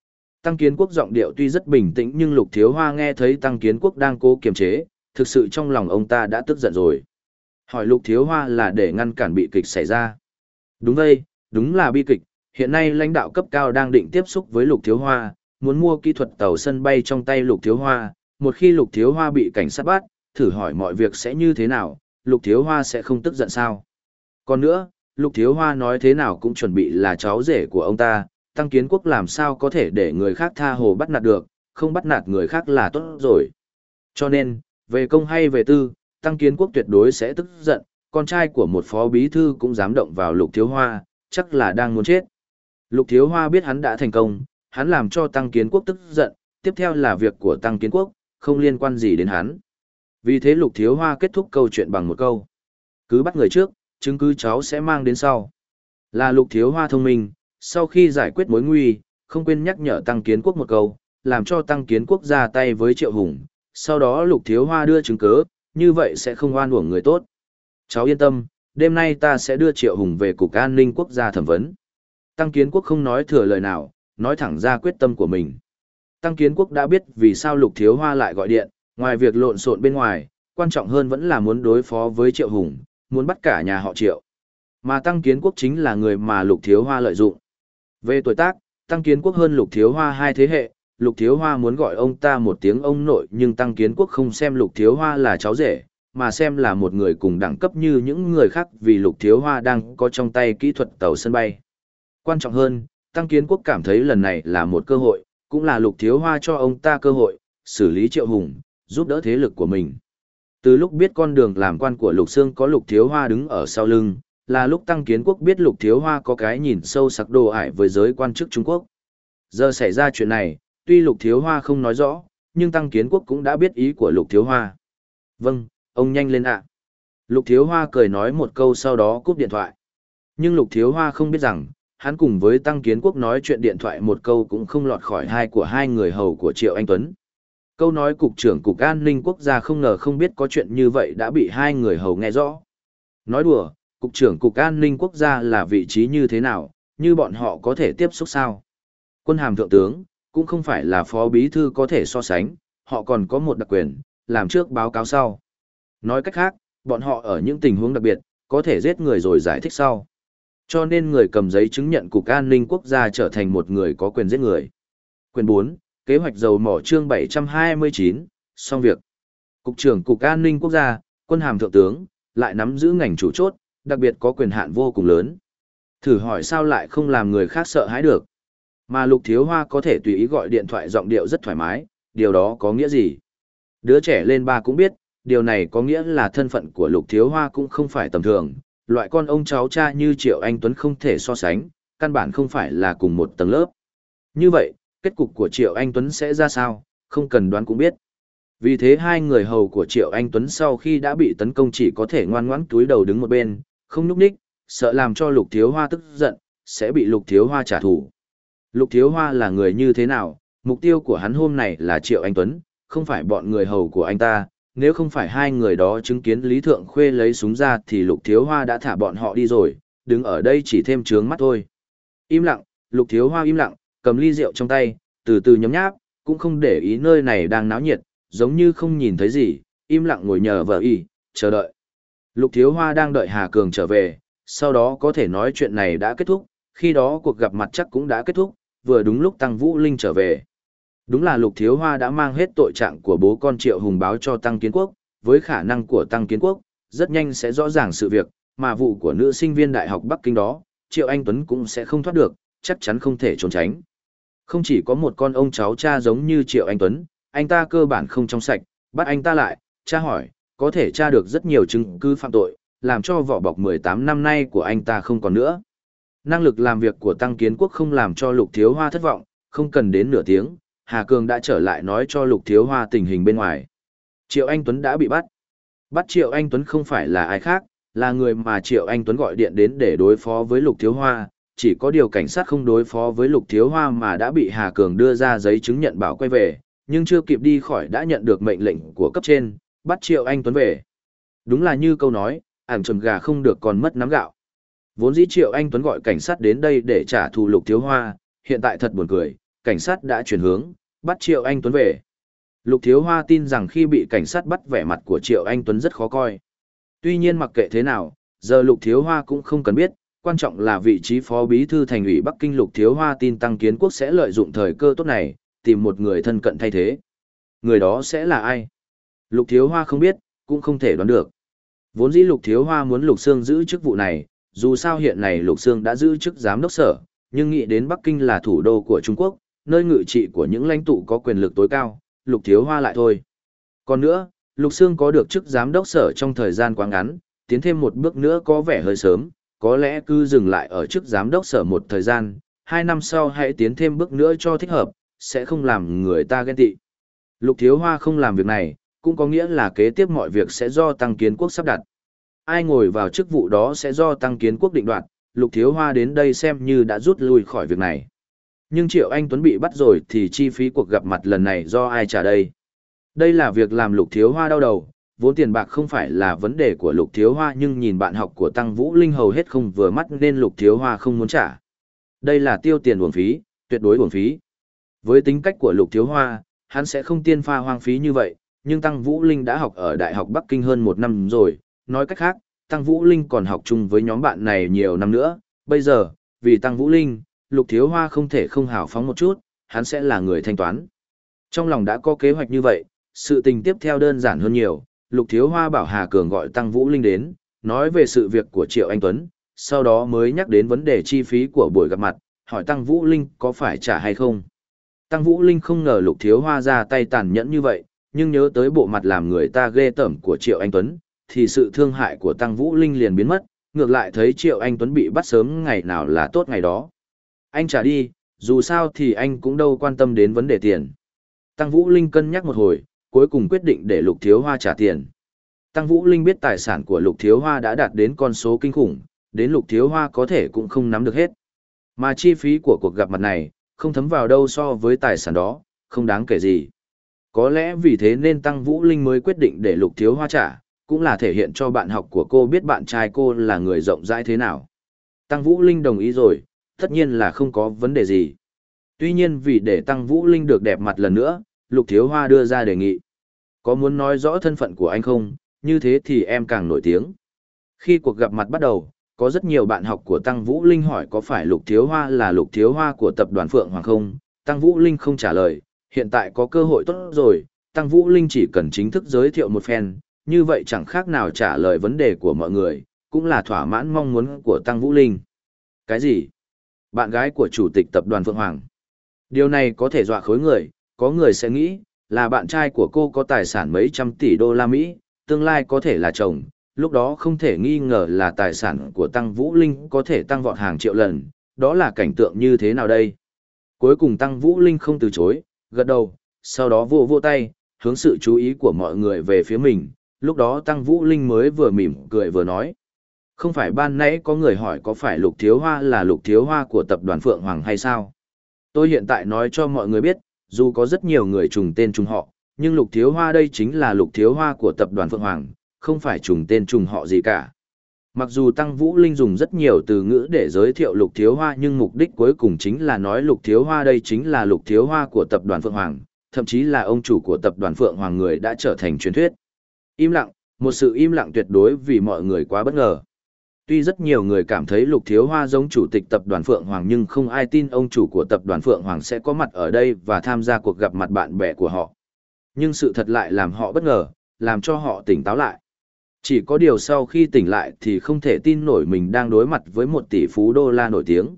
Tăng Kiến Quốc giọng điệu tuy rất bình tĩnh nhưng Lục Thiếu Hoa nghe thấy Tăng Kiến Quốc đang cố kiềm chế, thực sự trong lòng ông ta đã tức giận rồi. Hỏi Lục Thiếu Hoa là để ngăn cản bi kịch xảy ra. Đúng vậy, đúng là bi kịch, hiện nay lãnh đạo cấp cao đang định tiếp xúc với Lục Thiếu Hoa, muốn mua kỹ thuật tàu sân bay trong tay Lục Thiếu Hoa, một khi Lục Thiếu Hoa bị cảnh sát bắt, thử hỏi mọi việc sẽ như thế nào, Lục Thiếu Hoa sẽ không tức giận sao? Còn nữa, Lục Thiếu Hoa nói thế nào cũng chuẩn bị là cháu rể của ông ta, Tăng Kiến Quốc làm sao có thể để người khác tha hồ bắt nạt được, không bắt nạt người khác là tốt rồi. Cho nên, về công hay về tư, Tăng Kiến Quốc tuyệt đối sẽ tức giận, con trai của một phó bí thư cũng dám động vào Lục Thiếu Hoa, chắc là đang muốn chết. Lục Thiếu Hoa biết hắn đã thành công, hắn làm cho Tăng Kiến Quốc tức giận, tiếp theo là việc của Tăng Kiến Quốc, không liên quan gì đến hắn. Vì thế Lục Thiếu Hoa kết thúc câu chuyện bằng một câu. Cứ bắt người trước, chứng cứ cháu sẽ mang đến sau. Là Lục Thiếu Hoa thông minh, sau khi giải quyết mối nguy, không quên nhắc nhở Tăng Kiến Quốc một câu, làm cho Tăng Kiến Quốc ra tay với Triệu Hùng. Sau đó Lục Thiếu Hoa đưa chứng cứ, như vậy sẽ không oan uổng người tốt. Cháu yên tâm, đêm nay ta sẽ đưa Triệu Hùng về Cục An ninh Quốc gia thẩm vấn. Tăng Kiến Quốc không nói thừa lời nào, nói thẳng ra quyết tâm của mình. Tăng Kiến Quốc đã biết vì sao Lục Thiếu Hoa lại gọi điện, ngoài việc lộn xộn bên ngoài, quan trọng hơn vẫn là muốn đối phó với Triệu Hùng, muốn bắt cả nhà họ Triệu. Mà Tăng Kiến Quốc chính là người mà Lục Thiếu Hoa lợi dụng. Về tuổi tác, Tăng Kiến Quốc hơn Lục Thiếu Hoa hai thế hệ, Lục Thiếu Hoa muốn gọi ông ta một tiếng ông nội nhưng Tăng Kiến Quốc không xem Lục Thiếu Hoa là cháu rể, mà xem là một người cùng đẳng cấp như những người khác vì Lục Thiếu Hoa đang có trong tay kỹ thuật tàu sân bay. Quan trọng hơn, Tăng Kiến Quốc cảm thấy lần này là một cơ hội, cũng là Lục Thiếu Hoa cho ông ta cơ hội, xử lý Triệu Hùng, giúp đỡ thế lực của mình. Từ lúc biết con đường làm quan của Lục Xương có Lục Thiếu Hoa đứng ở sau lưng, là lúc Tăng Kiến Quốc biết Lục Thiếu Hoa có cái nhìn sâu sắc đồ ải với giới quan chức Trung Quốc. Giờ xảy ra chuyện này, tuy Lục Thiếu Hoa không nói rõ, nhưng Tăng Kiến Quốc cũng đã biết ý của Lục Thiếu Hoa. Vâng, ông nhanh lên ạ. Lục Thiếu Hoa cười nói một câu sau đó cúp điện thoại. Nhưng Lục Thiếu Hoa không biết rằng, hắn cùng với Tăng Kiến Quốc nói chuyện điện thoại một câu cũng không lọt khỏi hai của hai người hầu của Triệu Anh Tuấn. Câu nói Cục trưởng Cục An ninh Quốc gia không ngờ không biết có chuyện như vậy đã bị hai người hầu nghe rõ. Nói đùa, Cục trưởng Cục An ninh Quốc gia là vị trí như thế nào, như bọn họ có thể tiếp xúc sao? Quân hàm thượng tướng, cũng không phải là phó bí thư có thể so sánh, họ còn có một đặc quyền, làm trước báo cáo sau. Nói cách khác, bọn họ ở những tình huống đặc biệt, có thể giết người rồi giải thích sau. Cho nên người cầm giấy chứng nhận Cục An ninh Quốc gia trở thành một người có quyền giết người. Quyền bốn, kế hoạch dầu mỏ chương bảy trăm hai mươi chín, xong việc. Cục trưởng Cục An ninh Quốc gia, quân hàm thượng tướng, lại nắm giữ ngành chủ chốt, đặc biệt có quyền hạn vô cùng lớn. Thử hỏi sao lại không làm người khác sợ hãi được. Mà Lục Thiếu Hoa có thể tùy ý gọi điện thoại giọng điệu rất thoải mái, điều đó có nghĩa gì? Đứa trẻ lên ba cũng biết, điều này có nghĩa là thân phận của Lục Thiếu Hoa cũng không phải tầm thường, loại con ông cháu cha như Triệu Anh Tuấn không thể so sánh, căn bản không phải là cùng một tầng lớp. Như vậy, kết cục của Triệu Anh Tuấn sẽ ra sao, không cần đoán cũng biết. Vì thế hai người hầu của Triệu Anh Tuấn sau khi đã bị tấn công chỉ có thể ngoan ngoãn túi đầu đứng một bên, không nhúc nhích, sợ làm cho Lục Thiếu Hoa tức giận, sẽ bị Lục Thiếu Hoa trả thù. Lục Thiếu Hoa là người như thế nào, mục tiêu của hắn hôm này là Triệu Anh Tuấn, không phải bọn người hầu của anh ta, nếu không phải hai người đó chứng kiến Lý Thượng Khuê lấy súng ra thì Lục Thiếu Hoa đã thả bọn họ đi rồi, đứng ở đây chỉ thêm trướng mắt thôi. Im lặng, Lục Thiếu Hoa im lặng, cầm ly rượu trong tay, từ từ nhấm nháp, cũng không để ý nơi này đang náo nhiệt, giống như không nhìn thấy gì, im lặng ngồi nhờ vợ y, chờ đợi. Lục Thiếu Hoa đang đợi Hà Cường trở về, sau đó có thể nói chuyện này đã kết thúc, khi đó cuộc gặp mặt chắc cũng đã kết thúc, vừa đúng lúc Tăng Vũ Linh trở về. Đúng là Lục Thiếu Hoa đã mang hết tội trạng của bố con Triệu Hùng báo cho Tăng Kiến Quốc, với khả năng của Tăng Kiến Quốc, rất nhanh sẽ rõ ràng sự việc, mà vụ của nữ sinh viên Đại học Bắc Kinh đó, Triệu Anh Tuấn cũng sẽ không thoát được, chắc chắn không thể trốn tránh. Không chỉ có một con ông cháu cha giống như Triệu Anh Tuấn, anh ta cơ bản không trong sạch, bắt anh ta lại, tra hỏi, có thể tra được rất nhiều chứng cứ phạm tội, làm cho vỏ bọc mười tám năm nay của anh ta không còn nữa. Năng lực làm việc của Tăng Kiến Quốc không làm cho Lục Thiếu Hoa thất vọng, không cần đến nửa tiếng, Hà Cường đã trở lại nói cho Lục Thiếu Hoa tình hình bên ngoài. Triệu Anh Tuấn đã bị bắt. Bắt Triệu Anh Tuấn không phải là ai khác, là người mà Triệu Anh Tuấn gọi điện đến để đối phó với Lục Thiếu Hoa, chỉ có điều cảnh sát không đối phó với Lục Thiếu Hoa mà đã bị Hà Cường đưa ra giấy chứng nhận bảo quay về, nhưng chưa kịp đi khỏi đã nhận được mệnh lệnh của cấp trên, bắt Triệu Anh Tuấn về. Đúng là như câu nói, ảng trầm gà không được còn mất nắm gạo. Vốn dĩ Triệu Anh Tuấn gọi cảnh sát đến đây để trả thù Lục Thiếu Hoa, hiện tại thật buồn cười, cảnh sát đã chuyển hướng, bắt Triệu Anh Tuấn về. Lục Thiếu Hoa tin rằng khi bị cảnh sát bắt vẻ mặt của Triệu Anh Tuấn rất khó coi. Tuy nhiên mặc kệ thế nào, giờ Lục Thiếu Hoa cũng không cần biết, quan trọng là vị trí phó bí thư thành ủy Bắc Kinh. Lục Thiếu Hoa tin Tăng Kiến Quốc sẽ lợi dụng thời cơ tốt này, tìm một người thân cận thay thế. Người đó sẽ là ai? Lục Thiếu Hoa không biết, cũng không thể đoán được. Vốn dĩ Lục Thiếu Hoa muốn Lục Sương giữ chức vụ này, dù sao hiện nay Lục Sương đã giữ chức giám đốc sở, nhưng nghĩ đến Bắc Kinh là thủ đô của Trung Quốc, nơi ngự trị của những lãnh tụ có quyền lực tối cao, Lục Thiếu Hoa lại thôi. Còn nữa, Lục Sương có được chức giám đốc sở trong thời gian quá ngắn, tiến thêm một bước nữa có vẻ hơi sớm, có lẽ cứ dừng lại ở chức giám đốc sở một thời gian, hai năm sau hãy tiến thêm bước nữa cho thích hợp, sẽ không làm người ta ghen tị. Lục Thiếu Hoa không làm việc này, cũng có nghĩa là kế tiếp mọi việc sẽ do Tăng Kiến Quốc sắp đặt. Ai ngồi vào chức vụ đó sẽ do Tăng Kiến Quốc định đoạt, Lục Thiếu Hoa đến đây xem như đã rút lui khỏi việc này. Nhưng Triệu Anh Tuấn bị bắt rồi thì chi phí cuộc gặp mặt lần này do ai trả đây? Đây là việc làm Lục Thiếu Hoa đau đầu, vốn tiền bạc không phải là vấn đề của Lục Thiếu Hoa nhưng nhìn bạn học của Tăng Vũ Linh hầu hết không vừa mắt nên Lục Thiếu Hoa không muốn trả. Đây là tiêu tiền uổng phí, tuyệt đối uổng phí. Với tính cách của Lục Thiếu Hoa, hắn sẽ không tiên pha hoang phí như vậy, nhưng Tăng Vũ Linh đã học ở Đại học Bắc Kinh hơn một năm rồi, nói cách khác, Tăng Vũ Linh còn học chung với nhóm bạn này nhiều năm nữa, bây giờ, vì Tăng Vũ Linh, Lục Thiếu Hoa không thể không hào phóng một chút, hắn sẽ là người thanh toán. Trong lòng đã có kế hoạch như vậy, sự tình tiếp theo đơn giản hơn nhiều, Lục Thiếu Hoa bảo Hà Cường gọi Tăng Vũ Linh đến, nói về sự việc của Triệu Anh Tuấn, sau đó mới nhắc đến vấn đề chi phí của buổi gặp mặt, hỏi Tăng Vũ Linh có phải trả hay không. Tăng Vũ Linh không ngờ Lục Thiếu Hoa ra tay tàn nhẫn như vậy, nhưng nhớ tới bộ mặt làm người ta ghê tởm của Triệu Anh Tuấn, thì sự thương hại của Tăng Vũ Linh liền biến mất, ngược lại thấy Triệu Anh Tuấn bị bắt sớm ngày nào là tốt ngày đó. Anh trả đi, dù sao thì anh cũng đâu quan tâm đến vấn đề tiền. Tăng Vũ Linh cân nhắc một hồi, cuối cùng quyết định để Lục Thiếu Hoa trả tiền. Tăng Vũ Linh biết tài sản của Lục Thiếu Hoa đã đạt đến con số kinh khủng, đến Lục Thiếu Hoa có thể cũng không nắm được hết. Mà chi phí của cuộc gặp mặt này, không thấm vào đâu so với tài sản đó, không đáng kể gì. Có lẽ vì thế nên Tăng Vũ Linh mới quyết định để Lục Thiếu Hoa trả, cũng là thể hiện cho bạn học của cô biết bạn trai cô là người rộng rãi thế nào. Tăng Vũ Linh đồng ý rồi, tất nhiên là không có vấn đề gì. Tuy nhiên vì để Tăng Vũ Linh được đẹp mặt lần nữa, Lục Thiếu Hoa đưa ra đề nghị. Có muốn nói rõ thân phận của anh không, như thế thì em càng nổi tiếng. Khi cuộc gặp mặt bắt đầu, có rất nhiều bạn học của Tăng Vũ Linh hỏi có phải Lục Thiếu Hoa là Lục Thiếu Hoa của tập đoàn Phượng Hoàng không. Tăng Vũ Linh không trả lời, hiện tại có cơ hội tốt rồi, Tăng Vũ Linh chỉ cần chính thức giới thiệu một phen, như vậy chẳng khác nào trả lời vấn đề của mọi người, cũng là thỏa mãn mong muốn của Tăng Vũ Linh. Cái gì? Bạn gái của chủ tịch tập đoàn Phượng Hoàng. Điều này có thể dọa khối người, có người sẽ nghĩ, là bạn trai của cô có tài sản mấy trăm tỷ đô la Mỹ, tương lai có thể là chồng, lúc đó không thể nghi ngờ là tài sản của Tăng Vũ Linh có thể tăng vọt hàng triệu lần, đó là cảnh tượng như thế nào đây? Cuối cùng Tăng Vũ Linh không từ chối, gật đầu, sau đó vô vô tay, hướng sự chú ý của mọi người về phía mình, lúc đó Tăng Vũ Linh mới vừa mỉm cười vừa nói. Không phải ban nãy có người hỏi có phải Lục Thiếu Hoa là Lục Thiếu Hoa của tập đoàn Phượng Hoàng hay sao? Tôi hiện tại nói cho mọi người biết, dù có rất nhiều người trùng tên trùng họ, nhưng Lục Thiếu Hoa đây chính là Lục Thiếu Hoa của tập đoàn Phượng Hoàng, không phải trùng tên trùng họ gì cả. Mặc dù Tăng Vũ Linh dùng rất nhiều từ ngữ để giới thiệu Lục Thiếu Hoa nhưng mục đích cuối cùng chính là nói Lục Thiếu Hoa đây chính là Lục Thiếu Hoa của tập đoàn Phượng Hoàng, thậm chí là ông chủ của tập đoàn Phượng Hoàng người đã trở thành truyền thuyết. Im lặng, một sự im lặng tuyệt đối vì mọi người quá bất ngờ. Tuy rất nhiều người cảm thấy Lục Thiếu Hoa giống chủ tịch tập đoàn Phượng Hoàng nhưng không ai tin ông chủ của tập đoàn Phượng Hoàng sẽ có mặt ở đây và tham gia cuộc gặp mặt bạn bè của họ. Nhưng sự thật lại làm họ bất ngờ, làm cho họ tỉnh táo lại. Chỉ có điều sau khi tỉnh lại thì không thể tin nổi mình đang đối mặt với một tỷ phú đô la nổi tiếng.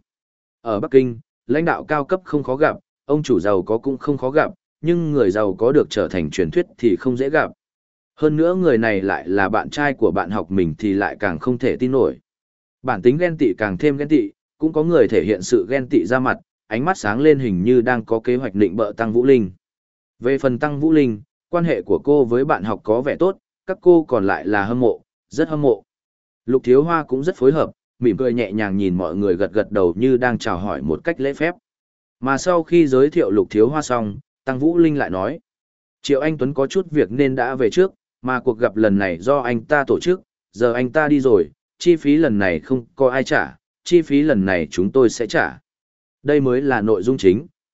Ở Bắc Kinh, lãnh đạo cao cấp không khó gặp, ông chủ giàu có cũng không khó gặp, nhưng người giàu có được trở thành truyền thuyết thì không dễ gặp. Hơn nữa người này lại là bạn trai của bạn học mình thì lại càng không thể tin nổi. Bản tính ghen tị càng thêm ghen tị, cũng có người thể hiện sự ghen tị ra mặt, ánh mắt sáng lên hình như đang có kế hoạch định bợ Tăng Vũ Linh. Về phần Tăng Vũ Linh, quan hệ của cô với bạn học có vẻ tốt, các cô còn lại là hâm mộ, rất hâm mộ. Lục Thiếu Hoa cũng rất phối hợp, mỉm cười nhẹ nhàng nhìn mọi người gật gật đầu như đang chào hỏi một cách lễ phép. Mà sau khi giới thiệu Lục Thiếu Hoa xong, Tăng Vũ Linh lại nói, Triệu Anh Tuấn có chút việc nên đã về trước, mà cuộc gặp lần này do anh ta tổ chức, giờ anh ta đi rồi, chi phí lần này không có ai trả, chi phí lần này chúng tôi sẽ trả. Đây mới là nội dung chính,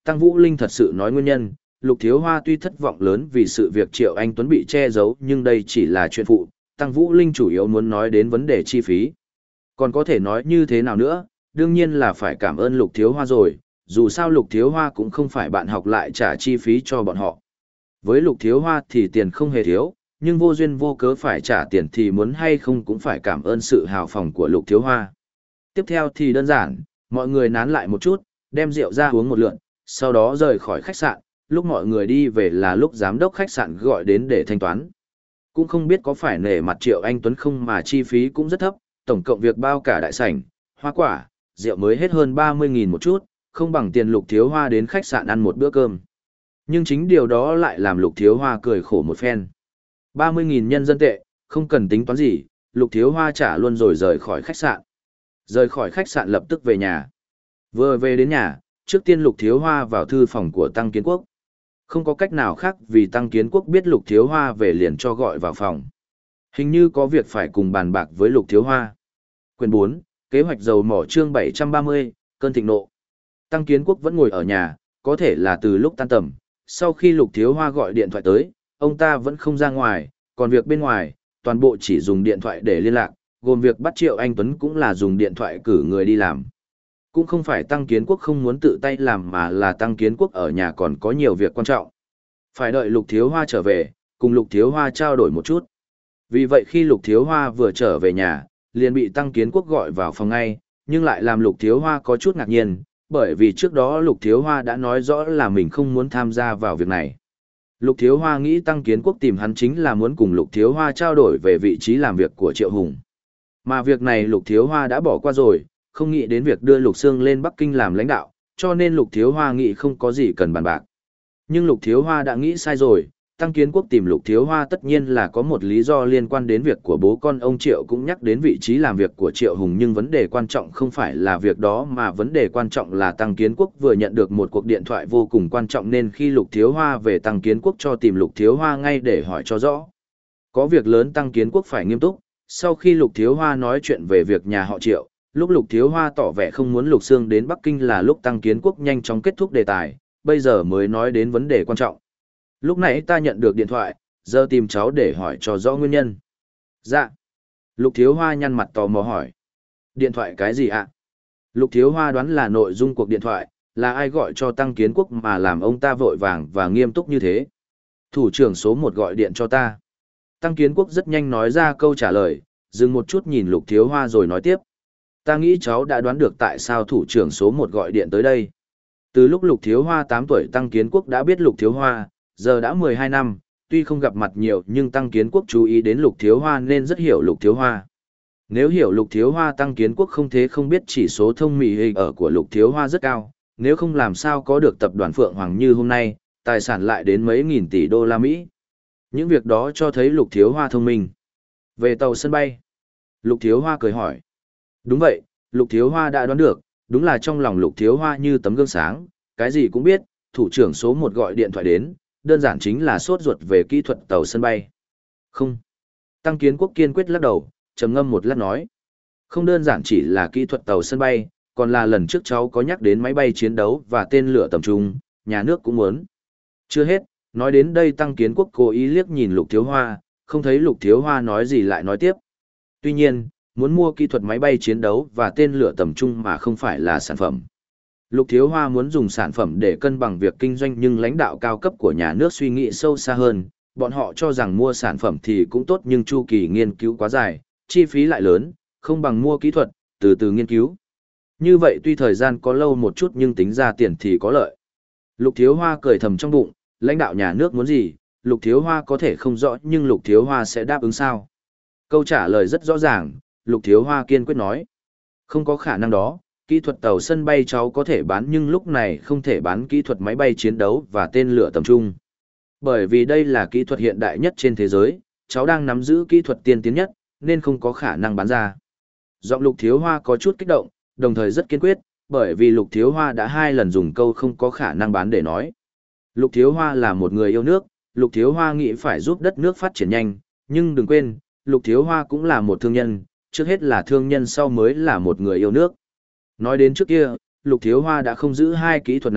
Tăng Vũ Linh thật sự nói nguyên nhân, Lục Thiếu Hoa tuy thất vọng lớn vì sự việc Triệu Anh Tuấn bị che giấu nhưng đây chỉ là chuyện phụ, Tăng Vũ Linh chủ yếu muốn nói đến vấn đề chi phí. Còn có thể nói như thế nào nữa, đương nhiên là phải cảm ơn Lục Thiếu Hoa rồi, dù sao Lục Thiếu Hoa cũng không phải bạn học lại trả chi phí cho bọn họ. Với Lục Thiếu Hoa thì tiền không hề thiếu, nhưng vô duyên vô cớ phải trả tiền thì muốn hay không cũng phải cảm ơn sự hào phóng của Lục Thiếu Hoa. Tiếp theo thì đơn giản, mọi người nán lại một chút, đem rượu ra uống một lượn, sau đó rời khỏi khách sạn, lúc mọi người đi về là lúc giám đốc khách sạn gọi đến để thanh toán. Cũng không biết có phải nể mặt Triệu Anh Tuấn không mà chi phí cũng rất thấp, tổng cộng việc bao cả đại sảnh, hoa quả, rượu mới hết hơn ba mươi nghìn một chút, không bằng tiền Lục Thiếu Hoa đến khách sạn ăn một bữa cơm. Nhưng chính điều đó lại làm Lục Thiếu Hoa cười khổ một phen. ba mươi nghìn nhân dân tệ, không cần tính toán gì, Lục Thiếu Hoa trả luôn rồi rời khỏi khách sạn. Rời khỏi khách sạn lập tức về nhà. Vừa về đến nhà, trước tiên Lục Thiếu Hoa vào thư phòng của Tăng Kiến Quốc. Không có cách nào khác vì Tăng Kiến Quốc biết Lục Thiếu Hoa về liền cho gọi vào phòng. Hình như có việc phải cùng bàn bạc với Lục Thiếu Hoa. Quyển bốn, kế hoạch dầu mỏ chương bảy trăm ba mươi, cơn thịnh nộ. Tăng Kiến Quốc vẫn ngồi ở nhà, có thể là từ lúc tan tầm. Sau khi Lục Thiếu Hoa gọi điện thoại tới, ông ta vẫn không ra ngoài, còn việc bên ngoài, toàn bộ chỉ dùng điện thoại để liên lạc, gồm việc bắt Triệu Anh Tuấn cũng là dùng điện thoại cử người đi làm. Cũng không phải Tăng Kiến Quốc không muốn tự tay làm mà là Tăng Kiến Quốc ở nhà còn có nhiều việc quan trọng. Phải đợi Lục Thiếu Hoa trở về, cùng Lục Thiếu Hoa trao đổi một chút. Vì vậy khi Lục Thiếu Hoa vừa trở về nhà, liền bị Tăng Kiến Quốc gọi vào phòng ngay, nhưng lại làm Lục Thiếu Hoa có chút ngạc nhiên, bởi vì trước đó Lục Thiếu Hoa đã nói rõ là mình không muốn tham gia vào việc này. Lục Thiếu Hoa nghĩ Tăng Kiến Quốc tìm hắn chính là muốn cùng Lục Thiếu Hoa trao đổi về vị trí làm việc của Triệu Hùng. Mà việc này Lục Thiếu Hoa đã bỏ qua rồi, không nghĩ đến việc đưa Lục Sương lên Bắc Kinh làm lãnh đạo, cho nên Lục Thiếu Hoa nghĩ không có gì cần bàn bạc. Nhưng Lục Thiếu Hoa đã nghĩ sai rồi, Tăng Kiến Quốc tìm Lục Thiếu Hoa tất nhiên là có một lý do liên quan đến việc của bố con ông Triệu cũng nhắc đến vị trí làm việc của Triệu Hùng, nhưng vấn đề quan trọng không phải là việc đó mà vấn đề quan trọng là Tăng Kiến Quốc vừa nhận được một cuộc điện thoại vô cùng quan trọng nên khi Lục Thiếu Hoa về Tăng Kiến Quốc cho tìm Lục Thiếu Hoa ngay để hỏi cho rõ. Có việc lớn Tăng Kiến Quốc phải nghiêm túc, sau khi Lục Thiếu Hoa nói chuyện về việc nhà họ Triệu, lúc Lục Thiếu Hoa tỏ vẻ không muốn Lục Sương đến Bắc Kinh là lúc Tăng Kiến Quốc nhanh chóng kết thúc đề tài, bây giờ mới nói đến vấn đề quan trọng. Lúc nãy ta nhận được điện thoại, giờ tìm cháu để hỏi cho rõ nguyên nhân. Dạ. Lục Thiếu Hoa nhăn mặt tò mò hỏi. Điện thoại cái gì ạ? Lục Thiếu Hoa đoán là nội dung cuộc điện thoại, là ai gọi cho Tăng Kiến Quốc mà làm ông ta vội vàng và nghiêm túc như thế. Thủ trưởng số một gọi điện cho ta. Tăng Kiến Quốc rất nhanh nói ra câu trả lời, dừng một chút nhìn Lục Thiếu Hoa rồi nói tiếp. Ta nghĩ cháu đã đoán được tại sao thủ trưởng số một gọi điện tới đây. Từ lúc Lục Thiếu Hoa tám tuổi Tăng Kiến Quốc đã biết Lục Thiếu Hoa, giờ đã mười hai năm, tuy không gặp mặt nhiều nhưng Tăng Kiến Quốc chú ý đến Lục Thiếu Hoa nên rất hiểu Lục Thiếu Hoa. Nếu hiểu Lục Thiếu Hoa Tăng Kiến Quốc không thế không biết chỉ số thông mỹ hình ở của Lục Thiếu Hoa rất cao, nếu không làm sao có được tập đoàn Phượng Hoàng như hôm nay, tài sản lại đến mấy nghìn tỷ đô la Mỹ. Những việc đó cho thấy Lục Thiếu Hoa thông minh. Về tàu sân bay, Lục Thiếu Hoa cười hỏi. Đúng vậy, Lục Thiếu Hoa đã đoán được, đúng là trong lòng Lục Thiếu Hoa như tấm gương sáng, cái gì cũng biết, thủ trưởng số một gọi điện thoại đến, đơn giản chính là sốt ruột về kỹ thuật tàu sân bay. Không. Tăng Kiến Quốc kiên quyết lắc đầu, trầm ngâm một lát nói. Không đơn giản chỉ là kỹ thuật tàu sân bay, còn là lần trước cháu có nhắc đến máy bay chiến đấu và tên lửa tầm trung, nhà nước cũng muốn. Chưa hết, nói đến đây Tăng Kiến Quốc cố ý liếc nhìn Lục Thiếu Hoa, không thấy Lục Thiếu Hoa nói gì lại nói tiếp. Tuy nhiên, muốn mua kỹ thuật máy bay chiến đấu và tên lửa tầm trung mà không phải là sản phẩm. Lục Thiếu Hoa muốn dùng sản phẩm để cân bằng việc kinh doanh nhưng lãnh đạo cao cấp của nhà nước suy nghĩ sâu xa hơn, bọn họ cho rằng mua sản phẩm thì cũng tốt nhưng chu kỳ nghiên cứu quá dài, chi phí lại lớn, không bằng mua kỹ thuật, từ từ nghiên cứu. Như vậy tuy thời gian có lâu một chút nhưng tính ra tiền thì có lợi. Lục Thiếu Hoa cười thầm trong bụng, lãnh đạo nhà nước muốn gì, Lục Thiếu Hoa có thể không rõ nhưng Lục Thiếu Hoa sẽ đáp ứng sao. Câu trả lời rất rõ ràng, Lục Thiếu Hoa kiên quyết nói. Không có khả năng đó, kỹ thuật tàu sân bay cháu có thể bán nhưng lúc này không thể bán kỹ thuật máy bay chiến đấu và tên lửa tầm trung. Bởi vì đây là kỹ thuật hiện đại nhất trên thế giới, cháu đang nắm giữ kỹ thuật tiên tiến nhất, nên không có khả năng bán ra. Giọng Lục Thiếu Hoa có chút kích động, đồng thời rất kiên quyết, bởi vì Lục Thiếu Hoa đã hai lần dùng câu không có khả năng bán để nói. Lục Thiếu Hoa là một người yêu nước, Lục Thiếu Hoa nghĩ phải giúp đất nước phát triển nhanh, nhưng đừng quên, Lục Thiếu Hoa cũng là một thương nhân, trước hết là thương nhân sau mới là một người yêu nước. Nói đến trước kia, Lục Thiếu Hoa đã không giữ hai kỹ thuật này,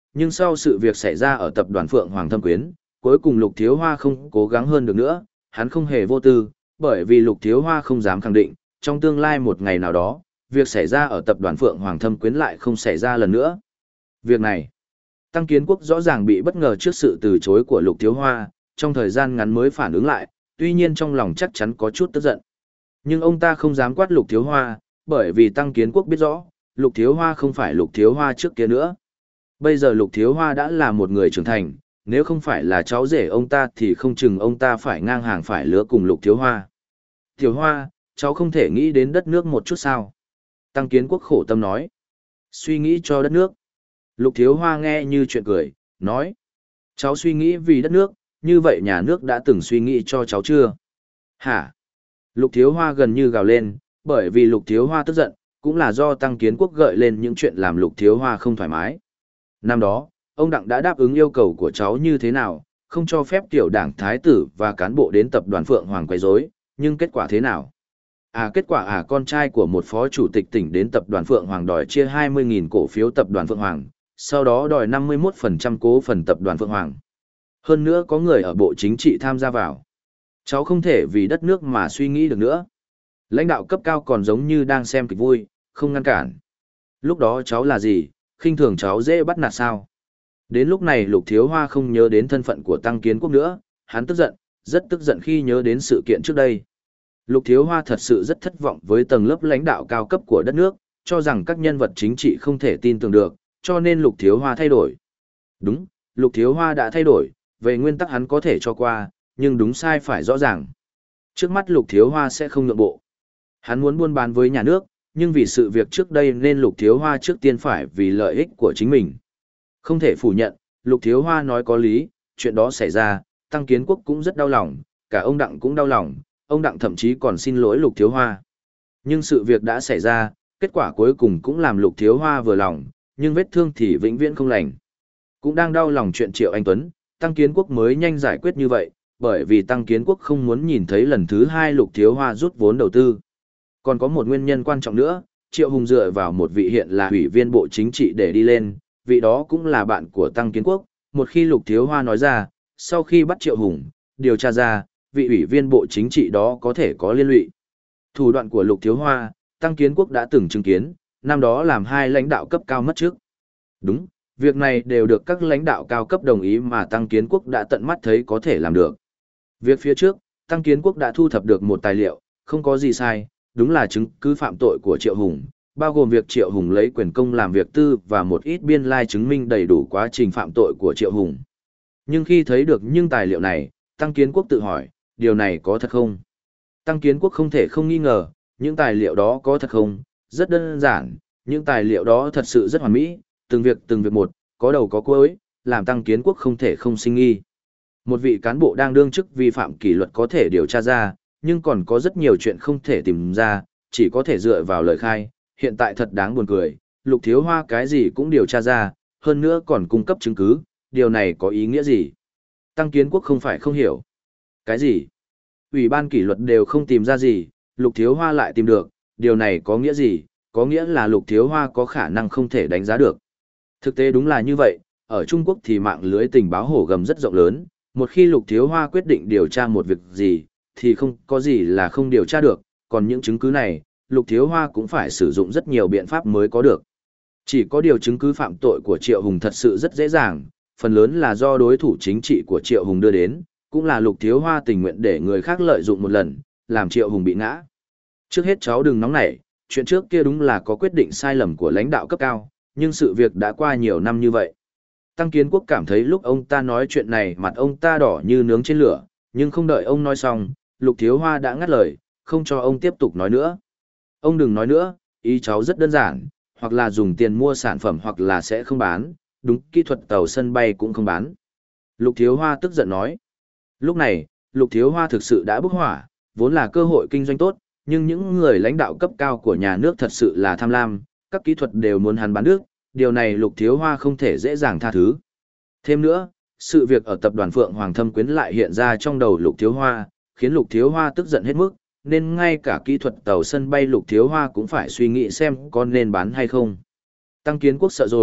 nhưng sau sự việc xảy ra ở tập đoàn Phượng Hoàng Thâm Quyến, cuối cùng Lục Thiếu Hoa không cố gắng hơn được nữa, hắn không hề vô tư, bởi vì Lục Thiếu Hoa không dám khẳng định, trong tương lai một ngày nào đó, việc xảy ra ở tập đoàn Phượng Hoàng Thâm Quyến lại không xảy ra lần nữa. Việc này, Tăng Kiến Quốc rõ ràng bị bất ngờ trước sự từ chối của Lục Thiếu Hoa, trong thời gian ngắn mới phản ứng lại, tuy nhiên trong lòng chắc chắn có chút tức giận. Nhưng ông ta không dám quát Lục Thiếu Hoa, bởi vì Tăng Kiến Quốc biết rõ, Lục Thiếu Hoa không phải Lục Thiếu Hoa trước kia nữa. Bây giờ Lục Thiếu Hoa đã là một người trưởng thành, nếu không phải là cháu rể ông ta thì không chừng ông ta phải ngang hàng phải lứa cùng Lục Thiếu Hoa. Thiếu Hoa, cháu không thể nghĩ đến đất nước một chút sao? Tăng Kiến Quốc khổ tâm nói. Suy nghĩ cho đất nước. Lục Thiếu Hoa nghe như chuyện cười, nói. Cháu suy nghĩ vì đất nước, như vậy nhà nước đã từng suy nghĩ cho cháu chưa? Hả? Lục Thiếu Hoa gần như gào lên, bởi vì Lục Thiếu Hoa tức giận, cũng là do Tăng Kiến Quốc gợi lên những chuyện làm Lục Thiếu Hoa không thoải mái. Năm đó, ông Đặng đã đáp ứng yêu cầu của cháu như thế nào, không cho phép tiểu đảng thái tử và cán bộ đến tập đoàn Phượng Hoàng quấy rối, nhưng kết quả thế nào? À kết quả à con trai của một phó chủ tịch tỉnh đến tập đoàn Phượng Hoàng đòi chia hai mươi nghìn cổ phiếu tập đoàn Phượng Hoàng, sau đó đòi năm mươi mốt phần trăm cố phần tập đoàn Phượng Hoàng. Hơn nữa có người ở bộ chính trị tham gia vào. Cháu không thể vì đất nước mà suy nghĩ được nữa. Lãnh đạo cấp cao còn giống như đang xem kịch vui, không ngăn cản. Lúc đó cháu là gì, khinh thường cháu dễ bắt nạt sao? Đến lúc này Lục Thiếu Hoa không nhớ đến thân phận của Tăng Kiến Quốc nữa, hắn tức giận, rất tức giận khi nhớ đến sự kiện trước đây. Lục Thiếu Hoa thật sự rất thất vọng với tầng lớp lãnh đạo cao cấp của đất nước, cho rằng các nhân vật chính trị không thể tin tưởng được, cho nên Lục Thiếu Hoa thay đổi. Đúng, Lục Thiếu Hoa đã thay đổi, về nguyên tắc hắn có thể cho qua, nhưng đúng sai phải rõ ràng. Trước mắt Lục Thiếu Hoa sẽ không nhượng bộ. Hắn muốn buôn bán với nhà nước, nhưng vì sự việc trước đây nên Lục Thiếu Hoa trước tiên phải vì lợi ích của chính mình. Không thể phủ nhận, Lục Thiếu Hoa nói có lý, chuyện đó xảy ra, Tăng Kiến Quốc cũng rất đau lòng, cả ông Đặng cũng đau lòng, ông Đặng thậm chí còn xin lỗi Lục Thiếu Hoa. Nhưng sự việc đã xảy ra, kết quả cuối cùng cũng làm Lục Thiếu Hoa vừa lòng, nhưng vết thương thì vĩnh viễn không lành. Cũng đang đau lòng chuyện Triệu Anh Tuấn, Tăng Kiến Quốc mới nhanh giải quyết như vậy, bởi vì Tăng Kiến Quốc không muốn nhìn thấy lần thứ hai Lục Thiếu Hoa rút vốn đầu tư. Còn có một nguyên nhân quan trọng nữa, Triệu Hùng dựa vào một vị hiện là ủy viên bộ chính trị để đi lên, vị đó cũng là bạn của Tăng Kiến Quốc, một khi Lục Thiếu Hoa nói ra, sau khi bắt Triệu Hùng, điều tra ra, vị ủy viên bộ chính trị đó có thể có liên lụy. Thủ đoạn của Lục Thiếu Hoa, Tăng Kiến Quốc đã từng chứng kiến, năm đó làm hai lãnh đạo cấp cao mất trước. Đúng, việc này đều được các lãnh đạo cao cấp đồng ý mà Tăng Kiến Quốc đã tận mắt thấy có thể làm được. Việc phía trước, Tăng Kiến Quốc đã thu thập được một tài liệu, không có gì sai, đúng là chứng cứ phạm tội của Triệu Hùng, bao gồm việc Triệu Hùng lấy quyền công làm việc tư và một ít biên lai chứng minh đầy đủ quá trình phạm tội của Triệu Hùng. Nhưng khi thấy được những tài liệu này, Tăng Kiến Quốc tự hỏi, điều này có thật không? Tăng Kiến Quốc không thể không nghi ngờ, những tài liệu đó có thật không? Rất đơn giản, những tài liệu đó thật sự rất hoàn mỹ, từng việc từng việc một, có đầu có cuối, làm Tăng Kiến Quốc không thể không sinh nghi. Một vị cán bộ đang đương chức vi phạm kỷ luật có thể điều tra ra, nhưng còn có rất nhiều chuyện không thể tìm ra, chỉ có thể dựa vào lời khai. Hiện tại thật đáng buồn cười, Lục Thiếu Hoa cái gì cũng điều tra ra, hơn nữa còn cung cấp chứng cứ, điều này có ý nghĩa gì? Tăng Kiến Quốc không phải không hiểu. Cái gì? Ủy ban kỷ luật đều không tìm ra gì, Lục Thiếu Hoa lại tìm được, điều này có nghĩa gì? Có nghĩa là Lục Thiếu Hoa có khả năng không thể đánh giá được. Thực tế đúng là như vậy, ở Trung Quốc thì mạng lưới tình báo hổ gầm rất rộng lớn, một khi Lục Thiếu Hoa quyết định điều tra một việc gì, thì không có gì là không điều tra được, còn những chứng cứ này, Lục Thiếu Hoa cũng phải sử dụng rất nhiều biện pháp mới có được. Chỉ có điều chứng cứ phạm tội của Triệu Hùng thật sự rất dễ dàng, phần lớn là do đối thủ chính trị của Triệu Hùng đưa đến, cũng là Lục Thiếu Hoa tình nguyện để người khác lợi dụng một lần, làm Triệu Hùng bị ngã. Trước hết cháu đừng nóng nảy, chuyện trước kia đúng là có quyết định sai lầm của lãnh đạo cấp cao, nhưng sự việc đã qua nhiều năm như vậy. Tăng Kiến Quốc cảm thấy lúc ông ta nói chuyện này mặt ông ta đỏ như nướng trên lửa, nhưng không đợi ông nói xong, Lục Thiếu Hoa đã ngắt lời, không cho ông tiếp tục nói nữa. Ông đừng nói nữa, ý cháu rất đơn giản, hoặc là dùng tiền mua sản phẩm hoặc là sẽ không bán, đúng kỹ thuật tàu sân bay cũng không bán. Lục Thiếu Hoa tức giận nói. Lúc này, Lục Thiếu Hoa thực sự đã bốc hỏa, vốn là cơ hội kinh doanh tốt, nhưng những người lãnh đạo cấp cao của nhà nước thật sự là tham lam, các kỹ thuật đều muốn hắn bán nước, điều này Lục Thiếu Hoa không thể dễ dàng tha thứ. Thêm nữa, sự việc ở tập đoàn Phượng Hoàng Thâm Quyến lại hiện ra trong đầu Lục Thiếu Hoa, khiến Lục Thiếu Hoa tức giận hết mức, nên ngay cả kỹ thuật tàu sân bay Lục Thiếu Hoa cũng phải suy nghĩ xem có nên bán hay không. Tăng Kiến Quốc sợ rồi,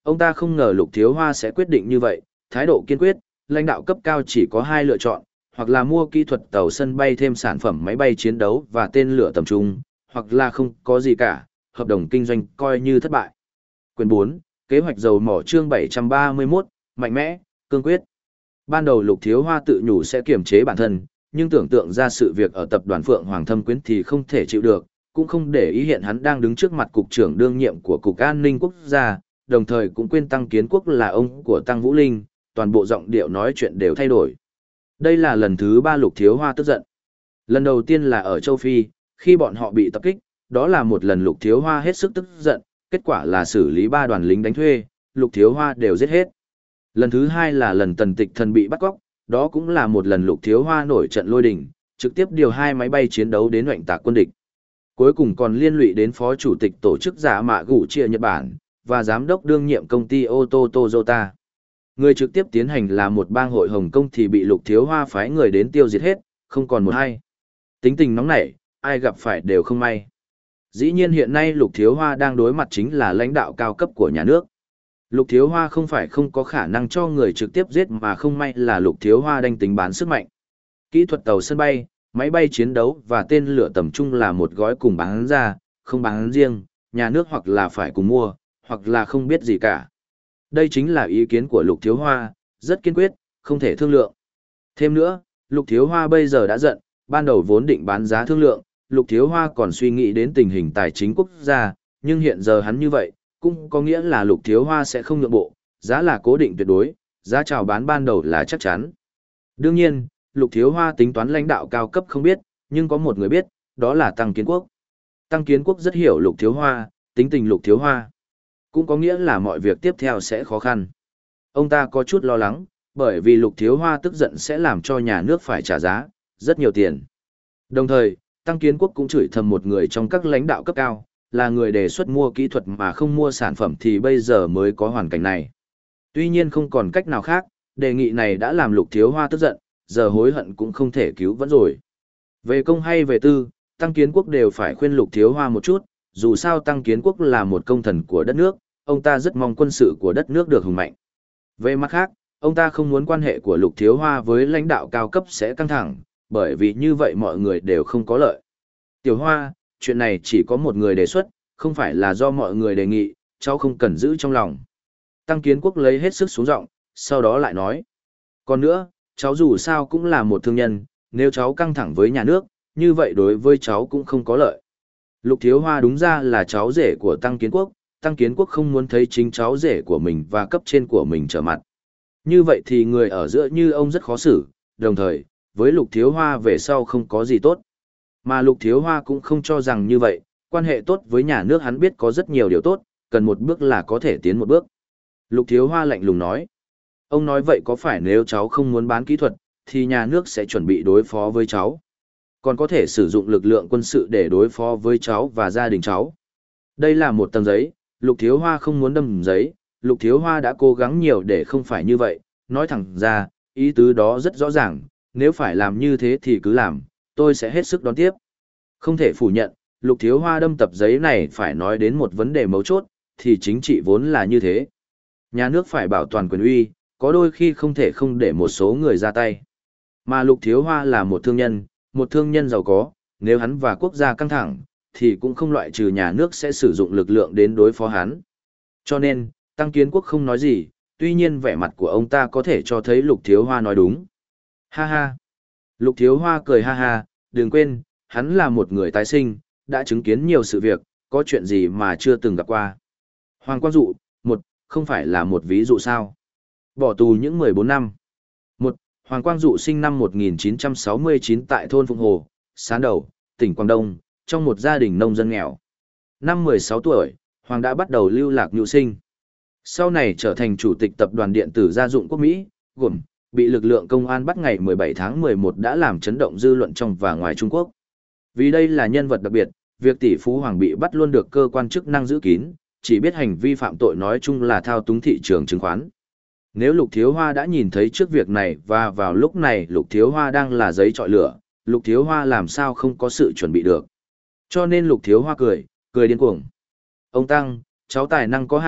Ông ta không ngờ Lục Thiếu Hoa sẽ quyết định như vậy, thái độ kiên quyết, lãnh đạo cấp cao chỉ có hai lựa chọn, hoặc là mua kỹ thuật tàu sân bay thêm sản phẩm máy bay chiến đấu và tên lửa tầm trung, hoặc là không có gì cả, hợp đồng kinh doanh coi như thất bại. Quyền bốn, kế hoạch dầu mỏ chương bảy trăm ba mươi mốt, mạnh mẽ, cương quyết. Ban đầu Lục Thiếu Hoa tự nhủ sẽ kiềm chế bản thân, nhưng tưởng tượng ra sự việc ở tập đoàn Phượng Hoàng Thâm Quyến thì không thể chịu được, cũng không để ý hiện hắn đang đứng trước mặt cục trưởng đương nhiệm của Cục An ninh Quốc gia, đồng thời cũng quên Tăng Kiến Quốc là ông của Tăng Vũ Linh, toàn bộ giọng điệu nói chuyện đều thay đổi. Đây là lần thứ ba Lục Thiếu Hoa tức giận. Lần đầu tiên là ở châu Phi, khi bọn họ bị tập kích, đó là một lần Lục Thiếu Hoa hết sức tức giận, kết quả là xử lý ba đoàn lính đánh thuê, Lục Thiếu Hoa đều giết hết. Lần thứ hai là lần Tần Tịch Thần bị bắt cóc, đó cũng là một lần Lục Thiếu Hoa nổi trận lôi đình, trực tiếp điều hai máy bay chiến đấu đến oanh tạc quân địch. Cuối cùng còn liên lụy đến phó chủ tịch tổ chức giả mạ gủ chia Nhật Bản, và giám đốc đương nhiệm công ty ô tô Toyota. Người trực tiếp tiến hành là một bang hội Hồng Kông thì bị Lục Thiếu Hoa phái người đến tiêu diệt hết, không còn một hay. Tính tình nóng nảy, ai gặp phải đều không may. Dĩ nhiên hiện nay Lục Thiếu Hoa đang đối mặt chính là lãnh đạo cao cấp của nhà nước. Lục Thiếu Hoa không phải không có khả năng cho người trực tiếp giết mà không may là Lục Thiếu Hoa đang tính bán sức mạnh. Kỹ thuật tàu sân bay, máy bay chiến đấu và tên lửa tầm trung là một gói cùng bán ra, không bán riêng, nhà nước hoặc là phải cùng mua, hoặc là không biết gì cả. Đây chính là ý kiến của Lục Thiếu Hoa, rất kiên quyết, không thể thương lượng. Thêm nữa, Lục Thiếu Hoa bây giờ đã giận, ban đầu vốn định bán giá thương lượng, Lục Thiếu Hoa còn suy nghĩ đến tình hình tài chính quốc gia, nhưng hiện giờ hắn như vậy, cũng có nghĩa là Lục Thiếu Hoa sẽ không nhượng bộ, giá là cố định tuyệt đối, giá chào bán ban đầu là chắc chắn. Đương nhiên, Lục Thiếu Hoa tính toán lãnh đạo cao cấp không biết, nhưng có một người biết, đó là Tăng Kiến Quốc. Tăng Kiến Quốc rất hiểu Lục Thiếu Hoa, tính tình Lục Thiếu Hoa. Cũng có nghĩa là mọi việc tiếp theo sẽ khó khăn. Ông ta có chút lo lắng, bởi vì Lục Thiếu Hoa tức giận sẽ làm cho nhà nước phải trả giá, rất nhiều tiền. Đồng thời, Tăng Kiến Quốc cũng chửi thầm một người trong các lãnh đạo cấp cao, là người đề xuất mua kỹ thuật mà không mua sản phẩm thì bây giờ mới có hoàn cảnh này. Tuy nhiên không còn cách nào khác, đề nghị này đã làm Lục Thiếu Hoa tức giận, giờ hối hận cũng không thể cứu vẫn rồi. Về công hay về tư, Tăng Kiến Quốc đều phải khuyên Lục Thiếu Hoa một chút, dù sao Tăng Kiến Quốc là một công thần của đất nước, ông ta rất mong quân sự của đất nước được hùng mạnh. Về mặt khác, ông ta không muốn quan hệ của Lục Thiếu Hoa với lãnh đạo cao cấp sẽ căng thẳng, bởi vì như vậy mọi người đều không có lợi. Tiểu Hoa, chuyện này chỉ có một người đề xuất, không phải là do mọi người đề nghị, cháu không cần giữ trong lòng. Tăng Kiến Quốc lấy hết sức xuống giọng, sau đó lại nói. Còn nữa, cháu dù sao cũng là một thương nhân, nếu cháu căng thẳng với nhà nước, như vậy đối với cháu cũng không có lợi. Lục Thiếu Hoa đúng ra là cháu rể của Tăng Kiến Quốc, Tăng Kiến Quốc không muốn thấy chính cháu rể của mình và cấp trên của mình trở mặt. Như vậy thì người ở giữa như ông rất khó xử, đồng thời, với Lục Thiếu Hoa về sau không có gì tốt. Mà Lục Thiếu Hoa cũng không cho rằng như vậy, quan hệ tốt với nhà nước hắn biết có rất nhiều điều tốt, cần một bước là có thể tiến một bước. Lục Thiếu Hoa lạnh lùng nói. Ông nói vậy có phải nếu cháu không muốn bán kỹ thuật, thì nhà nước sẽ chuẩn bị đối phó với cháu. Còn có thể sử dụng lực lượng quân sự để đối phó với cháu và gia đình cháu. Đây là một tờ giấy, Lục Thiếu Hoa không muốn đâm giấy, Lục Thiếu Hoa đã cố gắng nhiều để không phải như vậy, nói thẳng ra, ý tứ đó rất rõ ràng, nếu phải làm như thế thì cứ làm, tôi sẽ hết sức đón tiếp. Không thể phủ nhận, Lục Thiếu Hoa đâm tập giấy này phải nói đến một vấn đề mấu chốt, thì chính trị vốn là như thế. Nhà nước phải bảo toàn quyền uy, có đôi khi không thể không để một số người ra tay. Mà Lục Thiếu Hoa là một thương nhân, một thương nhân giàu có, nếu hắn và quốc gia căng thẳng, thì cũng không loại trừ nhà nước sẽ sử dụng lực lượng đến đối phó hắn. Cho nên, Tăng Kiến Quốc không nói gì, tuy nhiên vẻ mặt của ông ta có thể cho thấy Lục Thiếu Hoa nói đúng. Ha ha! Lục Thiếu Hoa cười ha ha, đừng quên, hắn là một người tái sinh, đã chứng kiến nhiều sự việc, có chuyện gì mà chưa từng gặp qua. Hoàng Quang Dụ, một, không phải là một ví dụ sao? Bỏ tù những mười bốn năm. Một, Hoàng Quang Dụ sinh năm một nghìn chín trăm sáu mươi chín tại thôn Phụng Hồ, Sán Đầu, tỉnh Quảng Đông, trong một gia đình nông dân nghèo. Năm mười sáu tuổi, Hoàng đã bắt đầu lưu lạc nhu sinh. Sau này trở thành chủ tịch tập đoàn điện tử gia dụng quốc Mỹ, gồm, bị lực lượng công an bắt ngày mười bảy tháng mười một đã làm chấn động dư luận trong và ngoài Trung Quốc. Vì đây là nhân vật đặc biệt, việc tỷ phú Hoàng bị bắt luôn được cơ quan chức năng giữ kín, chỉ biết hành vi phạm tội nói chung là thao túng thị trường chứng khoán. Nếu Lục Thiếu Hoa đã nhìn thấy trước việc này và vào lúc này Lục Thiếu Hoa đang là giấy trọi lửa, Lục Thiếu Hoa làm sao không có sự chuẩn bị được. Cho nên Lục Thiếu Hoa cười, cười điên cuồng. Ông Tăng, cháu tài năng có hạn,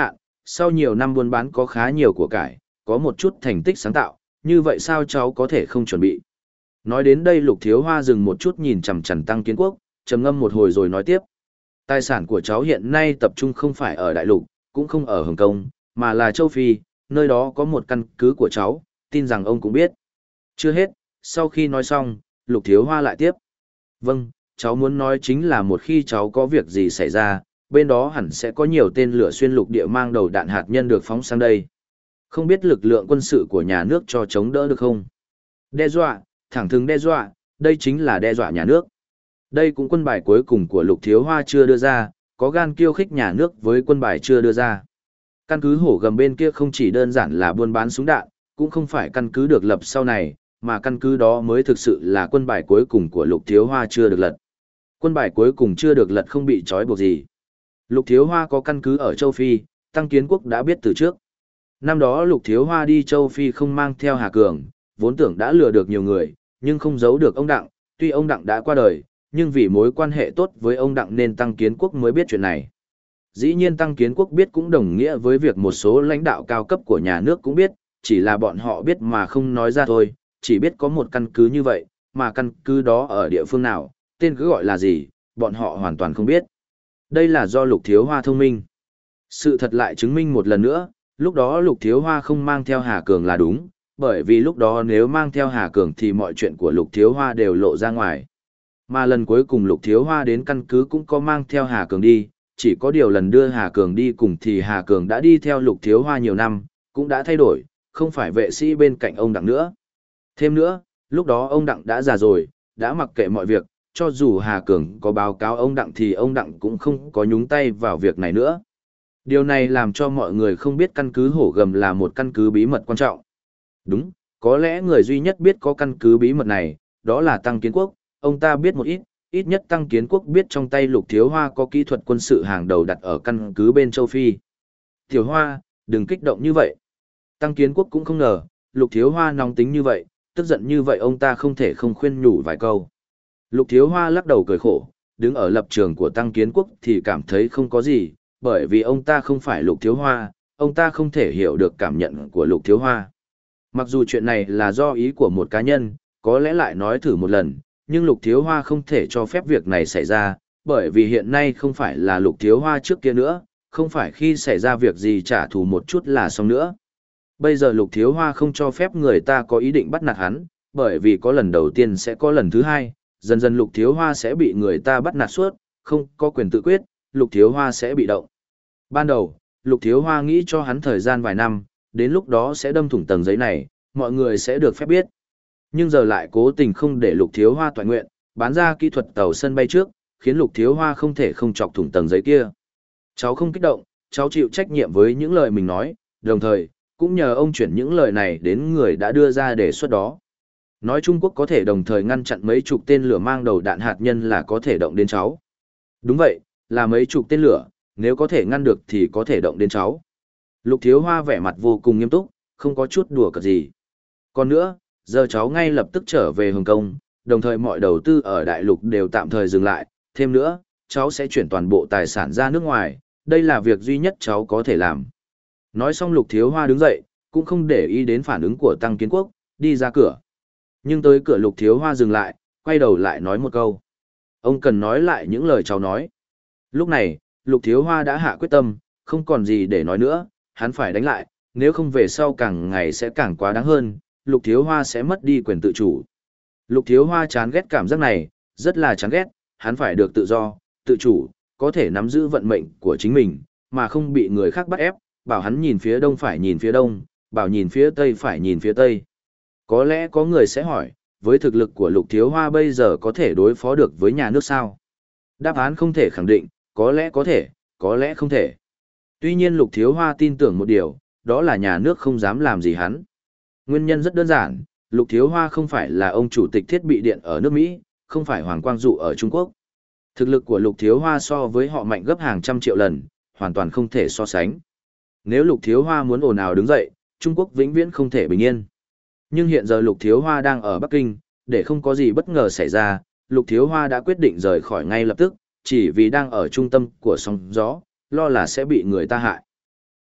sau nhiều năm buôn bán có khá nhiều của cải, có một chút thành tích sáng tạo, như vậy sao cháu có thể không chuẩn bị. Nói đến đây Lục Thiếu Hoa dừng một chút nhìn chằm chằm Tăng Kiến Quốc, trầm ngâm một hồi rồi nói tiếp. Tài sản của cháu hiện nay tập trung không phải ở Đại Lục, cũng không ở Hồng Kông, mà là châu Phi, nơi đó có một căn cứ của cháu, tin rằng ông cũng biết. Chưa hết, sau khi nói xong, Lục Thiếu Hoa lại tiếp. Vâng, cháu muốn nói chính là một khi cháu có việc gì xảy ra, bên đó hẳn sẽ có nhiều tên lửa xuyên lục địa mang đầu đạn hạt nhân được phóng sang đây. Không biết lực lượng quân sự của nhà nước cho chống đỡ được không? Đe dọa, thẳng thừng đe dọa, đây chính là đe dọa nhà nước. Đây cũng quân bài cuối cùng của Lục Thiếu Hoa chưa đưa ra, có gan khiêu khích nhà nước với quân bài chưa đưa ra. Căn cứ hổ gầm bên kia không chỉ đơn giản là buôn bán súng đạn, cũng không phải căn cứ được lập sau này, mà căn cứ đó mới thực sự là quân bài cuối cùng của Lục Thiếu Hoa chưa được lật. Quân bài cuối cùng chưa được lật không bị trói buộc gì. Lục Thiếu Hoa có căn cứ ở châu Phi, Tăng Kiến Quốc đã biết từ trước. Năm đó Lục Thiếu Hoa đi châu Phi không mang theo Hà Cường, vốn tưởng đã lừa được nhiều người, nhưng không giấu được ông Đặng, tuy ông Đặng đã qua đời, nhưng vì mối quan hệ tốt với ông Đặng nên Tăng Kiến Quốc mới biết chuyện này. Dĩ nhiên Tăng Kiến Quốc biết cũng đồng nghĩa với việc một số lãnh đạo cao cấp của nhà nước cũng biết, chỉ là bọn họ biết mà không nói ra thôi, chỉ biết có một căn cứ như vậy, mà căn cứ đó ở địa phương nào, tên cứ gọi là gì, bọn họ hoàn toàn không biết. Đây là do Lục Thiếu Hoa thông minh. Sự thật lại chứng minh một lần nữa, lúc đó Lục Thiếu Hoa không mang theo Hà Cường là đúng, bởi vì lúc đó nếu mang theo Hà Cường thì mọi chuyện của Lục Thiếu Hoa đều lộ ra ngoài. Mà lần cuối cùng Lục Thiếu Hoa đến căn cứ cũng có mang theo Hà Cường đi, chỉ có điều lần đưa Hà Cường đi cùng thì Hà Cường đã đi theo Lục Thiếu Hoa nhiều năm, cũng đã thay đổi, không phải vệ sĩ bên cạnh ông Đặng nữa. Thêm nữa, lúc đó ông Đặng đã già rồi, đã mặc kệ mọi việc, cho dù Hà Cường có báo cáo ông Đặng thì ông Đặng cũng không có nhúng tay vào việc này nữa. Điều này làm cho mọi người không biết căn cứ hổ gầm là một căn cứ bí mật quan trọng. Đúng, có lẽ người duy nhất biết có căn cứ bí mật này, đó là Tăng Kiến Quốc, ông ta biết một ít, ít nhất Tăng Kiến Quốc biết trong tay Lục Thiếu Hoa có kỹ thuật quân sự hàng đầu đặt ở căn cứ bên châu Phi. Tiểu Hoa, đừng kích động như vậy. Tăng Kiến Quốc cũng không ngờ, Lục Thiếu Hoa nóng tính như vậy, tức giận như vậy ông ta không thể không khuyên nhủ vài câu. Lục Thiếu Hoa lắc đầu cười khổ, đứng ở lập trường của Tăng Kiến Quốc thì cảm thấy không có gì, bởi vì ông ta không phải Lục Thiếu Hoa, ông ta không thể hiểu được cảm nhận của Lục Thiếu Hoa. Mặc dù chuyện này là do ý của một cá nhân, có lẽ lại nói thử một lần, nhưng Lục Thiếu Hoa không thể cho phép việc này xảy ra, bởi vì hiện nay không phải là Lục Thiếu Hoa trước kia nữa, không phải khi xảy ra việc gì trả thù một chút là xong nữa. Bây giờ Lục Thiếu Hoa không cho phép người ta có ý định bắt nạt hắn, bởi vì có lần đầu tiên sẽ có lần thứ hai, dần dần Lục Thiếu Hoa sẽ bị người ta bắt nạt suốt, không có quyền tự quyết, Lục Thiếu Hoa sẽ bị động. Ban đầu, Lục Thiếu Hoa nghĩ cho hắn thời gian vài năm, đến lúc đó sẽ đâm thủng tầng giấy này, mọi người sẽ được phép biết. Nhưng giờ lại cố tình không để Lục Thiếu Hoa toàn nguyện, bán ra kỹ thuật tàu sân bay trước, khiến Lục Thiếu Hoa không thể không chọc thủng tầng giấy kia. Cháu không kích động, cháu chịu trách nhiệm với những lời mình nói, đồng thời, cũng nhờ ông chuyển những lời này đến người đã đưa ra đề xuất đó. Nói Trung Quốc có thể đồng thời ngăn chặn mấy chục tên lửa mang đầu đạn hạt nhân là có thể động đến cháu. Đúng vậy, là mấy chục tên lửa, nếu có thể ngăn được thì có thể động đến cháu. Lục Thiếu Hoa vẻ mặt vô cùng nghiêm túc, không có chút đùa cợt gì. Còn nữa, giờ cháu ngay lập tức trở về Hồng Kông, đồng thời mọi đầu tư ở Đại Lục đều tạm thời dừng lại. Thêm nữa, cháu sẽ chuyển toàn bộ tài sản ra nước ngoài, đây là việc duy nhất cháu có thể làm. Nói xong Lục Thiếu Hoa đứng dậy, cũng không để ý đến phản ứng của Tăng Kiến Quốc, đi ra cửa. Nhưng tới cửa Lục Thiếu Hoa dừng lại, quay đầu lại nói một câu. Ông cần nói lại những lời cháu nói. Lúc này, Lục Thiếu Hoa đã hạ quyết tâm, không còn gì để nói nữa, hắn phải đánh lại, nếu không về sau càng ngày sẽ càng quá đáng hơn, Lục Thiếu Hoa sẽ mất đi quyền tự chủ. Lục Thiếu Hoa chán ghét cảm giác này, rất là chán ghét, hắn phải được tự do, tự chủ, có thể nắm giữ vận mệnh của chính mình, mà không bị người khác bắt ép, bảo hắn nhìn phía đông phải nhìn phía đông, bảo nhìn phía tây phải nhìn phía tây. Có lẽ có người sẽ hỏi, với thực lực của Lục Thiếu Hoa bây giờ có thể đối phó được với nhà nước sao? Đáp án không thể khẳng định, có lẽ có thể, có lẽ không thể. Tuy nhiên Lục Thiếu Hoa tin tưởng một điều, đó là nhà nước không dám làm gì hắn. Nguyên nhân rất đơn giản, Lục Thiếu Hoa không phải là ông chủ tịch thiết bị điện ở nước Mỹ, không phải Hoàng Quang Dụ ở Trung Quốc. Thực lực của Lục Thiếu Hoa so với họ mạnh gấp hàng trăm triệu lần, hoàn toàn không thể so sánh. Nếu Lục Thiếu Hoa muốn ồn ào đứng dậy, Trung Quốc vĩnh viễn không thể bình yên. Nhưng hiện giờ Lục Thiếu Hoa đang ở Bắc Kinh, để không có gì bất ngờ xảy ra, Lục Thiếu Hoa đã quyết định rời khỏi ngay lập tức, chỉ vì đang ở trung tâm của sóng gió, lo là sẽ bị người ta hại.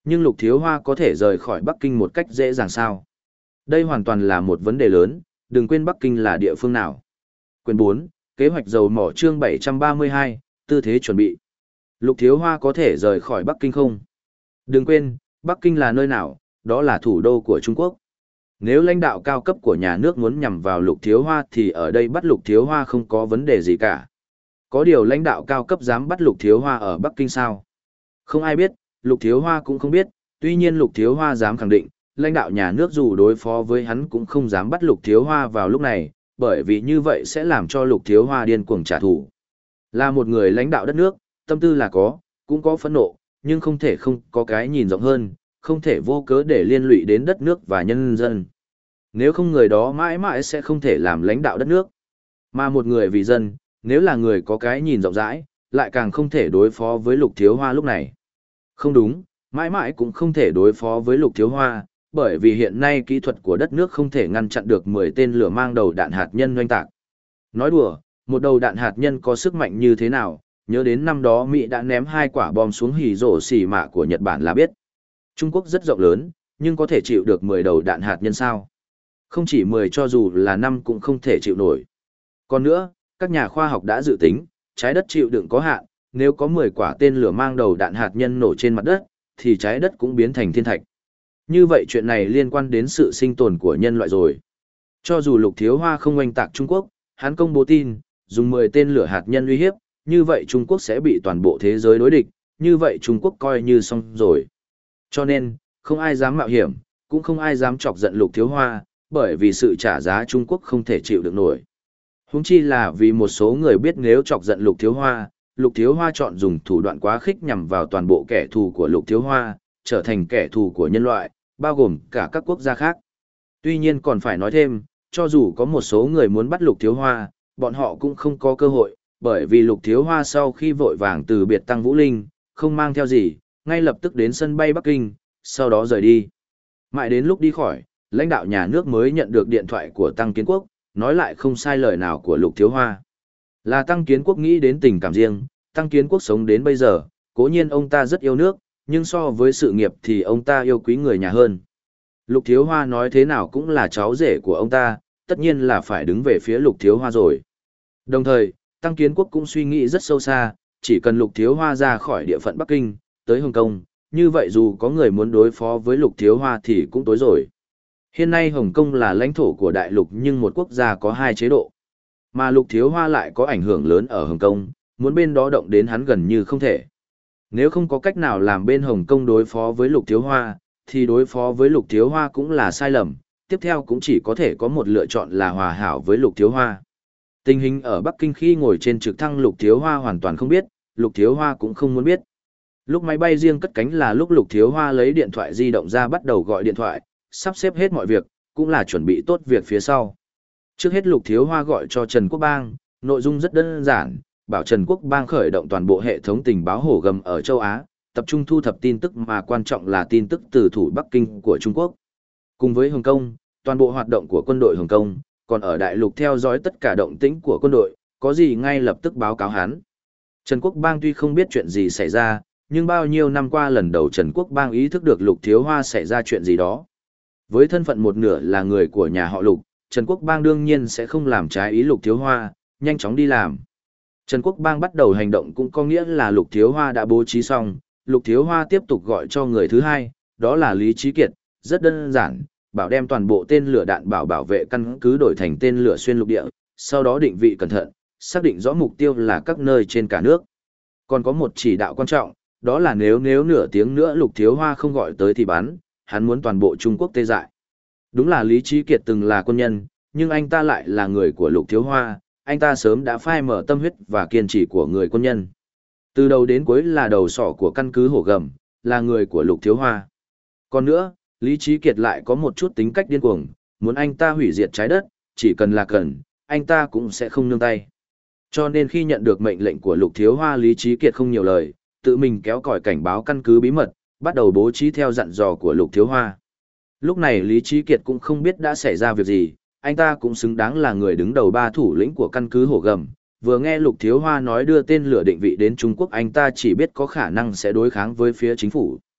Nhưng Lục Thiếu Hoa có thể rời khỏi Bắc Kinh một cách dễ dàng sao? Đây hoàn toàn là một vấn đề lớn, đừng quên Bắc Kinh là địa phương nào. Quyển bốn, Kế hoạch dầu mỏ chương bảy trăm ba mươi hai, tư thế chuẩn bị. Lục Thiếu Hoa có thể rời khỏi Bắc Kinh không? Đừng quên, Bắc Kinh là nơi nào, đó là thủ đô của Trung Quốc. Nếu lãnh đạo cao cấp của nhà nước muốn nhằm vào Lục Thiếu Hoa thì ở đây bắt Lục Thiếu Hoa không có vấn đề gì cả. Có điều lãnh đạo cao cấp dám bắt Lục Thiếu Hoa ở Bắc Kinh sao? Không ai biết, Lục Thiếu Hoa cũng không biết, tuy nhiên Lục Thiếu Hoa dám khẳng định, lãnh đạo nhà nước dù đối phó với hắn cũng không dám bắt Lục Thiếu Hoa vào lúc này, bởi vì như vậy sẽ làm cho Lục Thiếu Hoa điên cuồng trả thù. Là một người lãnh đạo đất nước, tâm tư là có, cũng có phẫn nộ, nhưng không thể không có cái nhìn rộng hơn, không thể vô cớ để liên lụy đến đất nước và nhân dân. Nếu không người đó mãi mãi sẽ không thể làm lãnh đạo đất nước. Mà một người vì dân, nếu là người có cái nhìn rộng rãi, lại càng không thể đối phó với Lục Thiếu Hoa lúc này. Không đúng, mãi mãi cũng không thể đối phó với Lục Thiếu Hoa, bởi vì hiện nay kỹ thuật của đất nước không thể ngăn chặn được mười tên lửa mang đầu đạn hạt nhân oanh tạc. Nói đùa, một đầu đạn hạt nhân có sức mạnh như thế nào, nhớ đến năm đó Mỹ đã ném hai quả bom xuống hỉ rổ xỉ mạ của Nhật Bản là biết. Trung Quốc rất rộng lớn, nhưng có thể chịu được mười đầu đạn hạt nhân sao? Không chỉ mười cho dù là năm cũng không thể chịu nổi. Còn nữa, các nhà khoa học đã dự tính, trái đất chịu đựng có hạn, nếu có mười quả tên lửa mang đầu đạn hạt nhân nổ trên mặt đất, thì trái đất cũng biến thành thiên thạch. Như vậy chuyện này liên quan đến sự sinh tồn của nhân loại rồi. Cho dù Lục Thiếu Hoa không oanh tạc Trung Quốc, hắn công bố tin, dùng mười tên lửa hạt nhân uy hiếp, như vậy Trung Quốc sẽ bị toàn bộ thế giới đối địch, như vậy Trung Quốc coi như xong rồi. Cho nên, không ai dám mạo hiểm, cũng không ai dám chọc giận Lục Thiếu Hoa, bởi vì sự trả giá Trung Quốc không thể chịu được nổi. Huống chi là vì một số người biết nếu chọc giận Lục Thiếu Hoa, Lục Thiếu Hoa chọn dùng thủ đoạn quá khích nhằm vào toàn bộ kẻ thù của Lục Thiếu Hoa, trở thành kẻ thù của nhân loại, bao gồm cả các quốc gia khác. Tuy nhiên còn phải nói thêm, cho dù có một số người muốn bắt Lục Thiếu Hoa, bọn họ cũng không có cơ hội, bởi vì Lục Thiếu Hoa sau khi vội vàng từ biệt Tăng Vũ Linh, không mang theo gì, ngay lập tức đến sân bay Bắc Kinh, sau đó rời đi. Mãi đến lúc đi khỏi, lãnh đạo nhà nước mới nhận được điện thoại của Tăng Kiến Quốc, nói lại không sai lời nào của Lục Thiếu Hoa. Là Tăng Kiến Quốc nghĩ đến tình cảm riêng, Tăng Kiến Quốc sống đến bây giờ, cố nhiên ông ta rất yêu nước, nhưng so với sự nghiệp thì ông ta yêu quý người nhà hơn. Lục Thiếu Hoa nói thế nào cũng là cháu rể của ông ta, tất nhiên là phải đứng về phía Lục Thiếu Hoa rồi. Đồng thời, Tăng Kiến Quốc cũng suy nghĩ rất sâu xa, chỉ cần Lục Thiếu Hoa ra khỏi địa phận Bắc Kinh, tới Hồng Kông, như vậy dù có người muốn đối phó với Lục Thiếu Hoa thì cũng tối rồi. Hiện nay Hồng Kông là lãnh thổ của đại lục nhưng một quốc gia có hai chế độ. Mà Lục Thiếu Hoa lại có ảnh hưởng lớn ở Hồng Kông, muốn bên đó động đến hắn gần như không thể. Nếu không có cách nào làm bên Hồng Kông đối phó với Lục Thiếu Hoa, thì đối phó với Lục Thiếu Hoa cũng là sai lầm, tiếp theo cũng chỉ có thể có một lựa chọn là hòa hảo với Lục Thiếu Hoa. Tình hình ở Bắc Kinh khi ngồi trên trực thăng Lục Thiếu Hoa hoàn toàn không biết, Lục Thiếu Hoa cũng không muốn biết. Lúc máy bay riêng cất cánh là lúc Lục Thiếu Hoa lấy điện thoại di động ra bắt đầu gọi điện thoại, sắp xếp hết mọi việc, cũng là chuẩn bị tốt việc phía sau. Trước hết Lục Thiếu Hoa gọi cho Trần Quốc Bang, nội dung rất đơn giản, bảo Trần Quốc Bang khởi động toàn bộ hệ thống tình báo hổ gầm ở châu Á, tập trung thu thập tin tức mà quan trọng là tin tức từ thủ Bắc Kinh của Trung Quốc. Cùng với Hồng Kông, toàn bộ hoạt động của quân đội Hồng Kông, còn ở đại lục theo dõi tất cả động tĩnh của quân đội, có gì ngay lập tức báo cáo hắn. Trần Quốc Bang tuy không biết chuyện gì xảy ra, nhưng bao nhiêu năm qua lần đầu Trần Quốc Bang ý thức được Lục Thiếu Hoa xảy ra chuyện gì đó. Với thân phận một nửa là người của nhà họ Lục, Trần Quốc Bang đương nhiên sẽ không làm trái ý Lục Thiếu Hoa, nhanh chóng đi làm. Trần Quốc Bang bắt đầu hành động cũng có nghĩa là Lục Thiếu Hoa đã bố trí xong, Lục Thiếu Hoa tiếp tục gọi cho người thứ hai, đó là Lý Trí Kiệt, rất đơn giản, bảo đem toàn bộ tên lửa đạn bảo bảo vệ căn cứ đổi thành tên lửa xuyên lục địa, sau đó định vị cẩn thận, xác định rõ mục tiêu là các nơi trên cả nước. Còn có một chỉ đạo quan trọng, đó là nếu nếu nửa tiếng nữa Lục Thiếu Hoa không gọi tới thì bắn, hắn muốn toàn bộ Trung Quốc tê dại. Đúng là Lý Trí Kiệt từng là quân nhân, nhưng anh ta lại là người của Lục Thiếu Hoa, anh ta sớm đã phai mở tâm huyết và kiên trì của người quân nhân. Từ đầu đến cuối là đầu sỏ của căn cứ hổ gầm, là người của Lục Thiếu Hoa. Còn nữa, Lý Trí Kiệt lại có một chút tính cách điên cuồng, muốn anh ta hủy diệt trái đất, chỉ cần là cần, anh ta cũng sẽ không nương tay. Cho nên khi nhận được mệnh lệnh của Lục Thiếu Hoa, Lý Trí Kiệt không nhiều lời, tự mình kéo còi cảnh báo căn cứ bí mật, bắt đầu bố trí theo dặn dò của Lục Thiếu Hoa. Lúc này Lý Trí Kiệt cũng không biết đã xảy ra việc gì, anh ta cũng xứng đáng là người đứng đầu ba thủ lĩnh của căn cứ hổ gầm. Vừa nghe Lục Thiếu Hoa nói đưa tên lửa định vị đến Trung Quốc, anh ta chỉ biết có khả năng sẽ đối kháng với phía chính phủ.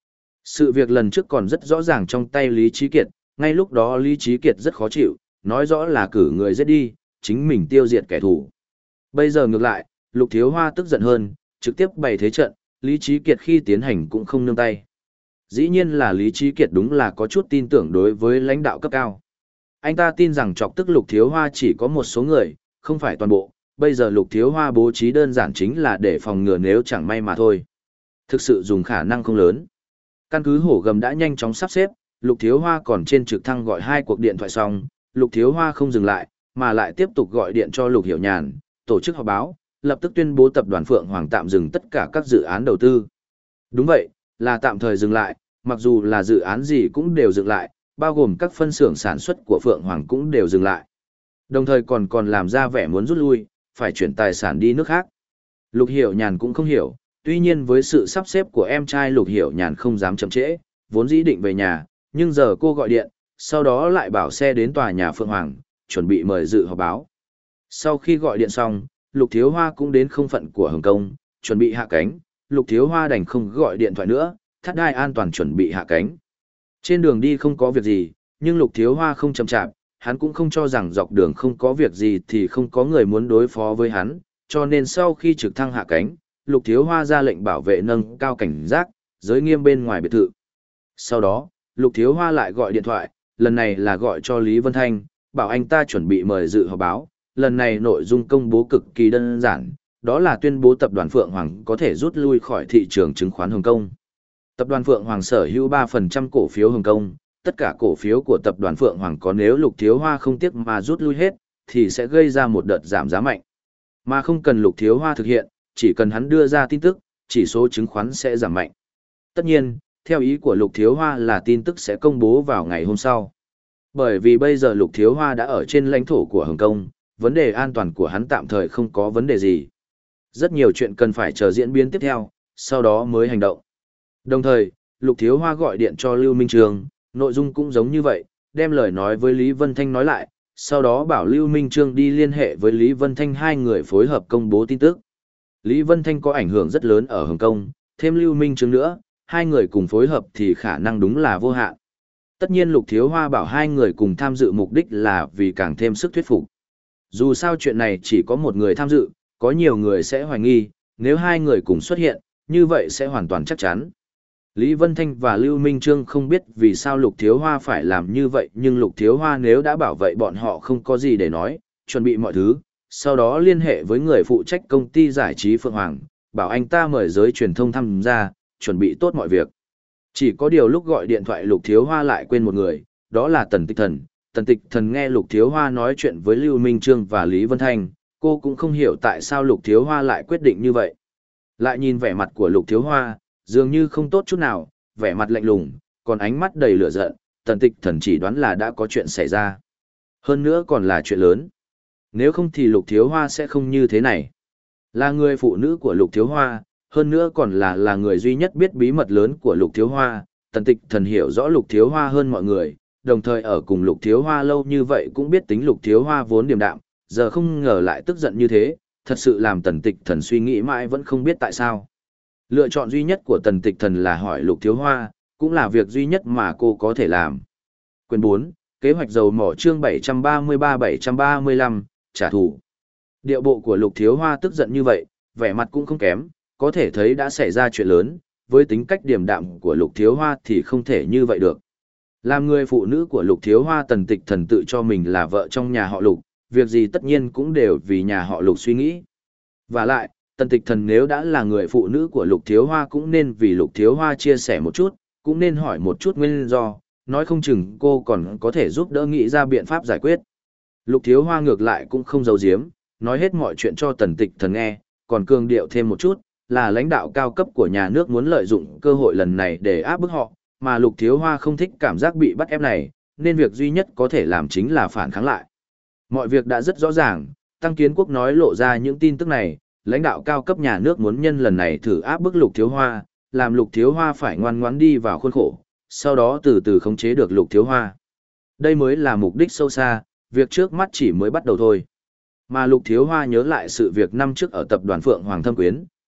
Sự việc lần trước còn rất rõ ràng trong tay Lý Trí Kiệt, ngay lúc đó Lý Trí Kiệt rất khó chịu, nói rõ là cử người giết đi, chính mình tiêu diệt kẻ thù. Bây giờ ngược lại, Lục Thiếu Hoa tức giận hơn, trực tiếp bày thế trận, Lý Trí Kiệt khi tiến hành cũng không nương tay. Dĩ nhiên là Lý Trí Kiệt đúng là có chút tin tưởng đối với lãnh đạo cấp cao. Anh ta tin rằng chọc tức Lục Thiếu Hoa chỉ có một số người, không phải toàn bộ, bây giờ Lục Thiếu Hoa bố trí đơn giản chính là để phòng ngừa nếu chẳng may mà thôi. Thực sự dùng khả năng không lớn. Căn cứ hổ gầm đã nhanh chóng sắp xếp, Lục Thiếu Hoa còn trên trực thăng gọi hai cuộc điện thoại xong, Lục Thiếu Hoa không dừng lại, mà lại tiếp tục gọi điện cho Lục Hiểu Nhàn, tổ chức họp báo, lập tức tuyên bố tập đoàn Phượng Hoàng tạm dừng tất cả các dự án đầu tư. Đúng vậy, là tạm thời dừng lại, mặc dù là dự án gì cũng đều dừng lại, bao gồm các phân xưởng sản xuất của Phượng Hoàng cũng đều dừng lại. Đồng thời còn còn làm ra vẻ muốn rút lui, phải chuyển tài sản đi nước khác. Lục Hiểu Nhàn cũng không hiểu, tuy nhiên với sự sắp xếp của em trai Lục Hiểu Nhàn không dám chậm trễ, vốn dĩ định về nhà, nhưng giờ cô gọi điện, sau đó lại bảo xe đến tòa nhà Phượng Hoàng, chuẩn bị mời dự họp báo. Sau khi gọi điện xong, Lục Thiếu Hoa cũng đến không phận của Hồng Kông, chuẩn bị hạ cánh, Lục Thiếu Hoa đành không gọi điện thoại nữa, thắt đai an toàn chuẩn bị hạ cánh. Trên đường đi không có việc gì, nhưng Lục Thiếu Hoa không chậm chạp, hắn cũng không cho rằng dọc đường không có việc gì thì không có người muốn đối phó với hắn, cho nên sau khi trực thăng hạ cánh, Lục Thiếu Hoa ra lệnh bảo vệ nâng cao cảnh giác, giới nghiêm bên ngoài biệt thự. Sau đó, Lục Thiếu Hoa lại gọi điện thoại, lần này là gọi cho Lý Vân Thanh, bảo anh ta chuẩn bị mời dự họp báo. Lần này nội dung công bố cực kỳ đơn giản, đó là tuyên bố tập đoàn Phượng Hoàng có thể rút lui khỏi thị trường chứng khoán Hồng Kông. Tập đoàn Phượng Hoàng sở hữu ba phần trăm cổ phiếu Hồng Kông, tất cả cổ phiếu của tập đoàn Phượng Hoàng có nếu Lục Thiếu Hoa không tiếc mà rút lui hết, thì sẽ gây ra một đợt giảm giá mạnh. Mà không cần Lục Thiếu Hoa thực hiện, chỉ cần hắn đưa ra tin tức, chỉ số chứng khoán sẽ giảm mạnh. Tất nhiên, theo ý của Lục Thiếu Hoa là tin tức sẽ công bố vào ngày hôm sau. Bởi vì bây giờ Lục Thiếu Hoa đã ở trên lãnh thổ của Hồng Kông, vấn đề an toàn của hắn tạm thời không có vấn đề gì. Rất nhiều chuyện cần phải chờ diễn biến tiếp theo, sau đó mới hành động. Đồng thời, Lục Thiếu Hoa gọi điện cho Lưu Minh Trương, nội dung cũng giống như vậy, đem lời nói với Lý Vân Thanh nói lại, sau đó bảo Lưu Minh Trương đi liên hệ với Lý Vân Thanh hai người phối hợp công bố tin tức. Lý Vân Thanh có ảnh hưởng rất lớn ở Hồng Kông, thêm Lưu Minh Trương nữa, hai người cùng phối hợp thì khả năng đúng là vô hạn. Tất nhiên Lục Thiếu Hoa bảo hai người cùng tham dự mục đích là vì càng thêm sức thuyết phục. Dù sao chuyện này chỉ có một người tham dự, có nhiều người sẽ hoài nghi, nếu hai người cùng xuất hiện, như vậy sẽ hoàn toàn chắc chắn. Lý Vân Thanh và Lưu Minh Trương không biết vì sao Lục Thiếu Hoa phải làm như vậy, nhưng Lục Thiếu Hoa nếu đã bảo vậy bọn họ không có gì để nói, chuẩn bị mọi thứ, sau đó liên hệ với người phụ trách công ty giải trí Phượng Hoàng, bảo anh ta mời giới truyền thông tham gia, chuẩn bị tốt mọi việc. Chỉ có điều lúc gọi điện thoại Lục Thiếu Hoa lại quên một người, đó là Tần Tịch Thần. Tần Tịch Thần nghe Lục Thiếu Hoa nói chuyện với Lưu Minh Trương và Lý Vân Thanh, cô cũng không hiểu tại sao Lục Thiếu Hoa lại quyết định như vậy. Lại nhìn vẻ mặt của Lục Thiếu Hoa, dường như không tốt chút nào, vẻ mặt lạnh lùng, còn ánh mắt đầy lửa giận, Tần Tịch Thần chỉ đoán là đã có chuyện xảy ra. Hơn nữa còn là chuyện lớn. Nếu không thì Lục Thiếu Hoa sẽ không như thế này. Là người phụ nữ của Lục Thiếu Hoa, hơn nữa còn là là người duy nhất biết bí mật lớn của Lục Thiếu Hoa, Tần Tịch Thần hiểu rõ Lục Thiếu Hoa hơn mọi người, đồng thời ở cùng Lục Thiếu Hoa lâu như vậy cũng biết tính Lục Thiếu Hoa vốn điềm đạm, giờ không ngờ lại tức giận như thế, thật sự làm Tần Tịch Thần suy nghĩ mãi vẫn không biết tại sao. Lựa chọn duy nhất của Tần Tịch Thần là hỏi Lục Thiếu Hoa, cũng là việc duy nhất mà cô có thể làm. Quyền bốn, kế hoạch dầu mỏ chương bảy trăm ba mươi ba bảy trăm ba mươi lăm, trả thù. Điệu bộ của Lục Thiếu Hoa tức giận như vậy, vẻ mặt cũng không kém, có thể thấy đã xảy ra chuyện lớn, với tính cách điềm đạm của Lục Thiếu Hoa thì không thể như vậy được. Làm người phụ nữ của Lục Thiếu Hoa, Tần Tịch Thần tự cho mình là vợ trong nhà họ Lục, việc gì tất nhiên cũng đều vì nhà họ Lục suy nghĩ. Và lại, Tần Tịch Thần nếu đã là người phụ nữ của Lục Thiếu Hoa cũng nên vì Lục Thiếu Hoa chia sẻ một chút, cũng nên hỏi một chút nguyên do, nói không chừng cô còn có thể giúp đỡ nghĩ ra biện pháp giải quyết. Lục Thiếu Hoa ngược lại cũng không giấu giếm, nói hết mọi chuyện cho Tần Tịch Thần nghe, còn cường điệu thêm một chút, là lãnh đạo cao cấp của nhà nước muốn lợi dụng cơ hội lần này để áp bức họ, mà Lục Thiếu Hoa không thích cảm giác bị bắt ép này, nên việc duy nhất có thể làm chính là phản kháng lại. Mọi việc đã rất rõ ràng, Tăng Kiến Quốc nói lộ ra những tin tức này, lãnh đạo cao cấp nhà nước muốn nhân lần này thử áp bức Lục Thiếu Hoa, làm Lục Thiếu Hoa phải ngoan ngoãn đi vào khuôn khổ, sau đó từ từ khống chế được Lục Thiếu Hoa. Đây mới là mục đích sâu xa, việc trước mắt chỉ mới bắt đầu thôi. Mà Lục Thiếu Hoa nhớ lại sự việc năm trước ở tập đoàn Phượng Hoàng Thâm Quyến,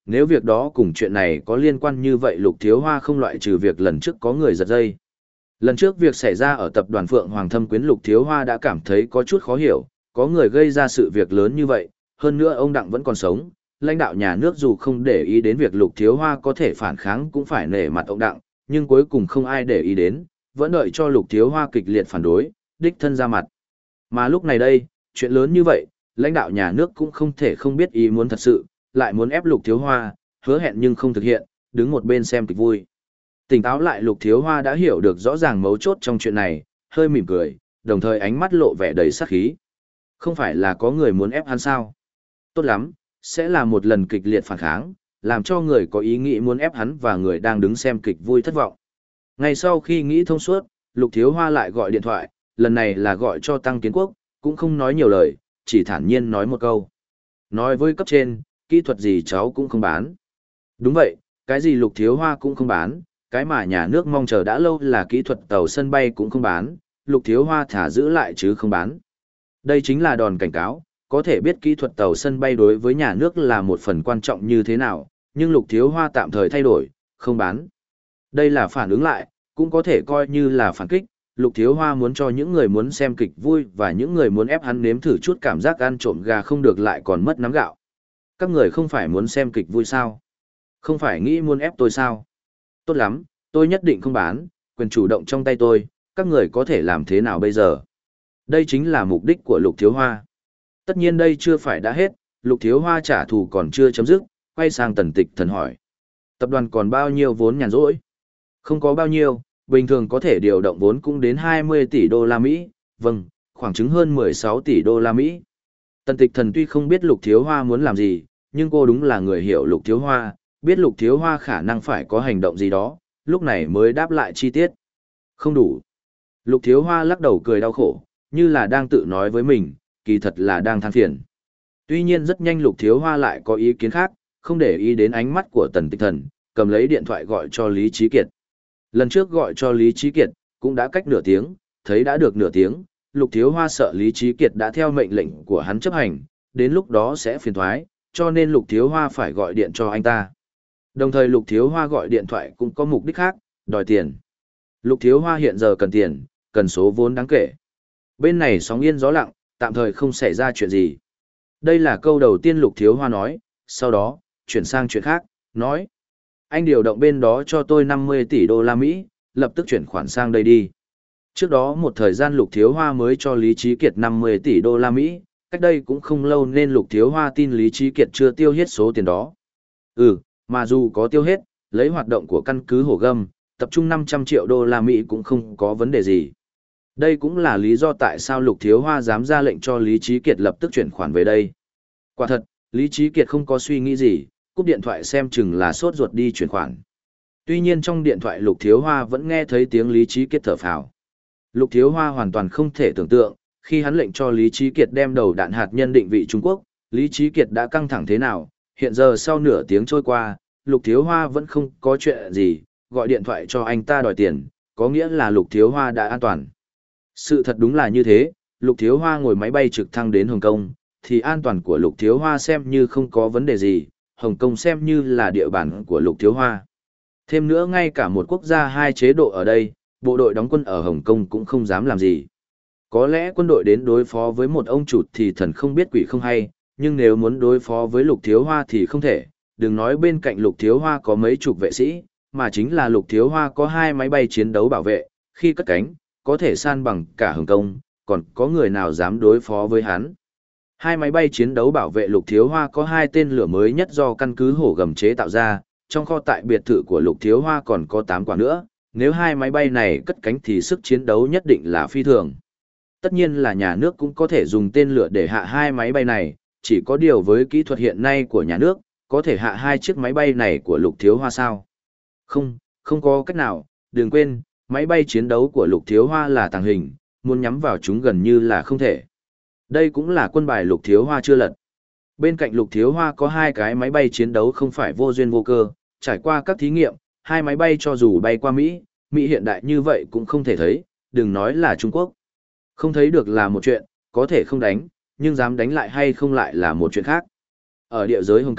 Nếu việc đó cùng chuyện này có liên quan như vậy Lục Thiếu Hoa không loại trừ việc lần trước có người giật dây. Lần trước việc xảy ra ở tập đoàn Phượng Hoàng Thâm Quyến Lục Thiếu Hoa đã cảm thấy có chút khó hiểu, có người gây ra sự việc lớn như vậy, hơn nữa ông Đặng vẫn còn sống, lãnh đạo nhà nước dù không để ý đến việc Lục Thiếu Hoa có thể phản kháng cũng phải nể mặt ông Đặng, nhưng cuối cùng không ai để ý đến, vẫn đợi cho Lục Thiếu Hoa kịch liệt phản đối, đích thân ra mặt. Mà lúc này đây, chuyện lớn như vậy, lãnh đạo nhà nước cũng không thể không biết ý muốn thật sự, lại muốn ép Lục Thiếu Hoa, hứa hẹn nhưng không thực hiện, đứng một bên xem kịch vui. Tỉnh táo lại Lục Thiếu Hoa đã hiểu được rõ ràng mấu chốt trong chuyện này, hơi mỉm cười, đồng thời ánh mắt lộ vẻ đầy sát khí. Không phải là có người muốn ép hắn sao? Tốt lắm, sẽ là một lần kịch liệt phản kháng, làm cho người có ý nghĩ muốn ép hắn và người đang đứng xem kịch vui thất vọng. Ngay sau khi nghĩ thông suốt, Lục Thiếu Hoa lại gọi điện thoại, lần này là gọi cho Tăng Kiến Quốc, cũng không nói nhiều lời, chỉ thản nhiên nói một câu. Nói với cấp trên, kỹ thuật gì cháu cũng không bán. Đúng vậy, cái gì Lục Thiếu Hoa cũng không bán, cái mà nhà nước mong chờ đã lâu là kỹ thuật tàu sân bay cũng không bán, Lục Thiếu Hoa thả giữ lại chứ không bán. Đây chính là đòn cảnh cáo, có thể biết kỹ thuật tàu sân bay đối với nhà nước là một phần quan trọng như thế nào, nhưng Lục Thiếu Hoa tạm thời thay đổi, không bán. Đây là phản ứng lại, cũng có thể coi như là phản kích, Lục Thiếu Hoa muốn cho những người muốn xem kịch vui và những người muốn ép hắn nếm thử chút cảm giác ăn trộm gà không được lại còn mất nắm gạo. Các người không phải muốn xem kịch vui sao? Không phải nghĩ muốn ép tôi sao? Tốt lắm, tôi nhất định không bán, quyền chủ động trong tay tôi, các người có thể làm thế nào bây giờ? Đây chính là mục đích của Lục Thiếu Hoa. Tất nhiên đây chưa phải đã hết, Lục Thiếu Hoa trả thù còn chưa chấm dứt, quay sang Tần Tịch Thần hỏi. Tập đoàn còn bao nhiêu vốn nhàn rỗi? Không có bao nhiêu, bình thường có thể điều động vốn cũng đến hai mươi tỷ đô la Mỹ, vâng, khoảng chứng hơn mười sáu tỷ đô la Mỹ. Tần Tịch Thần tuy không biết Lục Thiếu Hoa muốn làm gì, nhưng cô đúng là người hiểu Lục Thiếu Hoa, biết Lục Thiếu Hoa khả năng phải có hành động gì đó, lúc này mới đáp lại chi tiết. Không đủ. Lục Thiếu Hoa lắc đầu cười đau khổ, như là đang tự nói với mình, kỳ thật là đang than phiền. Tuy nhiên rất nhanh Lục Thiếu Hoa lại có ý kiến khác, không để ý đến ánh mắt của Tần Tịch Thần, cầm lấy điện thoại gọi cho Lý Trí Kiệt. Lần trước gọi cho Lý Trí Kiệt, cũng đã cách nửa tiếng, thấy đã được nửa tiếng, Lục Thiếu Hoa sợ Lý Trí Kiệt đã theo mệnh lệnh của hắn chấp hành, đến lúc đó sẽ phiền thoái, cho nên Lục Thiếu Hoa phải gọi điện cho anh ta. Đồng thời Lục Thiếu Hoa gọi điện thoại cũng có mục đích khác, đòi tiền. Lục Thiếu Hoa hiện giờ cần tiền, cần số vốn đáng kể. Bên này sóng yên gió lặng, tạm thời không xảy ra chuyện gì. Đây là câu đầu tiên Lục Thiếu Hoa nói, sau đó, chuyển sang chuyện khác, nói. Anh điều động bên đó cho tôi năm mươi tỷ đô la Mỹ, lập tức chuyển khoản sang đây đi. Trước đó một thời gian Lục Thiếu Hoa mới cho Lý Trí Kiệt năm mươi tỷ đô la Mỹ, cách đây cũng không lâu nên Lục Thiếu Hoa tin Lý Trí Kiệt chưa tiêu hết số tiền đó. Ừ, mà dù có tiêu hết, lấy hoạt động của căn cứ Hổ Gâm, tập trung năm trăm triệu đô la Mỹ cũng không có vấn đề gì. Đây cũng là lý do tại sao Lục Thiếu Hoa dám ra lệnh cho Lý Trí Kiệt lập tức chuyển khoản về đây. Quả thật, Lý Trí Kiệt không có suy nghĩ gì, cúp điện thoại xem chừng là sốt ruột đi chuyển khoản. Tuy nhiên trong điện thoại Lục Thiếu Hoa vẫn nghe thấy tiếng Lý Trí Kiệt thở phào. Lục Thiếu Hoa hoàn toàn không thể tưởng tượng, khi hắn lệnh cho Lý Trí Kiệt đem đầu đạn hạt nhân định vị Trung Quốc, Lý Trí Kiệt đã căng thẳng thế nào. Hiện giờ sau nửa tiếng trôi qua, Lục Thiếu Hoa vẫn không có chuyện gì, gọi điện thoại cho anh ta đòi tiền, có nghĩa là Lục Thiếu Hoa đã an toàn. Sự thật đúng là như thế, Lục Thiếu Hoa ngồi máy bay trực thăng đến Hồng Kông, thì an toàn của Lục Thiếu Hoa xem như không có vấn đề gì, Hồng Kông xem như là địa bàn của Lục Thiếu Hoa. Thêm nữa ngay cả một quốc gia hai chế độ ở đây, bộ đội đóng quân ở Hồng Kông cũng không dám làm gì. Có lẽ quân đội đến đối phó với một ông chủ thì thần không biết quỷ không hay, nhưng nếu muốn đối phó với Lục Thiếu Hoa thì không thể, đừng nói bên cạnh Lục Thiếu Hoa có mấy chục vệ sĩ, mà chính là Lục Thiếu Hoa có hai máy bay chiến đấu bảo vệ, khi cất cánh, có thể san bằng cả Hồng Kông, còn có người nào dám đối phó với hắn. Hai máy bay chiến đấu bảo vệ Lục Thiếu Hoa có hai tên lửa mới nhất do căn cứ Hổ Gầm chế tạo ra, trong kho tại biệt thự của Lục Thiếu Hoa còn có tám quả nữa, nếu hai máy bay này cất cánh thì sức chiến đấu nhất định là phi thường. Tất nhiên là nhà nước cũng có thể dùng tên lửa để hạ hai máy bay này, chỉ có điều với kỹ thuật hiện nay của nhà nước, có thể hạ hai chiếc máy bay này của Lục Thiếu Hoa sao? Không, không có cách nào, đừng quên, máy bay chiến đấu của Lục Thiếu Hoa là tàng hình, muốn nhắm vào chúng gần như là không thể. Đây cũng là quân bài Lục Thiếu Hoa chưa lật. Bên cạnh Lục Thiếu Hoa có hai cái máy bay chiến đấu không phải vô duyên vô cơ, trải qua các thí nghiệm, hai máy bay cho dù bay qua Mỹ, Mỹ hiện đại như vậy cũng không thể thấy, đừng nói là Trung Quốc. Không thấy được là một chuyện, có thể không đánh, nhưng dám đánh lại hay không lại là một chuyện khác. Ở địa giới Hồng Kông,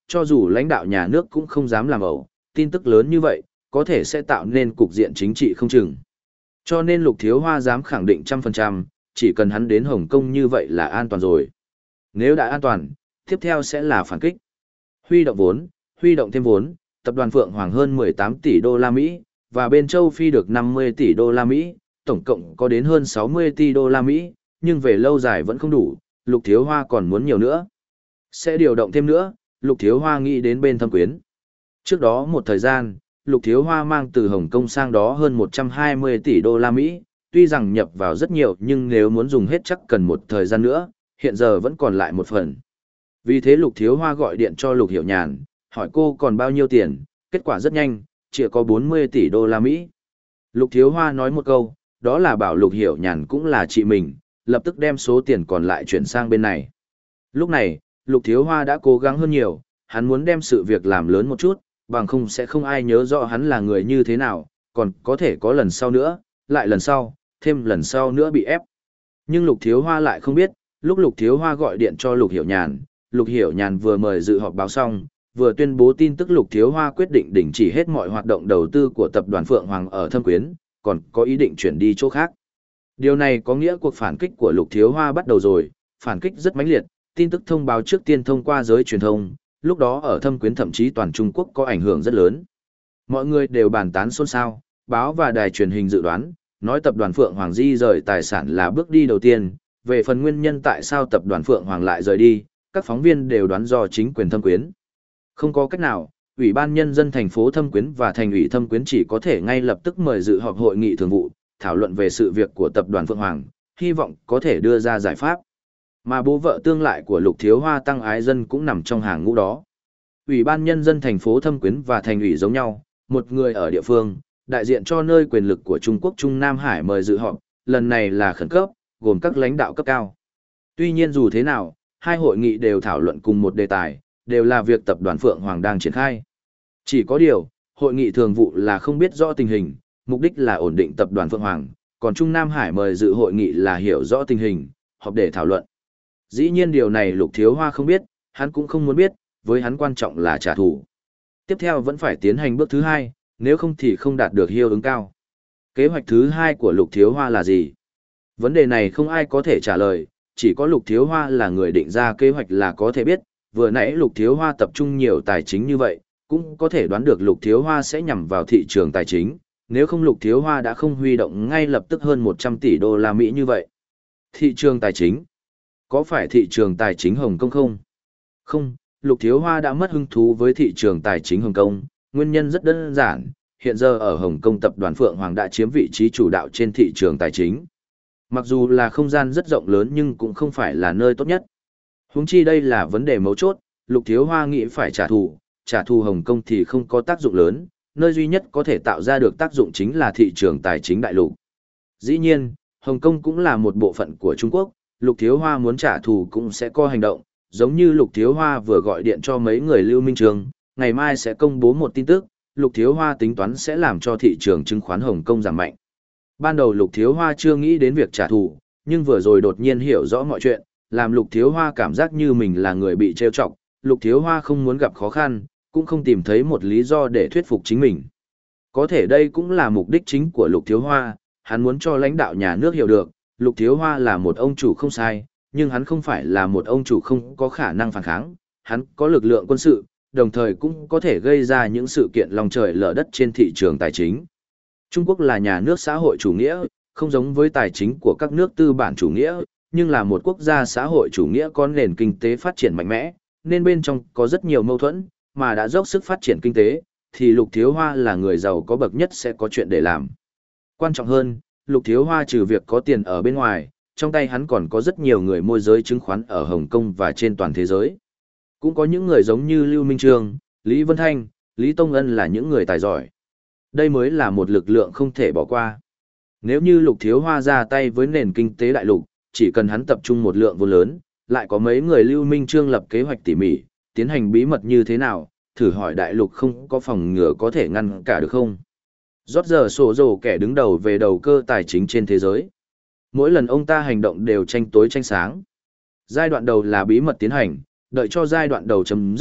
cho dù lãnh đạo nhà nước cũng không dám làm ẩu, tin tức lớn như vậy, có thể sẽ tạo nên cục diện chính trị không chừng. Cho nên Lục Thiếu Hoa dám khẳng định trăm phần trăm, chỉ cần hắn đến Hồng Kông như vậy là an toàn rồi. Nếu đã an toàn, tiếp theo sẽ là phản kích. Huy động vốn, huy động thêm vốn, tập đoàn Phượng Hoàng hơn mười tám tỷ đô la Mỹ, và bên châu Phi được năm mươi tỷ đô la Mỹ, tổng cộng có đến hơn sáu mươi tỷ đô la Mỹ, nhưng về lâu dài vẫn không đủ, Lục Thiếu Hoa còn muốn nhiều nữa. Sẽ điều động thêm nữa, Lục Thiếu Hoa nghĩ đến bên Thâm Quyến. Trước đó một thời gian, Lục Thiếu Hoa mang từ Hồng Kông sang đó hơn một trăm hai mươi tỷ đô la Mỹ, tuy rằng nhập vào rất nhiều nhưng nếu muốn dùng hết chắc cần một thời gian nữa, hiện giờ vẫn còn lại một phần. Vì thế Lục Thiếu Hoa gọi điện cho Lục Hiểu Nhàn, hỏi cô còn bao nhiêu tiền, kết quả rất nhanh, chỉ có bốn mươi tỷ đô la Mỹ. Lục Thiếu Hoa nói một câu, đó là bảo Lục Hiểu Nhàn cũng là chị mình, lập tức đem số tiền còn lại chuyển sang bên này. Lúc này, Lục Thiếu Hoa đã cố gắng hơn nhiều, hắn muốn đem sự việc làm lớn một chút, bằng không sẽ không ai nhớ rõ hắn là người như thế nào, còn có thể có lần sau nữa, lại lần sau, thêm lần sau nữa bị ép. Nhưng Lục Thiếu Hoa lại không biết, lúc Lục Thiếu Hoa gọi điện cho Lục Hiểu Nhàn, Lục Hiểu Nhàn vừa mời dự họp báo xong, vừa tuyên bố tin tức Lục Thiếu Hoa quyết định đình chỉ hết mọi hoạt động đầu tư của tập đoàn Phượng Hoàng ở Thâm Quyến, còn có ý định chuyển đi chỗ khác. Điều này có nghĩa cuộc phản kích của Lục Thiếu Hoa bắt đầu rồi, phản kích rất mãnh liệt, tin tức thông báo trước tiên thông qua giới truyền thông, lúc đó ở Thâm Quyến thậm chí toàn Trung Quốc có ảnh hưởng rất lớn. Mọi người đều bàn tán xôn xao, báo và đài truyền hình dự đoán, nói tập đoàn Phượng Hoàng di rời tài sản là bước đi đầu tiên, về phần nguyên nhân tại sao tập đoàn Phượng Hoàng lại rời đi, các phóng viên đều đoán do chính quyền Thâm Quyến. Không có cách nào, Ủy ban Nhân dân thành phố Thâm Quyến và Thành ủy Thâm Quyến chỉ có thể ngay lập tức mời dự họp hội nghị thường vụ, thảo luận về sự việc của tập đoàn Phượng Hoàng, hy vọng có thể đưa ra giải pháp. Mà bố vợ tương lại của Lục Thiếu Hoa Tăng Ái Dân cũng nằm trong hàng ngũ đó. Ủy ban Nhân dân thành phố Thâm Quyến và Thành ủy giống nhau, một người ở địa phương, đại diện cho nơi quyền lực của Trung Quốc Trung Nam Hải mời dự họp, lần này là khẩn cấp, gồm các lãnh đạo cấp cao. Tuy nhiên dù thế nào, hai hội nghị đều thảo luận cùng một đề tài, đều là việc tập đoàn Phượng Hoàng đang triển khai. Chỉ có điều, hội nghị thường vụ là không biết rõ tình hình, mục đích là ổn định tập đoàn Phượng Hoàng, còn Trung Nam Hải mời dự hội nghị là hiểu rõ tình hình, họp để thảo luận. Dĩ nhiên điều này Lục Thiếu Hoa không biết, hắn cũng không muốn biết, với hắn quan trọng là trả thù. Tiếp theo vẫn phải tiến hành bước thứ hai, nếu không thì không đạt được hiệu ứng cao. Kế hoạch thứ hai của Lục Thiếu Hoa là gì? Vấn đề này không ai có thể trả lời, chỉ có Lục Thiếu Hoa là người định ra kế hoạch là có thể biết, vừa nãy Lục Thiếu Hoa tập trung nhiều tài chính như vậy, cũng có thể đoán được Lục Thiếu Hoa sẽ nhằm vào thị trường tài chính, nếu không Lục Thiếu Hoa đã không huy động ngay lập tức hơn một trăm tỷ đô la Mỹ như vậy. Thị trường tài chính? Có phải thị trường tài chính Hồng Kông không? Không, Lục Thiếu Hoa đã mất hứng thú với thị trường tài chính Hồng Kông, nguyên nhân rất đơn giản, hiện giờ ở Hồng Kông tập đoàn Phượng Hoàng đã chiếm vị trí chủ đạo trên thị trường tài chính. Mặc dù là không gian rất rộng lớn nhưng cũng không phải là nơi tốt nhất. Huống chi đây là vấn đề mấu chốt, Lục Thiếu Hoa nghĩ phải trả thù, trả thù Hồng Kông thì không có tác dụng lớn, nơi duy nhất có thể tạo ra được tác dụng chính là thị trường tài chính đại lục. Dĩ nhiên, Hồng Kông cũng là một bộ phận của Trung Quốc, Lục Thiếu Hoa muốn trả thù cũng sẽ có hành động, giống như Lục Thiếu Hoa vừa gọi điện cho mấy người Lưu Minh Trường, ngày mai sẽ công bố một tin tức, Lục Thiếu Hoa tính toán sẽ làm cho thị trường chứng khoán Hồng Kông giảm mạnh. Ban đầu Lục Thiếu Hoa chưa nghĩ đến việc trả thù, nhưng vừa rồi đột nhiên hiểu rõ mọi chuyện, làm Lục Thiếu Hoa cảm giác như mình là người bị trêu chọc, Lục Thiếu Hoa không muốn gặp khó khăn, cũng không tìm thấy một lý do để thuyết phục chính mình. Có thể đây cũng là mục đích chính của Lục Thiếu Hoa, hắn muốn cho lãnh đạo nhà nước hiểu được, Lục Thiếu Hoa là một ông chủ không sai, nhưng hắn không phải là một ông chủ không có khả năng phản kháng, hắn có lực lượng quân sự, đồng thời cũng có thể gây ra những sự kiện lòng trời lở đất trên thị trường tài chính. Trung Quốc là nhà nước xã hội chủ nghĩa, không giống với tài chính của các nước tư bản chủ nghĩa, nhưng là một quốc gia xã hội chủ nghĩa có nền kinh tế phát triển mạnh mẽ, nên bên trong có rất nhiều mâu thuẫn, mà đã dốc sức phát triển kinh tế, thì Lục Thiếu Hoa là người giàu có bậc nhất sẽ có chuyện để làm. Quan trọng hơn, Lục Thiếu Hoa trừ việc có tiền ở bên ngoài, trong tay hắn còn có rất nhiều người môi giới chứng khoán ở Hồng Kông và trên toàn thế giới. Cũng có những người giống như Lưu Minh Trương, Lý Vân Thanh, Lý Tông Ân là những người tài giỏi. Đây mới là một lực lượng không thể bỏ qua. Nếu như Lục Thiếu Hoa ra tay với nền kinh tế đại lục, chỉ cần hắn tập trung một lượng vốn lớn, lại có mấy người Lưu Minh Trương lập kế hoạch tỉ mỉ, tiến hành bí mật như thế nào, thử hỏi đại lục không có phòng ngừa có thể ngăn cả được không? Rót giờ sổ rồ kẻ đứng đầu về đầu cơ tài chính trên thế giới. Mỗi lần ông ta hành động đều tranh tối tranh sáng. Giai đoạn đầu là bí mật tiến hành, đợi cho giai đoạn đầu chấm dứt,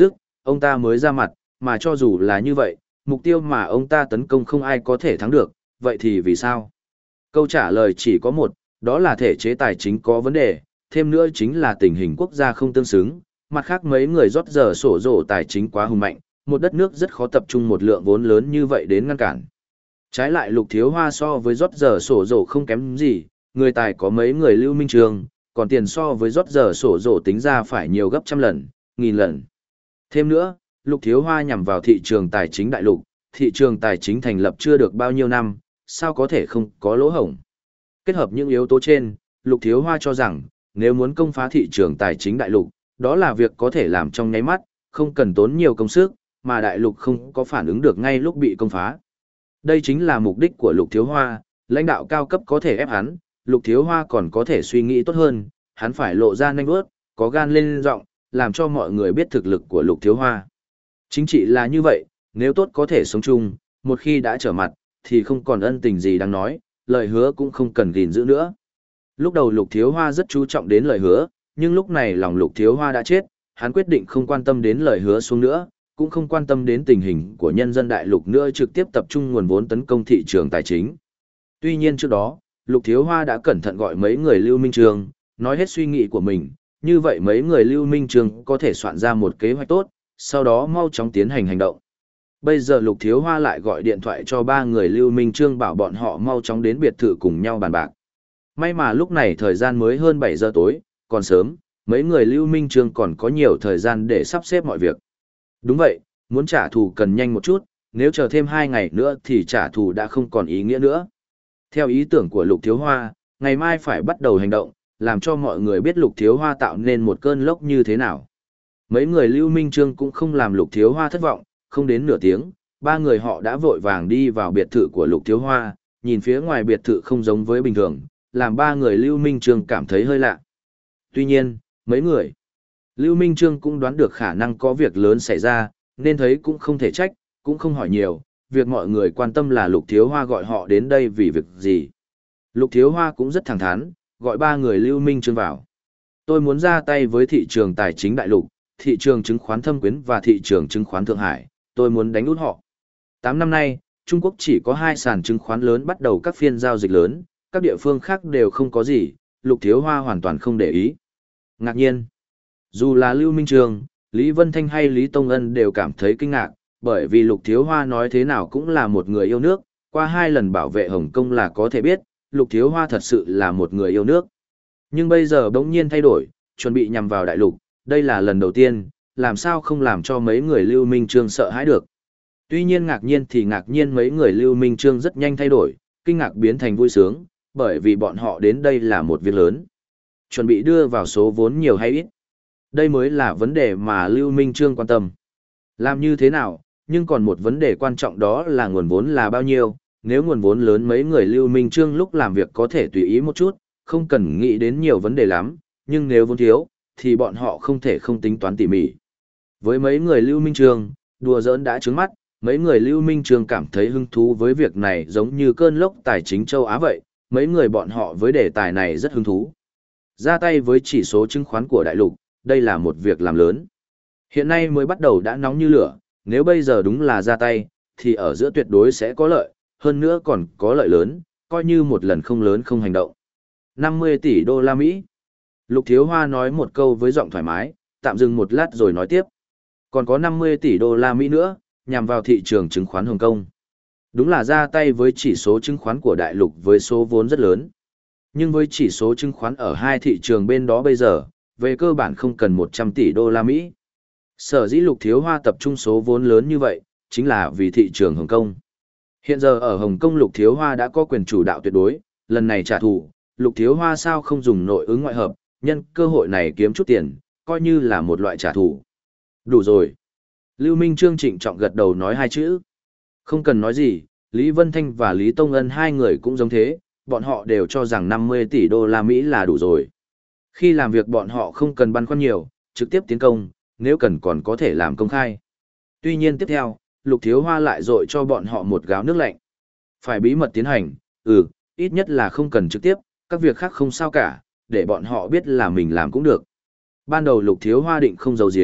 ông ta mới ra mặt, mà cho dù là như vậy, mục tiêu mà ông ta tấn công không ai có thể thắng được, vậy thì vì sao? Câu trả lời chỉ có một, đó là thể chế tài chính có vấn đề, thêm nữa chính là tình hình quốc gia không tương xứng, mặt khác mấy người rót giờ sổ rổ tài chính quá hùng mạnh, một đất nước rất khó tập trung một lượng vốn lớn như vậy đến ngăn cản. Trái lại Lục Thiếu Hoa so với rót giờ sổ rổ không kém gì, người tài có mấy người Lưu Minh Trường, còn tiền so với rót giờ sổ rổ tính ra phải nhiều gấp trăm lần, nghìn lần. Thêm nữa, Lục Thiếu Hoa nhằm vào thị trường tài chính đại lục, thị trường tài chính thành lập chưa được bao nhiêu năm, sao có thể không có lỗ hổng. Kết hợp những yếu tố trên, Lục Thiếu Hoa cho rằng, nếu muốn công phá thị trường tài chính đại lục, đó là việc có thể làm trong nháy mắt, không cần tốn nhiều công sức, mà đại lục không có phản ứng được ngay lúc bị công phá. Đây chính là mục đích của Lục Thiếu Hoa, lãnh đạo cao cấp có thể ép hắn, Lục Thiếu Hoa còn có thể suy nghĩ tốt hơn, hắn phải lộ ra nanh vớt, có gan lên giọng, làm cho mọi người biết thực lực của Lục Thiếu Hoa. Chính trị là như vậy, nếu tốt có thể sống chung, một khi đã trở mặt, thì không còn ân tình gì đáng nói, lời hứa cũng không cần gìn giữ nữa. Lúc đầu Lục Thiếu Hoa rất chú trọng đến lời hứa, nhưng lúc này lòng Lục Thiếu Hoa đã chết, hắn quyết định không quan tâm đến lời hứa xuống nữa, cũng không quan tâm đến tình hình của nhân dân đại lục nữa, trực tiếp tập trung nguồn vốn tấn công thị trường tài chính. Tuy nhiên trước đó, Lục Thiếu Hoa đã cẩn thận gọi mấy người Lưu Minh Trường, nói hết suy nghĩ của mình, như vậy mấy người Lưu Minh Trường có thể soạn ra một kế hoạch tốt, sau đó mau chóng tiến hành hành động. Bây giờ Lục Thiếu Hoa lại gọi điện thoại cho ba người Lưu Minh Trương bảo bọn họ mau chóng đến biệt thự cùng nhau bàn bạc. May mà lúc này thời gian mới hơn bảy giờ tối, còn sớm, mấy người Lưu Minh Trương còn có nhiều thời gian để sắp xếp mọi việc. Đúng vậy, muốn trả thù cần nhanh một chút, nếu chờ thêm hai ngày nữa thì trả thù đã không còn ý nghĩa nữa. Theo ý tưởng của Lục Thiếu Hoa, ngày mai phải bắt đầu hành động, làm cho mọi người biết Lục Thiếu Hoa tạo nên một cơn lốc như thế nào. Mấy người Lưu Minh Trương cũng không làm Lục Thiếu Hoa thất vọng, không đến nửa tiếng, ba người họ đã vội vàng đi vào biệt thự của Lục Thiếu Hoa, nhìn phía ngoài biệt thự không giống với bình thường, làm ba người Lưu Minh Trương cảm thấy hơi lạ. Tuy nhiên, mấy người Lưu Minh Trương cũng đoán được khả năng có việc lớn xảy ra, nên thấy cũng không thể trách, cũng không hỏi nhiều, việc mọi người quan tâm là Lục Thiếu Hoa gọi họ đến đây vì việc gì. Lục Thiếu Hoa cũng rất thẳng thắn, gọi ba người Lưu Minh Trương vào. Tôi muốn ra tay với thị trường tài chính đại lục, thị trường chứng khoán Thâm Quyến và thị trường chứng khoán Thượng Hải, tôi muốn đánh út họ. Tám năm nay, Trung Quốc chỉ có hai sàn chứng khoán lớn bắt đầu các phiên giao dịch lớn, các địa phương khác đều không có gì, Lục Thiếu Hoa hoàn toàn không để ý. Ngạc nhiên, dù là Lưu Minh Trường, Lý Vân Thanh hay Lý Tông Ân đều cảm thấy kinh ngạc, bởi vì Lục Thiếu Hoa nói thế nào cũng là một người yêu nước, qua hai lần bảo vệ Hồng Kông là có thể biết, Lục Thiếu Hoa thật sự là một người yêu nước. Nhưng bây giờ bỗng nhiên thay đổi, chuẩn bị nhằm vào đại lục, đây là lần đầu tiên, làm sao không làm cho mấy người Lưu Minh Trương sợ hãi được. Tuy nhiên ngạc nhiên thì ngạc nhiên mấy người Lưu Minh Trương rất nhanh thay đổi, kinh ngạc biến thành vui sướng, bởi vì bọn họ đến đây là một việc lớn. Chuẩn bị đưa vào số vốn nhiều hay ít. Đây mới là vấn đề mà Lưu Minh Trương quan tâm. Làm như thế nào, nhưng còn một vấn đề quan trọng đó là nguồn vốn là bao nhiêu. Nếu nguồn vốn lớn mấy người Lưu Minh Trương lúc làm việc có thể tùy ý một chút, không cần nghĩ đến nhiều vấn đề lắm, nhưng nếu vốn thiếu, thì bọn họ không thể không tính toán tỉ mỉ. Với mấy người Lưu Minh Trương, đùa giỡn đã trướng mắt, mấy người Lưu Minh Trương cảm thấy hứng thú với việc này giống như cơn lốc tài chính châu Á vậy, mấy người bọn họ với đề tài này rất hứng thú. Ra tay với chỉ số chứng khoán của đại lục, đây là một việc làm lớn. Hiện nay mới bắt đầu đã nóng như lửa, nếu bây giờ đúng là ra tay, thì ở giữa tuyệt đối sẽ có lợi, hơn nữa còn có lợi lớn, coi như một lần không lớn không hành động. năm mươi tỷ đô la Mỹ. Lục Thiếu Hoa nói một câu với giọng thoải mái, tạm dừng một lát rồi nói tiếp. Còn có năm mươi tỷ đô la Mỹ nữa, nhằm vào thị trường chứng khoán Hồng Kông. Đúng là ra tay với chỉ số chứng khoán của đại lục với số vốn rất lớn. Nhưng với chỉ số chứng khoán ở hai thị trường bên đó bây giờ, về cơ bản không cần một trăm tỷ đô la Mỹ. Sở dĩ Lục Thiếu Hoa tập trung số vốn lớn như vậy, chính là vì thị trường Hồng Kông. Hiện giờ ở Hồng Kông Lục Thiếu Hoa đã có quyền chủ đạo tuyệt đối, lần này trả thù, Lục Thiếu Hoa sao không dùng nội ứng ngoại hợp, nhân cơ hội này kiếm chút tiền, coi như là một loại trả thù. Đủ rồi. Lưu Minh Trương trịnh trọng gật đầu nói hai chữ. Không cần nói gì, Lý Vân Thanh và Lý Tông Ân hai người cũng giống thế, bọn họ đều cho rằng năm mươi tỷ đô la Mỹ là đủ rồi. Khi làm việc bọn họ không cần băn khoăn nhiều, trực tiếp tiến công, nếu cần còn có thể làm công khai. Tuy nhiên tiếp theo, Lục Thiếu Hoa lại dội cho bọn họ một gáo nước lạnh. Phải bí mật tiến hành, ừ, ít nhất là không cần trực tiếp, các việc khác không sao cả, để bọn họ biết là mình làm cũng được. Ban đầu Lục Thiếu Hoa định không giấu giếm,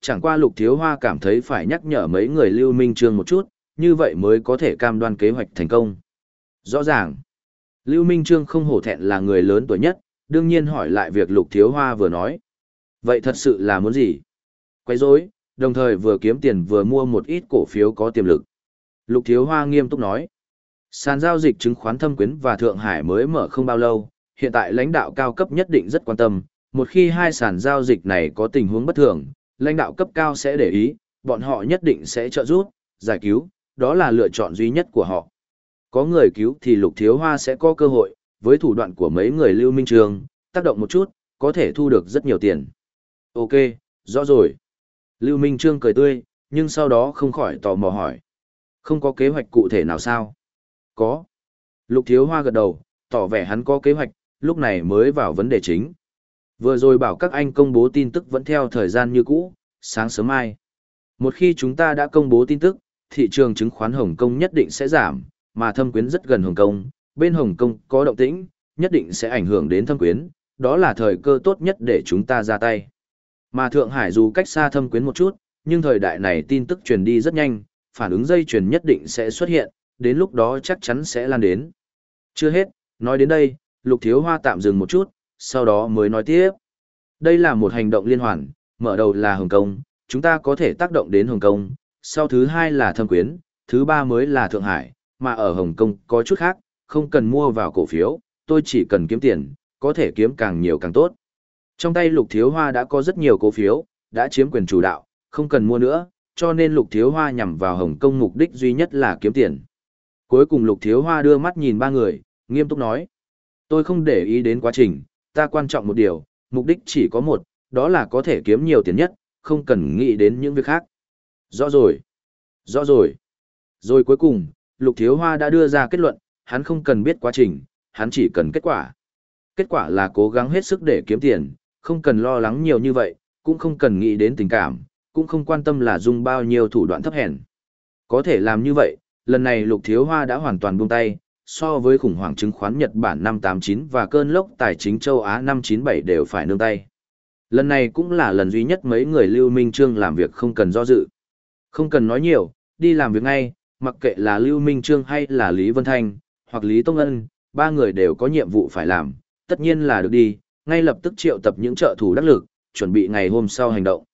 chẳng qua Lục Thiếu Hoa cảm thấy phải nhắc nhở mấy người Lưu Minh Trương một chút, như vậy mới có thể cam đoan kế hoạch thành công. Rõ ràng, Lưu Minh Trương không hổ thẹn là người lớn tuổi nhất, đương nhiên hỏi lại việc Lục Thiếu Hoa vừa nói. Vậy thật sự là muốn gì? Quấy rối, đồng thời vừa kiếm tiền vừa mua một ít cổ phiếu có tiềm lực. Lục Thiếu Hoa nghiêm túc nói. Sàn giao dịch chứng khoán Thâm Quyến và Thượng Hải mới mở không bao lâu, hiện tại lãnh đạo cao cấp nhất định rất quan tâm, một khi hai sàn giao dịch này có tình huống bất thường, lãnh đạo cấp cao sẽ để ý, bọn họ nhất định sẽ trợ giúp, giải cứu, đó là lựa chọn duy nhất của họ. Có người cứu thì Lục Thiếu Hoa sẽ có cơ hội, với thủ đoạn của mấy người Lưu Minh Trương, tác động một chút, có thể thu được rất nhiều tiền. Ok, rõ rồi. Lưu Minh Trương cười tươi, nhưng sau đó không khỏi tò mò hỏi. Không có kế hoạch cụ thể nào sao? Có. Lục Thiếu Hoa gật đầu, tỏ vẻ hắn có kế hoạch, lúc này mới vào vấn đề chính. Vừa rồi bảo các anh công bố tin tức vẫn theo thời gian như cũ, sáng sớm mai. Một khi chúng ta đã công bố tin tức, thị trường chứng khoán Hồng Kông nhất định sẽ giảm, mà Thâm Quyến rất gần Hồng Kông, bên Hồng Kông có động tĩnh, nhất định sẽ ảnh hưởng đến Thâm Quyến, đó là thời cơ tốt nhất để chúng ta ra tay. Mà Thượng Hải dù cách xa Thâm Quyến một chút, nhưng thời đại này tin tức truyền đi rất nhanh, phản ứng dây chuyền nhất định sẽ xuất hiện, đến lúc đó chắc chắn sẽ lan đến. Chưa hết, nói đến đây, Lục Thiếu Hoa tạm dừng một chút, sau đó mới nói tiếp. Đây là một hành động liên hoàn, mở đầu là Hồng Kông, chúng ta có thể tác động đến Hồng Kông, sau thứ hai là Thâm Quyến, thứ ba mới là Thượng Hải, mà ở Hồng Kông có chút khác, không cần mua vào cổ phiếu, tôi chỉ cần kiếm tiền, có thể kiếm càng nhiều càng tốt. Trong tay Lục Thiếu Hoa đã có rất nhiều cổ phiếu, đã chiếm quyền chủ đạo, không cần mua nữa, cho nên Lục Thiếu Hoa nhằm vào Hồng Kông mục đích duy nhất là kiếm tiền. Cuối cùng Lục Thiếu Hoa đưa mắt nhìn ba người, nghiêm túc nói. Tôi không để ý đến quá trình, ta quan trọng một điều, mục đích chỉ có một, đó là có thể kiếm nhiều tiền nhất, không cần nghĩ đến những việc khác. Rõ rồi. Rõ rồi. Rồi cuối cùng, Lục Thiếu Hoa đã đưa ra kết luận, hắn không cần biết quá trình, hắn chỉ cần kết quả. Kết quả là cố gắng hết sức để kiếm tiền, không cần lo lắng nhiều như vậy, cũng không cần nghĩ đến tình cảm, cũng không quan tâm là dùng bao nhiêu thủ đoạn thấp hèn. Có thể làm như vậy, lần này Lục Thiếu Hoa đã hoàn toàn buông tay, so với khủng hoảng chứng khoán Nhật Bản năm tám chín và cơn lốc tài chính châu Á năm chín bảy đều phải nương tay. Lần này cũng là lần duy nhất mấy người Lưu Minh Trương làm việc không cần do dự. Không cần nói nhiều, đi làm việc ngay, mặc kệ là Lưu Minh Trương hay là Lý Vân Thanh, hoặc Lý Tông Ân, ba người đều có nhiệm vụ phải làm, tất nhiên là được đi, ngay lập tức triệu tập những trợ thủ đắc lực, chuẩn bị ngày hôm sau hành động.